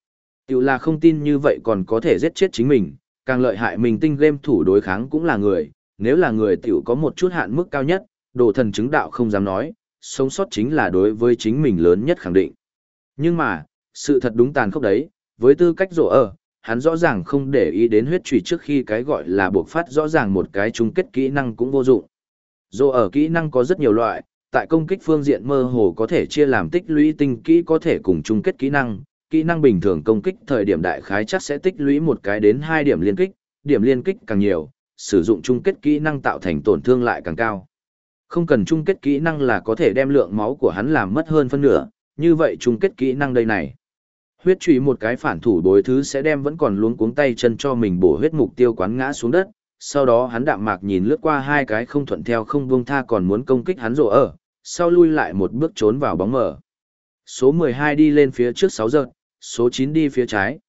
Tiểu là không tin như vậy còn có thể giết chết chính mình, càng lợi hại mình tinh game thủ đối kháng cũng là người, nếu là người tiểu có một chút hạn mức cao nhất, đồ thần chứng đạo không dám nói, sống sót chính là đối với chính mình lớn nhất khẳng định. Nhưng mà, sự thật đúng tàn khốc đấy, với tư cách rổ ở, hắn rõ ràng không để ý đến huyết trùy trước khi cái gọi là buộc phát rõ ràng một cái chung kết kỹ năng cũng vô dụng. Rổ ở kỹ năng có rất nhiều loại, tại công kích phương diện mơ hồ có thể chia làm tích lũy tinh kỹ có thể cùng chung kết kỹ năng bình thường công kích thời điểm đại khái chắc sẽ tích lũy 1 cái đến 2 điểm liên kích càng nhiều, sử dụng chung kết kỹ năng tạo thành tổn thương lại càng cao. Không cần chung kết kỹ năng là có thể đem lượng máu của hắn làm mất hơn phân nửa, như vậy chung kết kỹ năng đây này. Huyết trùy một cái phản thủ đối thứ sẽ đem vẫn còn luống cuống tay chân cho mình bổ huyết mục tiêu quán ngã xuống đất, sau đó hắn đạm mạc nhìn lướt qua 2 cái không thuận theo không buông tha còn muốn công kích hắn rổ ở, sau lui lại một bước trốn vào bóng mờ. Số 12 đi lên phía trước 6 giật, số 9 đi phía trái.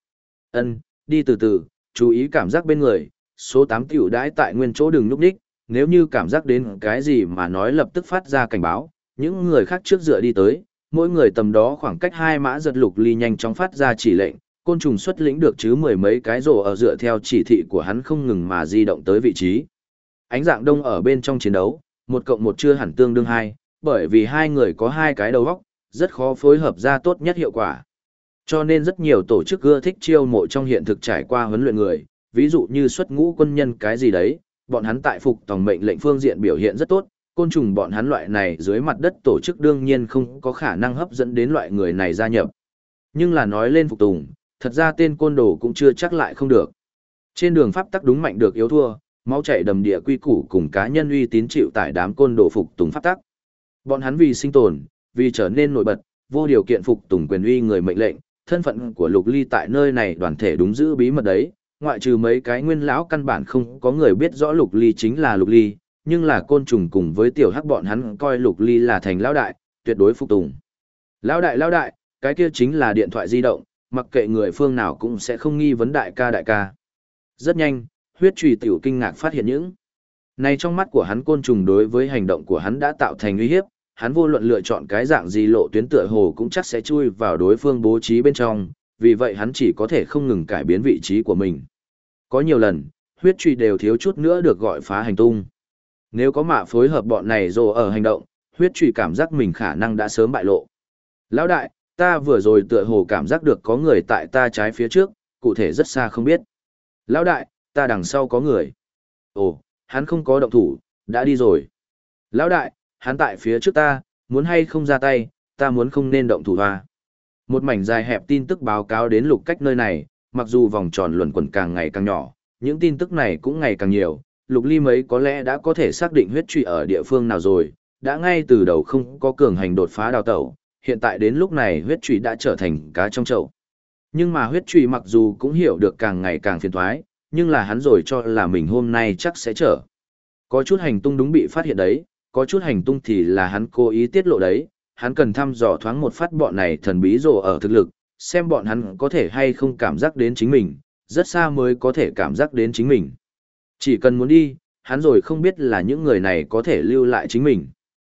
Đi từ từ, chú ý cảm giác bên người, số 8 tiểu đãi tại nguyên chỗ đừng núp đích, nếu như cảm giác đến cái gì mà nói lập tức phát ra cảnh báo, những người khác trước dựa đi tới, mỗi người tầm đó khoảng cách 2 mã giật lục ly nhanh chóng phát ra chỉ lệnh, côn trùng xuất lĩnh được chứ 10 mấy cái rổ ở dựa theo chỉ thị của hắn không ngừng mà di động tới vị trí. Ánh dạng đông ở bên trong chiến đấu, 1 cộng 1 chưa hẳn tương đương 2, bởi vì hai người có 2 cái đầu óc, rất khó phối hợp ra tốt nhất hiệu quả. Cho nên rất nhiều tổ chức ưa thích chiêu mộ trong hiện thực trải qua huấn luyện người, ví dụ như xuất ngũ quân nhân cái gì đấy, bọn hắn tại phục tòng mệnh lệnh phương diện biểu hiện rất tốt, côn trùng bọn hắn loại này dưới mặt đất tổ chức đương nhiên không có khả năng hấp dẫn đến loại người này gia nhập. Nhưng là nói lên phục tùng, thật ra tên côn đồ cũng chưa chắc lại không được. Trên đường pháp tắc đúng mạnh được yếu thua, máu chảy đầm địa quy củ cùng cá nhân uy tín chịu tải đám côn đồ phục tùng pháp tắc. Bọn hắn vì sinh tồn, vì trở nên nổi bật, vô điều kiện phục tùng quyền uy người mệnh lệnh, thân phận của Lục Ly tại nơi này đoàn thể đúng giữ bí mật đấy, ngoại trừ mấy cái nguyên lão căn bản không có người biết rõ Lục Ly chính là Lục Ly, nhưng là côn trùng cùng với tiểu hắc bọn hắn coi Lục Ly là thành lão đại, tuyệt đối phục tùng. Lão đại, cái kia chính là điện thoại di động, mặc kệ người phương nào cũng sẽ không nghi vấn đại ca. Rất nhanh, huyết trùy tiểu kinh ngạc phát hiện những này trong mắt của hắn côn trùng đối với hành động của hắn đã tạo thành uy hiếp, hắn vô luận lựa chọn cái dạng gì lộ tuyến tựa hồ cũng chắc sẽ chui vào đối phương bố trí bên trong, vì vậy hắn chỉ có thể không ngừng cải biến vị trí của mình. Có nhiều lần, huyết truy đều thiếu chút nữa được gọi phá hành tung. Nếu có mạ phối hợp bọn này rồi ở hành động, huyết truy cảm giác mình khả năng đã sớm bại lộ. Lão đại, ta vừa rồi tựa hồ cảm giác được có người tại ta trái phía trước, cụ thể rất xa không biết. Lão đại, ta đằng sau có người. Ồ, hắn không có động thủ, đã đi rồi. Lão đại, hắn tại phía trước ta, muốn hay không ra tay, ta muốn không nên động thủ hoa. Một mảnh dài hẹp tin tức báo cáo đến Lục Cách nơi này, mặc dù vòng tròn luẩn quẩn càng ngày càng nhỏ, những tin tức này cũng ngày càng nhiều, Lục Ly mấy có lẽ đã có thể xác định huyết truy ở địa phương nào rồi, đã ngay từ đầu không có cường hành đột phá đào tẩu, hiện tại đến lúc này huyết truy đã trở thành cá trong chậu. Nhưng mà huyết truy mặc dù cũng hiểu được càng ngày càng phiền toái, nhưng là hắn rồi cho là mình hôm nay chắc sẽ trở. Có chút hành tung đúng bị phát hiện đấy, có chút hành tung thì là hắn cố ý tiết lộ đấy, hắn cần thăm dò thoáng một phát bọn này thần bí rồ ở thực lực, xem bọn hắn có thể hay không cảm giác đến chính mình, rất xa mới có thể cảm giác đến chính mình. Chỉ cần muốn đi, hắn rồi không biết là những người này có thể lưu lại chính mình.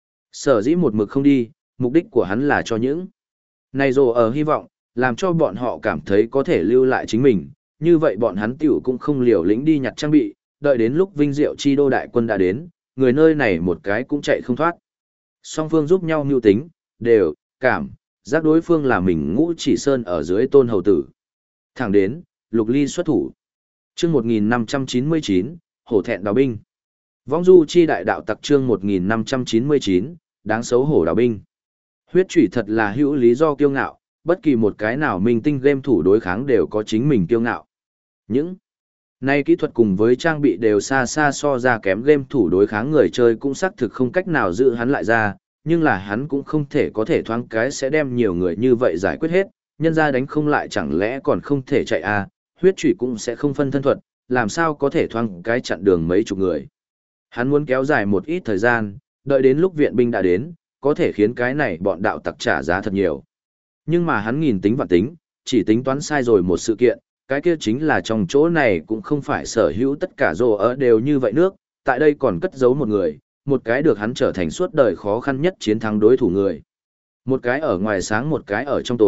Sở dĩ một mực không đi, mục đích của hắn là cho những này rồ ở hy vọng, làm cho bọn họ cảm thấy có thể lưu lại chính mình, như vậy bọn hắn tiểu cũng không liều lĩnh đi nhặt trang bị, đợi đến lúc Vinh Diệu Chi Đô đại quân đã đến, người nơi này một cái cũng chạy không thoát. Song phương giúp nhau mưu tính, đều, cảm, giác đối phương là mình Ngũ Chỉ Sơn ở dưới Tôn Hầu Tử. Thẳng đến, Lục Ly xuất thủ. Chương 1599, Hổ thẹn đào binh. Vong Du Chi Đại Đạo Tặc chương 1599, đáng xấu hổ đào binh. Huyết Chủy thật là hữu lý do kiêu ngạo, bất kỳ một cái nào minh tinh game thủ đối kháng đều có chính mình kiêu ngạo. Những nay kỹ thuật cùng với trang bị đều xa xa so ra kém game thủ đối kháng người chơi cũng xác thực không cách nào giữ hắn lại ra, nhưng là hắn cũng không thể có thể thoáng cái sẽ đem nhiều người như vậy giải quyết hết, nhân ra đánh không lại chẳng lẽ còn không thể chạy à, huyết chủy cũng sẽ không phân thân thuật, làm sao có thể thoáng cái chặn đường mấy chục người. Hắn muốn kéo dài một ít thời gian, đợi đến lúc viện binh đã đến, có thể khiến cái này bọn đạo tặc trả giá thật nhiều. Nhưng mà hắn nghìn tính vạn tính, chỉ tính toán sai rồi một sự kiện, cái kia chính là trong chỗ này cũng không phải sở hữu tất cả rồ ở đều như vậy nước, tại đây còn cất giấu một người, một cái được hắn trở thành suốt đời khó khăn nhất chiến thắng đối thủ người. Một cái ở ngoài sáng một cái ở trong tối,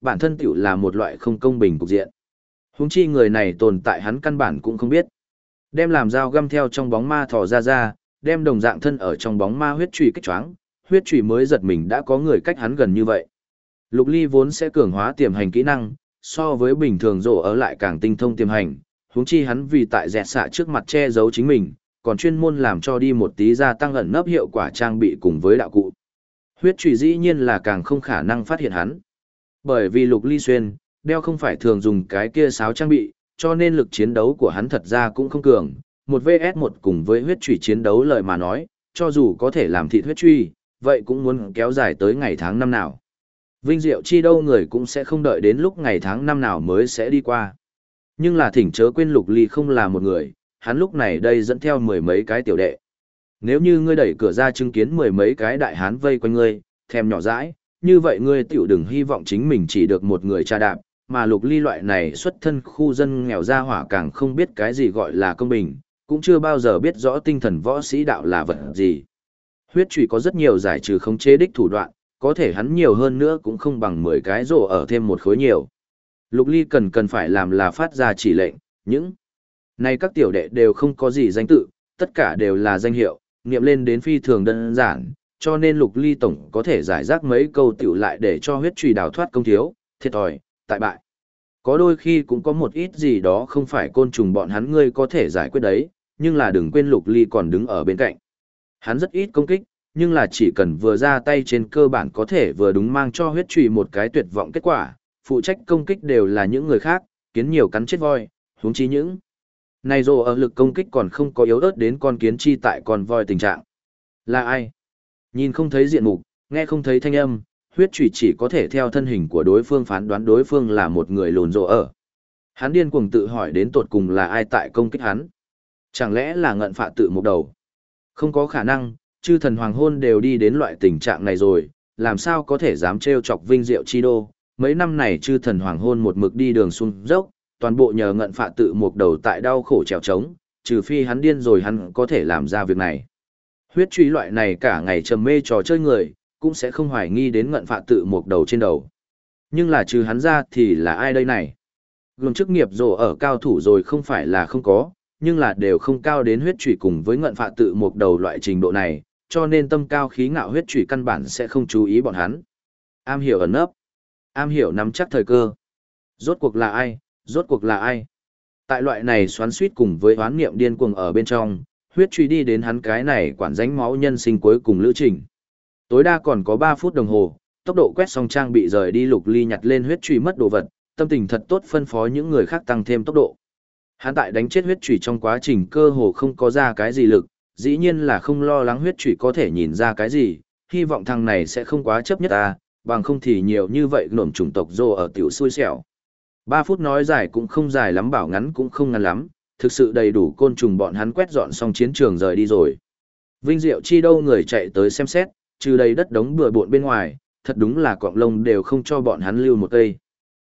bản thân tiểu là một loại không công bình cục diện. Huống chi người này tồn tại hắn căn bản cũng không biết. Đem làm dao găm theo trong bóng ma thò ra, đem đồng dạng thân ở trong bóng ma huyết chùy kích choáng, huyết chùy mới giật mình đã có người cách hắn gần như vậy. Lục Ly vốn sẽ cường hóa tiềm hành kỹ năng, so với bình thường rổ ở lại càng tinh thông tiềm hành, huống chi hắn vì tại dẹt xạ trước mặt che giấu chính mình, còn chuyên môn làm cho đi một tí gia tăng ẩn nấp hiệu quả trang bị cùng với đạo cụ. Huyết chùy dĩ nhiên là càng không khả năng phát hiện hắn. Bởi vì Lục Ly xuyên, đeo không phải thường dùng cái kia sáo trang bị, cho nên lực chiến đấu của hắn thật ra cũng không cường. Một vs một cùng với huyết chùy chiến đấu lời mà nói, cho dù có thể làm thịt huyết chùy, vậy cũng muốn kéo dài tới ngày tháng năm nào. Vinh diệu chi đâu người cũng sẽ không đợi đến lúc ngày tháng năm nào mới sẽ đi qua. Nhưng là thỉnh chớ quên Lục Ly không là một người, hắn lúc này đây dẫn theo mười mấy cái tiểu đệ. Nếu như ngươi đẩy cửa ra chứng kiến mười mấy cái đại hán vây quanh ngươi, thèm nhỏ dãi, như vậy ngươi tiểu đừng hy vọng chính mình chỉ được một người cha đạp, mà Lục Ly loại này xuất thân khu dân nghèo ra hỏa càng không biết cái gì gọi là công bình, cũng chưa bao giờ biết rõ tinh thần võ sĩ đạo là vật gì. Huyết chùy có rất nhiều giải trừ khống chế đích thủ đoạn, có thể hắn nhiều hơn nữa cũng không bằng 10 cái rổ ở thêm một khối nhiều. Lục Ly cần phải làm là phát ra chỉ lệnh, những này các tiểu đệ đều không có gì danh tự, tất cả đều là danh hiệu, niệm lên đến phi thường đơn giản, cho nên Lục Ly tổng có thể giải rác mấy câu tiểu lại để cho huyết chùy đào thoát công thiếu, thiệt thòi, tại bại. Có đôi khi cũng có một ít gì đó không phải côn trùng bọn hắn ngươi có thể giải quyết đấy, nhưng là đừng quên Lục Ly còn đứng ở bên cạnh. Hắn rất ít công kích, nhưng là chỉ cần vừa ra tay trên cơ bản có thể vừa đúng mang cho huyết trùy một cái tuyệt vọng kết quả, phụ trách công kích đều là những người khác, kiến nhiều cắn chết voi, huống chi những. Này rồi ở lực công kích còn không có yếu ớt đến con kiến chi tại con voi tình trạng. Là ai? Nhìn không thấy diện mục, nghe không thấy thanh âm, huyết trùy chỉ có thể theo thân hình của đối phương phán đoán đối phương là một người lùn rộ ở. Hắn điên cuồng tự hỏi đến tột cùng là ai tại công kích hắn. Chẳng lẽ là ngận phạ tự một đầu? Không có khả năng, chư thần hoàng hôn đều đi đến loại tình trạng này rồi, làm sao có thể dám trêu chọc vinh diệu chi đô. Mấy năm này chư thần hoàng hôn một mực đi đường xuống dốc, toàn bộ nhờ ngận phạ tự một đầu tại đau khổ trèo trống, trừ phi hắn điên rồi hắn có thể làm ra việc này. Huyết truy loại này cả ngày trầm mê trò chơi người, cũng sẽ không hoài nghi đến ngận phạ tự một đầu trên đầu. Nhưng là trừ hắn ra thì là ai đây này? Gồm chức nghiệp rồ ở cao thủ rồi không phải là không có, nhưng là đều không cao đến huyết trùy cùng với ngận phạ tự một đầu loại trình độ này, cho nên tâm cao khí ngạo huyết trùy căn bản sẽ không chú ý bọn hắn. Am hiểu ẩn nấp, am hiểu nắm chắc thời cơ. Rốt cuộc là ai? Rốt cuộc là ai? Tại loại này xoắn suýt cùng với hoán niệm điên cuồng ở bên trong, huyết trùy đi đến hắn cái này quản ránh máu nhân sinh cuối cùng lữ trình. Tối đa còn có 3 phút đồng hồ, tốc độ quét xong trang bị rời đi. Lục Ly nhặt lên huyết trùy mất đồ vật, tâm tình thật tốt phân phó những người khác tăng thêm tốc độ. Hắn tại đánh chết huyết trùy trong quá trình cơ hồ không có ra cái gì lực, dĩ nhiên là không lo lắng huyết trùy có thể nhìn ra cái gì, hy vọng thằng này sẽ không quá chấp nhất ta, bằng không thì nhiều như vậy nổm chủng tộc rồ ở tiểu xui xẻo. 3 phút nói dài cũng không dài lắm, bảo ngắn cũng không ngắn lắm, thực sự đầy đủ côn trùng bọn hắn quét dọn xong chiến trường rời đi rồi. Vinh diệu chi đâu người chạy tới xem xét, trừ đầy đất đống bừa bộn bên ngoài, thật đúng là cọng lông đều không cho bọn hắn lưu một cây.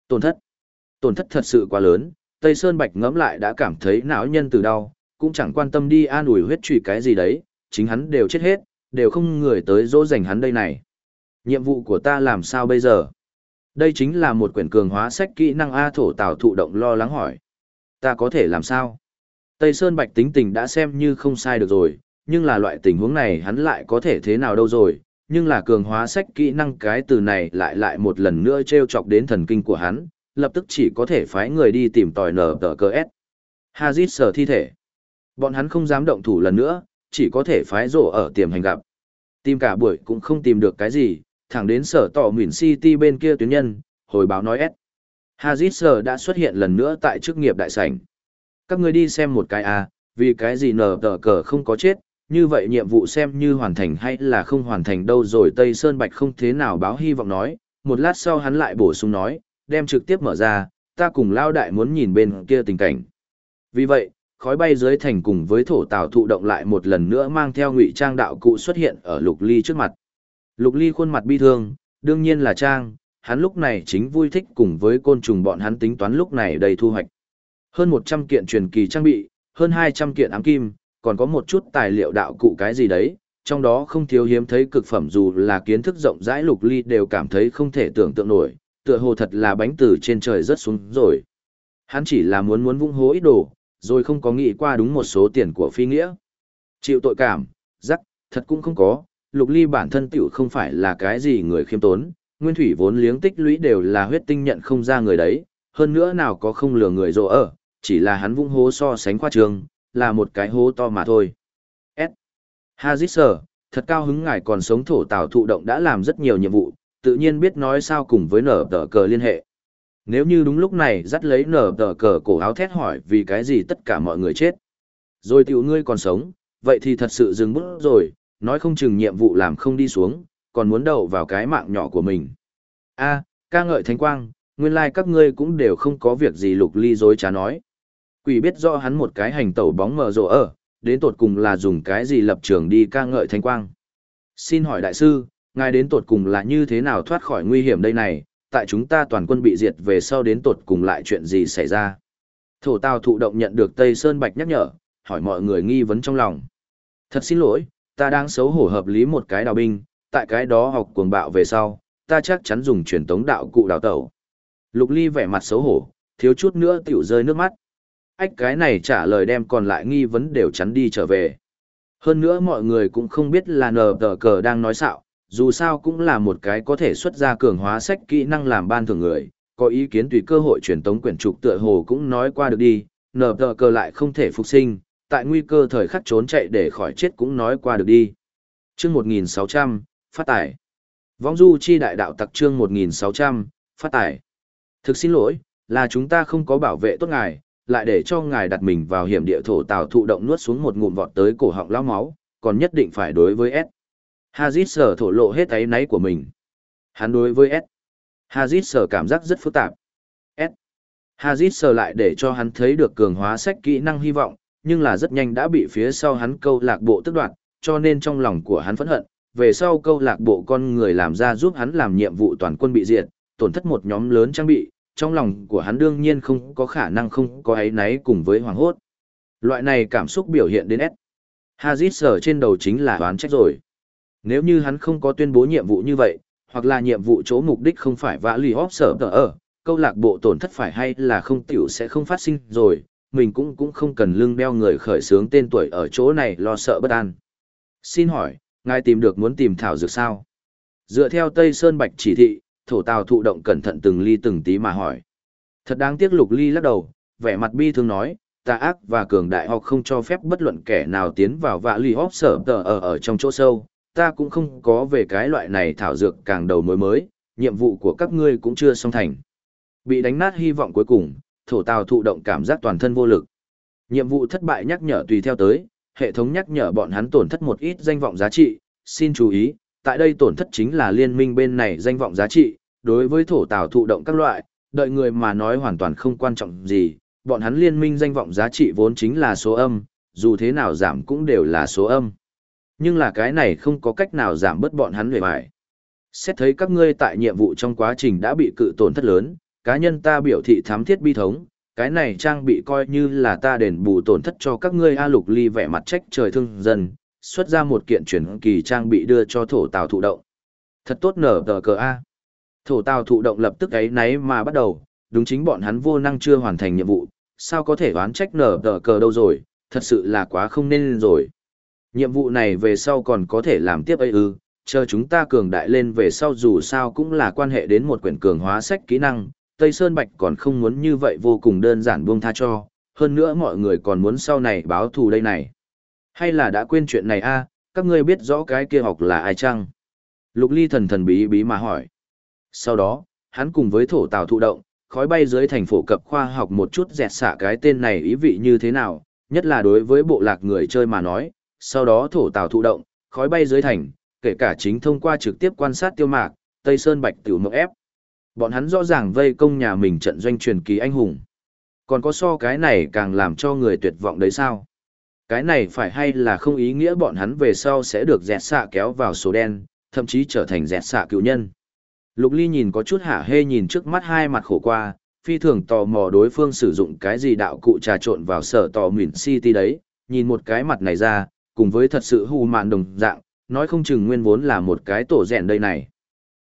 Tổn thất thật sự quá lớn. Tây Sơn Bạch ngẫm lại đã cảm thấy não nhân từ đau, cũng chẳng quan tâm đi an ủi huyết trùy cái gì đấy, chính hắn đều chết hết, đều không người tới dỗ dành hắn đây này. Nhiệm vụ của ta làm sao bây giờ? Đây chính là một quyển cường hóa sách kỹ năng A thổ tào thụ động lo lắng hỏi. Ta có thể làm sao? Tây Sơn Bạch tính tình đã xem như không sai được rồi, nhưng là loại tình huống này hắn lại có thể thế nào đâu rồi, nhưng là cường hóa sách kỹ năng cái từ này lại một lần nữa trêu chọc đến thần kinh của hắn, lập tức chỉ có thể phái người đi tìm tòi nở tờ cơ S. Hazit sở thi thể. Bọn hắn không dám động thủ lần nữa, chỉ có thể phái rổ ở tiềm hành gặp. Tìm cả buổi cũng không tìm được cái gì, thẳng đến sở tỏ Mỉn City bên kia tuyến nhân, hồi báo nói S. Hazit sở đã xuất hiện lần nữa tại chức nghiệp đại sảnh. Các người đi xem một cái vì cái gì nở tờ cờ không có chết, như vậy nhiệm vụ xem như hoàn thành hay là không hoàn thành đâu rồi. Tây Sơn Bạch không thế nào báo hy vọng nói, một lát sau hắn lại bổ sung nói, đem trực tiếp mở ra, ta cùng lao đại muốn nhìn bên kia tình cảnh. Vì vậy, khói bay dưới thành cùng với thổ tào thụ động lại một lần nữa mang theo ngụy trang đạo cụ xuất hiện ở Lục Ly trước mặt. Lục Ly khuôn mặt bi thương, đương nhiên là trang, hắn lúc này chính vui thích cùng với côn trùng bọn hắn tính toán lúc này đầy thu hoạch. Hơn 100 kiện truyền kỳ trang bị, hơn 200 kiện ám kim, còn có một chút tài liệu đạo cụ cái gì đấy, trong đó không thiếu hiếm thấy cực phẩm dù là kiến thức rộng rãi Lục Ly đều cảm thấy không thể tưởng tượng nổi, tựa hồ thật là bánh từ trên trời rớt xuống rồi. Hắn chỉ là muốn vung hố ít đồ, rồi không có nghĩ qua đúng một số tiền của phi nghĩa. Chịu tội cảm, rắc, thật cũng không có, Lục Ly bản thân tiểu không phải là cái gì người khiêm tốn, nguyên thủy vốn liếng tích lũy đều là huyết tinh nhận không ra người đấy, hơn nữa nào có không lừa người rộ ở, chỉ là hắn vung hố so sánh khoa trương, là một cái hố to mà thôi. S. Hazit Sở, thật cao hứng ngài còn sống thổ tào thụ động đã làm rất nhiều nhiệm vụ, tự nhiên biết nói sao cùng với nở tờ cờ liên hệ. Nếu như đúng lúc này dắt lấy nở tờ cờ cổ áo thét hỏi vì cái gì tất cả mọi người chết. Rồi tiểu ngươi còn sống, vậy thì thật sự dừng bước rồi, nói không chừng nhiệm vụ làm không đi xuống, còn muốn đậu vào cái mạng nhỏ của mình. A, ca ngợi thánh quang, nguyên lai các ngươi cũng đều không có việc gì. Lục Ly dối trá nói. Quỷ biết rõ hắn một cái hành tẩu bóng mờ rộ ở, đến tột cùng là dùng cái gì lập trường đi ca ngợi thánh quang. Xin hỏi đại sư, ngài đến tột cùng là như thế nào thoát khỏi nguy hiểm đây này, tại chúng ta toàn quân bị diệt về sau đến tột cùng lại chuyện gì xảy ra. Thổ Tào thụ động nhận được Tây Sơn Bạch nhắc nhở, hỏi mọi người nghi vấn trong lòng. Thật xin lỗi, ta đang xấu hổ hợp lý một cái đào binh, tại cái đó học cuồng bạo về sau, ta chắc chắn dùng truyền tống đạo cụ đào tẩu. Lục Ly vẻ mặt xấu hổ, thiếu chút nữa tiểu rơi nước mắt. Ách cái này trả lời đem còn lại nghi vấn đều chắn đi trở về. Hơn nữa mọi người cũng không biết là nờ tờ cờ đang nói xạo, dù sao cũng là một cái có thể xuất ra cường hóa sách kỹ năng làm ban thường người, có ý kiến tùy cơ hội truyền tống quyển trục tựa hồ cũng nói qua được đi, nờ tờ cờ lại không thể phục sinh, tại nguy cơ thời khắc trốn chạy để khỏi chết cũng nói qua được đi. Chương 1600, phát tải. Vong du chi đại đạo tặc chương 1600, phát tải. Thực xin lỗi, là chúng ta không có bảo vệ tốt ngài, lại để cho ngài đặt mình vào hiểm địa. Thổ Tào thụ động nuốt xuống một ngụm vọt tới cổ họng lão máu, còn nhất định phải đối với S. Hazit Sở thổ lộ hết áy náy của mình. Hắn đối với S. Hazit Sở cảm giác rất phức tạp. S. Hazit Sở lại để cho hắn thấy được cường hóa sách kỹ năng hy vọng, nhưng là rất nhanh đã bị phía sau hắn câu lạc bộ tức đoạt, cho nên trong lòng của hắn phẫn hận, về sau câu lạc bộ con người làm ra giúp hắn làm nhiệm vụ toàn quân bị diệt, tổn thất một nhóm lớn trang bị, trong lòng của hắn đương nhiên không có khả năng không có áy náy cùng với hoảng hốt. Loại này cảm xúc biểu hiện đến S. Hazit Sở trên đầu chính là oán trách rồi. Nếu như hắn không có tuyên bố nhiệm vụ như vậy, hoặc là nhiệm vụ chỗ mục đích không phải vã lì hóp sở tờ ở, câu lạc bộ tổn thất phải hay là không tiểu sẽ không phát sinh rồi, mình cũng không cần lưng đeo người khởi xướng tên tuổi ở chỗ này lo sợ bất an. Xin hỏi, ngài tìm được muốn tìm thảo dược sao? Dựa theo Tây Sơn Bạch chỉ thị, Thổ Tào thụ động cẩn thận từng ly từng tí mà hỏi. Thật đáng tiếc. Lục Ly lắc đầu, vẻ mặt bi thương nói, tà ác và cường đại học không cho phép bất luận kẻ nào tiến vào vạ lì hóp sở tờ ở trong chỗ sâu, ta cũng không có về cái loại này thảo dược càng đầu mối mới, nhiệm vụ của các ngươi cũng chưa xong thành. Bị đánh nát hy vọng cuối cùng, Thổ Tào thụ động cảm giác toàn thân vô lực. Nhiệm vụ thất bại nhắc nhở tùy theo tới, hệ thống nhắc nhở bọn hắn tổn thất một ít danh vọng giá trị, xin chú ý, tại đây tổn thất chính là liên minh bên này danh vọng giá trị, đối với Thổ Tào thụ động các loại, đợi người mà nói hoàn toàn không quan trọng gì, bọn hắn liên minh danh vọng giá trị vốn chính là số âm, dù thế nào giảm cũng đều là số âm. Nhưng là cái này không có cách nào giảm bớt bọn hắn về bài. Xét thấy các ngươi tại nhiệm vụ trong quá trình đã bị cự tổn thất lớn, cá nhân ta biểu thị thám thiết bi thống, cái này trang bị coi như là ta đền bù tổn thất cho các ngươi. A. Lục Ly vẻ mặt trách trời thương dân, xuất ra một kiện chuyển kỳ trang bị đưa cho Thổ Tào thụ động. Thật tốt nở tờ cờ A. Thổ Tào thụ động lập tức ấy náy mà bắt đầu, đúng chính bọn hắn vô năng chưa hoàn thành nhiệm vụ, sao có thể oán trách nở tờ cờ đâu rồi, thật sự là quá không nên rồi. Nhiệm vụ này về sau còn có thể làm tiếp ấy ư, chờ chúng ta cường đại lên về sau dù sao cũng là quan hệ đến một quyển cường hóa sách kỹ năng, Tây Sơn Bạch còn không muốn như vậy vô cùng đơn giản buông tha cho, hơn nữa mọi người còn muốn sau này báo thù đây này. Hay là đã quên chuyện này a? Các ngươi biết rõ cái kia học là ai chăng? Lục Ly thần thần bí bí mà hỏi. Sau đó, hắn cùng với Thổ Tào thụ động, khói bay dưới thành phổ cập khoa học một chút dẹt xạ cái tên này ý vị như thế nào, nhất là đối với bộ lạc người chơi mà nói. Sau đó Thổ Tào thụ động, khói bay dưới thành, kể cả chính thông qua trực tiếp quan sát Tiêu Mạc, Tây Sơn Bạch tiểu mộng ép. Bọn hắn rõ ràng vây công nhà mình trận doanh truyền kỳ anh hùng. Còn có so cái này càng làm cho người tuyệt vọng đấy sao? Cái này phải hay là không ý nghĩa bọn hắn về sau sẽ được dẹt xạ kéo vào số đen, thậm chí trở thành dẹt xạ cựu nhân. Lục Ly nhìn có chút hả hê nhìn trước mắt hai mặt khổ qua, phi thường tò mò đối phương sử dụng cái gì đạo cụ trà trộn vào sở tò mỉn city đấy, nhìn một cái mặt này ra, cùng với thật sự hù mạn đồng dạng, nói không chừng nguyên vốn là một cái tổ rèn đây này.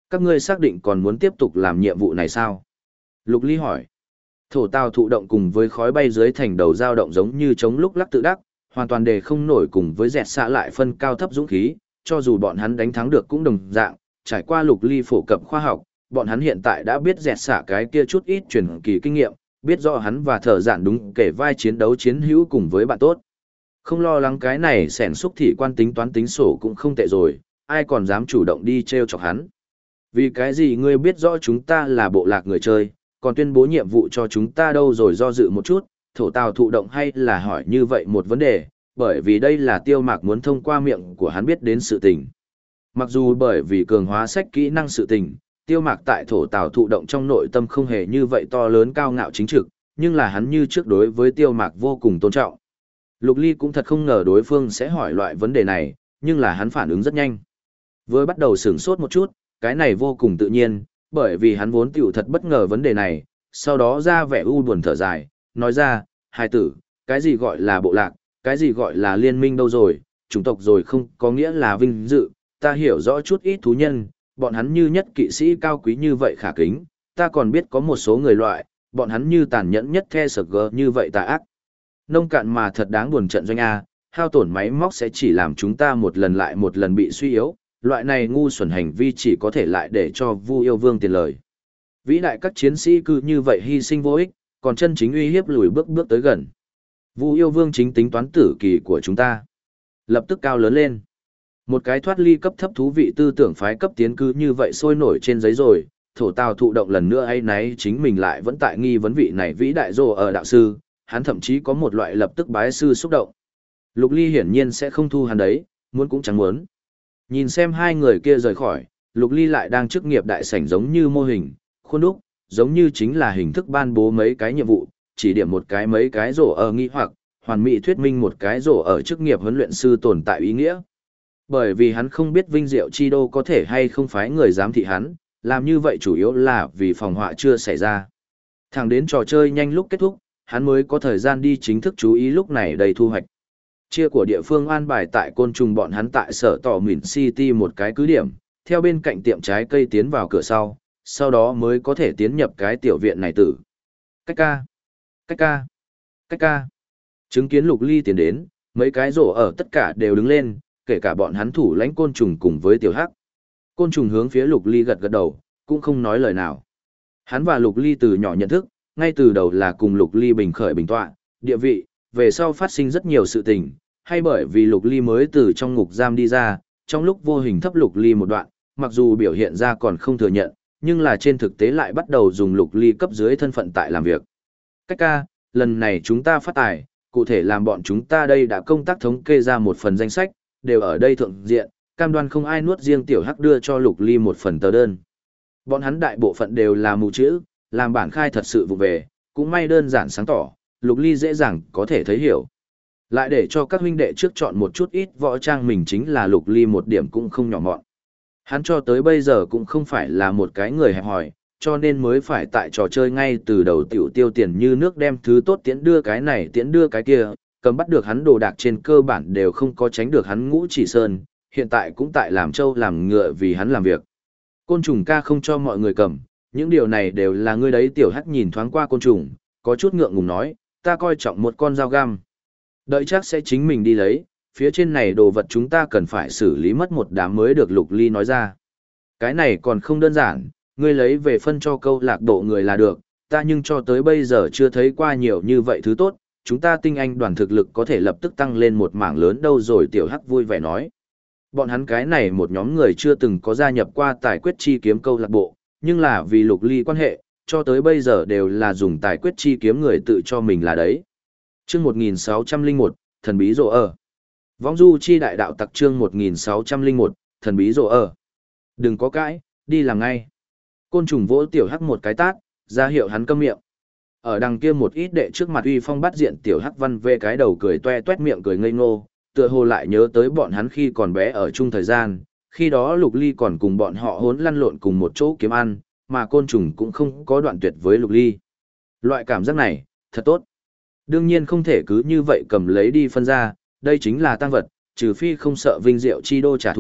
Các ngươi xác định còn muốn tiếp tục làm nhiệm vụ này sao? Lục Ly hỏi. Thổ tào thụ động cùng với khói bay dưới thành đầu dao động giống như chống lúc lắc tự đắc, hoàn toàn đề không nổi cùng với dẹt xạ lại phân cao thấp dũng khí, cho dù bọn hắn đánh thắng được cũng đồng dạng, trải qua Lục Ly phổ cập khoa học, bọn hắn hiện tại đã biết dẹt xạ cái kia chút ít truyền kỳ kinh nghiệm, biết rõ hắn và thở giản đúng kể vai chiến đấu chiến hữu cùng với bạn tốt. Không lo lắng cái này xẻn xúc thị quan tính toán tính sổ cũng không tệ rồi, ai còn dám chủ động đi treo chọc hắn. Vì cái gì ngươi biết rõ chúng ta là bộ lạc người chơi, còn tuyên bố nhiệm vụ cho chúng ta đâu rồi do dự một chút, thổ tào thụ động hay là hỏi như vậy một vấn đề, bởi vì đây là Tiêu Mạc muốn thông qua miệng của hắn biết đến sự tình. Mặc dù bởi vì cường hóa sách kỹ năng sự tình, Tiêu Mạc tại thổ tào thụ động trong nội tâm không hề như vậy to lớn cao ngạo chính trực, nhưng là hắn như trước đối với Tiêu Mạc vô cùng tôn trọng. Lục Ly cũng thật không ngờ đối phương sẽ hỏi loại vấn đề này, nhưng là hắn phản ứng rất nhanh. Vừa bắt đầu sửng sốt một chút, cái này vô cùng tự nhiên, bởi vì hắn vốn tiểu thật bất ngờ vấn đề này, sau đó ra vẻ u buồn thở dài, nói ra, hài tử, cái gì gọi là bộ lạc, cái gì gọi là liên minh đâu rồi, chủng tộc rồi không có nghĩa là vinh dự, ta hiểu rõ chút ít thú nhân, bọn hắn như nhất kỵ sĩ cao quý như vậy khả kính, ta còn biết có một số người loại, bọn hắn như tàn nhẫn nhất the sờ gờ như vậy tà ác. Nông cạn mà thật đáng buồn trận doanh A, hao tổn máy móc sẽ chỉ làm chúng ta một lần lại một lần bị suy yếu, loại này ngu xuẩn hành vi chỉ có thể lại để cho Vu Yêu Vương tiền lời. Vĩ đại các chiến sĩ cứ như vậy hy sinh vô ích, còn chân chính uy hiếp lùi bước bước tới gần. Vu Yêu Vương chính tính toán tử kỳ của chúng ta. Lập tức cao lớn lên. Một cái thoát ly cấp thấp thú vị tư tưởng phái cấp tiến cứ như vậy sôi nổi trên giấy rồi, thổ tào thụ động lần nữa ấy nấy chính mình lại vẫn tại nghi vấn vị này vĩ đại rồ ở đạo sư, hắn thậm chí có một loại lập tức bái sư xúc động. Lục Ly hiển nhiên sẽ không thu hắn đấy, muốn cũng chẳng muốn. Nhìn xem hai người kia rời khỏi, Lục Ly lại đang chức nghiệp đại sảnh giống như mô hình, khuôn đúc, giống như chính là hình thức ban bố mấy cái nhiệm vụ, chỉ điểm một cái mấy cái rổ ở nghi hoặc, hoàn mỹ thuyết minh một cái rổ ở chức nghiệp huấn luyện sư tồn tại ý nghĩa. Bởi vì hắn không biết Vinh Diệu Chi Đô có thể hay không phái người giám thị hắn, làm như vậy chủ yếu là vì phòng họa chưa xảy ra. Thẳng đến trò chơi nhanh lúc kết thúc, hắn mới có thời gian đi chính thức chú ý lúc này đầy thu hoạch. Chia của địa phương an bài tại côn trùng bọn hắn tại sở tỏ Mìn City một cái cứ điểm, theo bên cạnh tiệm trái cây tiến vào cửa sau đó mới có thể tiến nhập cái tiểu viện này tử. Cách ca, cách ca, cách ca. Chứng kiến Lục Ly tiến đến, mấy cái rổ ở tất cả đều đứng lên, kể cả bọn hắn thủ lãnh côn trùng cùng với tiểu hắc. Côn trùng hướng phía Lục Ly gật gật đầu, cũng không nói lời nào. Hắn và Lục Ly từ nhỏ nhận thức, ngay từ đầu là cùng Lục Ly bình khởi bình tọa, địa vị, về sau phát sinh rất nhiều sự tình, hay bởi vì Lục Ly mới từ trong ngục giam đi ra, trong lúc vô hình thấp Lục Ly một đoạn, mặc dù biểu hiện ra còn không thừa nhận, nhưng là trên thực tế lại bắt đầu dùng Lục Ly cấp dưới thân phận tại làm việc. Cách ca, lần này chúng ta phát tài, cụ thể làm bọn chúng ta đây đã công tác thống kê ra một phần danh sách, đều ở đây thượng diện, cam đoan không ai nuốt riêng tiểu hắc đưa cho Lục Ly một phần tờ đơn. Bọn hắn đại bộ phận đều là mù chữ, làm bản khai thật sự vụ về, cũng may đơn giản sáng tỏ, Lục Ly dễ dàng có thể thấy hiểu. Lại để cho các huynh đệ trước chọn một chút ít võ trang mình chính là Lục Ly một điểm cũng không nhỏ mọn. Hắn cho tới bây giờ cũng không phải là một cái người hẹp hòi, cho nên mới phải tại trò chơi ngay từ đầu tiểu tiêu tiền như nước đem thứ tốt tiễn đưa cái này tiễn đưa cái kia, cầm bắt được hắn đồ đạc trên cơ bản đều không có tránh được hắn Ngũ Chỉ Sơn, hiện tại cũng tại làm trâu làm ngựa vì hắn làm việc. Côn trùng ca không cho mọi người cầm, những điều này đều là ngươi đấy. Tiểu hắc nhìn thoáng qua côn trùng, có chút ngượng ngùng nói, ta coi trọng một con dao găm. Đợi chắc sẽ chính mình đi lấy, phía trên này đồ vật chúng ta cần phải xử lý mất một đám mới được. Lục Ly nói ra. Cái này còn không đơn giản, ngươi lấy về phân cho câu lạc bộ người là được, ta nhưng cho tới bây giờ chưa thấy qua nhiều như vậy thứ tốt, chúng ta tinh anh đoàn thực lực có thể lập tức tăng lên một mảng lớn đâu rồi. Tiểu hắc vui vẻ nói. Bọn hắn cái này một nhóm người chưa từng có gia nhập qua tài quyết chi kiếm câu lạc bộ, nhưng là vì Lục Ly quan hệ, cho tới bây giờ đều là dùng tài quyết chi kiếm người tự cho mình là đấy. Chương 1601, thần bí rồ ở. Vong du chi đại đạo tặc chương 1601, thần bí rồ ở. Đừng có cãi, đi làm ngay. Côn trùng vỗ tiểu hắc một cái tát, ra hiệu hắn câm miệng. Ở đằng kia một ít đệ trước mặt uy phong bắt diện tiểu hắc văn về cái đầu cười toe toét miệng cười ngây ngô, tựa hồ lại nhớ tới bọn hắn khi còn bé ở chung thời gian, khi đó Lục Ly còn cùng bọn họ hỗn lăn lộn cùng một chỗ kiếm ăn, mà côn trùng cũng không có đoạn tuyệt với Lục Ly. Loại cảm giác này, thật tốt. Đương nhiên không thể cứ như vậy cầm lấy đi phân ra, đây chính là tang vật, trừ phi không sợ Vinh Diệu Chi Đô trả thù,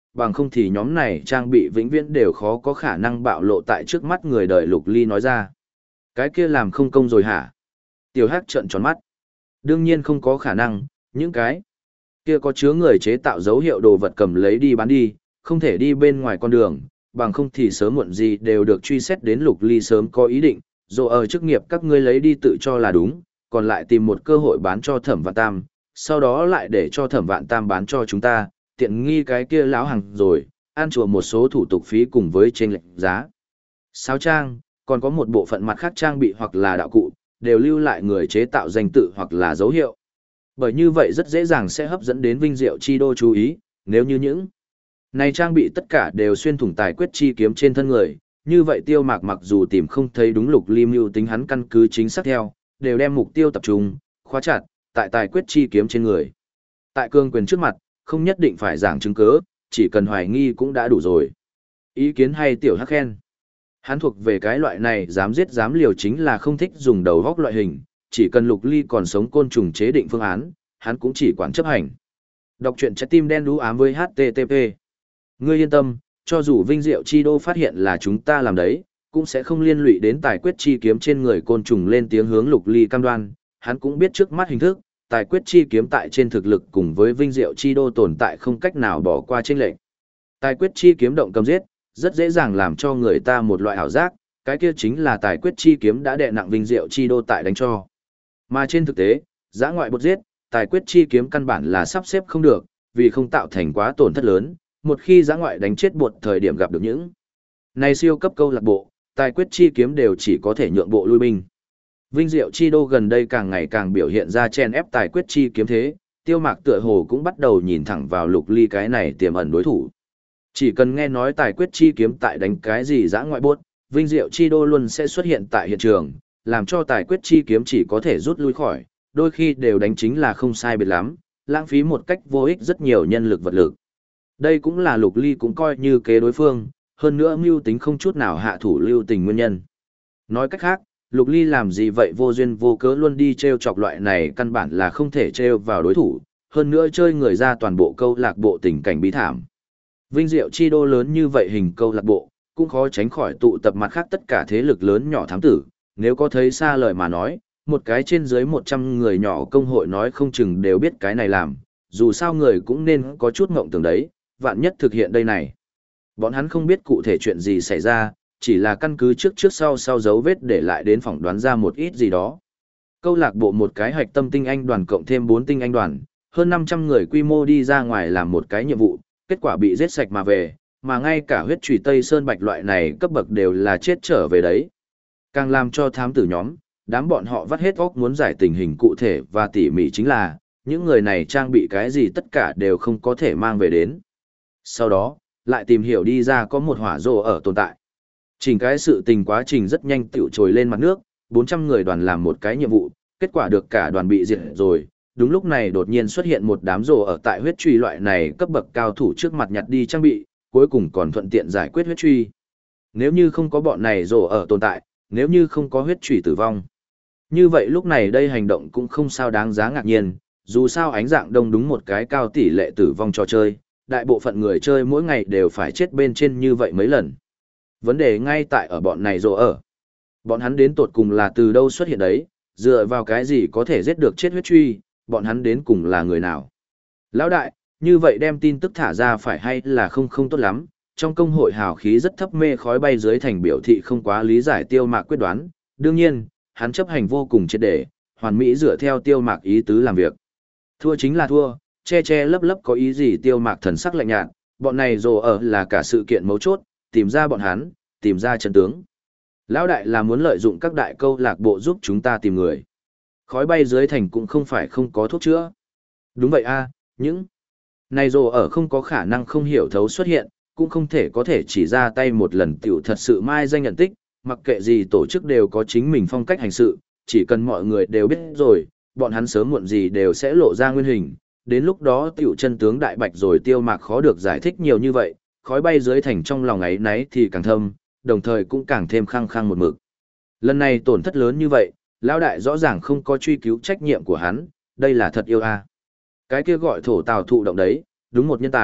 bằng không thì nhóm này trang bị vĩnh viễn đều khó có khả năng bạo lộ tại trước mắt người đời. Lục Ly nói ra. Cái kia làm không công rồi hả? Tiểu Hắc trợn tròn mắt. Đương nhiên không có khả năng, những cái kia có chứa người chế tạo dấu hiệu đồ vật cầm lấy đi bán đi, không thể đi bên ngoài con đường, bằng không thì sớm muộn gì đều được truy xét đến. Lục Ly sớm có ý định, rồi ở chức nghiệp các ngươi lấy đi tự cho là đúng, còn lại tìm một cơ hội bán cho Thẩm Vạn Tam, sau đó lại để cho Thẩm Vạn Tam bán cho chúng ta, tiện nghi cái kia lão hàng rồi, ăn chùa một số thủ tục phí cùng với chênh lệch giá. Sáo trang, còn có một bộ phận mặt khác trang bị hoặc là đạo cụ, đều lưu lại người chế tạo danh tự hoặc là dấu hiệu. Bởi như vậy rất dễ dàng sẽ hấp dẫn đến Vinh Diệu Chi Đô chú ý, nếu như những này trang bị tất cả đều xuyên thủng tài quyết chi kiếm trên thân người, như vậy Tiêu Mạc mặc dù tìm không thấy đúng Lục Ly mưu tính hắn căn cứ chính xác theo, đều đem mục tiêu tập trung, khóa chặt, tại tài quyết chi kiếm trên người. Tại cương quyền trước mặt, không nhất định phải giảng chứng cứ, chỉ cần hoài nghi cũng đã đủ rồi. Ý kiến hay Tiểu Hắc khen. Hắn thuộc về cái loại này dám giết dám liều, chính là không thích dùng đầu góc loại hình, chỉ cần Lục Ly còn sống côn trùng chế định phương án, hắn cũng chỉ quản chấp hành. Đọc truyện trái tim đen đú ám với HTTP. Ngươi yên tâm, cho dù Vinh Diệu Chi Đô phát hiện là chúng ta làm đấy, cũng sẽ không liên lụy đến tài quyết chi kiếm trên người côn trùng. Lên tiếng hướng Lục Ly cam đoan, hắn cũng biết trước mắt hình thức, tài quyết chi kiếm tại trên thực lực cùng với Vinh Diệu Chi Đô tồn tại không cách nào bỏ qua chênh lệch. Tài quyết chi kiếm động cầm giết, rất dễ dàng làm cho người ta một loại ảo giác, cái kia chính là tài quyết chi kiếm đã đè nặng Vinh Diệu Chi Đô tại đánh cho. Mà trên thực tế, giã ngoại bột giết, tài quyết chi kiếm căn bản là sắp xếp không được, vì không tạo thành quá tổn thất lớn, một khi giã ngoại đánh chết bột thời điểm gặp được những này siêu cấp câu lạc bộ, tài quyết chi kiếm đều chỉ có thể nhượng bộ lui binh. Vinh Diệu Chi Đô gần đây càng ngày càng biểu hiện ra chen ép tài quyết chi kiếm thế, Tiêu Mạc tựa hồ cũng bắt đầu nhìn thẳng vào Lục Ly cái này tiềm ẩn đối thủ. Chỉ cần nghe nói tài quyết chi kiếm tại đánh cái gì giã ngoại bốt, Vinh Diệu Chi Đô luôn sẽ xuất hiện tại hiện trường, làm cho tài quyết chi kiếm chỉ có thể rút lui khỏi, đôi khi đều đánh chính là không sai biệt lắm, lãng phí một cách vô ích rất nhiều nhân lực vật lực. Đây cũng là Lục Ly cũng coi như kế đối phương, hơn nữa mưu tính không chút nào hạ thủ lưu tình nguyên nhân. Nói cách khác, Lục Ly làm gì vậy vô duyên vô cớ luôn đi treo chọc loại này căn bản là không thể treo vào đối thủ, hơn nữa chơi người ra toàn bộ câu lạc bộ tình cảnh bí thảm. Vinh Diệu Chi Đô lớn như vậy hình câu lạc bộ, cũng khó tránh khỏi tụ tập mặt khác tất cả thế lực lớn nhỏ thám tử, nếu có thấy xa lời mà nói, một cái trên dưới 100 người nhỏ công hội nói không chừng đều biết cái này làm, dù sao người cũng nên có chút ngộng tưởng đấy, vạn nhất thực hiện đây này. Bọn hắn không biết cụ thể chuyện gì xảy ra, chỉ là căn cứ trước sau dấu vết để lại đến phỏng đoán ra một ít gì đó. Câu lạc bộ một cái hạch tâm tinh anh đoàn cộng thêm 4 tinh anh đoàn, hơn 500 người quy mô đi ra ngoài làm một cái nhiệm vụ, kết quả bị giết sạch mà về, mà ngay cả huyết chùy Tây Sơn Bạch loại này cấp bậc đều là chết trở về đấy. Càng làm cho thám tử nhóm, đám bọn họ vắt hết óc muốn giải tình hình cụ thể và tỉ mỉ chính là, những người này trang bị cái gì tất cả đều không có thể mang về đến. Sau đó, lại tìm hiểu đi ra có một hỏa rồ ở tồn tại. Chỉnh cái sự tình quá trình rất nhanh tiểu trồi lên mặt nước, 400 người đoàn làm một cái nhiệm vụ, kết quả được cả đoàn bị diệt rồi. Đúng lúc này đột nhiên xuất hiện một đám rồ ở tại huyết truy loại này cấp bậc cao thủ trước mặt nhặt đi trang bị, cuối cùng còn thuận tiện giải quyết huyết truy. Nếu như không có bọn này rồ ở tồn tại, nếu như không có huyết truy tử vong. Như vậy lúc này đây hành động cũng không sao đáng giá ngạc nhiên, dù sao ánh dạng đông đúng một cái cao tỷ lệ tử vong trò chơi, đại bộ phận người chơi mỗi ngày đều phải chết bên trên như vậy mấy lần. Vấn đề ngay tại ở bọn này rồ ở. Bọn hắn đến tột cùng là từ đâu xuất hiện đấy, dựa vào cái gì có thể giết được chết huyết truy, bọn hắn đến cùng là người nào. Lão đại, như vậy đem tin tức thả ra phải hay là không tốt lắm, trong công hội hào khí rất thấp, mê khói bay dưới thành biểu thị không quá lý giải Tiêu Mạc quyết đoán, đương nhiên, hắn chấp hành vô cùng triệt để, hoàn mỹ dựa theo Tiêu Mạc ý tứ làm việc. Thua chính là thua, che lấp có ý gì. Tiêu Mạc thần sắc lạnh nhạt, bọn này rồ ở là cả sự kiện mấu chốt, tìm ra bọn hắn, tìm ra chân tướng. Lão đại là muốn lợi dụng các đại câu lạc bộ giúp chúng ta tìm người. Khói bay dưới thành cũng không phải không có thuốc chữa. Đúng vậy a, những này rồ ở không có khả năng không hiểu thấu xuất hiện, cũng không thể có thể chỉ ra tay một lần tiểu thật sự mai danh nhận tích, mặc kệ gì tổ chức đều có chính mình phong cách hành sự, chỉ cần mọi người đều biết rồi, bọn hắn sớm muộn gì đều sẽ lộ ra nguyên hình, đến lúc đó tiểu chân tướng đại bạch rồi. Tiêu Mạc khó được giải thích nhiều như vậy, khói bay dưới thành trong lòng ấy náy thì càng thâm, đồng thời cũng càng thêm khăng một mực. Lần này tổn thất lớn như vậy, lão đại rõ ràng không có truy cứu trách nhiệm của hắn, đây là thật yêu a. Cái kia gọi thổ tào thụ động đấy, đúng một nhân tài,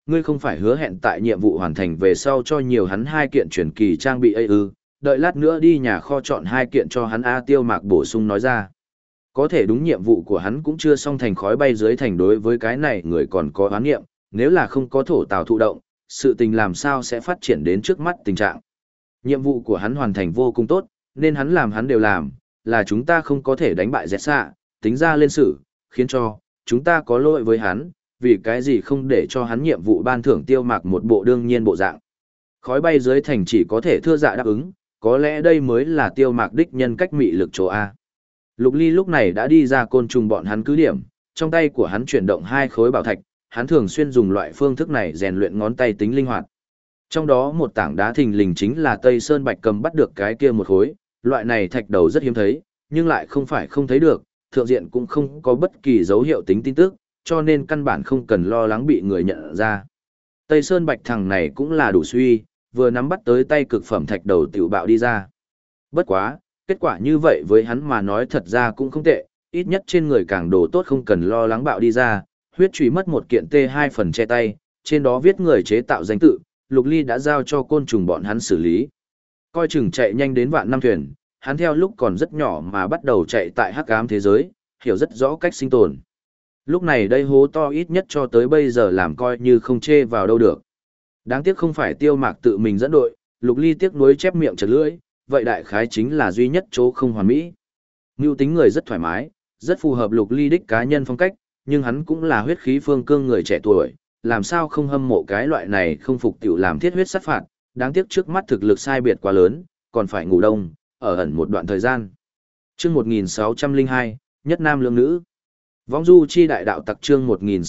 ngươi không phải hứa hẹn tại nhiệm vụ hoàn thành về sau cho nhiều hắn 2 kiện truyền kỳ trang bị ấy ư, đợi lát nữa đi nhà kho chọn 2 kiện cho hắn. A Tiêu Mạc bổ sung nói ra. Có thể đúng nhiệm vụ của hắn cũng chưa xong thành khói bay dưới thành, đối với cái này người còn có oán nghiệm, nếu là không có thổ tào thụ động, sự tình làm sao sẽ phát triển đến trước mắt tình trạng. Nhiệm vụ của hắn hoàn thành vô cùng tốt, nên hắn làm hắn đều làm, là chúng ta không có thể đánh bại dẹt xạ, tính ra lên xử, khiến cho chúng ta có lỗi với hắn, vì cái gì không để cho hắn nhiệm vụ ban thưởng Tiêu Mạc một bộ đương nhiên bộ dạng. Khói bay dưới thành chỉ có thể thưa dạ đáp ứng, có lẽ đây mới là Tiêu Mạc đích nhân cách mị lực chỗ A. Lục Ly lúc này đã đi ra côn trùng bọn hắn cứ điểm, trong tay của hắn chuyển động 2 khối bảo thạch, hắn thường xuyên dùng loại phương thức này rèn luyện ngón tay tính linh hoạt. Trong đó một tảng đá thình lình chính là Tây Sơn Bạch cầm bắt được cái kia một khối, loại này thạch đầu rất hiếm thấy, nhưng lại không phải không thấy được, thượng diện cũng không có bất kỳ dấu hiệu tính tin tức, cho nên căn bản không cần lo lắng bị người nhận ra. Tây Sơn Bạch thằng này cũng là đủ suy, vừa nắm bắt tới tay cực phẩm thạch đầu tiểu bạo đi ra. Bất quá, kết quả như vậy với hắn mà nói thật ra cũng không tệ, ít nhất trên người càng đồ tốt không cần lo lắng bạo đi ra. Huyết chùy mất 1 kiện T2 phần che tay, trên đó viết người chế tạo danh tự, Lục Ly đã giao cho côn trùng bọn hắn xử lý. Coi chừng chạy nhanh đến vạn năm thuyền, hắn theo lúc còn rất nhỏ mà bắt đầu chạy tại hắc ám thế giới, hiểu rất rõ cách sinh tồn. Lúc này đây hố to ít nhất cho tới bây giờ làm coi như không chê vào đâu được. Đáng tiếc không phải Tiêu Mạc tự mình dẫn đội, Lục Ly tiếc nuối chép miệng chật lưỡi, vậy đại khái chính là duy nhất chỗ không hoàn mỹ. Mưu tính người rất thoải mái, rất phù hợp Lục Ly đích cá nhân phong cách, nhưng hắn cũng là huyết khí phương cương người trẻ tuổi, làm sao không hâm mộ cái loại này không phục tiểu làm thiết huyết sát phạt, đáng tiếc trước mắt thực lực sai biệt quá lớn, còn phải ngủ đông, ở ẩn một đoạn thời gian. Chương 1602, Nhất Nam Lương Nữ. Vong du chi đại đạo tặc chương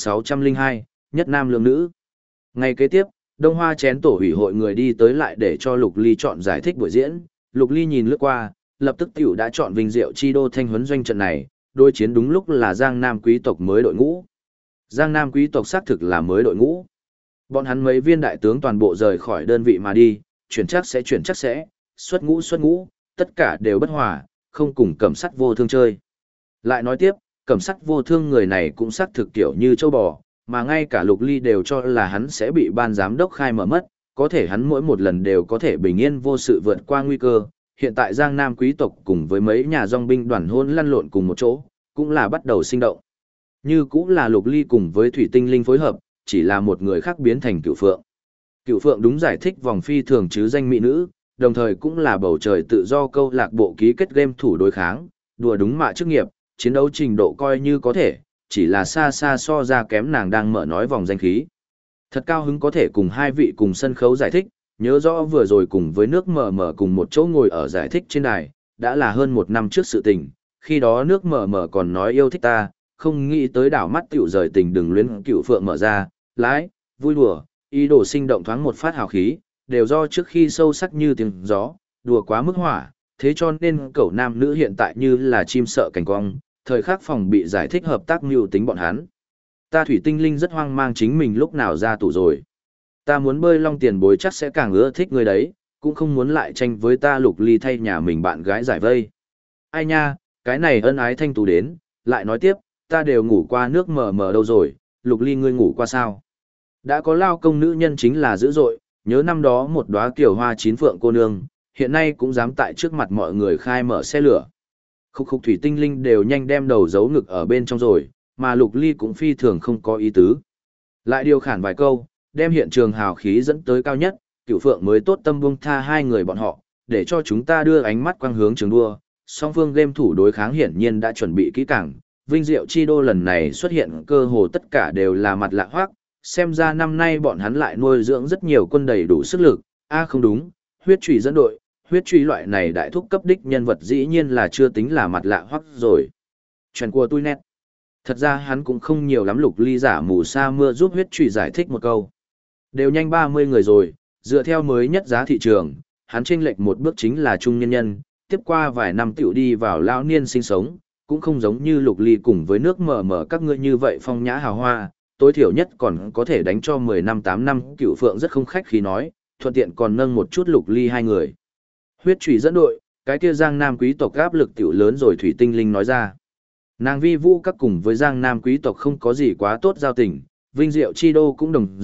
1602, Nhất Nam Lương Nữ. Ngày kế tiếp, Đông Hoa chén tổ hủy hội người đi tới lại để cho Lục Ly chọn giải thích buổi diễn. Lục Ly nhìn lướt qua, lập tức tiểu đã chọn Vinh Diệu chi đô thanh huấn doanh trận này, đối chiến đúng lúc là Giang Nam quý tộc mới đội ngũ. Giang Nam quý tộc xác thực là mới đội ngũ. Bọn hắn mấy viên đại tướng toàn bộ rời khỏi đơn vị mà đi, chuyển chắc sẽ, xuất ngũ, tất cả đều bất hòa, không cùng Cẩm Sắt Vô Thương chơi. Lại nói tiếp, Cẩm Sắt Vô Thương người này cũng xác thực kiểu như châu bò, mà ngay cả Lục Ly đều cho là hắn sẽ bị ban giám đốc khai mở mất, có thể hắn mỗi một lần đều có thể bình yên vô sự vượt qua nguy cơ. Hiện tại Giang Nam quý tộc cùng với mấy nhà dòng binh đoàn hôn lăn lộn cùng một chỗ, cũng là bắt đầu sinh động. Như cũng là Lục Ly cùng với Thủy Tinh Linh phối hợp, chỉ là một người khác biến thành Cửu Phượng. Cửu Phượng đúng giải thích vòng phi thường chứ danh mỹ nữ, đồng thời cũng là bầu trời tự do câu lạc bộ ký kết game thủ đối kháng, đùa đúng mạ chức nghiệp, chiến đấu trình độ coi như có thể, chỉ là xa xa so ra kém nàng đang mở nói vòng danh khí. Thật cao hứng có thể cùng 2 vị cùng sân khấu giải thích, nhớ rõ vừa rồi cùng với nước mở mở cùng một chỗ ngồi ở giải thích trên đài, đã là hơn 1 năm trước sự tình, khi đó nước mở mở còn nói yêu thích ta, không nghĩ tới đảo mắt tiểu rời tình đừng luyến. Cửu Phượng mở ra, lái, vui đùa, ý đồ sinh động thoáng một phát hào khí, đều do trước khi sâu sắc như tiếng gió, đùa quá mức hỏa, thế cho nên cẩu nam nữ hiện tại như là chim sợ cảnh cong, thời khắc phòng bị giải thích hợp tác mưu tính bọn hắn. Ta Thủy Tinh Linh rất hoang mang chính mình lúc nào ra tủ rồi. Ta muốn bơi long tiền bối chắc sẽ càng ưa thích người đấy, cũng không muốn lại tranh với ta. Lục Ly thay nhà mình bạn gái giải vây. Ai nha, cái này ân ái thanh tú đến, lại nói tiếp, ta đều ngủ qua nước mờ mờ đâu rồi, Lục Ly ngươi ngủ qua sao? Đã có lao công nữ nhân chính là dữ dội, nhớ năm đó một đóa kiều hoa 9 phượng cô nương, hiện nay cũng dám tại trước mặt mọi người khai mở xe lửa. Khúc Thủy Tinh Linh đều nhanh đem đầu giấu ngực ở bên trong rồi, mà Lục Ly cũng phi thường không có ý tứ. Lại điều khản vài câu, đem hiện trường hào khí dẫn tới cao nhất, Cửu Phượng mới tốt tâm buông tha 2 người bọn họ, để cho chúng ta đưa ánh mắt quang hướng trường đua. Song phương game thủ đối kháng hiển nhiên đã chuẩn bị kỹ càng, Vinh Diệu chi đô lần này xuất hiện cơ hồ tất cả đều là mặt lạ hoác, xem ra năm nay bọn hắn lại nuôi dưỡng rất nhiều quân đầy đủ sức lực. Không đúng, huyết trùy dẫn đội, huyết trùy loại này đại thúc cấp đích nhân vật dĩ nhiên là chưa tính là mặt lạ hoác rồi. Chuyện của tôi nét. Thật ra hắn cũng không nhiều lắm. Lục Ly giả mù sa mưa giúp huyết trùy giải thích một câu. Đều nhanh 30 người rồi, dựa theo mới nhất giá thị trường, hắn chênh lệch một bước chính là trung nhân nhân, tiếp qua vài năm tiểu đi vào lão niên sinh sống, cũng không giống như Lục Ly cùng với nước mở mở các ngươi như vậy phong nhã hào hoa, tối thiểu nhất còn có thể đánh cho 10 năm 8 năm. Cửu Phượng rất không khách khí nói, thuận tiện còn nâng một chút Lục Ly 2 người. Huyết trùy dẫn đội, cái kia Giang Nam quý tộc áp lực tiểu lớn rồi. Thủy Tinh Linh nói ra. Nàng Vi Vũ các cùng với Giang Nam quý tộc không có gì quá tốt giao tình, Vinh Diệu chi đô cũng đồng dạng,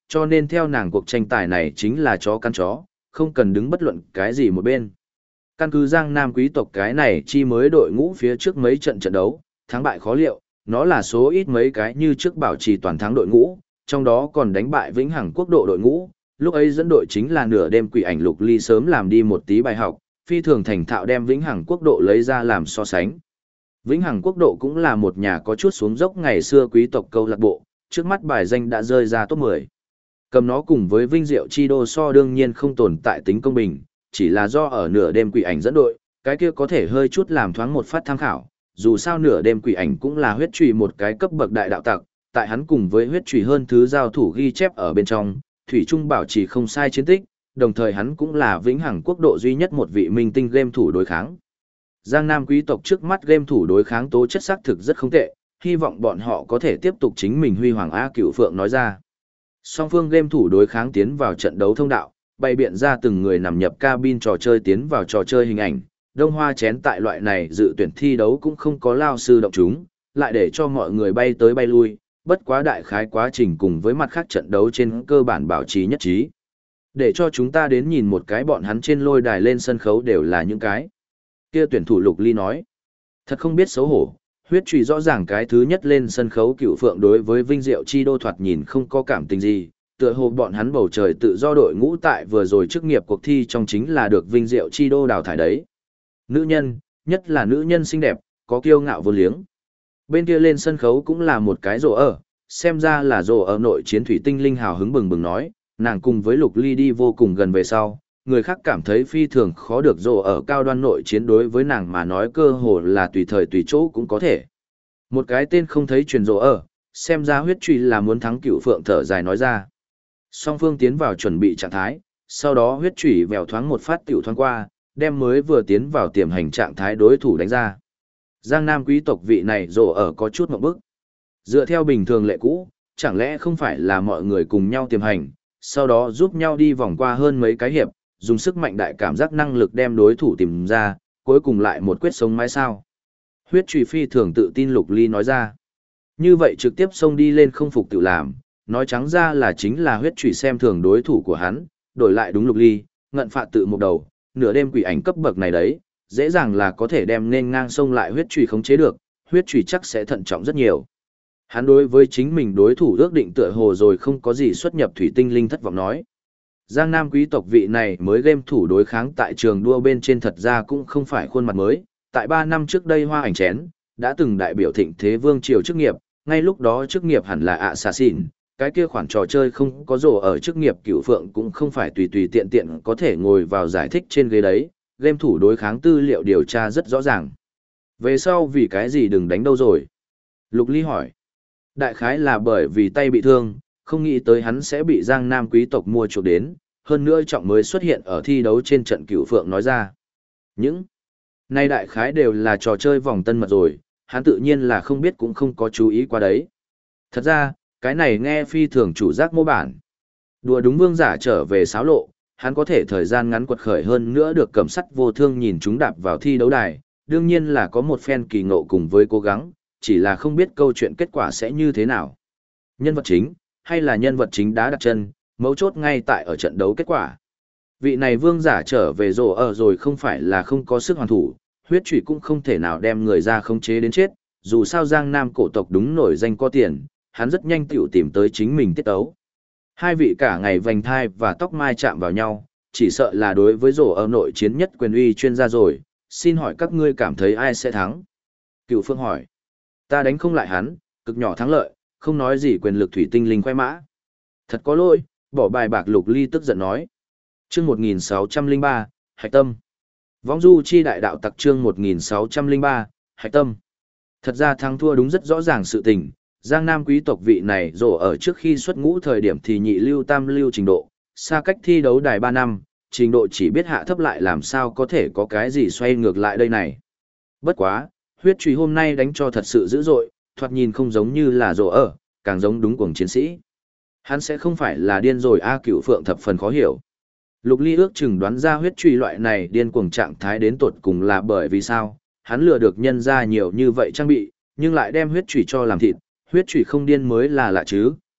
cho nên theo nàng cuộc tranh tài này chính là chó căn chó, không cần đứng bất luận cái gì một bên. Căn cứ Giang Nam quý tộc cái này chi mới đội ngũ phía trước mấy trận trận đấu, thắng bại khó liệu, nó là số ít mấy cái như trước bảo trì toàn thắng đội ngũ, trong đó còn đánh bại Vĩnh Hằng Quốc độ đội ngũ, lúc ấy dẫn đội chính là nửa đêm quỷ ảnh Lục Ly sớm làm đi một tí bài học, phi thường thành thạo đem Vĩnh Hằng Quốc độ lấy ra làm so sánh. Vĩnh Hằng Quốc độ cũng là một nhà có chút xuống dốc ngày xưa quý tộc câu lạc bộ, trước mắt bài danh đã rơi ra top 10. Cầm nó cùng với Vinh Diệu Chi Đô so đương nhiên không tồn tại tính công bình, chỉ là do ở nửa đêm quỷ ảnh dẫn đội, cái kia có thể hơi chút làm thoáng một phát tham khảo, dù sao nửa đêm quỷ ảnh cũng là huyết trùy một cái cấp bậc đại đạo tặc, tại hắn cùng với huyết trùy hơn thứ giao thủ ghi chép ở bên trong, thủy trung bảo trì không sai chiến tích, đồng thời hắn cũng là Vĩnh Hằng Quốc độ duy nhất một vị minh tinh game thủ đối kháng. Giang Nam quý tộc trước mắt game thủ đối kháng tố chất xác thực rất không tệ, hy vọng bọn họ có thể tiếp tục chính mình huy hoàng A Cửu Phượng nói ra. Song phương game thủ đối kháng tiến vào trận đấu thông đạo, bày biện ra từng người nằm nhập cabin trò chơi tiến vào trò chơi hình ảnh. Đông Hoa chén tại loại này dự tuyển thi đấu cũng không có lao sư động chúng, lại để cho mọi người bay tới bay lui, bất quá đại khái quá trình cùng với mặt khác trận đấu trên cơ bản bảo trì nhất trí. Để cho chúng ta đến nhìn một cái bọn hắn trên lôi đài lên sân khấu đều là những cái. Kia tuyển thủ Lục Ly nói, thật không biết xấu hổ, huyết trùy rõ ràng cái thứ nhất lên sân khấu Cửu Phượng đối với Vinh Diệu Chi Đô thoạt nhìn không có cảm tình gì, tựa hồ bọn hắn bầu trời tự do đội ngũ tại vừa rồi chức nghiệp cuộc thi trong chính là được Vinh Diệu Chi Đô đào thải đấy. Nữ nhân, nhất là nữ nhân xinh đẹp, có kiêu ngạo vô liếng. Bên kia lên sân khấu cũng là một cái rồ ở, xem ra là rồ ở nội chiến thủy tinh linh hào hứng bừng bừng nói, nàng cùng với Lục Ly đi vô cùng gần về sau, người khác cảm thấy phi thường khó được rồ ở cao đoan nội chiến đối với nàng mà nói cơ hồ là tùy thời tùy chỗ cũng có thể. Một cái tên không thấy truyền rồ ở, xem ra huyết truy là muốn thắng Cửu Phượng thở dài nói ra. Song phương tiến vào chuẩn bị trạng thái, sau đó huyết truy vèo thoáng một phát tiểu thoáng qua, đem mới vừa tiến vào tiềm hành trạng thái đối thủ đánh ra. Giang Nam quý tộc vị này rồ ở có chút ngộp bức. Dựa theo bình thường lệ cũ, chẳng lẽ không phải là mọi người cùng nhau tiềm hành, sau đó giúp nhau đi vòng qua hơn mấy cái hiệp, dùng sức mạnh đại cảm giác năng lực đem đối thủ tìm ra, cuối cùng lại một quyết sống mãi sao. Huyết truy phi thường tự tin Lục Ly nói ra. Như vậy trực tiếp xông đi lên không phục tự làm, nói trắng ra là chính là huyết truy xem thường đối thủ của hắn, đổi lại đúng Lục Ly, ngận phạt tự một đầu, nửa đêm quỷ ảnh cấp bậc này đấy, dễ dàng là có thể đem nên ngang xông lại huyết truy khống chế được, huyết truy chắc sẽ thận trọng rất nhiều. Hắn đối với chính mình đối thủ ước định tựa hồ rồi không có gì xuất nhập thủy tinh linh thất vọng nói. Giang Nam quý tộc vị này mới game thủ đối kháng tại trường đua bên trên thật ra cũng không phải khuôn mặt mới, tại 3 năm trước đây Hoa Ảnh Chén, đã từng đại biểu thịnh thế vương triều chức nghiệp, ngay lúc đó chức nghiệp hẳn là Assassin, cái kia khoản trò chơi không có rổ ở chức nghiệp Cửu Phượng cũng không phải tùy tùy tiện tiện có thể ngồi vào giải thích trên ghế đấy, game thủ đối kháng tư liệu điều tra rất rõ ràng. Về sau vì cái gì đừng đánh đâu rồi? Lục Ly hỏi. Đại khái là bởi vì tay bị thương, không nghĩ tới hắn sẽ bị Giang Nam quý tộc mua chuộc đến, hơn nữa trọng mới xuất hiện ở thi đấu trên trận Cửu Phượng nói ra. Những này đại khái đều là trò chơi vòng tân mật rồi, hắn tự nhiên là không biết cũng không có chú ý qua đấy. Thật ra, cái này nghe phi thường chủ giác mô bản. Đùa đúng vương giả trở về xáo lộ, hắn có thể thời gian ngắn quật khởi hơn nữa được cẩm sắt vô thương nhìn chúng đạp vào thi đấu đài, đương nhiên là có một phen kỳ ngộ cùng với cố gắng, chỉ là không biết câu chuyện kết quả sẽ như thế nào. Nhân vật chính, hay là nhân vật chính đã đặt chân, mấu chốt ngay tại ở trận đấu kết quả. Vị này vương giả trở về rồ ở rồi không phải là không có sức hoàn thủ, huyết trụy cũng không thể nào đem người ra khống chế đến chết, dù sao Giang Nam cổ tộc đúng nổi danh có tiền, hắn rất nhanh tiểu tìm tới chính mình tiết ấu. Hai vị cả ngày vành thai và tóc mai chạm vào nhau, chỉ sợ là đối với rổ ở nội chiến nhất quyền uy chuyên gia rồi, xin hỏi các ngươi cảm thấy ai sẽ thắng? Cựu Phương hỏi. Ta đánh không lại hắn, cực nhỏ thắng lợi, không nói gì quyền lực thủy tinh linh khoe mã. Thật có lỗi, bỏ bài bạc Lục Ly tức giận nói. Chương 1603, Hạch Tâm. Võng du chi đại đạo tặc chương 1603, Hạch Tâm. Thật ra thắng thua đúng rất rõ ràng sự tình, Giang Nam quý tộc vị này rổ ở trước khi xuất ngũ thời điểm thì nhị lưu tam lưu trình độ, xa cách thi đấu đài 3 năm, trình độ chỉ biết hạ thấp lại làm sao có thể có cái gì xoay ngược lại đây này. Bất quá, huyết trùy hôm nay đánh cho thật sự dữ dội, thoạt nhìn không giống như là rổ ở, càng giống đúng cuồng chiến sĩ. Hắn sẽ không phải là điên rồi A Cửu Phượng thập phần khó hiểu. Lục Ly ước chừng đoán ra huyết trùy loại này điên cuồng trạng thái đến tột cùng là bởi vì sao, hắn lừa được nhân ra nhiều như vậy trang bị, nhưng lại đem huyết trùy cho làm thịt, huyết trùy không điên mới là lạ chứ,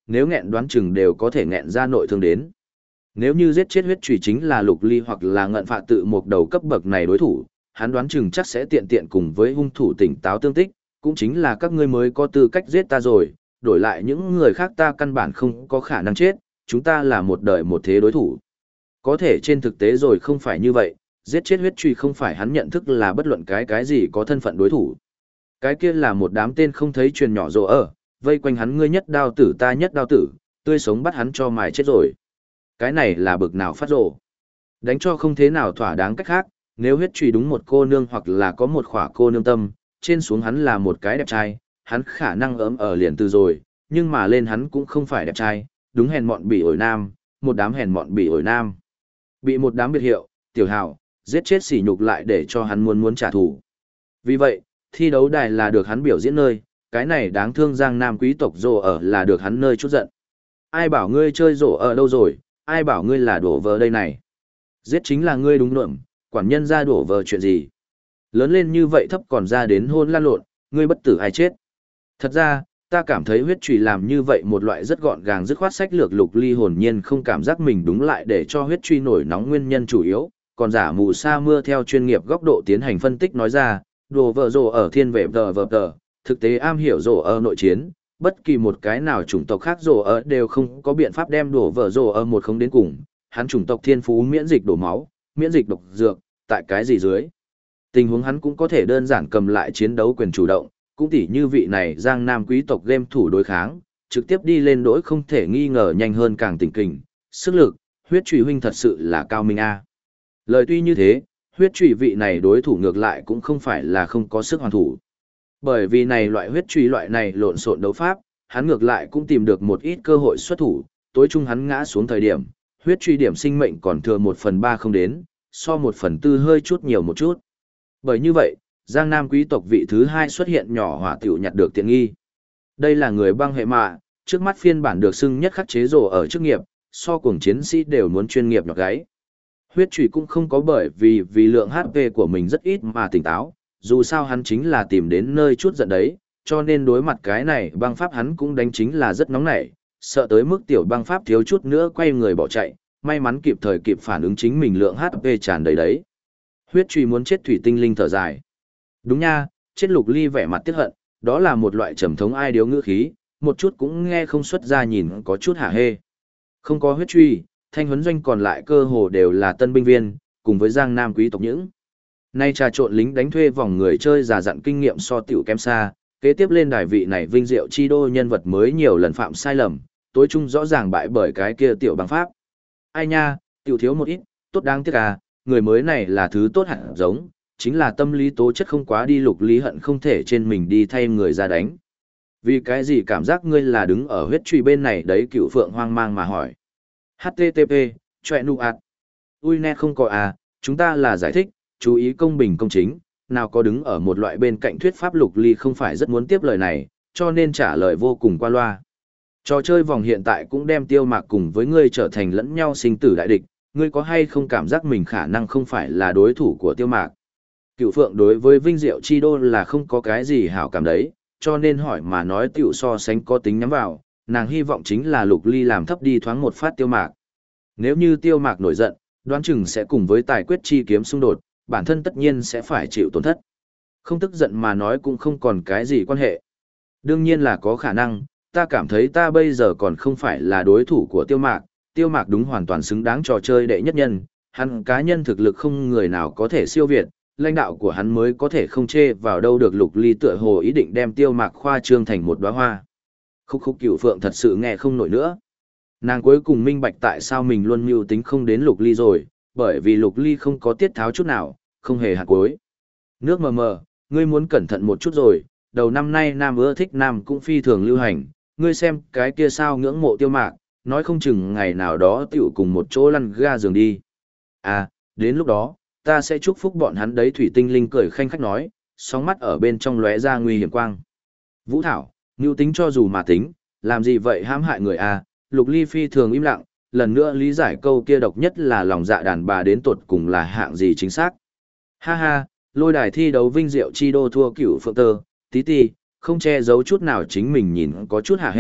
nếu nghẹn đoán chừng đều có thể nghẹn ra nội thương đến. Nếu như giết chết huyết trùy chính là Lục Ly hoặc là ngận phạ tự một đầu cấp bậc này đối thủ, hắn đoán chừng chắc sẽ tiện tiện cùng với hung thủ tỉnh táo tương tích, cũng chính là các ngươi mới có tư cách giết ta rồi, đổi lại những người khác ta căn bản không có khả năng chết, chúng ta là một đời một thế đối thủ. Có thể trên thực tế rồi không phải như vậy, giết chết huyết truy không phải hắn nhận thức là bất luận cái gì có thân phận đối thủ. Cái kia là một đám tên không thấy truyền nhỏ rồ ở, vây quanh hắn ngươi nhất đao tử ta nhất đao tử, tươi sống bắt hắn cho mài chết rồi. Cái này là bực nào phát rồ. Đánh cho không thế nào thỏa đáng cách khác, nếu huyết truy đúng một cô nương hoặc là có một khỏa cô nương tâm, trên xuống hắn là một cái đẹp trai, hắn khả năng ấm ở liền từ rồi, nhưng mà lên hắn cũng không phải đẹp trai, đúng hèn mọn bị ổi nam, một đám hèn mọn bị ổi nam. Bị một đám biệt hiệu, tiểu hào, giết chết sỉ nhục lại để cho hắn muốn trả thù. Vì vậy, thi đấu đài là được hắn biểu diễn nơi, cái này đáng thương Giang Nam quý tộc rồ ở là được hắn nơi chút giận. Ai bảo ngươi chơi rồ ở đâu rồi, ai bảo ngươi là đổ vờ đây này. Giết chính là ngươi đúng luận, quản nhân ra đổ vờ chuyện gì. Lớn lên như vậy thấp còn ra đến hôn lan lộn, ngươi bất tử ai chết. Thật ra, ta cảm thấy huyết trùy làm như vậy một loại rất gọn gàng dứt khoát sách lược Lục Ly hồn nhiên không cảm giác mình đúng lại để cho huyết truy nổi nóng nguyên nhân chủ yếu, còn giả mù sa mưa theo chuyên nghiệp góc độ tiến hành phân tích nói ra, đồ vợ rồ ở thiên vệ vờ, thực tế am hiểu rồ ở nội chiến, bất kỳ một cái nào chủng tộc khác rồ ở đều không có biện pháp đem đổ vợ rồ ở một không đến cùng, hắn chủng tộc thiên phú miễn dịch đổ máu, miễn dịch độc dược, tại cái gì dưới. Tình huống hắn cũng có thể đơn giản cầm lại chiến đấu quyền chủ động, cũng tỉ như vị này Giang Nam quý tộc game thủ đối kháng, trực tiếp đi lên đỗi không thể nghi ngờ nhanh hơn càng tỉnh kình, sức lực, huyết trùy huynh thật sự là cao minh a. Lời tuy như thế, huyết trùy vị này đối thủ ngược lại cũng không phải là không có sức hoàn thủ. Bởi vì này loại huyết trùy loại này lộn xộn đấu pháp, hắn ngược lại cũng tìm được một ít cơ hội xuất thủ, tối trung hắn ngã xuống thời điểm, huyết truy điểm sinh mệnh còn thừa 1/3 không đến, so 1/4 hơi chút nhiều một chút. Bởi như vậy, Giang Nam quý tộc vị thứ 2 xuất hiện nhỏ hỏa tiểu nhặt được tiện nghi. Đây là người băng hệ mạ, trước mắt phiên bản được xưng nhất khắc chế rồ ở chức nghiệp, so cuồng chiến sĩ đều muốn chuyên nghiệp nhọc gáy. Huyết trùy cũng không có bởi vì lượng HP của mình rất ít mà tỉnh táo, dù sao hắn chính là tìm đến nơi chút giận đấy, cho nên đối mặt cái này băng pháp hắn cũng đánh chính là rất nóng nảy, sợ tới mức tiểu băng pháp thiếu chút nữa quay người bỏ chạy, may mắn kịp thời kịp phản ứng chính mình lượng HP tràn đầy đấy. Huyết trùy muốn chết thủy tinh linh thở dài. Đúng nha, chết Lục Ly vẻ mặt tiếc hận, đó là một loại trầm thống ai điếu ngữ khí, một chút cũng nghe không xuất ra nhìn có chút hả hê. Không có huyết truy, thanh huấn doanh còn lại cơ hồ đều là tân binh viên, cùng với Giang Nam quý tộc những. Nay trà trộn lính đánh thuê vòng người chơi già dặn kinh nghiệm so tiểu kém xa, kế tiếp lên đài vị này vinh diệu chi đô nhân vật mới nhiều lần phạm sai lầm, tối trung rõ ràng bại bởi cái kia tiểu băng pháp. Ai nha, tiểu thiếu một ít, tốt đáng tiếc à, người mới này là thứ tốt hẳn giống, chính là tâm lý tố chất không quá đi. Lục Lý hận không thể trên mình đi thay người ra đánh. Vì cái gì cảm giác ngươi là đứng ở huyết truy bên này đấy, Cựu Phượng hoang mang mà hỏi. HTTP, chọe nụ ạt. Ui nè không có à, chúng ta là giải thích, chú ý công bình công chính, nào có đứng ở một loại bên cạnh thuyết pháp. Lục Ly không phải rất muốn tiếp lời này, cho nên trả lời vô cùng qua loa. Trò chơi vòng hiện tại cũng đem Tiêu Mạc cùng với ngươi trở thành lẫn nhau sinh tử đại địch, ngươi có hay không cảm giác mình khả năng không phải là đối thủ của Tiêu Mạc? Cựu Phượng đối với Vinh Diệu Chi Đô là không có cái gì hảo cảm đấy, cho nên hỏi mà nói tiểu so sánh có tính nhắm vào, nàng hy vọng chính là Lục Ly làm thấp đi thoáng một phát Tiêu Mạc. Nếu như Tiêu Mạc nổi giận, đoán chừng sẽ cùng với tài quyết chi kiếm xung đột, bản thân tất nhiên sẽ phải chịu tổn thất. Không tức giận mà nói cũng không còn cái gì quan hệ. Đương nhiên là có khả năng, ta cảm thấy ta bây giờ còn không phải là đối thủ của Tiêu Mạc, Tiêu Mạc đúng hoàn toàn xứng đáng trò chơi đệ nhất nhân, hắn cá nhân thực lực không người nào có thể siêu việt, lãnh đạo của hắn mới có thể không chê vào đâu được. Lục Ly tựa hồ ý định đem Tiêu Mạc khoa trương thành một đóa hoa. Khúc Cửu Phượng thật sự nghe không nổi nữa. Nàng cuối cùng minh bạch tại sao mình luôn mưu tính không đến Lục Ly rồi, bởi vì Lục Ly không có tiết tháo chút nào, không hề hạt cuối. Nước mờ mờ, ngươi muốn cẩn thận một chút rồi, đầu năm nay nam ưa thích nam cũng phi thường lưu hành, ngươi xem cái kia sao ngưỡng mộ Tiêu Mạc, nói không chừng ngày nào đó tiểu cùng một chỗ lăn ga giường đi. À, đến lúc đó, ta sẽ chúc phúc bọn hắn đấy. Thủy Tinh Linh cười khanh khách nói, sóng mắt ở bên trong lóe ra nguy hiểm quang. Vũ Thảo, mưu tính cho dù mà tính, làm gì vậy hãm hại người à? Lục Ly phi thường im lặng, lần nữa lý giải câu kia độc nhất là lòng dạ đàn bà đến tột cùng là hạng gì chính xác. Ha ha, lôi đài thi đấu Vinh Diệu Chi Đô thua Cửu Phượng tơ, tí không che giấu chút nào chính mình nhìn có chút hả hê,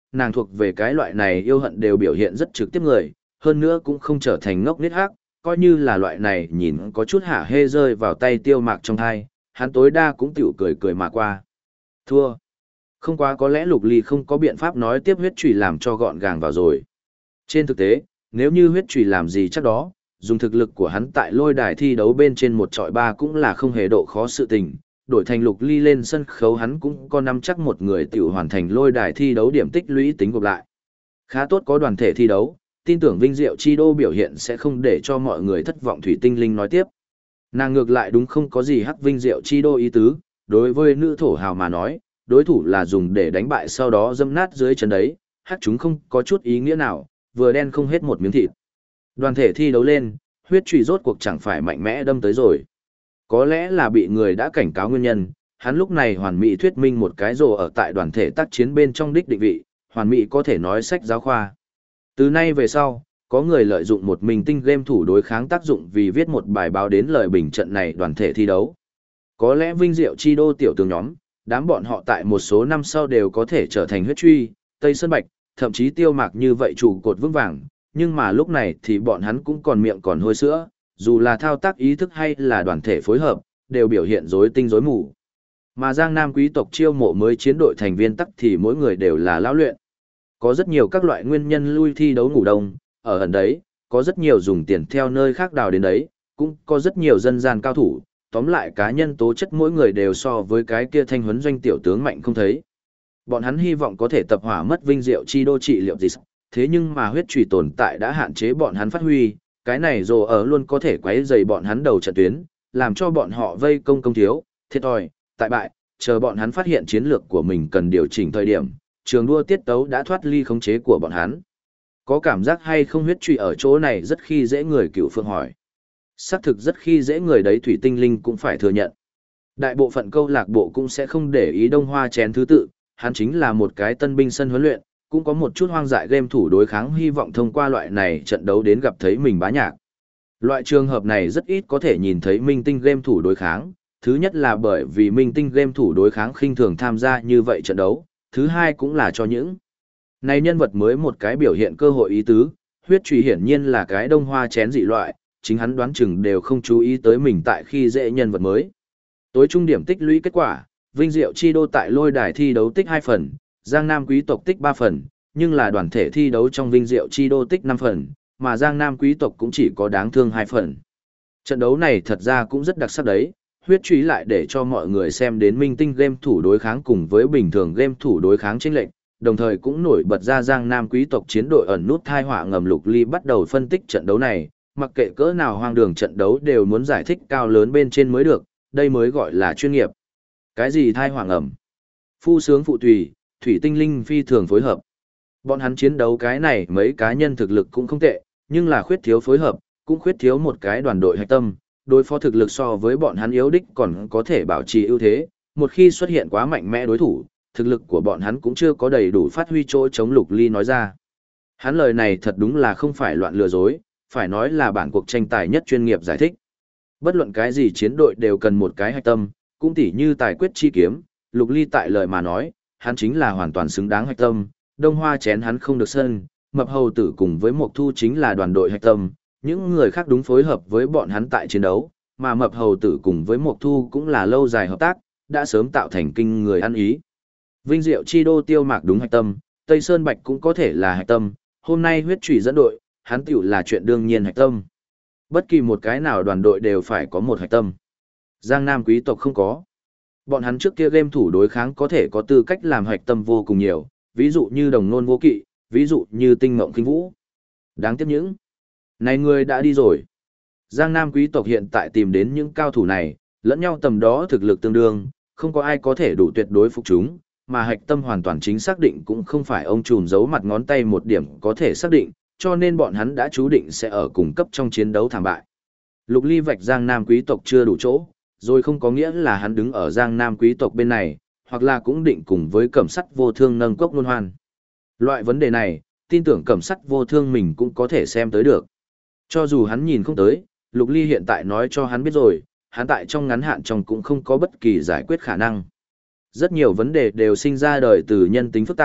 nàng thuộc về cái loại này yêu hận đều biểu hiện rất trực tiếp người, hơn nữa cũng không trở thành ngốc nết hác, coi như là loại này nhìn có chút hả hê rơi vào tay Tiêu Mạc trong thai, hắn tối đa cũng tiểu cười cười mà qua. Thua. Không quá có lẽ Lục Ly không có biện pháp nói tiếp huyết chùy làm cho gọn gàng vào rồi. Trên thực tế, nếu như huyết chùy làm gì chắc đó, dùng thực lực của hắn tại lôi đài thi đấu bên trên một trọi ba cũng là không hề độ khó sự tình. Đổi thành Lục Ly lên sân khấu hắn cũng có nắm chắc một người tiểu hoàn thành lôi đài thi đấu điểm tích lũy tính gộp lại. Khá tốt có đoàn thể thi đấu, tin tưởng Vinh Diệu Chi Đô biểu hiện sẽ không để cho mọi người thất vọng. Thủy Tinh Linh nói tiếp. Nàng ngược lại đúng không có gì hắc Vinh Diệu Chi Đô ý tứ, đối với nữ thổ hào mà nói, đối thủ là dùng để đánh bại sau đó dâm nát dưới chân đấy, hắc chúng không có chút ý nghĩa nào, vừa đen không hết một miếng thịt. Đoàn thể thi đấu lên, huyết trùy rốt cuộc chẳng phải mạnh mẽ đâm tới rồi. Có lẽ là bị người đã cảnh cáo nguyên nhân, hắn lúc này hoàn mỹ thuyết minh một cái rồ ở tại đoàn thể tác chiến bên trong đích định vị, hoàn mỹ có thể nói sách giáo khoa. Từ nay về sau, có người lợi dụng một mình tinh game thủ đối kháng tác dụng vì viết một bài báo đến lời bình trận này đoàn thể thi đấu. Có lẽ Vinh Diệu Chi Đô tiểu tướng nhóm, đám bọn họ tại một số năm sau đều có thể trở thành huyết truy, Tây Sơn Bạch, thậm chí Tiêu Mạc như vậy trụ cột vững vàng, nhưng mà lúc này thì bọn hắn cũng còn miệng còn hôi sữa, dù là thao tác ý thức hay là đoàn thể phối hợp, đều biểu hiện rối tinh rối mù. Mà Giang Nam quý tộc chiêu mộ mới chiến đội thành viên tắc thì mỗi người đều là lão luyện. Có rất nhiều các loại nguyên nhân lui thi đấu ngủ đông, ở ẩn đấy, có rất nhiều dùng tiền theo nơi khác đào đến đấy, cũng có rất nhiều dân gian cao thủ, tóm lại cá nhân tố chất mỗi người đều so với cái kia thanh huấn doanh tiểu tướng mạnh không thấy. Bọn hắn hy vọng có thể tập hỏa mất Vinh Diệu Chi Đô trị liệu gì, thế nhưng mà huyết chùy tồn tại đã hạn chế bọn hắn phát huy, cái này rồi ở luôn có thể quấy rầy bọn hắn đầu trận tuyến, làm cho bọn họ vây công công thiếu, thiệt thòi, tại bại, chờ bọn hắn phát hiện chiến lược của mình cần điều chỉnh thời điểm, trường đua tiết tấu đã thoát ly khống chế của bọn hắn. Có cảm giác hay không huyết trụy ở chỗ này rất khi dễ người, Cựu Phương hỏi. Xác thực rất khi dễ người đấy, Thủy Tinh Linh cũng phải thừa nhận. Đại bộ phận câu lạc bộ cũng sẽ không để ý Đông Hoa chén thứ tự, hắn chính là một cái tân binh sân huấn luyện, cũng có một chút hoang dại game thủ đối kháng hy vọng thông qua loại này trận đấu đến gặp thấy mình bá nhạc. Loại trường hợp này rất ít có thể nhìn thấy minh tinh game thủ đối kháng, thứ nhất là bởi vì minh tinh game thủ đối kháng khinh thường tham gia như vậy trận đấu, thứ hai cũng là cho những này nhân vật mới một cái biểu hiện cơ hội ý tứ, huyết trùy hiển nhiên là cái Đông Hoa chén dị loại, chính hắn đoán chừng đều không chú ý tới mình tại khi dễ nhân vật mới. Tối trung điểm tích lũy kết quả, Vinh Diệu Chi Đô tại lôi đài thi đấu tích 2 phần, Giang Nam quý tộc tích 3 phần, nhưng là đoàn thể thi đấu trong Vinh Diệu Chi Đô tích 5 phần, mà Giang Nam quý tộc cũng chỉ có đáng thương 2 phần. Trận đấu này thật ra cũng rất đặc sắc đấy, huyết truy lại để cho mọi người xem đến minh tinh game thủ đối kháng cùng với bình thường game thủ đối kháng chênh lệch, đồng thời cũng nổi bật ra Giang Nam quý tộc chiến đội ẩn nút thai họa ngầm. Lục Ly bắt đầu phân tích trận đấu này, mặc kệ cỡ nào hoang đường trận đấu đều muốn giải thích cao lớn bên trên mới được, đây mới gọi là chuyên nghiệp. Cái gì thai họa ngầm? Phu sướng phụ tùy, Thủy Tinh Linh phi thường phối hợp. Bọn hắn chiến đấu cái này mấy cá nhân thực lực cũng không tệ, nhưng là khuyết thiếu phối hợp, cũng khuyết thiếu một cái đoàn đội hạch tâm, đối phó thực lực so với bọn hắn yếu đích còn có thể bảo trì ưu thế, một khi xuất hiện quá mạnh mẽ đối thủ, thực lực của bọn hắn cũng chưa có đầy đủ phát huy chỗ chống. Lục Ly nói ra. Hắn lời này thật đúng là không phải loạn lừa dối, phải nói là bản cuộc tranh tài nhất chuyên nghiệp giải thích. Bất luận cái gì chiến đội đều cần một cái hạch tâm, cũng tỉ như tài quyết chi kiếm, Lục Ly tại lời mà nói, hắn chính là hoàn toàn xứng đáng hạch tâm, Đông Hoa chén hắn không được sân, Mập Hầu Tử cùng với Mộc Thu chính là đoàn đội hạch tâm, những người khác đúng phối hợp với bọn hắn tại chiến đấu, mà Mập Hầu Tử cùng với Mộc Thu cũng là lâu dài hợp tác, đã sớm tạo thành kinh người ăn ý. Vinh Diệu Chi Đô Tiêu Mạc đúng hạch tâm, Tây Sơn Bạch cũng có thể là hạch tâm, hôm nay huyết trùy dẫn đội, hắn tiểu là chuyện đương nhiên hạch tâm. Bất kỳ một cái nào đoàn đội đều phải có một hạch tâm. Giang Nam quý tộc không có. Bọn hắn trước kia game thủ đối kháng có thể có tư cách làm hạch tâm vô cùng nhiều, ví dụ như Đồng Nôn Vô Kỵ, ví dụ như Tinh Mộng Khinh Vũ. Đáng tiếc những này người đã đi rồi. Giang Nam quý tộc hiện tại tìm đến những cao thủ này, lẫn nhau tầm đó thực lực tương đương, không có ai có thể đủ tuyệt đối phục chúng, mà hạch tâm hoàn toàn chính xác định cũng không phải ông trùm giấu mặt ngón tay một điểm có thể xác định, cho nên bọn hắn đã chú định sẽ ở cùng cấp trong chiến đấu thảm bại. Lục Ly vạch Giang Nam quý tộc chưa đủ chỗ, rồi không có nghĩa là hắn đứng ở Giang Nam quý tộc bên này, hoặc là cũng định cùng với Cẩm Sắt Vô Thương nâng cốc luân hoan. Loại vấn đề này, tin tưởng Cẩm Sắt Vô Thương mình cũng có thể xem tới được. Cho dù hắn nhìn không tới, Lục Ly hiện tại nói cho hắn biết rồi, hắn tại trong ngắn hạn trong cũng không có bất kỳ giải quyết khả năng. Rất nhiều vấn đề đều sinh ra đời từ nhân tính phức tạp,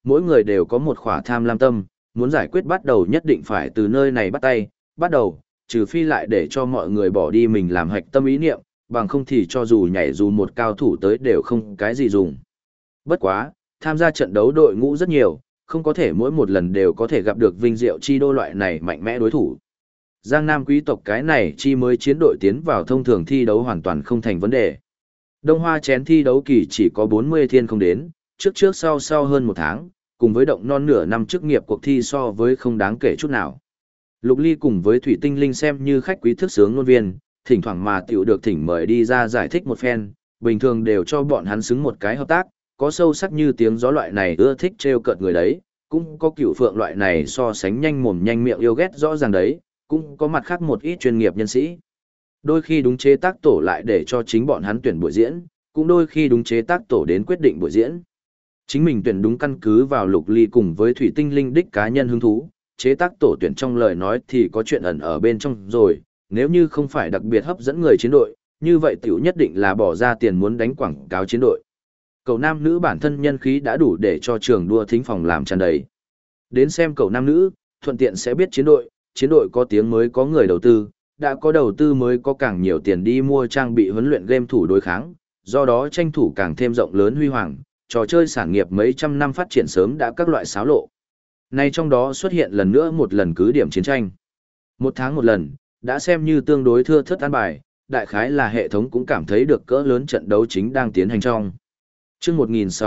mỗi người đều có một khỏa tham lam tâm, muốn giải quyết bắt đầu nhất định phải từ nơi này bắt tay, bắt đầu, trừ phi lại để cho mọi người bỏ đi mình làm hạch tâm ý niệm, bằng không thì cho dù nhảy dù một cao thủ tới đều không cái gì dùng. Bất quá, tham gia trận đấu đội ngũ rất nhiều, không có thể mỗi một lần đều có thể gặp được Vinh Diệu Chi đô loại này mạnh mẽ đối thủ. Giang Nam quý tộc cái này chi mới chiến đội tiến vào thông thường thi đấu hoàn toàn không thành vấn đề. Đông Hoa chén thi đấu kỳ chỉ có 40 thiên không đến, trước sau hơn một tháng, cùng với động non nửa năm chức nghiệp cuộc thi so với không đáng kể chút nào. Lục Ly cùng với Thủy Tinh Linh xem như khách quý thức sướng ngôn viên, thỉnh thoảng mà tiểu được thỉnh mời đi ra giải thích một phen, bình thường đều cho bọn hắn xứng một cái hợp tác, có sâu sắc như tiếng gió loại này ưa thích trêu cợt người đấy, cũng có cửu phượng loại này so sánh nhanh mồm nhanh miệng yêu ghét rõ ràng đấy, cũng có mặt khác một ít chuyên nghiệp nhân sĩ. Đôi khi đúng chế tác tổ lại để cho chính bọn hắn tuyển buổi diễn, cũng đôi khi đúng chế tác tổ đến quyết định buổi diễn. Chính mình tuyển đúng căn cứ vào Lục Ly cùng với Thủy Tinh Linh đích cá nhân hứng thú, chế tác tổ tuyển trong lời nói thì có chuyện ẩn ở bên trong rồi, nếu như không phải đặc biệt hấp dẫn người chiến đội, như vậy tiểu nhất định là bỏ ra tiền muốn đánh quảng cáo chiến đội. Cầu nam nữ bản thân nhân khí đã đủ để cho trường đua thính phòng làm tràn đầy. Đến xem cầu nam nữ, thuận tiện sẽ biết chiến đội có tiếng mới có người đầu tư, đã có đầu tư mới có càng nhiều tiền đi mua trang bị huấn luyện game thủ đối kháng, do đó tranh thủ càng thêm rộng lớn huy hoàng, trò chơi sản nghiệp mấy trăm năm phát triển sớm đã các loại xáo lộ. Nay trong đó xuất hiện lần nữa một lần cứ điểm chiến tranh. Một tháng một lần, đã xem như tương đối thưa thớt an bài, đại khái là hệ thống cũng cảm thấy được cỡ lớn trận đấu chính đang tiến hành trong. Chương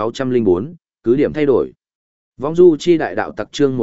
1604, cứ điểm thay đổi. Vong du chi đại đạo tặc chương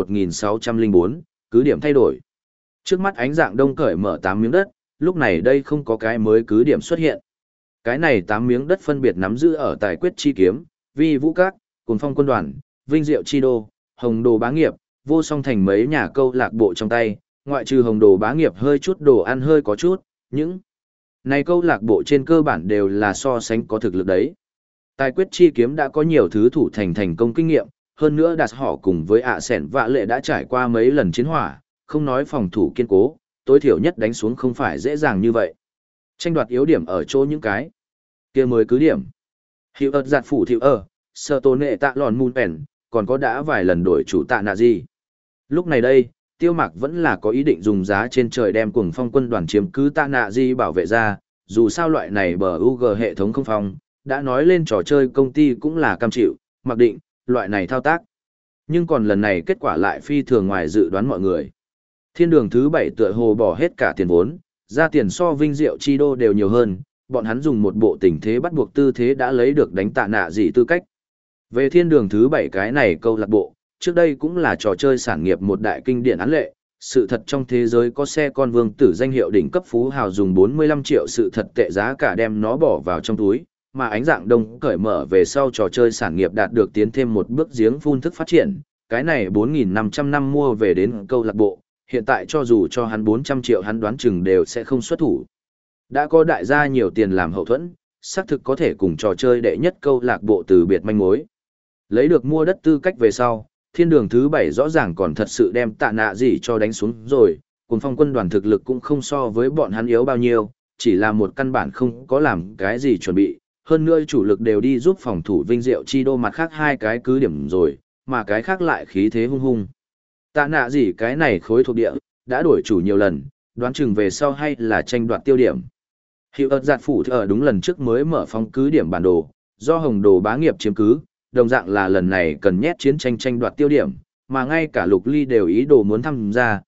1604, cứ điểm thay đổi. Trước mắt ánh dạng đông cởi mở 8 miếng đất, lúc này đây không có cái mới cứ điểm xuất hiện. Cái này 8 miếng đất phân biệt nắm giữ ở Tài Quyết Chi Kiếm, Vi Vũ Các, Cuồng Phong Quân Đoàn, Vinh Diệu Chi Đô, Hồng Đồ Bá Nghiệp, Vô Song Thành mấy nhà câu lạc bộ trong tay, ngoại trừ Hồng Đồ Bá Nghiệp hơi chút đồ ăn hơi có chút, những này câu lạc bộ trên cơ bản đều là so sánh có thực lực đấy. Tài Quyết Chi Kiếm đã có nhiều thứ thủ thành công kinh nghiệm, hơn nữa đạt họ cùng với ạ sẻn vạ lệ đã trải qua mấy lần chiến hỏa, không nói phòng thủ kiên cố, tối thiểu nhất đánh xuống không phải dễ dàng như vậy. Tranh đoạt yếu điểm ở chỗ những cái kia mới cứ điểm. Hiệu ợt giặt phủ thiệu sơ tôn nệ tạ lòn mùn pèn, còn có đã vài lần đổi chủ tạ nạ gì. Lúc này đây, Tiêu Mạc vẫn là có ý định dùng giá trên trời đem Cuồng Phong Quân Đoàn chiếm cứ tạ nạ gì bảo vệ ra, dù sao loại này bờ UG hệ thống không phong, đã nói lên trò chơi công ty cũng là cam chịu, mặc định, loại này thao tác. Nhưng còn lần này kết quả lại phi thường ngoài dự đoán mọi người. Thiên đường thứ 7 tựa hồ bỏ hết cả tiền vốn, ra tiền so Vinh Diệu Chi Đô đều nhiều hơn, bọn hắn dùng một bộ tình thế bắt buộc tư thế đã lấy được đánh tạ nạ gì tư cách. Về thiên đường thứ 7 cái này câu lạc bộ, trước đây cũng là trò chơi sản nghiệp một đại kinh điển án lệ, sự thật trong thế giới có xe con vương tử danh hiệu đỉnh cấp phú hào dùng 45 triệu sự thật tệ giá cả đem nó bỏ vào trong túi, mà ánh dạng đông cởi mở về sau trò chơi sản nghiệp đạt được tiến thêm một bước giếng phun thức phát triển, cái này 4.500 năm mua về đến câu lạc bộ, hiện tại cho dù cho hắn 400 triệu hắn đoán chừng đều sẽ không xuất thủ. Đã có đại gia nhiều tiền làm hậu thuẫn, xác thực có thể cùng trò chơi đệ nhất câu lạc bộ từ biệt manh mối. Lấy được mua đất tư cách về sau, thiên đường thứ 7 rõ ràng còn thật sự đem tạ nạ gì cho đánh xuống rồi, Cuồng Phong Quân Đoàn thực lực cũng không so với bọn hắn yếu bao nhiêu, chỉ là một căn bản không có làm cái gì chuẩn bị, hơn nữa chủ lực đều đi giúp phòng thủ Vinh Diệu Chi Đô mặt khác hai cái cứ điểm rồi, mà cái khác lại khí thế hung hung. Tạ nạ gì cái này khối thuộc địa, đã đổi chủ nhiều lần, đoán chừng về sau hay là tranh đoạt tiêu điểm. Hiệu ợt giặt phủ ở đúng lần trước mới mở phong cứ điểm bản đồ, do Hồng Đồ Bá Nghiệp chiếm cứ, đồng dạng là lần này cần nhét chiến tranh đoạt tiêu điểm, mà ngay cả Lục Ly đều ý đồ muốn tham gia,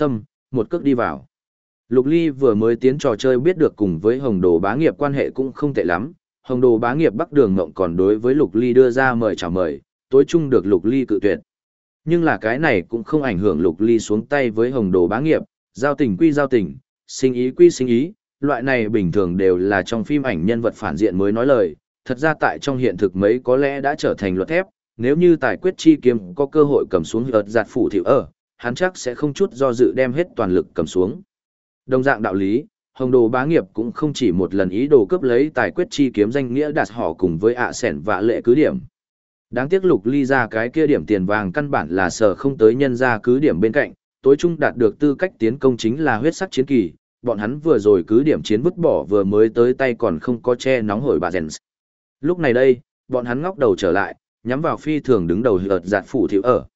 một cước đi vào. Lục Ly vừa mới tiến trò chơi biết được cùng với Hồng Đồ Bá Nghiệp quan hệ cũng không tệ lắm, Hồng Đồ Bá Nghiệp Bắc Đường Ngộng còn đối với Lục Ly đưa ra mời chào mời, tối chung được Lục Ly cự tuyệt. Nhưng là cái này cũng không ảnh hưởng Lục Ly xuống tay với Hồng Đồ Bá Nghiệp, giao tình quy giao tình, sinh ý quy sinh ý, loại này bình thường đều là trong phim ảnh nhân vật phản diện mới nói lời, thật ra tại trong hiện thực mấy có lẽ đã trở thành luật thép, nếu như Tài Quyết Chi Kiếm có cơ hội cầm xuống ợt giặt phủ thiệu hắn chắc sẽ không chút do dự đem hết toàn lực cầm xuống. Đồng dạng đạo lý, Hồng Đồ Bá Nghiệp cũng không chỉ một lần ý đồ cướp lấy Tài Quyết Chi Kiếm danh nghĩa đạt họ cùng với ạ sẻn vạ lệ cứ điểm. Đáng tiếc Lục Ly ra cái kia điểm tiền vàng căn bản là sở không tới nhân ra cứ điểm bên cạnh, tối trung đạt được tư cách tiến công chính là huyết sắc chiến kỳ, bọn hắn vừa rồi cứ điểm chiến vứt bỏ vừa mới tới tay còn không có che nóng hổi bà rèn. Lúc này đây, bọn hắn ngóc đầu trở lại, nhắm vào phi thường đứng đầu hợt giạt phủ thiếu ở,